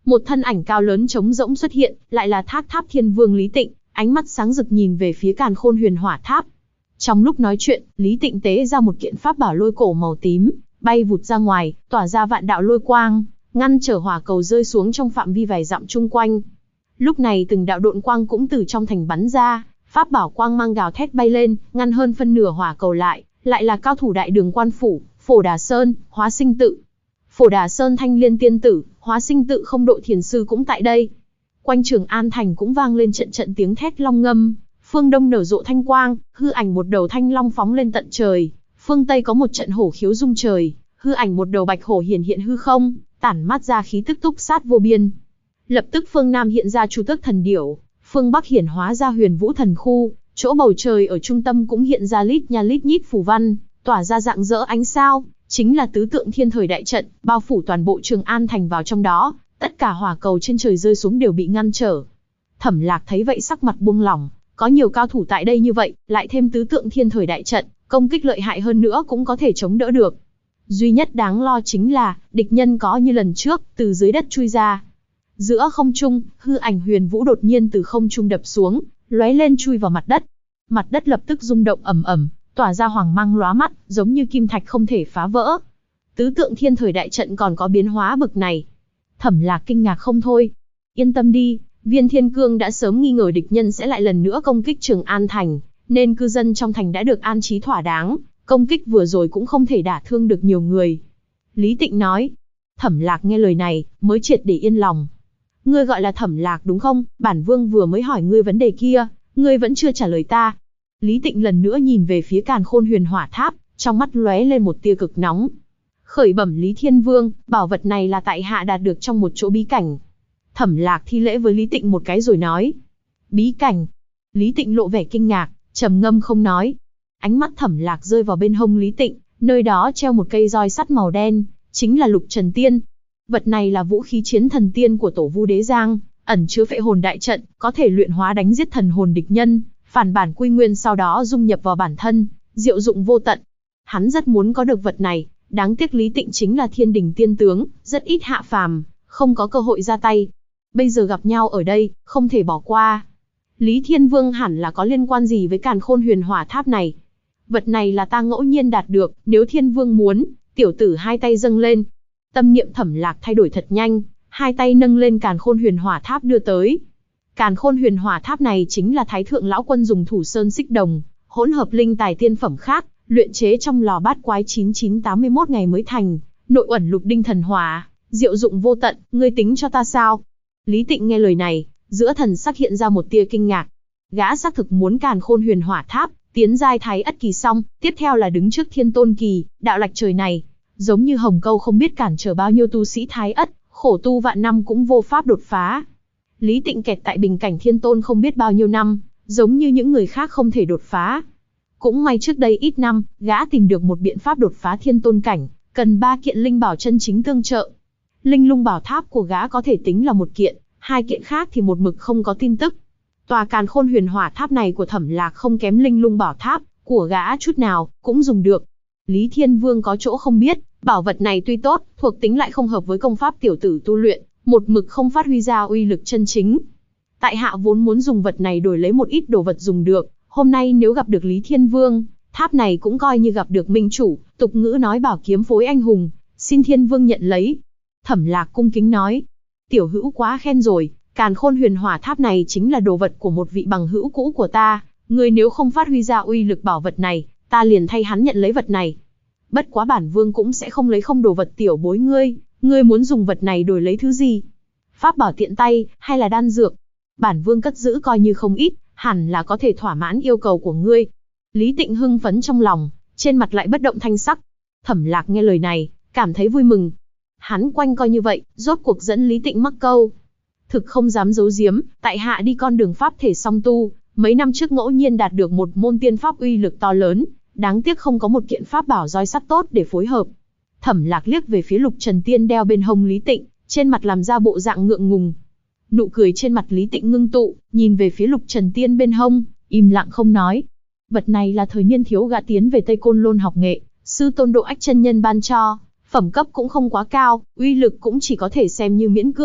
Một thân ảnh cao lớn trống rỗng xuất hiện, lại là Thác Tháp Thiên Vương Lý Tịnh, ánh mắt sáng rực nhìn về phía Càn Khôn Huyền Hỏa Tháp. Trong lúc nói chuyện, Lý Tịnh tế ra một kiện pháp bảo lôi cổ màu tím, bay vụt ra ngoài, tỏa ra vạn đạo lôi quang, ngăn trở hỏa cầu rơi xuống trong phạm vi vài dặm chung quanh. Lúc này từng đạo độn quang cũng từ trong thành bắn ra, pháp bảo quang mang gào thét bay lên, ngăn hơn phân nửa hỏa cầu lại là cao thủ Đại Đường Quan Phủ, Phổ Đà Sơn, Hóa Sinh Tự. Phổ Đà Sơn Thanh Liên Tiên Tử, Hóa Sinh Tự Không Độ Thiền Sư cũng tại đây. Quanh Trường An thành cũng vang lên trận trận tiếng thét long ngâm, phương đông nở rộ thanh quang, hư ảnh một đầu thanh long phóng lên tận trời, phương tây có một trận hổ khiếu rung trời, hư ảnh một đầu bạch hổ hiển hiện hư không, tản mát ra khí tức túc sát vô biên. Lập tức phương nam hiện ra Chu Tước Thần Điểu, phương bắc hiển hóa ra Huyền Vũ Thần Khu, chỗ bầu trời ở trung tâm cũng hiện ra lít nha lít nhít phù văn, tỏa ra rạng rỡ ánh sao, chính là tứ tượng thiên thời đại trận, bao phủ toàn bộ Trường An thành vào trong đó, tất cả hỏa cầu trên trời rơi xuống đều bị ngăn trở. Thẩm Lạc thấy vậy sắc mặt buông lỏng, có nhiều cao thủ tại đây như vậy, lại thêm tứ tượng thiên thời đại trận, công kích lợi hại hơn nữa cũng có thể chống đỡ được. Duy nhất đáng lo chính là, địch nhân có như lần trước, từ dưới đất chui ra. Giữa không trung, hư ảnh Huyền Vũ đột nhiên từ không trung đập xuống, lóe lên chui vào mặt đất. Mặt đất lập tức rung động ầm ầm, tỏa ra hoàng mang lóa mắt, giống như kim thạch không thể phá vỡ. Tứ tượng thiên thời đại trận còn có biến hóa bực này. Thẩm Lạc kinh ngạc không thôi. Yên tâm đi, Viên Thiên Cương đã sớm nghi ngờ địch nhân sẽ lại lần nữa công kích Trường An thành, nên cư dân trong thành đã được an trí thỏa đáng, công kích vừa rồi cũng không thể đả thương được nhiều người. Lý Tịnh nói. Thẩm Lạc nghe lời này, mới triệt để yên lòng. Ngươi gọi là Thẩm Lạc đúng không? Bản vương vừa mới hỏi ngươi vấn đề kia, ngươi vẫn chưa trả lời ta. Lý Tịnh lần nữa nhìn về phía Càn Khôn Huyền Hỏa Tháp, trong mắt lóe lên một tia cực nóng. Khởi bẩm Lý Thiên Vương, bảo vật này là tại hạ đạt được trong một chỗ bí cảnh. Thẩm Lạc thi lễ với Lý Tịnh một cái rồi nói. Bí cảnh? Lý Tịnh lộ vẻ kinh ngạc, trầm ngâm không nói. Ánh mắt Thẩm Lạc rơi vào bên hông Lý Tịnh, nơi đó treo một cây roi sắt màu đen, chính là Lục Trần Tiên. Vật này là vũ khí chiến thần tiên của Tổ Vu Đế Giang, ẩn chứa phệ hồn đại trận, có thể luyện hóa đánh giết thần hồn địch nhân, phản bản quy nguyên sau đó dung nhập vào bản thân, diệu dụng vô tận. Hắn rất muốn có được vật này, đáng tiếc Lý Tịnh chính là thiên đình tiên tướng, rất ít hạ phàm, không có cơ hội ra tay. Bây giờ gặp nhau ở đây, không thể bỏ qua. Lý Thiên Vương hẳn là có liên quan gì với Càn Khôn Huyền Hỏa Tháp này. Vật này là ta ngẫu nhiên đạt được, nếu Thiên Vương muốn, tiểu tử hai tay dâng lên. Tâm niệm Thẩm Lạc thay đổi thật nhanh, hai tay nâng lên Càn Khôn Huyền Hỏa Tháp đưa tới. Càn Khôn Huyền Hỏa Tháp này chính là Thái Thượng Lão Quân dùng Thủ Sơn Xích Đồng, hỗn hợp linh tài tiên phẩm khác, luyện chế trong lò bát quái 9981 ngày mới thành, nội ẩn lục đinh thần hỏa, diệu dụng vô tận, ngươi tính cho ta sao? Lý Tịnh nghe lời này, giữa thần sắc hiện ra một tia kinh ngạc. Gã xác thực muốn Càn Khôn Huyền Hỏa Tháp tiến giai Thái Ất kỳ xong, tiếp theo là đứng trước Thiên Tôn kỳ, đạo lạch trời này, giống như hồng câu không biết cản trở bao nhiêu tu sĩ Thái Ất, khổ tu vạn năm cũng vô pháp đột phá. Lý Tịnh kẹt tại bình cảnh Thiên Tôn không biết bao nhiêu năm, giống như những người khác không thể đột phá. Cũng may trước đây ít năm, gã tìm được một biện pháp đột phá Thiên Tôn cảnh, cần 3 kiện linh bảo chân chính tương trợ. Linh Lung Bảo Tháp của gã có thể tính là một kiện, 2 kiện khác thì một mực không có tin tức. Tòa Càn Khôn Huyền Hỏa Tháp này của Thẩm Lạc không kém Linh Lung Bảo Tháp của gã chút nào, cũng dùng được. Lý Thiên Vương có chỗ không biết, bảo vật này tuy tốt, thuộc tính lại không hợp với công pháp tiểu tử tu luyện, một mực không phát huy ra uy lực chân chính. Tại hạ vốn muốn dùng vật này đổi lấy một ít đồ vật dùng được, hôm nay nếu gặp được Lý Thiên Vương, tháp này cũng coi như gặp được minh chủ, tục ngữ nói bảo kiếm phối anh hùng, xin Thiên Vương nhận lấy. Thẩm Lạc cung kính nói, tiểu hữu quá khen rồi, Càn Khôn Huyền Hỏa Tháp này chính là đồ vật của một vị bằng hữu cũ của ta, người nếu không phát huy ra uy lực bảo vật này, ta liền thay hắn nhận lấy vật này. Bất quá bản vương cũng sẽ không lấy không đồ vật tiểu bối ngươi muốn dùng vật này đổi lấy thứ gì? Pháp bảo tiện tay, hay là đan dược? Bản vương cất giữ coi như không ít, hẳn là có thể thỏa mãn yêu cầu của ngươi. Lý Tịnh hưng phấn trong lòng, trên mặt lại bất động thanh sắc. Thẩm Lạc nghe lời này, cảm thấy vui mừng. Hắn quanh coi như vậy, rốt cuộc dẫn Lý Tịnh mắc câu. Thực không dám giấu giếm, tại hạ đi con đường pháp thể song tu, mấy năm trước ngẫu nhiên đạt được một môn tiên pháp uy lực to lớn, đáng tiếc không có một kiện pháp bảo roi sắt tốt để phối hợp. Thẩm Lạc liếc về phía Lục Trần Tiên đeo bên hông Lý Tịnh, trên mặt làm ra bộ dạng ngượng ngùng. Nụ cười trên mặt Lý Tịnh ngưng tụ, nhìn về phía Lục Trần Tiên bên hông, im lặng không nói. Vật này là thời niên thiếu gã tiến về Tây Côn Lôn học nghệ, sư tôn Độ Ách chân nhân ban cho, phẩm cấp cũng không quá cao, uy lực cũng chỉ có thể xem như miễn cưỡng,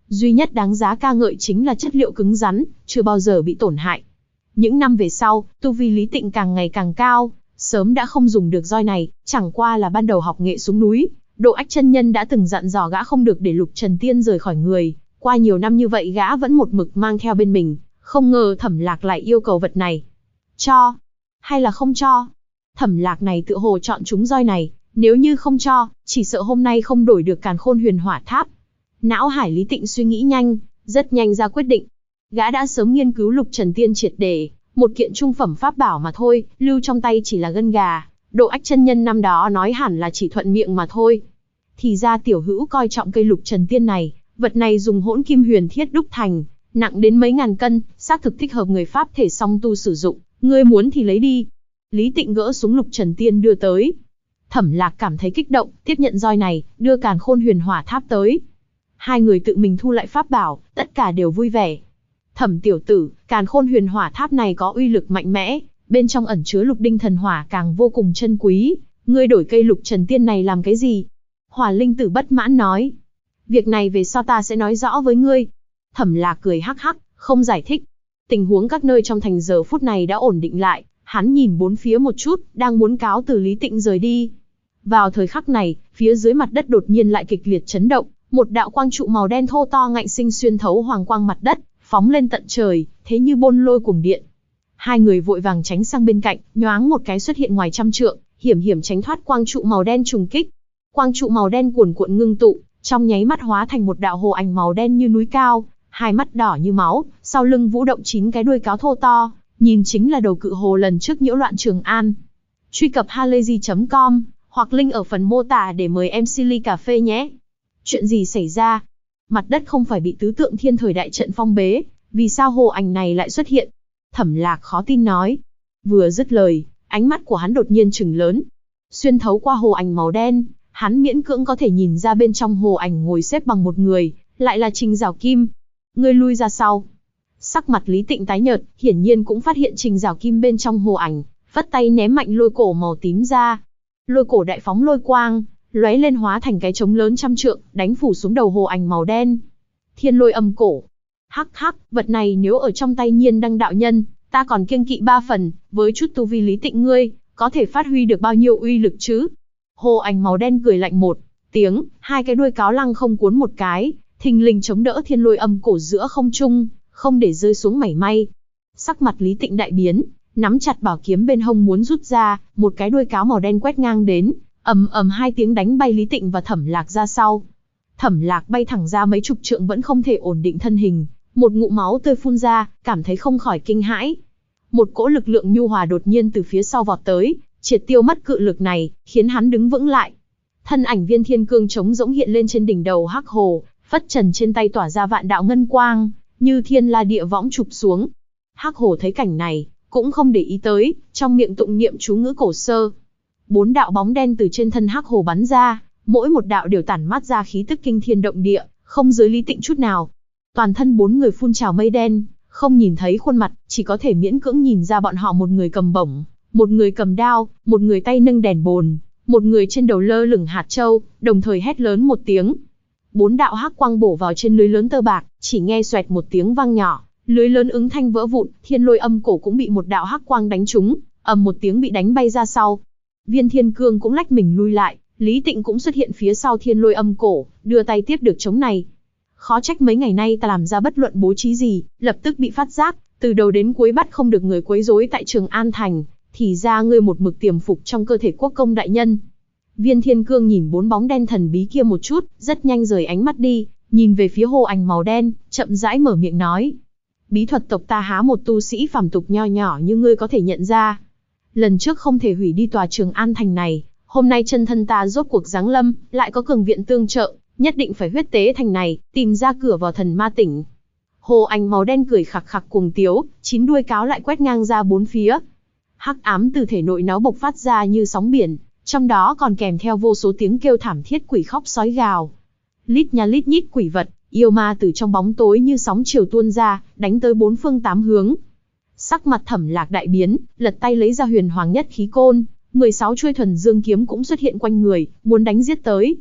Duy nhất đáng giá ca ngợi chính là chất liệu cứng rắn, chưa bao giờ bị tổn hại. Những năm về sau, tu vi Lý Tịnh càng ngày càng cao, sớm đã không dùng được roi này, chẳng qua là ban đầu học nghệ xuống núi, Độ Ách chân nhân đã từng dặn dò gã không được để Lục Trần Tiên rời khỏi người, qua nhiều năm như vậy gã vẫn một mực mang theo bên mình, không ngờ Thẩm Lạc lại yêu cầu vật này. Cho, hay là không cho? Thẩm Lạc này tựa hồ chọn chúng roi này, nếu như không cho, chỉ sợ hôm nay không đổi được Càn Khôn Huyền Hỏa Tháp. Não hải Lý Tịnh suy nghĩ nhanh, rất nhanh ra quyết định. Gã đã sớm nghiên cứu Lục Trần Tiên triệt để, một kiện trung phẩm pháp bảo mà thôi, lưu trong tay chỉ là gân gà. Độ Ách chân nhân năm đó nói hẳn là chỉ thuận miệng mà thôi. Thì ra tiểu hữu coi trọng cây Lục Trần Tiên này, vật này dùng hỗn kim huyền thiết đúc thành, nặng đến mấy ngàn cân, xác thực thích hợp người pháp thể song tu sử dụng, ngươi muốn thì lấy đi. Lý Tịnh gỡ xuống Lục Trần Tiên đưa tới. Thẩm Lạc cảm thấy kích động, tiếp nhận roi này, đưa Càn Khôn Huyền Hỏa Tháp tới. Hai người tự mình thu lại pháp bảo, tất cả đều vui vẻ. Thẩm tiểu tử, Càn Khôn Huyền Hỏa Tháp này có uy lực mạnh mẽ, bên trong ẩn chứa lục đinh thần hỏa càng vô cùng chân quý, ngươi đổi cây Lục Trần Tiên này làm cái gì? Hỏa Linh Tử bất mãn nói. Việc này về sau ta sẽ nói rõ với ngươi. Thẩm Lạc cười hắc hắc, không giải thích. Tình huống các nơi trong thành giờ phút này đã ổn định lại, hắn nhìn bốn phía một chút, đang muốn cáo từ Lý Tịnh rời đi. Vào thời khắc này, phía dưới mặt đất đột nhiên lại kịch liệt chấn động, một đạo quang trụ màu đen thô to ngạnh sinh xuyên thấu hoàng quang mặt đất, phóng lên tận trời, thế như bôn lôi cuồng điện. Hai người vội vàng tránh sang bên cạnh, nhoáng một cái xuất hiện ngoài trăm trượng, hiểm hiểm tránh thoát quang trụ màu đen trùng kích. Quang trụ màu đen cuồn cuộn ngưng tụ, trong nháy mắt hóa thành một đạo hồ ảnh màu đen như núi cao, hai mắt đỏ như máu, sau lưng vũ động 9 cái đuôi cáo thô to, nhìn chính là đầu cự hồ lần trước nhiễu loạn Trường An. Truy cập halayzi.com hoặc link ở phần mô tả để mời em Silly Cà Phê nhé. Chuyện gì xảy ra? Mặt đất không phải bị tứ tượng thiên thời đại trận phong bế, vì sao hồ ảnh này lại xuất hiện? Thẩm Lạc khó tin nói. Vừa dứt lời, ánh mắt của hắn đột nhiên trừng lớn. Xuyên thấu qua hồ ảnh màu đen, hắn miễn cưỡng có thể nhìn ra bên trong hồ ảnh ngồi xếp bằng một người, lại là Trình Giảo Kim. Ngươi lui ra sau. Sắc mặt Lý Tịnh tái nhợt, hiển nhiên cũng phát hiện Trình Giảo Kim bên trong hồ ảnh, phất tay ném mạnh lôi cổ màu tím ra. Lôi cổ đại phóng lôi quang, lóe lên hóa thành cái trống lớn trăm trượng, đánh phủ xuống đầu hồ ảnh màu đen. Thiên Lôi Âm Cổ. Hắc hắc, vật này nếu ở trong tay Nhiên Đăng đạo nhân, ta còn kiêng kỵ 3 phần, với chút tu vi Lý Tịnh ngươi, có thể phát huy được bao nhiêu uy lực chứ? Hồ ảnh màu đen cười lạnh một tiếng, hai cái đuôi cáo lăng không cuốn một cái, thình lình chống đỡ Thiên Lôi Âm Cổ giữa không trung, không để rơi xuống mảy may. Sắc mặt Lý Tịnh đại biến, nắm chặt bảo kiếm bên hông muốn rút ra, một cái đuôi cáo màu đen quét ngang đến, ầm ầm hai tiếng đánh bay Lý Tịnh và Thẩm Lạc ra sau. Thẩm Lạc bay thẳng ra mấy chục trượng vẫn không thể ổn định thân hình, một ngụm máu tươi phun ra, cảm thấy không khỏi kinh hãi. Một cỗ lực lượng nhu hòa đột nhiên từ phía sau vọt tới, triệt tiêu mất cự lực này, khiến hắn đứng vững lại. Thân ảnh Viên Thiên Cương trống rỗng hiện lên trên đỉnh đầu hắc hồ, phất trần trên tay tỏa ra vạn đạo ngân quang, như thiên la địa võng chụp xuống. Hắc hồ thấy cảnh này, cũng không để ý tới, trong miệng tụng niệm chú ngữ cổ sơ. 4 đạo bóng đen từ trên thân hắc hồ bắn ra, mỗi một đạo đều tản mát ra khí tức kinh thiên động địa, không dưới Lý Tịnh chút nào. Toàn thân 4 người phun trào mây đen, không nhìn thấy khuôn mặt, chỉ có thể miễn cưỡng nhìn ra bọn họ, một người cầm bổng, một người cầm đao, một người tay nâng đèn bồn, một người trên đầu lơ lửng hạt châu, đồng thời hét lớn một tiếng. 4 đạo hắc quang bổ vào trên lưới lớn tơ bạc, chỉ nghe xoẹt một tiếng vang nhỏ, lưới lớn ứng thanh vỡ vụn, Thiên Lôi Âm Cổ cũng bị một đạo hắc quang đánh trúng, ầm một tiếng bị đánh bay ra sau. Viên Thiên Cương cũng lách mình lui lại, Lý Tịnh cũng xuất hiện phía sau Thiên Lôi Âm Cổ, đưa tay tiếp được chống này. Khó trách mấy ngày nay ta làm ra bất luận bố trí gì, lập tức bị phát giác, từ đầu đến cuối bắt không được người quấy rối tại Trường An Thành, thì ra ngươi một mực tiềm phục trong cơ thể quốc công đại nhân. Viên Thiên Cương nhìn 4 bóng đen thần bí kia một chút, rất nhanh rời ánh mắt đi, nhìn về phía hồ ảnh màu đen, chậm rãi mở miệng nói. Bí thuật tộc ta há một tu sĩ phàm tục nho nhỏ như ngươi có thể nhận ra. Lần trước không thể hủy đi tòa Trường An Thành này, hôm nay chân thân ta rốt cuộc giáng lâm, lại có cường viện tương trợ, nhất định phải huyết tế thành này, tìm ra cửa vào Thần Ma Tỉnh. Hồ ảnh màu đen cười khặc khặc cuồng tiếu, 9 đuôi cáo lại quét ngang ra 4 phía. Hắc ám từ thể nội nó bộc phát ra như sóng biển, trong đó còn kèm theo vô số tiếng kêu thảm thiết, quỷ khóc sói gào. Lít nha lít nhít quỷ vật, yêu ma từ trong bóng tối như sóng chiều tuôn ra, đánh tới 4 phương 8 hướng. Sắc mặt Thẩm Lạc đại biến, lật tay lấy ra Huyền Hoàng Nhất Khí Côn, 16 chuôi thuần dương kiếm cũng xuất hiện quanh người, muốn đánh giết tới.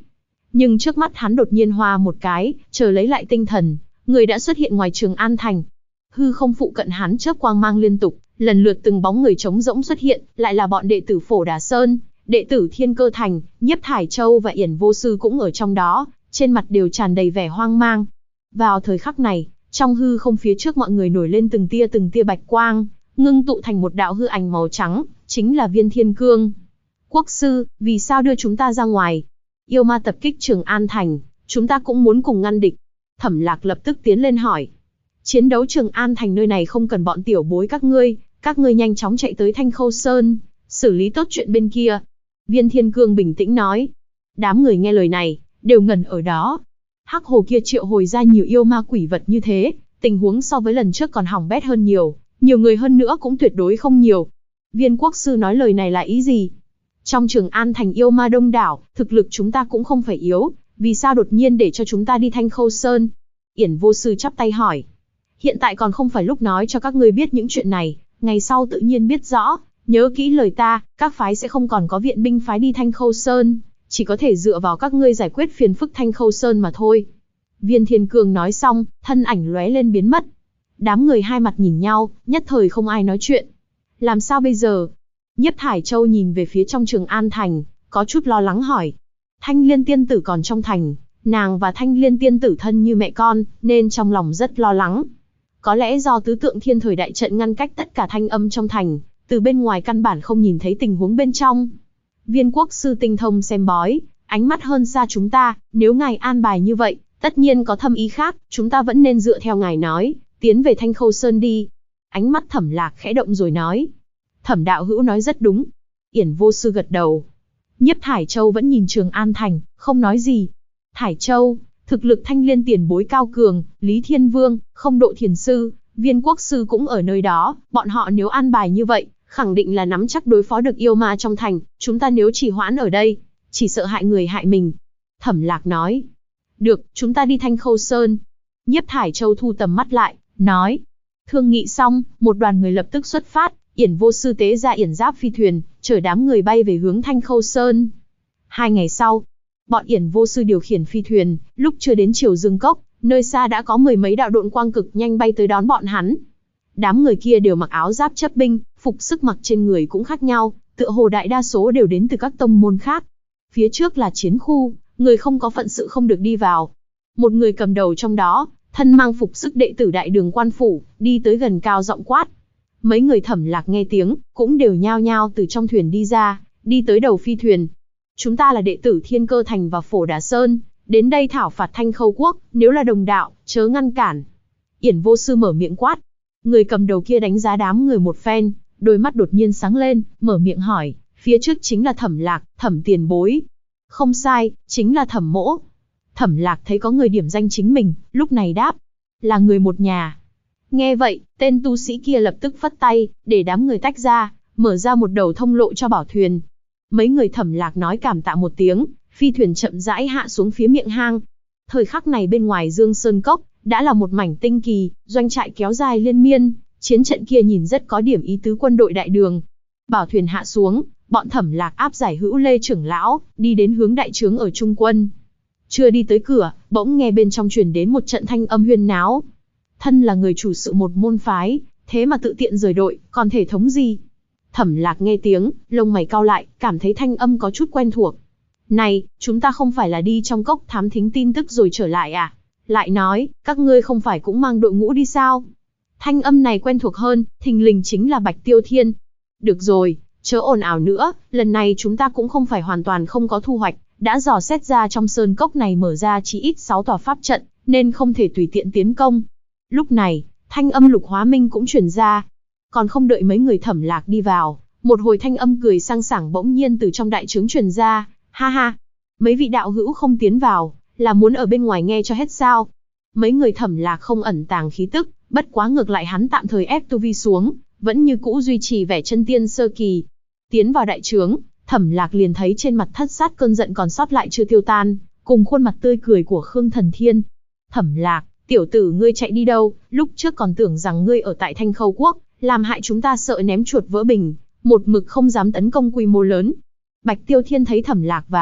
Nhưng trước mắt hắn đột nhiên hoa một cái, chờ lấy lại tinh thần, người đã xuất hiện ngoài Trường An Thành. Hư không phụ cận hắn chớp quang mang liên tục, lần lượt từng bóng người trống rỗng xuất hiện, lại là bọn đệ tử Phổ Đà Sơn, đệ tử Thiên Cơ Thành, Nhiếp Thải Châu và Yển Vô Sư cũng ở trong đó, trên mặt đều tràn đầy vẻ hoang mang. Vào thời khắc này, trong hư không phía trước mọi người nổi lên từng tia bạch quang, ngưng tụ thành một đạo hư ảnh màu trắng, chính là Viên Thiên Cương. Quốc sư, vì sao đưa chúng ta ra ngoài? Yêu ma tập kích Trường An Thành, chúng ta cũng muốn cùng ngăn địch. Thẩm Lạc lập tức tiến lên hỏi. Chiến đấu Trường An Thành nơi này không cần bọn tiểu bối các ngươi nhanh chóng chạy tới Thanh Khâu Sơn, xử lý tốt chuyện bên kia. Viên Thiên Cương bình tĩnh nói. Đám người nghe lời này, đều ngẩn ở đó. Hắc hồ kia triệu hồi ra nhiều yêu ma quỷ vật như thế, tình huống so với lần trước còn hỏng bét hơn nhiều người hơn nữa cũng tuyệt đối không nhiều. Viên quốc sư nói lời này là ý gì? Trong Trường An Thành yêu ma đông đảo, thực lực chúng ta cũng không phải yếu, vì sao đột nhiên để cho chúng ta đi Thanh Khâu Sơn? Yển Vô Sư chắp tay hỏi. Hiện tại còn không phải lúc nói cho các ngươi biết những chuyện này, ngày sau tự nhiên biết rõ, nhớ kỹ lời ta, các phái sẽ không còn có viện binh phái đi Thanh Khâu Sơn, chỉ có thể dựa vào các ngươi giải quyết phiền phức Thanh Khâu Sơn mà thôi. Viên Thiên Cương nói xong, thân ảnh lóe lên biến mất. Đám người hai mặt nhìn nhau, nhất thời không ai nói chuyện. Làm sao bây giờ? Nhiếp Thải Châu nhìn về phía trong Trường An Thành, có chút lo lắng hỏi. Thanh Liên tiên tử còn trong thành, nàng và Thanh Liên tiên tử thân như mẹ con, nên trong lòng rất lo lắng. Có lẽ do tứ tượng thiên thời đại trận ngăn cách tất cả thanh âm trong thành, từ bên ngoài căn bản không nhìn thấy tình huống bên trong. Viên quốc sư tinh thông xem bói, ánh mắt hơn xa chúng ta, nếu ngài an bài như vậy, tất nhiên có thâm ý khác, chúng ta vẫn nên dựa theo ngài nói, tiến về Thanh Khâu Sơn đi. Ánh mắt Thẩm Lạc khẽ động rồi nói. Thẩm đạo hữu nói rất đúng. Yển Vô Sư gật đầu. Nhiếp Thải Châu vẫn nhìn Trường An Thành, không nói gì. Thải Châu, thực lực Thanh Liên tiền bối cao cường, Lý Thiên Vương, Không Độ Thiền Sư, Viên Quốc Sư cũng ở nơi đó, bọn họ nếu an bài như vậy, khẳng định là nắm chắc đối phó được yêu ma trong thành, chúng ta nếu trì hoãn ở đây, chỉ sợ hại người hại mình. Thẩm Lạc nói. Được, chúng ta đi Thanh Khâu Sơn. Nhiếp Thải Châu thu tầm mắt lại, nói. Thương nghị xong, một đoàn người lập tức xuất phát, Yển Vô Sư tế ra yển giáp phi thuyền, chở đám người bay về hướng Thanh Khâu Sơn. 2 ngày sau, bọn Yển Vô Sư điều khiển phi thuyền, lúc chưa đến Triều Dương Cốc, nơi xa đã có mười mấy đạo độn quang cực nhanh bay tới đón bọn hắn. Đám người kia đều mặc áo giáp chấp binh, phục sức mặc trên người cũng khác nhau, tựa hồ đại đa số đều đến từ các tông môn khác. Phía trước là chiến khu, người không có phận sự không được đi vào. Một người cầm đầu trong đó, thân mang phục sức đệ tử Đại Đường Quan Phủ, đi tới gần cao giọng quát. Mấy người Thẩm Lạc nghe tiếng, cũng đều nhao nhao từ trong thuyền đi ra, đi tới đầu phi thuyền. Chúng ta là đệ tử Thiên Cơ Thành và Phổ Đà Sơn, đến đây thảo phạt Thanh Khâu Quốc, nếu là đồng đạo, chớ ngăn cản. Yển Vô Sư mở miệng quát. Người cầm đầu kia đánh giá đám người một phen, đôi mắt đột nhiên sáng lên, mở miệng hỏi, phía trước chính là Thẩm Lạc, Thẩm tiền bối. Không sai, chính là Thẩm mỗ. Thẩm Lạc thấy có người điểm danh chính mình, lúc này đáp, là người một nhà. Nghe vậy, tên tu sĩ kia lập tức phất tay, để đám người tách ra, mở ra một đầu thông lộ cho bảo thuyền. Mấy người Thẩm Lạc nói cảm tạ một tiếng, phi thuyền chậm rãi hạ xuống phía miệng hang. Thời khắc này bên ngoài Dương Sơn Cốc, đã là một mảnh tinh kỳ, doanh trại kéo dài liên miên, chiến trận kia nhìn rất có điểm ý tứ quân đội Đại Đường. Bảo thuyền hạ xuống, bọn Thẩm Lạc áp giải Hữu Lê trưởng lão, đi đến hướng đại trướng ở trung quân. Chưa đi tới cửa, bỗng nghe bên trong truyền đến một trận thanh âm huyên náo. Thân là người chủ sự một môn phái, thế mà tự tiện rời đội, còn thể thống gì? Thẩm Lạc nghe tiếng, lông mày cau lại, cảm thấy thanh âm có chút quen thuộc. Này, chúng ta không phải là đi trong cốc thám thính tin tức rồi trở lại à? Lại nói, các ngươi không phải cũng mang đội ngũ đi sao? Thanh âm này quen thuộc hơn, thình lình chính là Bạch Tiêu Thiên. Được rồi, chớ ồn ào nữa, lần này chúng ta cũng không phải hoàn toàn không có thu hoạch, đã dò xét ra trong sơn cốc này mở ra chỉ ít 6 tòa pháp trận, nên không thể tùy tiện tiến công. Lúc này, thanh âm Lục Hóa Minh cũng truyền ra. Còn không đợi mấy người Thẩm Lạc đi vào, một hồi thanh âm cười sang sảng bỗng nhiên từ trong đại trướng truyền ra, ha ha, mấy vị đạo hữu không tiến vào, là muốn ở bên ngoài nghe cho hết sao? Mấy người Thẩm Lạc không ẩn tàng khí tức, bất quá ngược lại hắn tạm thời ép tu vi xuống, vẫn như cũ duy trì vẻ chân tiên sơ kỳ. Tiến vào đại trướng, Thẩm Lạc liền thấy trên mặt thất sát cơn giận còn sót lại chưa tiêu tan, cùng khuôn mặt tươi cười của Khương Thần Thiên. Thẩm Lạc, tiểu tử ngươi chạy đi đâu, lúc trước còn tưởng rằng ngươi ở tại Thanh Khâu Quốc, làm hại chúng ta sợ ném chuột vỡ bình, một mực không dám tấn công quy mô lớn. Bạch Tiêu Thiên thấy Thẩm Lạc vào,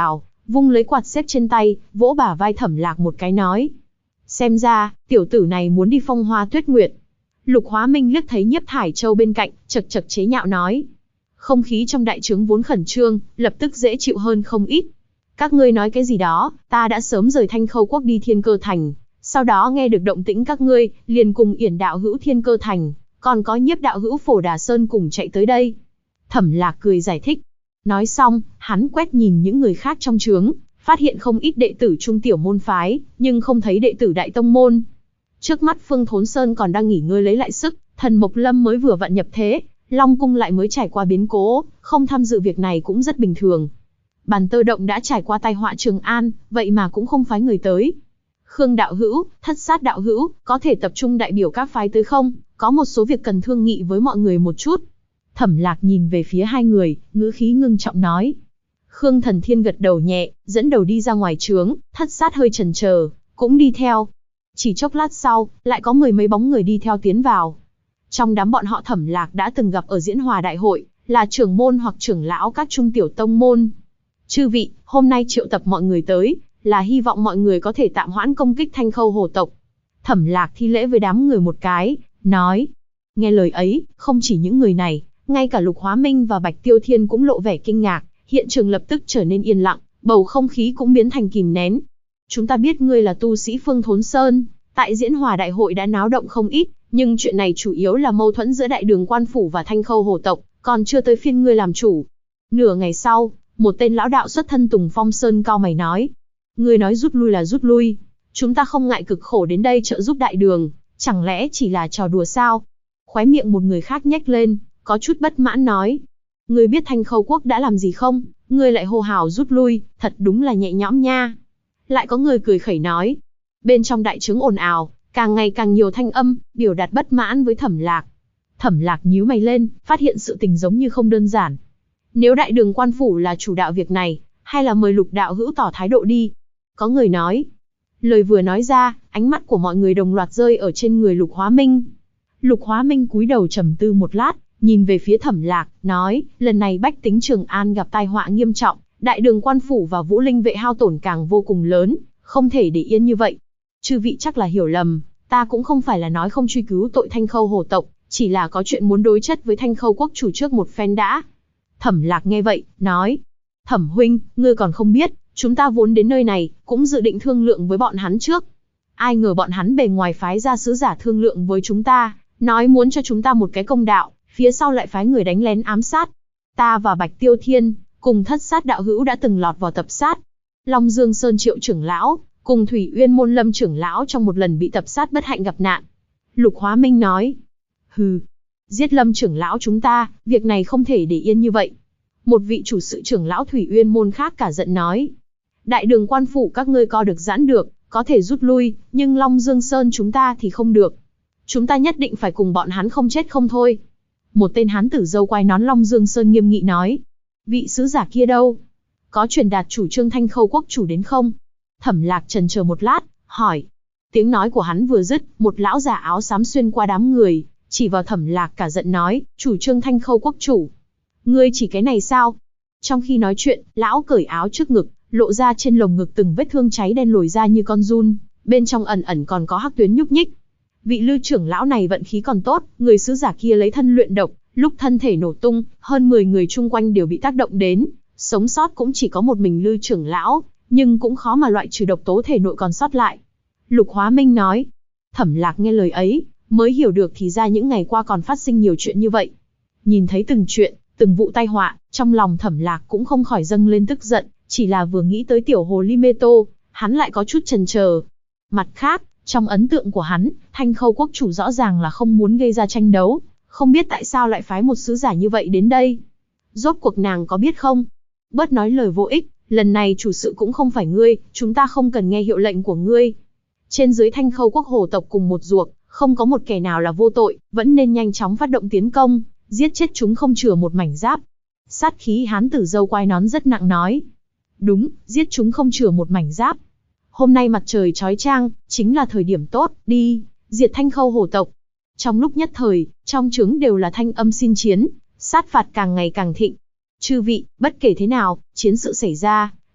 vung lấy quạt xếp trên tay, vỗ bả vai Thẩm Lạc một cái nói. Xem ra, tiểu tử này muốn đi Phong Hoa Tuyết Nguyệt. Lục Hóa Minh liếc thấy Nhiếp Thải Châu bên cạnh, chậc chậc chế nhạo nói. Không khí trong đại trướng vốn khẩn trương, lập tức dễ chịu hơn không ít. Các ngươi nói cái gì đó, ta đã sớm rời Thanh Khâu Quốc đi Thiên Cơ Thành. Sau đó nghe được động tĩnh các ngươi, liền cùng Yển đạo hữu Thiên Cơ Thành, còn có Nhiếp đạo hữu Phổ Đà Sơn cùng chạy tới đây. Thẩm Lạc cười giải thích. Nói xong, hắn quét nhìn những người khác trong trướng, phát hiện không ít đệ tử trung tiểu môn phái, nhưng không thấy đệ tử đại tông môn. Trước mắt Phương Thốn Sơn còn đang nghỉ ngơi lấy lại sức, Thần Mộc Lâm mới vừa vặn nhập thế, Long Cung lại mới trải qua biến cố, không tham dự việc này cũng rất bình thường. Bàn Tơ Động đã trải qua tai họa Trường An, vậy mà cũng không phái người tới. Khương đạo hữu, Thất Sát đạo hữu, có thể tập trung đại biểu các phái tới không? Có một số việc cần thương nghị với mọi người một chút. Thẩm Lạc nhìn về phía hai người, ngữ khí ngưng trọng nói. Khương Thần Thiên gật đầu nhẹ, dẫn đầu đi ra ngoài trướng, Thất Sát hơi chần chờ, cũng đi theo. Chỉ chốc lát sau, lại có mười mấy bóng người đi theo tiến vào. Trong đám bọn họ Thẩm Lạc đã từng gặp ở Diễn Hòa Đại hội, là trưởng môn hoặc trưởng lão các trung tiểu tông môn. Chư vị, hôm nay triệu tập mọi người tới, là hy vọng mọi người có thể tạm hoãn công kích Thanh Khâu Hổ tộc. Thẩm Lạc thi lễ với đám người một cái, nói. Nghe lời ấy, không chỉ những người này, ngay cả Lục Hóa Minh và Bạch Tiêu Thiên cũng lộ vẻ kinh ngạc, hiện trường lập tức trở nên yên lặng, bầu không khí cũng biến thành kìm nén. Chúng ta biết ngươi là tu sĩ Phương Thốn Sơn, tại Diễn Hòa Đại hội đã náo động không ít, nhưng chuyện này chủ yếu là mâu thuẫn giữa Đại Đường Quan Phủ và Thanh Khâu Hổ tộc, còn chưa tới phiên ngươi làm chủ. Nửa ngày sau, một tên lão đạo xuất thân Tùng Phong Sơn cao mày nói. Ngươi nói rút lui là rút lui, chúng ta không ngại cực khổ đến đây trợ giúp Đại Đường, chẳng lẽ chỉ là trò đùa sao? Khóe miệng một người khác nhếch lên, có chút bất mãn nói. Ngươi biết Thanh Khâu Quốc đã làm gì không? Ngươi lại hô hào rút lui, thật đúng là nhẹ nhõm nha. Lại có người cười khẩy nói. Bên trong đại trướng ồn ào, càng ngày càng nhiều thanh âm, biểu đạt bất mãn với Thẩm Lạc. Thẩm Lạc nhíu mày lên, phát hiện sự tình giống như không đơn giản. Nếu Đại Đường Quan Phủ là chủ đạo việc này, hay là mời Lục đạo hữu tỏ thái độ đi. Có người nói. Lời vừa nói ra, ánh mắt của mọi người đồng loạt rơi ở trên người Lục Hóa Minh. Lục Hóa Minh cúi đầu trầm tư một lát, nhìn về phía Thẩm Lạc, nói, lần này bách tính Trường An gặp tai họa nghiêm trọng, Đại Đường Quan Phủ và Vũ Linh vệ hao tổn càng vô cùng lớn, không thể để yên như vậy. Chư vị chắc là hiểu lầm, ta cũng không phải là nói không truy cứu tội Thanh Khâu Hổ tộc, chỉ là có chuyện muốn đối chất với Thanh Khâu Quốc chủ trước một phen đã. Thẩm Lạc nghe vậy, nói, Thẩm huynh, ngươi còn không biết, chúng ta vốn đến nơi này, cũng dự định thương lượng với bọn hắn trước. Ai ngờ bọn hắn bề ngoài phái ra sứ giả thương lượng với chúng ta, nói muốn cho chúng ta một cái công đạo, phía sau lại phái người đánh lén ám sát. Ta và Bạch Tiêu Thiên, cùng Thất Sát đạo hữu đã từng lọt vào tập sát. Long Dương Sơn Triệu trưởng lão, cùng Thủy Uyên Môn Lâm trưởng lão trong một lần bị tập sát bất hạnh gặp nạn. Lục Hóa Minh nói, hừ, giết Lâm trưởng lão chúng ta, việc này không thể để yên như vậy. Một vị chủ sự trưởng lão Thủy Uyên Môn khác cả giận nói, Đại Đường Quan Phủ các ngươi co được giãn được, có thể rút lui, nhưng Long Dương Sơn chúng ta thì không được. Chúng ta nhất định phải cùng bọn hắn không chết không thôi. Một tên hán tử râu quai nón Long Dương Sơn nghiêm nghị nói, vị sứ giả kia đâu? Có truyền đạt chủ trương Thanh Khâu Quốc chủ đến không? Thẩm Lạc chần chờ một lát, hỏi. Tiếng nói của hắn vừa dứt, một lão già áo xám xuyên qua đám người, chỉ vào Thẩm Lạc cả giận nói, chủ trương Thanh Khâu Quốc chủ. Ngươi chỉ cái này sao? Trong khi nói chuyện, lão cởi áo trước ngực, lộ ra trên lồng ngực từng vết thương cháy đen lồi ra như con giun, bên trong ẩn ẩn còn có hắc tuyến nhúc nhích. Vị Lư trưởng lão này vận khí còn tốt, người sứ giả kia lấy thân luyện độc, lúc thân thể nổ tung, hơn 10 người chung quanh đều bị tác động đến, sống sót cũng chỉ có một mình Lư trưởng lão, nhưng cũng khó mà loại trừ độc tố thể nội còn sót lại. Lục Hóa Minh nói. Thẩm Lạc nghe lời ấy, mới hiểu được thì ra những ngày qua còn phát sinh nhiều chuyện như vậy. Nhìn thấy từng chuyện, từng vụ tai họa, trong lòng Thẩm Lạc cũng không khỏi dâng lên tức giận, chỉ là vừa nghĩ tới tiểu hồ ly Mê Tô, hắn lại có chút chần chờ. Mặt khác, trong ấn tượng của hắn, Thanh Khâu Quốc chủ rõ ràng là không muốn gây ra tranh đấu, không biết tại sao lại phái một sứ giả như vậy đến đây. Rốt cuộc nàng có biết không? Bớt nói lời vô ích, lần này chủ sự cũng không phải ngươi, chúng ta không cần nghe hiệu lệnh của ngươi. Trên dưới Thanh Khâu Quốc hổ tộc cùng một ruột, không có một kẻ nào là vô tội, vẫn nên nhanh chóng phát động tiến công, giết chết chúng không chừa một mảnh giáp. Sát khí hán tử râu quai nón rất nặng nói. Đúng, giết chúng không chừa một mảnh giáp. Hôm nay mặt trời chói chang, chính là thời điểm tốt, đi, diệt Thanh Khâu hổ tộc. Trong lúc nhất thời, trong trướng đều là thanh âm xin chiến, sát phạt càng ngày càng thịnh. Chư vị, bất kể thế nào, chiến sự xảy ra,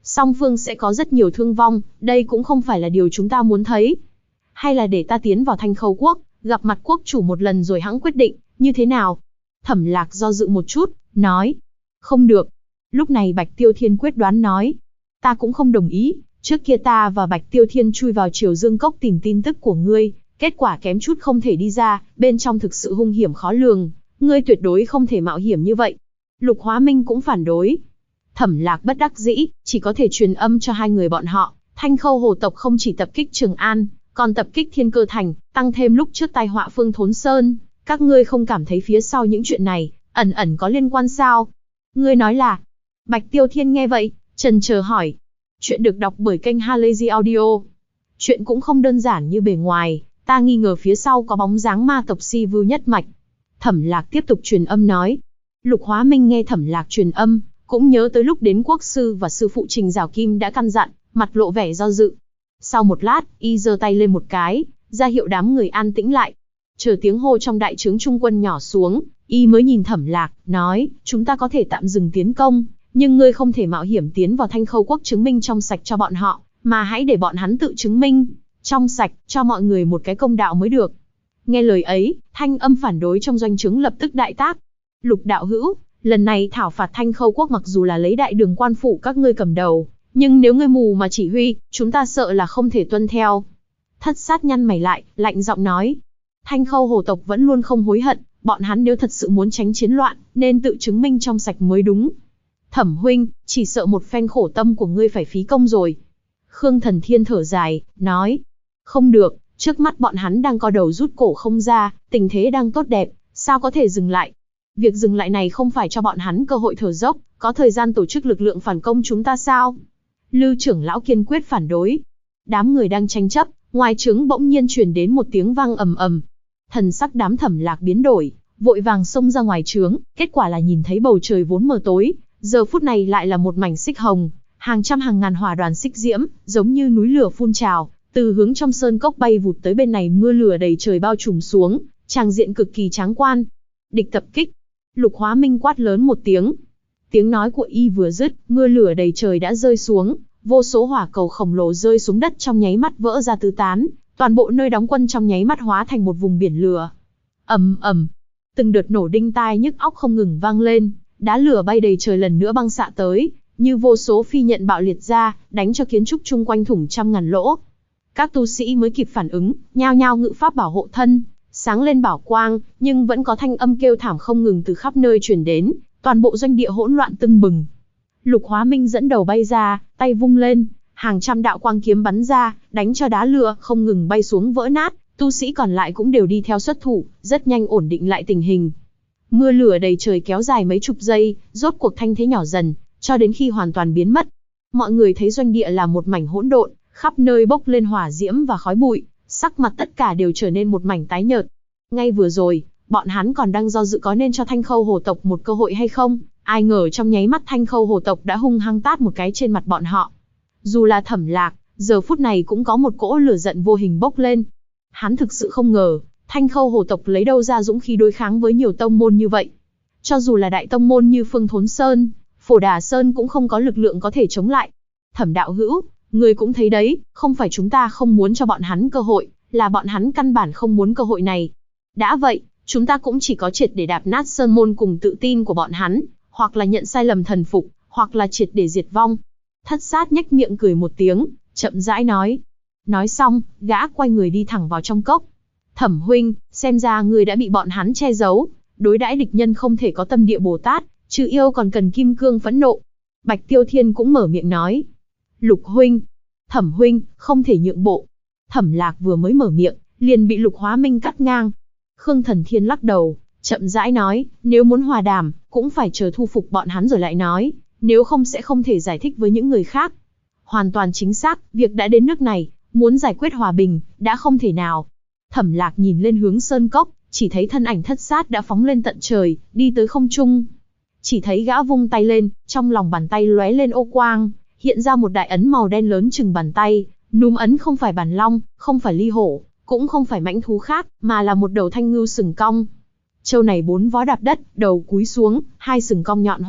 song phương sẽ có rất nhiều thương vong, đây cũng không phải là điều chúng ta muốn thấy. Hay là để ta tiến vào Thanh Khâu quốc, gặp mặt quốc chủ một lần rồi hẵng quyết định, như thế nào? Thẩm Lạc do dự một chút, nói. Không được. Lúc này Bạch Tiêu Thiên quyết đoán nói. Ta cũng không đồng ý, trước kia ta và Bạch Tiêu Thiên chui vào Triều Dương Cốc tìm tin tức của ngươi, kết quả kém chút không thể đi ra, bên trong thực sự hung hiểm khó lường, ngươi tuyệt đối không thể mạo hiểm như vậy. Lục Hóa Minh cũng phản đối. Thẩm Lạc bất đắc dĩ, chỉ có thể truyền âm cho hai người bọn họ, Thanh Khâu hồ tộc không chỉ tập kích Trường An, còn tập kích Thiên Cơ Thành, tăng thêm lúc trước tai họa Phương Thốn Sơn, các ngươi không cảm thấy phía sau những chuyện này, ẩn ẩn có liên quan sao? Ngươi nói là? Bạch Tiêu Thiên nghe vậy, chần chờ hỏi. Chuyện được đọc bởi kênh Halazy Audio. Chuyện cũng không đơn giản như bề ngoài, ta nghi ngờ phía sau có bóng dáng ma tộc Si Vưu nhất mạch. Thẩm Lạc tiếp tục truyền âm nói. Lục Hóa Minh nghe Thẩm Lạc truyền âm, cũng nhớ tới lúc đến quốc sư và sư phụ Trình Giảo Kim đã căn dặn, mặt lộ vẻ do dự. Sau một lát, y giơ tay lên một cái, ra hiệu đám người an tĩnh lại. Chờ tiếng hô trong đại trướng trung quân nhỏ xuống, y mới nhìn Thẩm Lạc, nói, chúng ta có thể tạm dừng tiến công, nhưng ngươi không thể mạo hiểm tiến vào Thanh Khâu quốc chứng minh trong sạch cho bọn họ, mà hãy để bọn hắn tự chứng minh trong sạch, cho mọi người một cái công đạo mới được. Nghe lời ấy, thanh âm phản đối trong doanh trướng lập tức đại tác. Lục đạo hữu, lần này thảo phạt Thanh Khâu quốc mặc dù là lấy đại đường quan phủ các ngươi cầm đầu, nhưng nếu ngươi mù mà chỉ huy, chúng ta sợ là không thể tuân theo. Thất Sát nhăn mày lại, lạnh giọng nói. Thanh Khâu hồ tộc vẫn luôn không hối hận, bọn hắn nếu thật sự muốn tránh chiến loạn, nên tự chứng minh trong sạch mới đúng. Thẩm huynh, chỉ sợ một phen khổ tâm của ngươi phải phí công rồi. Khương Thần Thiên thở dài, nói. Không được, trước mắt bọn hắn đang co đầu rút cổ không ra, tình thế đang tốt đẹp, sao có thể dừng lại? Việc dừng lại này không phải cho bọn hắn cơ hội thở dốc, có thời gian tổ chức lực lượng phản công chúng ta sao? Lư trưởng lão kiên quyết phản đối. Đám người đang tranh chấp, ngoài trướng bỗng nhiên truyền đến một tiếng vang ầm ầm. Thần sắc đám Thẩm Lạc biến đổi, vội vàng xông ra ngoài trướng, kết quả là nhìn thấy bầu trời vốn mờ tối, giờ phút này lại là một mảnh xích hồng, hàng trăm hàng ngàn hỏa đoàn xích diễm, giống như núi lửa phun trào, từ hướng trong sơn cốc bay vụt tới bên này, mưa lửa đầy trời bao trùm xuống, tràng diện cực kỳ tráng quan. Địch tập kích. Lục Hóa Minh quát lớn một tiếng. Tiếng nói của y vừa dứt, mưa lửa đầy trời đã rơi xuống, vô số hỏa cầu khổng lồ rơi xuống đất trong nháy mắt vỡ ra tứ tán, toàn bộ nơi đóng quân trong nháy mắt hóa thành một vùng biển lửa. Ầm ầm, từng đợt nổ đinh tai nhức óc không ngừng vang lên, đá lửa bay đầy trời lần nữa băng xạ tới, như vô số phi nhận bạo liệt ra, đánh cho kiến trúc chung quanh thủng trăm ngàn lỗ. Các tu sĩ mới kịp phản ứng, nhao nhao ngự pháp bảo hộ thân, sáng lên bảo quang, nhưng vẫn có thanh âm kêu thảm không ngừng từ khắp nơi truyền đến, toàn bộ doanh địa hỗn loạn tưng bừng. Lục Hóa Minh dẫn đầu bay ra, tay vung lên, hàng trăm đạo quang kiếm bắn ra, đánh cho đá lửa không ngừng bay xuống vỡ nát, tu sĩ còn lại cũng đều đi theo xuất thủ, rất nhanh ổn định lại tình hình. Mưa lửa đầy trời kéo dài mấy chục giây, rốt cuộc thanh thế nhỏ dần, cho đến khi hoàn toàn biến mất. Mọi người thấy doanh địa là một mảnh hỗn độn, khắp nơi bốc lên hỏa diễm và khói bụi, sắc mặt tất cả đều trở nên một mảnh tái nhợt. Ngay vừa rồi, bọn hắn còn đang do dự có nên cho Thanh Khâu hồ tộc một cơ hội hay không, ai ngờ trong nháy mắt Thanh Khâu hồ tộc đã hung hăng tát một cái trên mặt bọn họ. Dù là Thẩm Lạc, giờ phút này cũng có một cỗ lửa giận vô hình bốc lên. Hắn thực sự không ngờ, Thanh Khâu hồ tộc lấy đâu ra dũng khí đối kháng với nhiều tông môn như vậy. Cho dù là đại tông môn như Phương Thốn Sơn, Phổ Đà Sơn cũng không có lực lượng có thể chống lại. Thẩm đạo hữu, người cũng thấy đấy, không phải chúng ta không muốn cho bọn hắn cơ hội, là bọn hắn căn bản không muốn cơ hội này. Đã vậy, chúng ta cũng chỉ có triệt để đạp nát sơn môn cùng tự tin của bọn hắn, hoặc là nhận sai lầm thần phục, hoặc là triệt để diệt vong. Thất Sát nhếch miệng cười một tiếng, chậm rãi nói. Nói xong, gã quay người đi thẳng vào trong cốc. Thẩm huynh, xem ra người đã bị bọn hắn che giấu, đối đãi địch nhân không thể có tâm địa Bồ Tát, trừ yêu còn cần kim cương phẫn nộ. Bạch Tiêu Thiên cũng mở miệng nói. Lục huynh, Thẩm huynh, không thể nhượng bộ. Thẩm Lạc vừa mới mở miệng, liền bị Lục Hóa Minh cắt ngang. Khương Thần Thiên lắc đầu, chậm rãi nói, nếu muốn hòa đàm, cũng phải chờ thu phục bọn hắn rồi lại nói, nếu không sẽ không thể giải thích với những người khác. Hoàn toàn chính xác, việc đã đến nước này, muốn giải quyết hòa bình, đã không thể nào. Thẩm Lạc nhìn lên hướng sơn cốc, chỉ thấy thân ảnh Thất Sát đã phóng lên tận trời, đi tới không trung. Chỉ thấy gã vung tay lên, trong lòng bàn tay lóe lên ô quang, hiện ra một đại ấn màu đen lớn chừng bàn tay. Núm ấn không phải bản long, không phải ly hổ, cũng không phải mãnh thú khác, mà là một đầu thanh ngưu sừng cong. Trâu này 4 vó đạp đất, đầu cúi xuống, 2 sừng cong nhọn hoắt,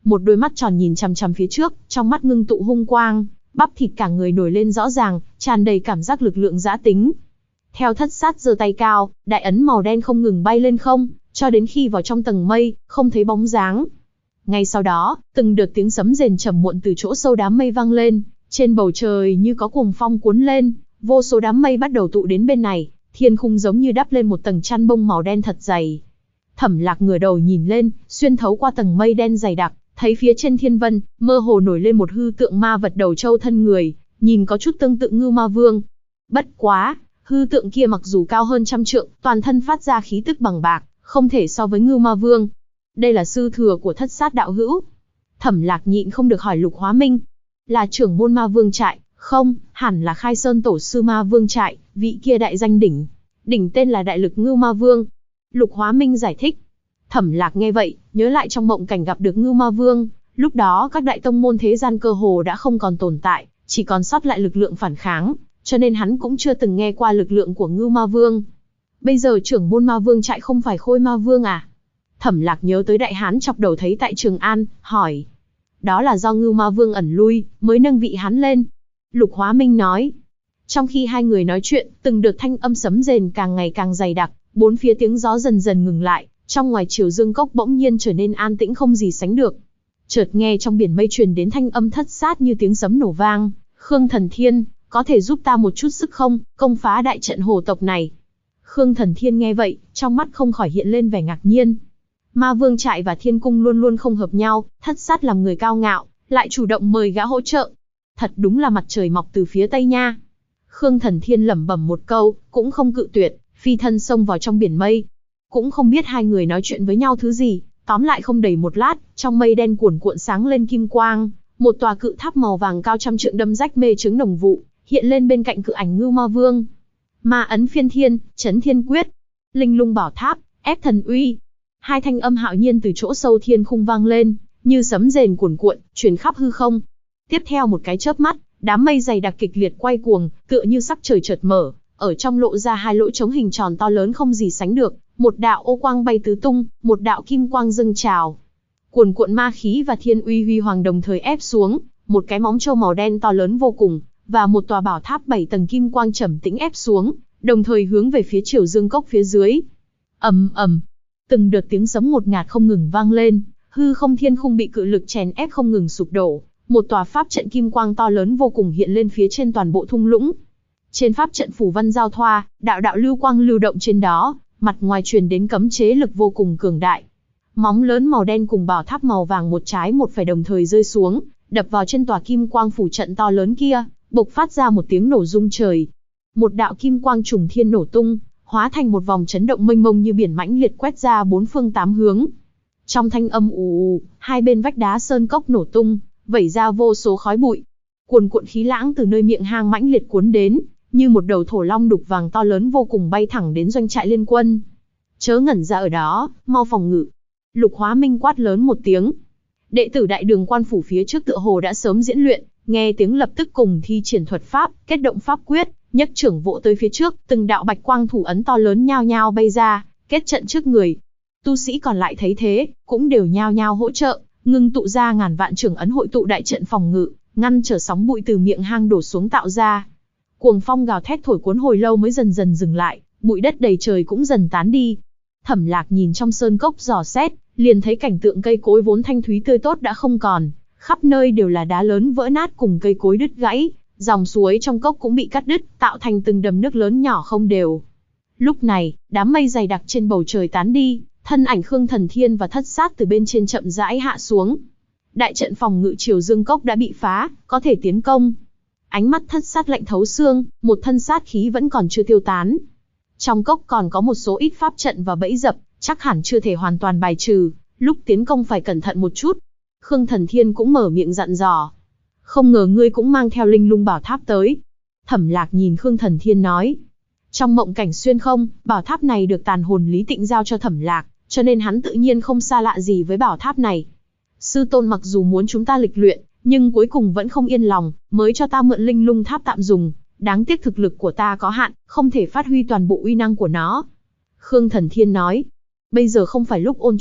một đôi mắt tròn nhìn chằm chằm phía trước, trong mắt ngưng tụ hung quang, bắp thịt cả người nổi lên rõ ràng, tràn đầy cảm giác lực lượng dã tính. Theo Thất Sát giơ tay cao, đại ấn màu đen không ngừng bay lên không, cho đến khi vào trong tầng mây, không thấy bóng dáng. Ngay sau đó, từng đợt tiếng sấm rền trầm muộn từ chỗ sâu đám mây vang lên, trên bầu trời như có cuồng phong cuốn lên, vô số đám mây bắt đầu tụ đến bên này, thiên khung giống như đắp lên một tầng chăn bông màu đen thật dày. Thẩm Lạc ngửa đầu nhìn lên, xuyên thấu qua tầng mây đen dày đặc, thấy phía trên thiên vân, mơ hồ nổi lên một hư tượng ma vật đầu trâu thân người, nhìn có chút tương tự Ngưu Ma Vương. Bất quá, hư tượng kia mặc dù cao hơn 100 trượng, toàn thân phát ra khí tức bằng bạc, không thể so với Ngưu Ma Vương. Đây là sư thừa của Thất Sát đạo hữu. Thẩm Lạc nhịn không được hỏi Lục Hóa Minh. Là trưởng môn Ma Vương trại, không, hẳn là Khai Sơn tổ sư Ma Vương trại, vị kia đại danh đỉnh. Đỉnh tên là Đại Lực Ngưu Ma Vương. Lục Hóa Minh giải thích. Thẩm Lạc nghe vậy, nhớ lại trong mộng cảnh gặp được Ngưu Ma Vương, lúc đó các đại tông môn thế gian cơ hồ đã không còn tồn tại, chỉ còn sót lại lực lượng phản kháng, cho nên hắn cũng chưa từng nghe qua lực lượng của Ngưu Ma Vương. Bây giờ trưởng môn Ma Vương trại không phải Khôi Ma Vương à? Thẩm Lạc nhớ tới đại hán chọc đầu thấy tại Trường An, hỏi. Đó là do Ngưu Ma Vương ẩn lui, mới nâng vị hắn lên. Lục Hóa Minh nói. Trong khi hai người nói chuyện, từng đợt thanh âm sấm rền càng ngày càng dày đặc, bốn phía tiếng gió dần dần ngừng lại, trong ngoài Triều Dương Cốc bỗng nhiên trở nên an tĩnh không gì sánh được. Chợt nghe trong biển mây truyền đến thanh âm thất sát như tiếng sấm nổ vang. Khương Thần Thiên, có thể giúp ta một chút sức không, công phá đại trận hồ tộc này. Khương Thần Thiên nghe vậy, trong mắt không khỏi hiện lên vẻ ngạc nhiên. Ma Vương trại và Thiên Cung luôn luôn không hợp nhau, Thất Sát làm người cao ngạo, lại chủ động mời gã hỗ trợ. Thật đúng là mặt trời mọc từ phía tây nha. Khương Thần Thiên lẩm bẩm một câu, cũng không cự tuyệt, phi thân xông vào trong biển mây. Cũng không biết hai người nói chuyện với nhau thứ gì, tóm lại không đầy một lát, trong mây đen cuồn cuộn sáng lên kim quang, một tòa cự tháp màu vàng cao 100 trượng đâm rách mê trứng đồng vụ, hiện lên bên cạnh cự ảnh Ngưu Ma Vương. Ma ấn phiên thiên, chấn thiên quyết, linh lung bảo tháp, ép thần uy. Hai thanh âm hạo nhiên từ chỗ sâu thiên khung vang lên, như sấm rền cuồn cuộn, truyền khắp hư không. Tiếp theo một cái chớp mắt, đám mây dày đặc kịch liệt quay cuồng, tựa như sắc trời chợt mở, ở trong lộ ra hai lỗ trống hình tròn to lớn không gì sánh được, một đạo ô quang bay tứ tung, một đạo kim quang dâng trào. Cuồn cuộn ma khí và thiên uy huy hoàng đồng thời ép xuống, một cái móng trâu màu đen to lớn vô cùng, và một tòa bảo tháp 7 tầng kim quang trầm tĩnh ép xuống, đồng thời hướng về phía Triều Dương Cốc phía dưới. Ầm ầm, từng đợt tiếng sấm ngột ngạt không ngừng vang lên, hư không thiên khung bị cự lực chèn ép không ngừng sụp đổ, một tòa pháp trận kim quang to lớn vô cùng hiện lên phía trên toàn bộ thung lũng. Trên pháp trận phủ văn giao thoa, đạo đạo lưu quang lưu động trên đó, mặt ngoài truyền đến cấm chế lực vô cùng cường đại. Móng lớn màu đen cùng bảo tháp màu vàng một trái một phải đồng thời rơi xuống, đập vào trên tòa kim quang phủ trận to lớn kia, bộc phát ra một tiếng nổ rung trời. Một đạo kim quang trùng thiên nổ tung, hóa thành một vòng chấn động mênh mông như biển mãnh liệt quét ra bốn phương tám hướng. Trong thanh âm ù ù, hai bên vách đá sơn cốc nổ tung, vẩy ra vô số khói bụi. Cuồn cuộn khí lãng từ nơi miệng hang mãnh liệt cuốn đến, như một đầu thổ long đục vàng to lớn vô cùng bay thẳng đến doanh trại liên quân. Chớ ngẩn ra ở đó, mau phòng ngự. Lục Hóa Minh quát lớn một tiếng. Đệ tử đại đường quan phủ phía trước tựa hồ đã sớm diễn luyện, nghe tiếng lập tức cùng thi triển thuật pháp, kết động pháp quyết, nhấc trưởng vỗ tới phía trước, từng đạo bạch quang thủ ấn to lớn nhao nhao bay ra, kết trận trước người. Tu sĩ còn lại thấy thế, cũng đều nhao nhao hỗ trợ, ngưng tụ ra ngàn vạn trưởng ấn hội tụ đại trận phòng ngự, ngăn trở sóng bụi từ miệng hang đổ xuống tạo ra. Cuồng phong gào thét thổi cuốn hồi lâu mới dần dần dừng lại, bụi đất đầy trời cũng dần tán đi. Thẩm Lạc nhìn trong sơn cốc dò xét, liền thấy cảnh tượng cây cối vốn thanh thúy tươi tốt đã không còn, khắp nơi đều là đá lớn vỡ nát cùng cây cối đứt gãy, dòng suối trong cốc cũng bị cắt đứt, tạo thành từng đầm nước lớn nhỏ không đều. Lúc này, đám mây dày đặc trên bầu trời tán đi, thân ảnh Khương Thần Thiên và Thất Sát từ bên trên chậm rãi hạ xuống. Đại trận phòng ngự Triều Dương Cốc đã bị phá, có thể tiến công. Ánh mắt Thất Sát lạnh thấu xương, một thân sát khí vẫn còn chưa tiêu tán. Trong cốc còn có một số ít pháp trận và bẫy dập, chắc hẳn chưa thể hoàn toàn bài trừ, lúc tiến công phải cẩn thận một chút. Khương Thần Thiên cũng mở miệng dặn dò. Không ngờ ngươi cũng mang theo linh lung bảo tháp tới. Thẩm Lạc nhìn Khương Thần Thiên nói. Trong mộng cảnh xuyên không, bảo tháp này được tàn hồn Lý Tịnh giao cho Thẩm Lạc, cho nên hắn tự nhiên không xa lạ gì với bảo tháp này. Sư tôn mặc dù muốn chúng ta lịch luyện, nhưng cuối cùng vẫn không yên lòng, mới cho ta mượn linh lung tháp tạm dùng. Đáng tiếc thực lực của ta có hạn, không thể phát huy toàn bộ uy năng của nó. Khương Thần Thiên nói. Bây giờ không phải lúc ôn chuyện,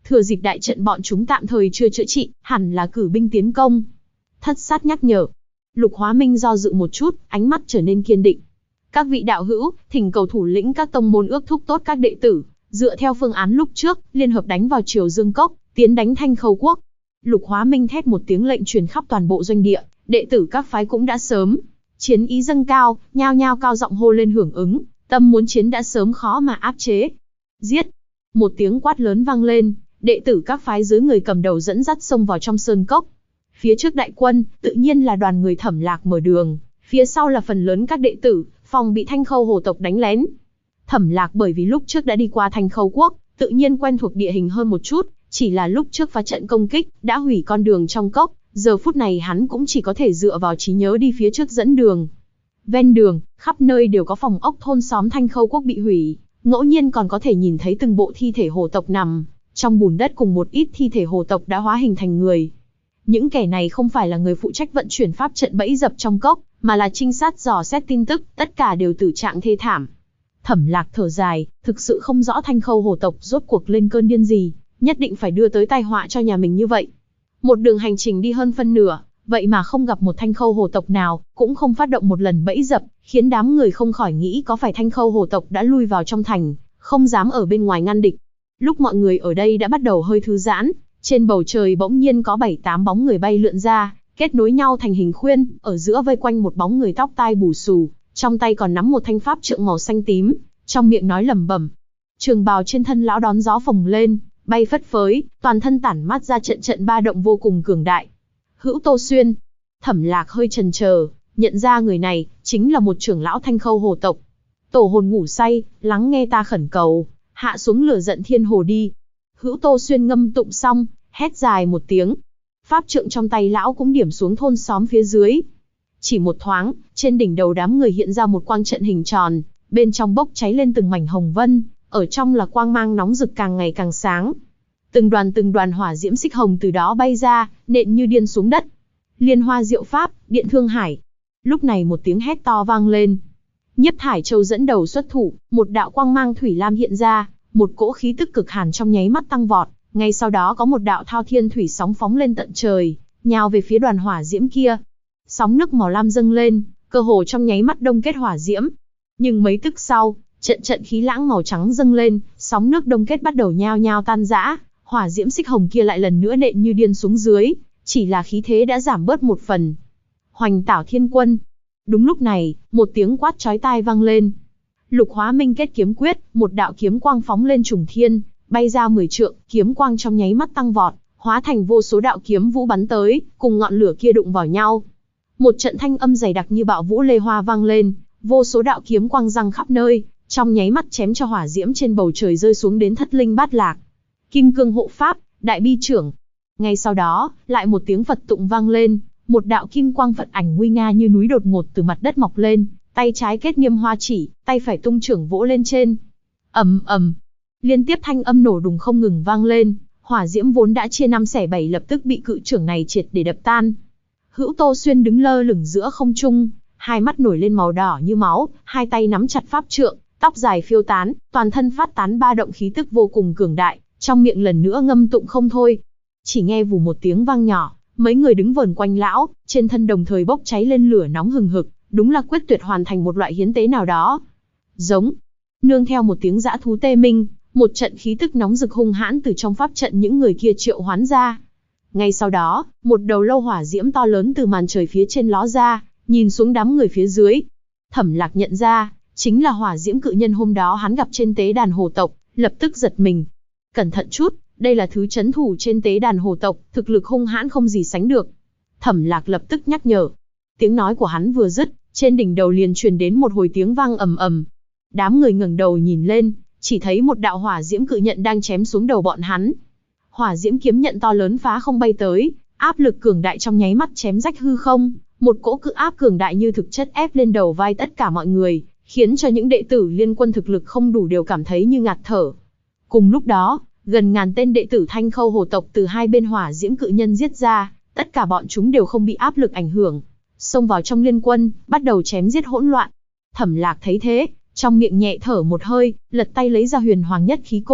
Thừa dịp đại trận bọn chúng tạm thời chưa chữa trị, hẳn là cử binh tiến công. Thất sát nhắc nhở. Lục Hóa Minh do dự một chút, ánh mắt trở nên kiên định. Các vị đạo hữu, thỉnh cầu thủ lĩnh các tông môn ước thúc tốt các đệ tử, dựa theo phương án lúc trước, liên hợp đánh vào Triều Dương Cốc, tiến đánh Thanh Khâu Quốc. Lục Hóa Minh thét một tiếng lệnh truyền khắp toàn bộ doanh địa, đệ tử các phái cũng đã sớm chiến ý dâng cao, nhao nhao cao giọng hô lên hưởng ứng, tâm muốn chiến đã sớm khó mà áp chế. Giết! Một tiếng quát lớn vang lên, đệ tử các phái dưới người cầm đầu dẫn dắt xông vào trong sơn cốc. Phía trước đại quân, tự nhiên là đoàn người Thẩm Lạc mở đường, phía sau là phần lớn các đệ tử, phòng bị Thanh Khâu hồ tộc đánh lén. Thẩm Lạc bởi vì lúc trước đã đi qua Thanh Khâu Quốc, tự nhiên quen thuộc địa hình hơn một chút, chỉ là lúc trước phá trận công kích, đã hủy con đường trong cốc, giờ phút này hắn cũng chỉ có thể dựa vào trí nhớ đi phía trước dẫn đường. Ven đường, khắp nơi đều có phòng ốc thôn xóm Thanh Khâu Quốc bị hủy, ngẫu nhiên còn có thể nhìn thấy từng bộ thi thể hồ tộc nằm trong bùn đất cùng một ít thi thể hồ tộc đã hóa hình thành người. Những kẻ này không phải là người phụ trách vận chuyển pháp trận bẫy dập trong cốc, mà là trinh sát dò xét tin tức, tất cả đều tử trạng thê thảm. Thẩm Lạc thở dài, thực sự không rõ Thanh Khâu hồ tộc rốt cuộc lên cơn điên gì, nhất định phải đưa tới tai họa cho nhà mình như vậy. Một đường hành trình đi hơn phân nửa, vậy mà không gặp một Thanh Khâu hồ tộc nào, cũng không phát động một lần bẫy dập, khiến đám người không khỏi nghĩ có phải Thanh Khâu hồ tộc đã lui vào trong thành, không dám ở bên ngoài ngăn địch. Lúc mọi người ở đây đã bắt đầu hơi thư giãn, trên bầu trời bỗng nhiên có 7-8 bóng người bay lượn ra, kết nối nhau thành hình khuyên, ở giữa vây quanh một bóng người tóc tai bù xù, trong tay còn nắm một thanh pháp trượng màu xanh tím, trong miệng nói lẩm bẩm. Trường bào trên thân lão đón gió phồng lên, bay phất phới, toàn thân tản mát ra trận trận ba động vô cùng cường đại. Hữu Tô Xuyên. Thẩm Lạc hơi chần chờ, nhận ra người này chính là một trưởng lão Thanh Khâu hồ tộc. Tổ hồn ngủ say, lắng nghe ta khẩn cầu, hạ xuống lửa giận thiên hồ đi. Hữu Tô Xuyên ngâm tụng xong, hét dài một tiếng. Pháp trượng trong tay lão cũng điểm xuống thôn xóm phía dưới. Chỉ một thoáng, trên đỉnh đầu đám người hiện ra một quang trận hình tròn, bên trong bốc cháy lên từng mảnh hồng vân, ở trong là quang mang nóng rực càng ngày càng sáng. Từng đoàn hỏa diễm xích hồng từ đó bay ra, nện như điên xuống đất. Liên Hoa Diệu Pháp, Điện Thương Hải. Lúc này một tiếng hét to vang lên. Nhiếp Thải Châu dẫn đầu xuất thủ, một đạo quang mang thủy lam hiện ra, một cỗ khí tức cực hàn trong nháy mắt tăng vọt, ngay sau đó có một đạo thao thiên thủy sóng phóng lên tận trời, nhào về phía đoàn hỏa diễm kia. Sóng nước màu lam dâng lên, cơ hồ trong nháy mắt đông kết hỏa diễm. Nhưng mấy tức sau, trận khí lãng màu trắng dâng lên, sóng nước đông kết bắt đầu nhao nhao tan rã, hỏa diễm xích hồng kia lại lần nữa nện như điên xuống dưới, chỉ là khí thế đã giảm bớt một phần. Hoành Tảo Thiên Quân. Đúng lúc này, một tiếng quát chói tai vang lên. Lục Hóa Minh kết kiếm quyết, một đạo kiếm quang phóng lên trùng thiên, bay ra 10 trượng, kiếm quang trong nháy mắt tăng vọt, hóa thành vô số đạo kiếm vũ bắn tới, cùng ngọn lửa kia đụng vào nhau. Một trận thanh âm dày đặc như bạo vũ lê hoa vang lên, vô số đạo kiếm quang răng khắp nơi, trong nháy mắt chém cho hỏa diễm trên bầu trời rơi xuống đến thất linh bát lạc. Kim cương hộ pháp, đại bi trưởng. Ngay sau đó, lại một tiếng Phật tụng vang lên, một đạo kim quang Phật ảnh nguy nga như núi đột ngột từ mặt đất mọc lên, tay trái kết Niêm Hoa chỉ, tay phải tung trưởng vỗ lên trên. Ầm ầm, liên tiếp thanh âm nổ đùng không ngừng vang lên, hỏa diễm vốn đã chia 5 xẻ 7 lập tức bị cự trưởng này triệt để đập tan. Hữu Tô Xuyên đứng lơ lửng giữa không trung, hai mắt nổi lên màu đỏ như máu, hai tay nắm chặt pháp trượng, tóc dài phiêu tán, toàn thân phát tán ba động khí tức vô cùng cường đại, trong miệng lần nữa ngâm tụng không thôi. Chỉ nghe vù một tiếng vang nhỏ, mấy người đứng vờn quanh lão, trên thân đồng thời bốc cháy lên lửa nóng hừng hực, đúng là quyết tuyệt hoàn thành một loại hiến tế nào đó. Giống. Nương theo một tiếng dã thú tê minh, một trận khí tức nóng rực hung hãn từ trong pháp trận những người kia triệu hoán ra. Ngay sau đó, một đầu lâu hỏa diễm to lớn từ màn trời phía trên ló ra, nhìn xuống đám người phía dưới. Thẩm Lạc nhận ra, chính là hỏa diễm cự nhân hôm đó hắn gặp trên tế đàn hồ tộc, lập tức giật mình. Cẩn thận chút, đây là thứ trấn thủ trên tế đàn hồ tộc, thực lực hung hãn không gì sánh được. Thẩm Lạc lập tức nhắc nhở. Tiếng nói của hắn vừa dứt, trên đỉnh đầu liền truyền đến một hồi tiếng vang ầm ầm. Đám người ngẩng đầu nhìn lên, chỉ thấy một đạo hỏa diễm cự nhận đang chém xuống đầu bọn hắn. Hỏa diễm kiếm nhận to lớn phá không bay tới, áp lực cường đại trong nháy mắt chém rách hư không, một cỗ cự áp cường đại như thực chất ép lên đầu vai tất cả mọi người, khiến cho những đệ tử liên quân thực lực không đủ đều cảm thấy như ngạt thở. Cùng lúc đó, gần ngàn tên đệ tử Thanh Khâu hồ tộc từ hai bên hỏa diễm cự nhân giết ra, tất cả bọn chúng đều không bị áp lực ảnh hưởng, xông vào trong liên quân, bắt đầu chém giết hỗn loạn. Thẩm Lạc thấy thế, trong miệng nhẹ thở một hơi, lật tay lấy ra Huyền Hoàng Nhất Khí Côn,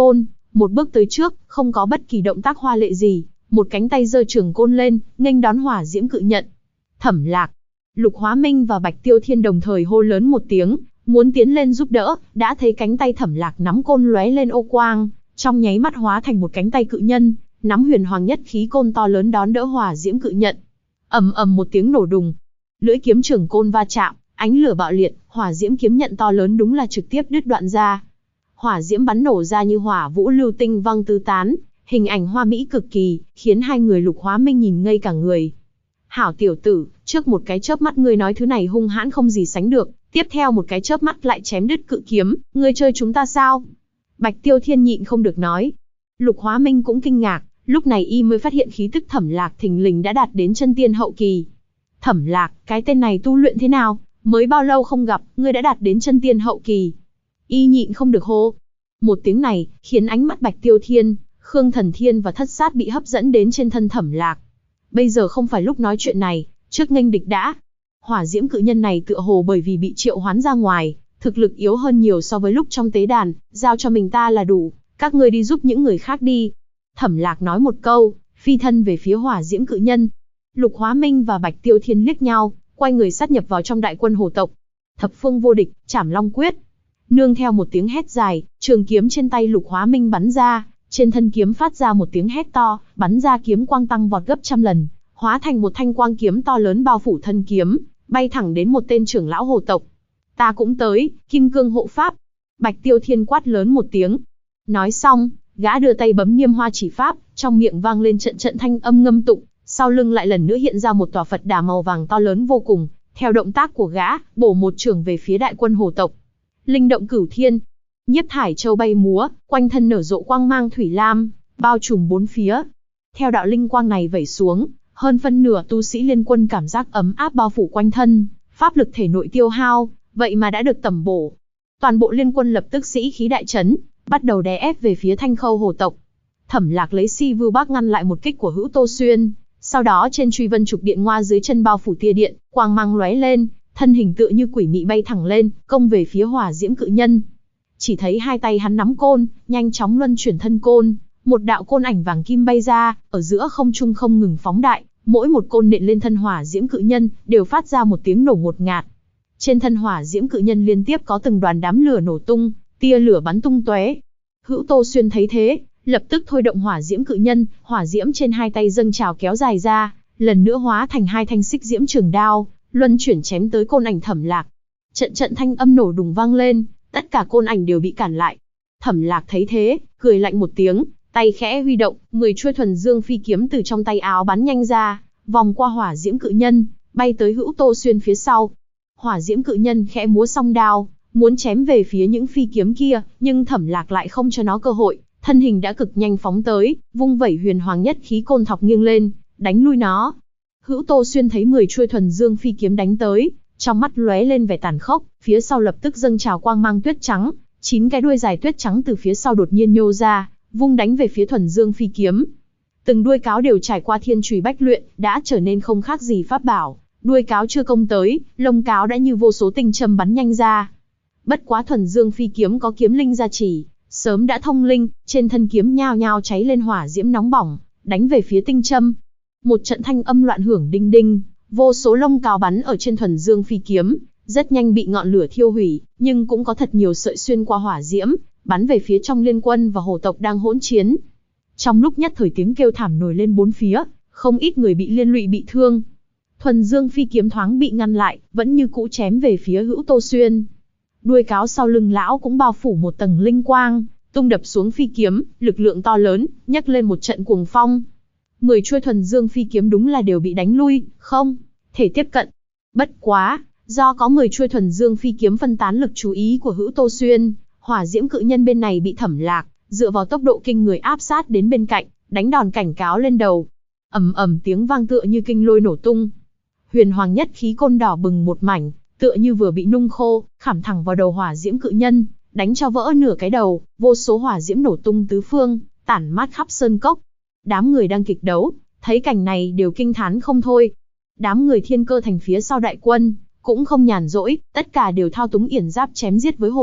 một bước tới trước, không có bất kỳ động tác hoa lệ gì, một cánh tay giơ trường côn lên, nghênh đón hỏa diễm cự nhận. Thẩm Lạc, Lục Hóa Minh và Bạch Tiêu Thiên đồng thời hô lớn một tiếng, muốn tiến lên giúp đỡ, đã thấy cánh tay Thẩm Lạc nắm côn lóe lên ô quang, trong nháy mắt hóa thành một cánh tay cự nhân, nắm huyền hoàng nhất khí côn to lớn đón đỡ hỏa diễm cự nhận. Ầm ầm một tiếng nổ đùng, lưỡi kiếm trường côn va chạm, ánh lửa bạo liệt, hỏa diễm kiếm nhận to lớn đúng là trực tiếp đứt đoạn ra. Hỏa diễm bắn nổ ra như hỏa vũ lưu tinh văng tứ tán, hình ảnh hoa mỹ cực kỳ, khiến hai người Lục Hóa Minh nhìn ngây cả người. Hảo tiểu tử, trước một cái chớp mắt ngươi nói thứ này hung hãn không gì sánh được, tiếp theo một cái chớp mắt lại chém đứt cự kiếm, ngươi chơi chúng ta sao? Bạch Tiêu Thiên nhịn không được nói. Lục Hóa Minh cũng kinh ngạc, lúc này y mới phát hiện khí tức Thẩm Lạc thình lình đã đạt đến chân tiên hậu kỳ. Thẩm Lạc, cái tên này tu luyện thế nào? Mới bao lâu không gặp, ngươi đã đạt đến chân tiên hậu kỳ. Y nhịn không được hô. Một tiếng này, khiến ánh mắt Bạch Tiêu Thiên, Khương Thần Thiên và Thất Sát bị hấp dẫn đến trên thân Thẩm Lạc. Bây giờ không phải lúc nói chuyện này, trước nghênh địch đã. Hỏa diễm cự nhân này tựa hồ bởi vì bị triệu hoán ra ngoài, thực lực yếu hơn nhiều so với lúc trong tế đàn, giao cho mình ta là đủ, các ngươi đi giúp những người khác đi. Thẩm Lạc nói một câu, phi thân về phía hỏa diễm cự nhân. Lục Hóa Minh và Bạch Tiêu Thiên liếc nhau, quay người sát nhập vào trong đại quân hồ tộc. Thập phương vô địch, Trảm Long quyết. Nương theo một tiếng hét dài, trường kiếm trên tay Lục Hóa Minh bắn ra, trên thân kiếm phát ra một tiếng hét to, bắn ra kiếm quang tăng vọt gấp trăm lần, hóa thành một thanh quang kiếm to lớn bao phủ thân kiếm, bay thẳng đến một tên trưởng lão hồ tộc. Ta cũng tới, Kim Cương hộ pháp. Bạch Tiêu Thiên quát lớn một tiếng. Nói xong, gã đưa tay bấm Niêm Hoa chỉ pháp, trong miệng vang lên trận trận thanh âm ngâm tụng, sau lưng lại lần nữa hiện ra một tòa Phật đà màu vàng to lớn vô cùng, theo động tác của gã, bổ một chưởng về phía đại quân hồ tộc. Linh động cửu thiên, nhiếp thải châu bay múa, quanh thân nở rộ quang mang thủy lam, bao trùm bốn phía. Theo đạo linh quang này vẩy xuống, hơn phân nửa tu sĩ liên quân cảm giác ấm áp bao phủ quanh thân, pháp lực thể nội tiêu hao, vậy mà đã được tẩm bổ. Toàn bộ liên quân lập tức sĩ khí đại chấn, bắt đầu đè ép về phía Thanh Khâu hồ tộc. Thẩm Lạc lấy Si Vưu Bác ngăn lại một kích của Hữu Tô Xuyên, sau đó trên truy vân trục điện ngoa dưới chân bao phủ tia điện, quang mang lóe lên, thân hình tựa như quỷ mị bay thẳng lên, công về phía hỏa diễm cự nhân. Chỉ thấy hai tay hắn nắm côn, nhanh chóng luân chuyển thân côn, một đạo côn ảnh vàng kim bay ra, ở giữa không trung không ngừng phóng đại, mỗi một côn nện lên thân hỏa diễm cự nhân, đều phát ra một tiếng nổ ngột ngạt. Trên thân hỏa diễm cự nhân liên tiếp có từng đoàn đám lửa nổ tung, tia lửa bắn tung tóe. Hữu Tô Xuyên thấy thế, lập tức thôi động hỏa diễm cự nhân, hỏa diễm trên hai tay dâng trào kéo dài ra, lần nữa hóa thành hai thanh xích diễm trường đao, luân chuyển chém tới côn ảnh Thẩm Lạc. Trận trận thanh âm nổ đùng vang lên, tất cả côn ảnh đều bị cản lại. Thẩm Lạc thấy thế, cười lạnh một tiếng, tay khẽ huy động, 10 chuôi thuần dương phi kiếm từ trong tay áo bắn nhanh ra, vòng qua hỏa diễm cự nhân, bay tới Hữu Tô Xuyên phía sau. Hỏa diễm cự nhân khẽ múa song đao, muốn chém về phía những phi kiếm kia, nhưng Thẩm Lạc lại không cho nó cơ hội, thân hình đã cực nhanh phóng tới, vung vẩy huyền hoàng nhất khí côn thọc nghiêng lên, đánh lui nó. Hữu Tô Xuyên thấy 10 chuôi thuần dương phi kiếm đánh tới, trong mắt lóe lên vẻ tàn khốc, phía sau lập tức dâng trào quang mang tuyết trắng, 9 cái đuôi dài tuyết trắng từ phía sau đột nhiên nhô ra, vung đánh về phía thuần dương phi kiếm. Từng đuôi cáo đều trải qua thiên chùy bách luyện, đã trở nên không khác gì pháp bảo. Đuôi cáo chưa công tới, lông cáo đã như vô số tinh châm bắn nhanh ra. Bất quá thuần dương phi kiếm có kiếm linh gia trì, sớm đã thông linh, trên thân kiếm nhao nhao cháy lên hỏa diễm nóng bỏng, đánh về phía tinh châm. Một trận thanh âm loạn hưởng đinh đinh, vô số lông cáo bắn ở trên thuần dương phi kiếm, rất nhanh bị ngọn lửa thiêu hủy, nhưng cũng có thật nhiều sợi xuyên qua hỏa diễm, bắn về phía trong liên quân và hồ tộc đang hỗn chiến. Trong lúc nhất thời tiếng kêu thảm nổi lên bốn phía, không ít người bị liên lụy bị thương. Thuần dương phi kiếm thoáng bị ngăn lại, vẫn như cũ chém về phía Hữu Tô Xuyên. Đuôi cáo sau lưng lão cũng bao phủ một tầng linh quang, tung đập xuống phi kiếm, lực lượng to lớn, nhấc lên một trận cuồng phong. 10 chuôi thuần dương phi kiếm đúng là đều bị đánh lui, không thể tiếp cận. Bất quá, do có 10 chuôi thuần dương phi kiếm phân tán lực chú ý của Hữu Tô Xuyên, hỏa diễm cự nhân bên này bị Thẩm Lạc dựa vào tốc độ kinh người áp sát đến bên cạnh, đánh đòn cảnh cáo lên đầu. Ầm ầm tiếng vang tựa như kinh lôi nổ tung. Huyền hoàng nhất khí côn đỏ bừng một mảnh, tựa như vừa bị nung khô, khảm thẳng vào đầu hỏa diễm cự nhân, đánh cho vỡ nửa cái đầu, vô số hỏa diễm nổ tung tứ phương, tản mát khắp sơn cốc. Đám người đang kịch đấu, thấy cảnh này đều kinh thán không thôi. Đám người Thiên Cơ Thành phía sau đại quân cũng không nhàn rỗi, tất cả đều thao túng yển giáp chém giết với hồ tộc,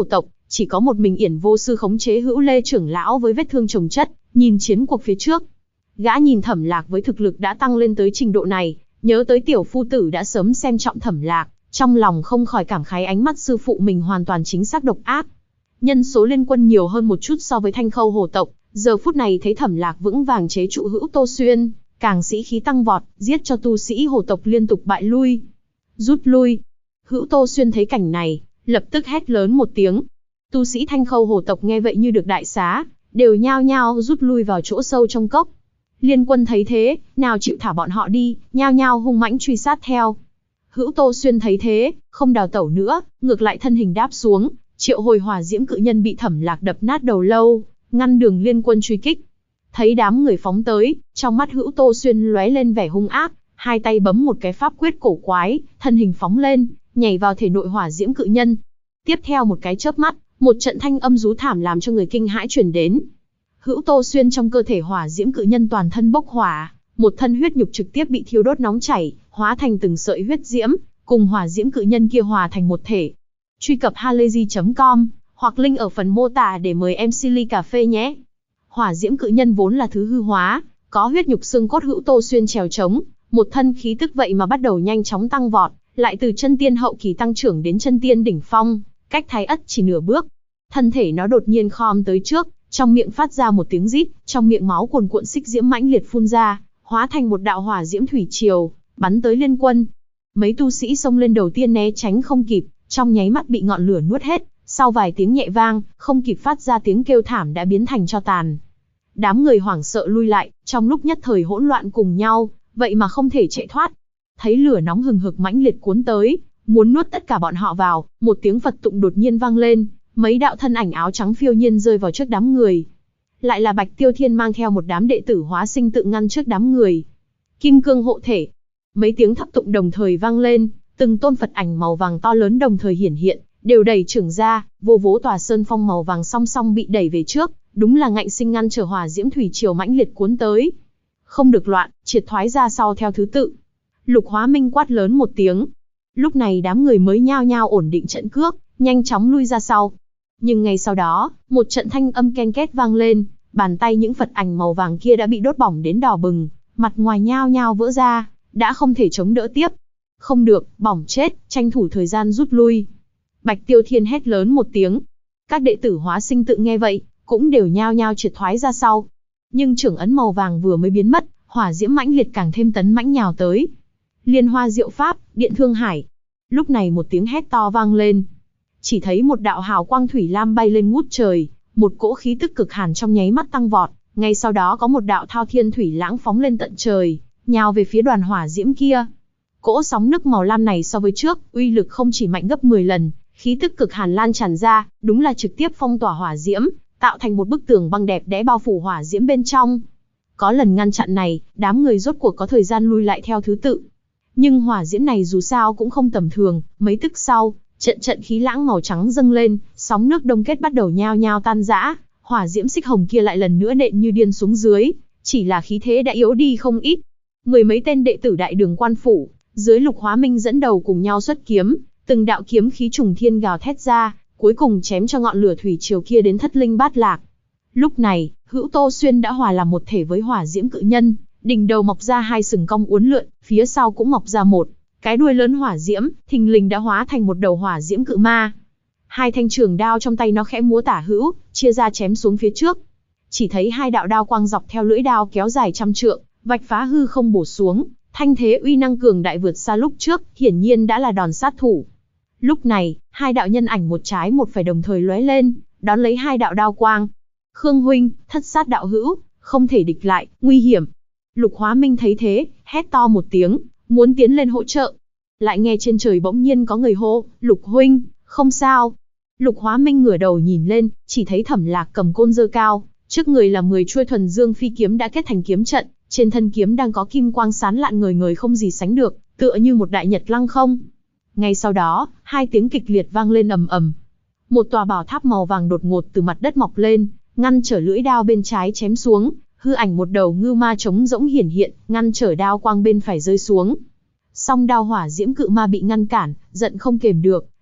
Chỉ có một mình Yển Vô Sư khống chế Hữu Lê trưởng lão với vết thương chồng chất, nhìn chiến cuộc phía trước. Gã nhìn Thẩm Lạc với thực lực đã tăng lên tới trình độ này, nhớ tới tiểu phu tử đã sớm xem trọng Thẩm Lạc, trong lòng không khỏi cảm khái ánh mắt sư phụ mình hoàn toàn chính xác độc ác. Nhân số liên quân nhiều hơn một chút so với Thanh Khâu Hồ tộc, giờ phút này thấy Thẩm Lạc vững vàng chế trụ Hữu Tô Xuyên, càng sĩ khí tăng vọt, giết cho tu sĩ Hồ tộc liên tục bại lui. Rút lui. Hữu Tô Xuyên thấy cảnh này, lập tức hét lớn một tiếng. Tu sĩ Thanh Khâu Hồ tộc nghe vậy như được đại xá, đều nhao nhao rút lui vào chỗ sâu trong cốc. Liên quân thấy thế, nào chịu thả bọn họ đi, nhao nhao hung mãnh truy sát theo. Hữu Tô Xuyên thấy thế, không đào tẩu nữa, ngược lại thân hình đáp xuống, triệu hồi hỏa diễm cự nhân bị Thẩm Lạc đập nát đầu lâu, ngăn đường liên quân truy kích. Thấy đám người phóng tới, trong mắt Hữu Tô Xuyên lóe lên vẻ hung ác, hai tay bấm một cái pháp quyết cổ quái, thân hình phóng lên, nhảy vào thể nội hỏa diễm cự nhân. Tiếp theo một cái chớp mắt, một trận thanh âm rú thảm làm cho người kinh hãi truyền đến. Hữu Tô Xuyên trong cơ thể hỏa diễm cự nhân toàn thân bốc hỏa, một thân huyết nhục trực tiếp bị thiêu đốt nóng chảy, hóa thành từng sợi huyết diễm, cùng hỏa diễm cự nhân kia hòa thành một thể. Truy cập halayzi.com hoặc link ở phần mô tả để mời em Silly Cà Phê nhé. Hỏa diễm cự nhân vốn là thứ hư hóa, có huyết nhục xương cốt Hữu Tô Xuyên trèo trống, một thân khí tức vậy mà bắt đầu nhanh chóng tăng vọt, lại từ chân tiên hậu kỳ tăng trưởng đến chân tiên đỉnh phong, cách Thái Ất chỉ nửa bước. Thân thể nó đột nhiên khom tới trước, trong miệng phát ra một tiếng rít, trong miệng máu cuồn cuộn xích diễm mãnh liệt phun ra, hóa thành một đạo hỏa diễm thủy triều, bắn tới liên quân. Mấy tu sĩ xông lên đầu tiên né tránh không kịp, trong nháy mắt bị ngọn lửa nuốt hết, sau vài tiếng nhẹ vang, không kịp phát ra tiếng kêu thảm đã biến thành tro tàn. Đám người hoảng sợ lui lại, trong lúc nhất thời hỗn loạn cùng nhau, vậy mà không thể chạy thoát. Thấy lửa nóng hừng hực mãnh liệt cuốn tới, muốn nuốt tất cả bọn họ vào, một tiếng Phật tụng đột nhiên vang lên, mấy đạo thân ảnh áo trắng phiêu nhiên rơi vào trước đám người. Lại là Bạch Tiêu Thiên mang theo một đám đệ tử hóa sinh tự ngăn trước đám người. Kim cương hộ thể. Mấy tiếng thắp tụng đồng thời vang lên, từng tôn Phật ảnh màu vàng to lớn đồng thời hiển hiện, đều đẩy trưởng ra, vô vố tòa sơn phong màu vàng song song bị đẩy về trước, đúng là ngạnh sinh ngăn trở hỏa diễm thủy triều mãnh liệt cuốn tới. Không được loạn, triệt thoái ra sau theo thứ tự. Lục Hóa Minh quát lớn một tiếng. Lúc này đám người mới nhao nhao ổn định trận cước, nhanh chóng lui ra sau. Nhưng ngay sau đó, một trận thanh âm ken két vang lên, bàn tay những Phật ảnh màu vàng kia đã bị đốt bỏng đến đỏ bừng, mặt ngoài nhao nhao vỡ ra, đã không thể chống đỡ tiếp. Không được, bỏng chết, tranh thủ thời gian rút lui. Bạch Tiêu Thiên hét lớn một tiếng. Các đệ tử hóa sinh tự nghe vậy, cũng đều nhao nhao triệt thoái ra sau. Nhưng trưởng ấn màu vàng vừa mới biến mất, hỏa diễm mãnh liệt càng thêm tấn mãnh nhào tới. Liên Hoa Diệu Pháp, Điện Thương Hải. Lúc này một tiếng hét to vang lên. Chỉ thấy một đạo hào quang thủy lam bay lên ngút trời, một cỗ khí tức cực hàn trong nháy mắt tăng vọt, ngay sau đó có một đạo thao thiên thủy lãng phóng lên tận trời, nhào về phía đoàn hỏa diễm kia. Cỗ sóng nước màu lam này so với trước, uy lực không chỉ mạnh gấp 10 lần, khí tức cực hàn lan tràn ra, đúng là trực tiếp phong tỏa hỏa diễm, tạo thành một bức tường băng đẹp đẽ bao phủ hỏa diễm bên trong. Có lần ngăn chặn này, đám người rốt cuộc có thời gian lui lại theo thứ tự. Nhưng hỏa diễm này dù sao cũng không tầm thường, mấy tức sau, trận khí lãng màu trắng dâng lên, sóng nước đông kết bắt đầu nhao nhao tan rã, hỏa diễm xích hồng kia lại lần nữa nện như điên xuống dưới, chỉ là khí thế đã yếu đi không ít. Mười mấy tên đệ tử Đại Đường Quan phủ, dưới Lục Hóa Minh dẫn đầu cùng nhau xuất kiếm, từng đạo kiếm khí trùng thiên gào thét ra, cuối cùng chém cho ngọn lửa thủy triều kia đến thất linh bát lạc. Lúc này, Hữu Tô Xuyên đã hòa làm một thể với hỏa diễm cự nhân, đỉnh đầu mọc ra hai sừng cong uốn lượn, phía sau cũng mọc ra một cái đuôi lớn hỏa diễm, thình lình đã hóa thành một đầu hỏa diễm cự ma. Hai thanh trường đao trong tay nó khẽ múa tả hữu, chia ra chém xuống phía trước. Chỉ thấy hai đạo đao quang dọc theo lưỡi đao kéo dài trăm trượng, vạch phá hư không bổ xuống, thanh thế uy năng cường đại vượt xa lúc trước, hiển nhiên đã là đòn sát thủ. Lúc này, hai đạo nhân ảnh một trái một phải đồng thời lóe lên, đón lấy hai đạo đao quang. Khương huynh, Thất Sát đạo hữu, không thể địch lại, nguy hiểm. Lục Hóa Minh thấy thế, hét to một tiếng, muốn tiến lên hỗ trợ. Lại nghe trên trời bỗng nhiên có người hô, Lục huynh, không sao. Lục Hóa Minh ngửa đầu nhìn lên, chỉ thấy Thẩm Lạc cầm côn giơ cao, trước người là 10 chuôi thuần dương phi kiếm đã kết thành kiếm trận, trên thân kiếm đang có kim quang sáng lạn ngời ngời không gì sánh được, tựa như một đại nhật lăng không. Ngay sau đó, hai tiếng kịch liệt vang lên ầm ầm. Một tòa bảo tháp màu vàng đột ngột từ mặt đất mọc lên, ngăn trở lưỡi đao bên trái chém xuống, hư ảnh một đầu ngưu ma trống rỗng hiển hiện, ngăn trở đao quang bên phải rơi xuống. Song đao hỏa diễm cự ma bị ngăn cản, giận không kềm được,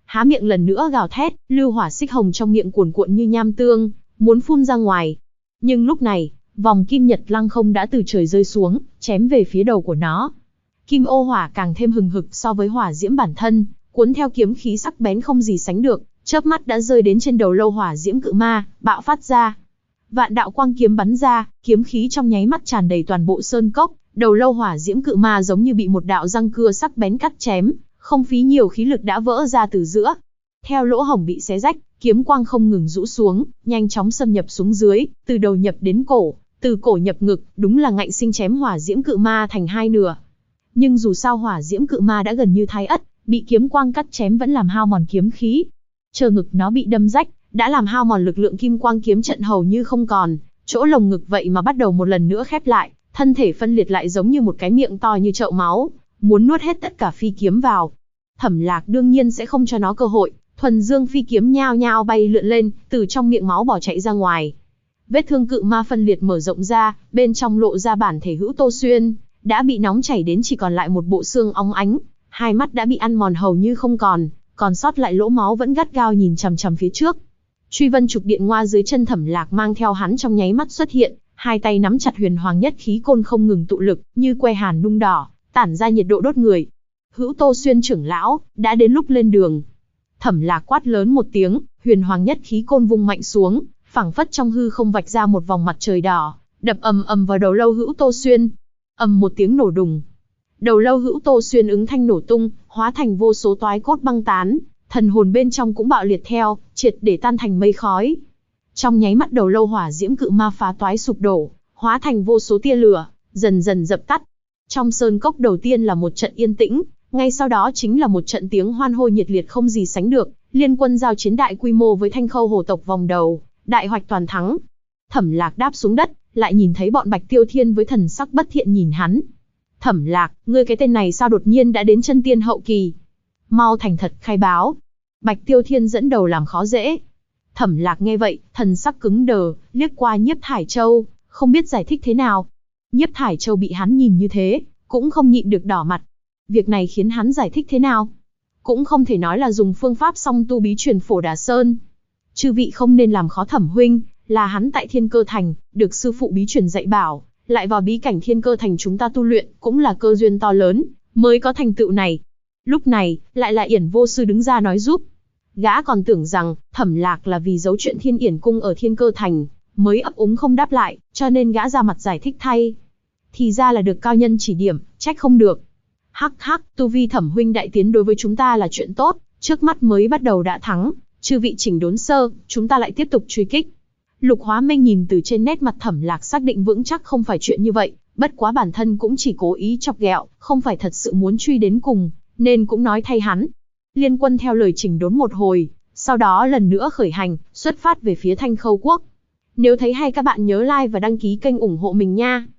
há miệng lần nữa gào thét, lưu hỏa xích hồng trong miệng cuồn cuộn như nham tương, muốn phun ra ngoài. Nhưng lúc này, vòng kim nhật lăng không đã từ trời rơi xuống, chém về phía đầu của nó. Kim ô hỏa càng thêm hừng hực so với hỏa diễm bản thân, cuốn theo kiếm khí sắc bén không gì sánh được, chớp mắt đã rơi đến trên đầu lâu hỏa diễm cự ma, bạo phát ra. Vạn đạo quang kiếm bắn ra, kiếm khí trong nháy mắt tràn đầy toàn bộ sơn cốc, đầu lâu hỏa diễm cự ma giống như bị một đạo răng cưa sắc bén cắt chém, không phí nhiều khí lực đã vỡ ra từ giữa. Theo lỗ hổng bị xé rách, kiếm quang không ngừng rũ xuống, nhanh chóng xâm nhập xuống dưới, từ đầu nhập đến cổ, từ cổ nhập ngực, đúng là ngạnh sinh chém hỏa diễm cự ma thành hai nửa. Nhưng dù sao hỏa diễm cự ma đã gần như thái ất, bị kiếm quang cắt chém vẫn làm hao mòn kiếm khí. Chờ ngực nó bị đâm rách, đã làm hao mòn lực lượng kim quang kiếm trận hầu như không còn, chỗ lồng ngực vậy mà bắt đầu một lần nữa khép lại, thân thể phân liệt lại giống như một cái miệng to như chậu máu, muốn nuốt hết tất cả phi kiếm vào. Thẩm Lạc đương nhiên sẽ không cho nó cơ hội, thuần dương phi kiếm nhao nhao bay lượn lên, từ trong miệng máu bỏ chạy ra ngoài. Vết thương cự ma phân liệt mở rộng ra, bên trong lộ ra bản thể Hữu Tô Xuyên, đã bị nóng chảy đến chỉ còn lại một bộ xương óng ánh, hai mắt đã bị ăn mòn hầu như không còn sót lại lỗ máu vẫn gắt gao nhìn chằm chằm phía trước. Truy Vân Trục Điện Ngoa dưới chân Thẩm Lạc mang theo hắn trong nháy mắt xuất hiện, hai tay nắm chặt huyền hoàng nhất khí côn không ngừng tụ lực, như que hàn nung đỏ, tản ra nhiệt độ đốt người. Hữu Tô Xuyên trưởng lão, đã đến lúc lên đường. Thẩm Lạc quát lớn một tiếng, huyền hoàng nhất khí côn vung mạnh xuống, phảng phất trong hư không vạch ra một vòng mặt trời đỏ, đập ầm ầm vào đầu lâu Hữu Tô Xuyên. Ầm một tiếng nổ đùng. Đầu lâu Hữu Tô Xuyên ứng thanh nổ tung, hóa thành vô số toái cốt băng tán, thần hồn bên trong cũng bạo liệt theo, triệt để tan thành mây khói. Trong nháy mắt đầu lâu hỏa diễm cự ma phá toái sụp đổ, hóa thành vô số tia lửa, dần dần dập tắt. Trong sơn cốc đầu tiên là một trận yên tĩnh, ngay sau đó chính là một trận tiếng hoan hô nhiệt liệt không gì sánh được, liên quân giao chiến đại quy mô với Thanh Khâu Hồ tộc vòng đầu, đại hoạch toàn thắng. Thẩm Lạc đáp xuống đất, lại nhìn thấy bọn Bạch Tiêu Thiên với thần sắc bất thiện nhìn hắn. Thẩm Lạc, ngươi cái tên này sao đột nhiên đã đến chân tiên hậu kỳ? Mau thành thật khai báo. Bạch Tiêu Thiên dẫn đầu làm khó dễ. Thẩm Lạc nghe vậy, thần sắc cứng đờ, liếc qua Nhiếp Thải Châu, không biết giải thích thế nào. Nhiếp Thải Châu bị hắn nhìn như thế, cũng không nhịn được đỏ mặt. Việc này khiến hắn giải thích thế nào? Cũng không thể nói là dùng phương pháp song tu bí truyền Phổ Đà Sơn. Chư vị không nên làm khó Thẩm huynh, là hắn tại Thiên Cơ Thành, được sư phụ bí truyền dạy bảo, lại vào bí cảnh Thiên Cơ Thành chúng ta tu luyện, cũng là cơ duyên to lớn, mới có thành tựu này. Lúc này, lại là Yển Vô Sư đứng ra nói giúp. Gã còn tưởng rằng, Thẩm Lạc là vì giấu chuyện Thiên Yển Cung ở Thiên Cơ Thành, mới ấp úng không đáp lại, cho nên gã ra mặt giải thích thay. Thì ra là được cao nhân chỉ điểm, trách không được. Hắc hắc, tu vi Thẩm huynh đại tiến đối với chúng ta là chuyện tốt, trước mắt mới bắt đầu đã thắng, chư vị chỉnh đốn sơ, chúng ta lại tiếp tục truy kích. Lục Hóa Minh nhìn từ trên nét mặt Thẩm Lạc xác định vững chắc không phải chuyện như vậy, bất quá bản thân cũng chỉ cố ý chọc ghẹo, không phải thật sự muốn truy đến cùng, nên cũng nói thay hắn. Liên quân theo lời chỉnh đốn một hồi, sau đó lần nữa khởi hành, xuất phát về phía Thanh Khâu Quốc. Nếu thấy hay các bạn nhớ like và đăng ký kênh ủng hộ mình nha.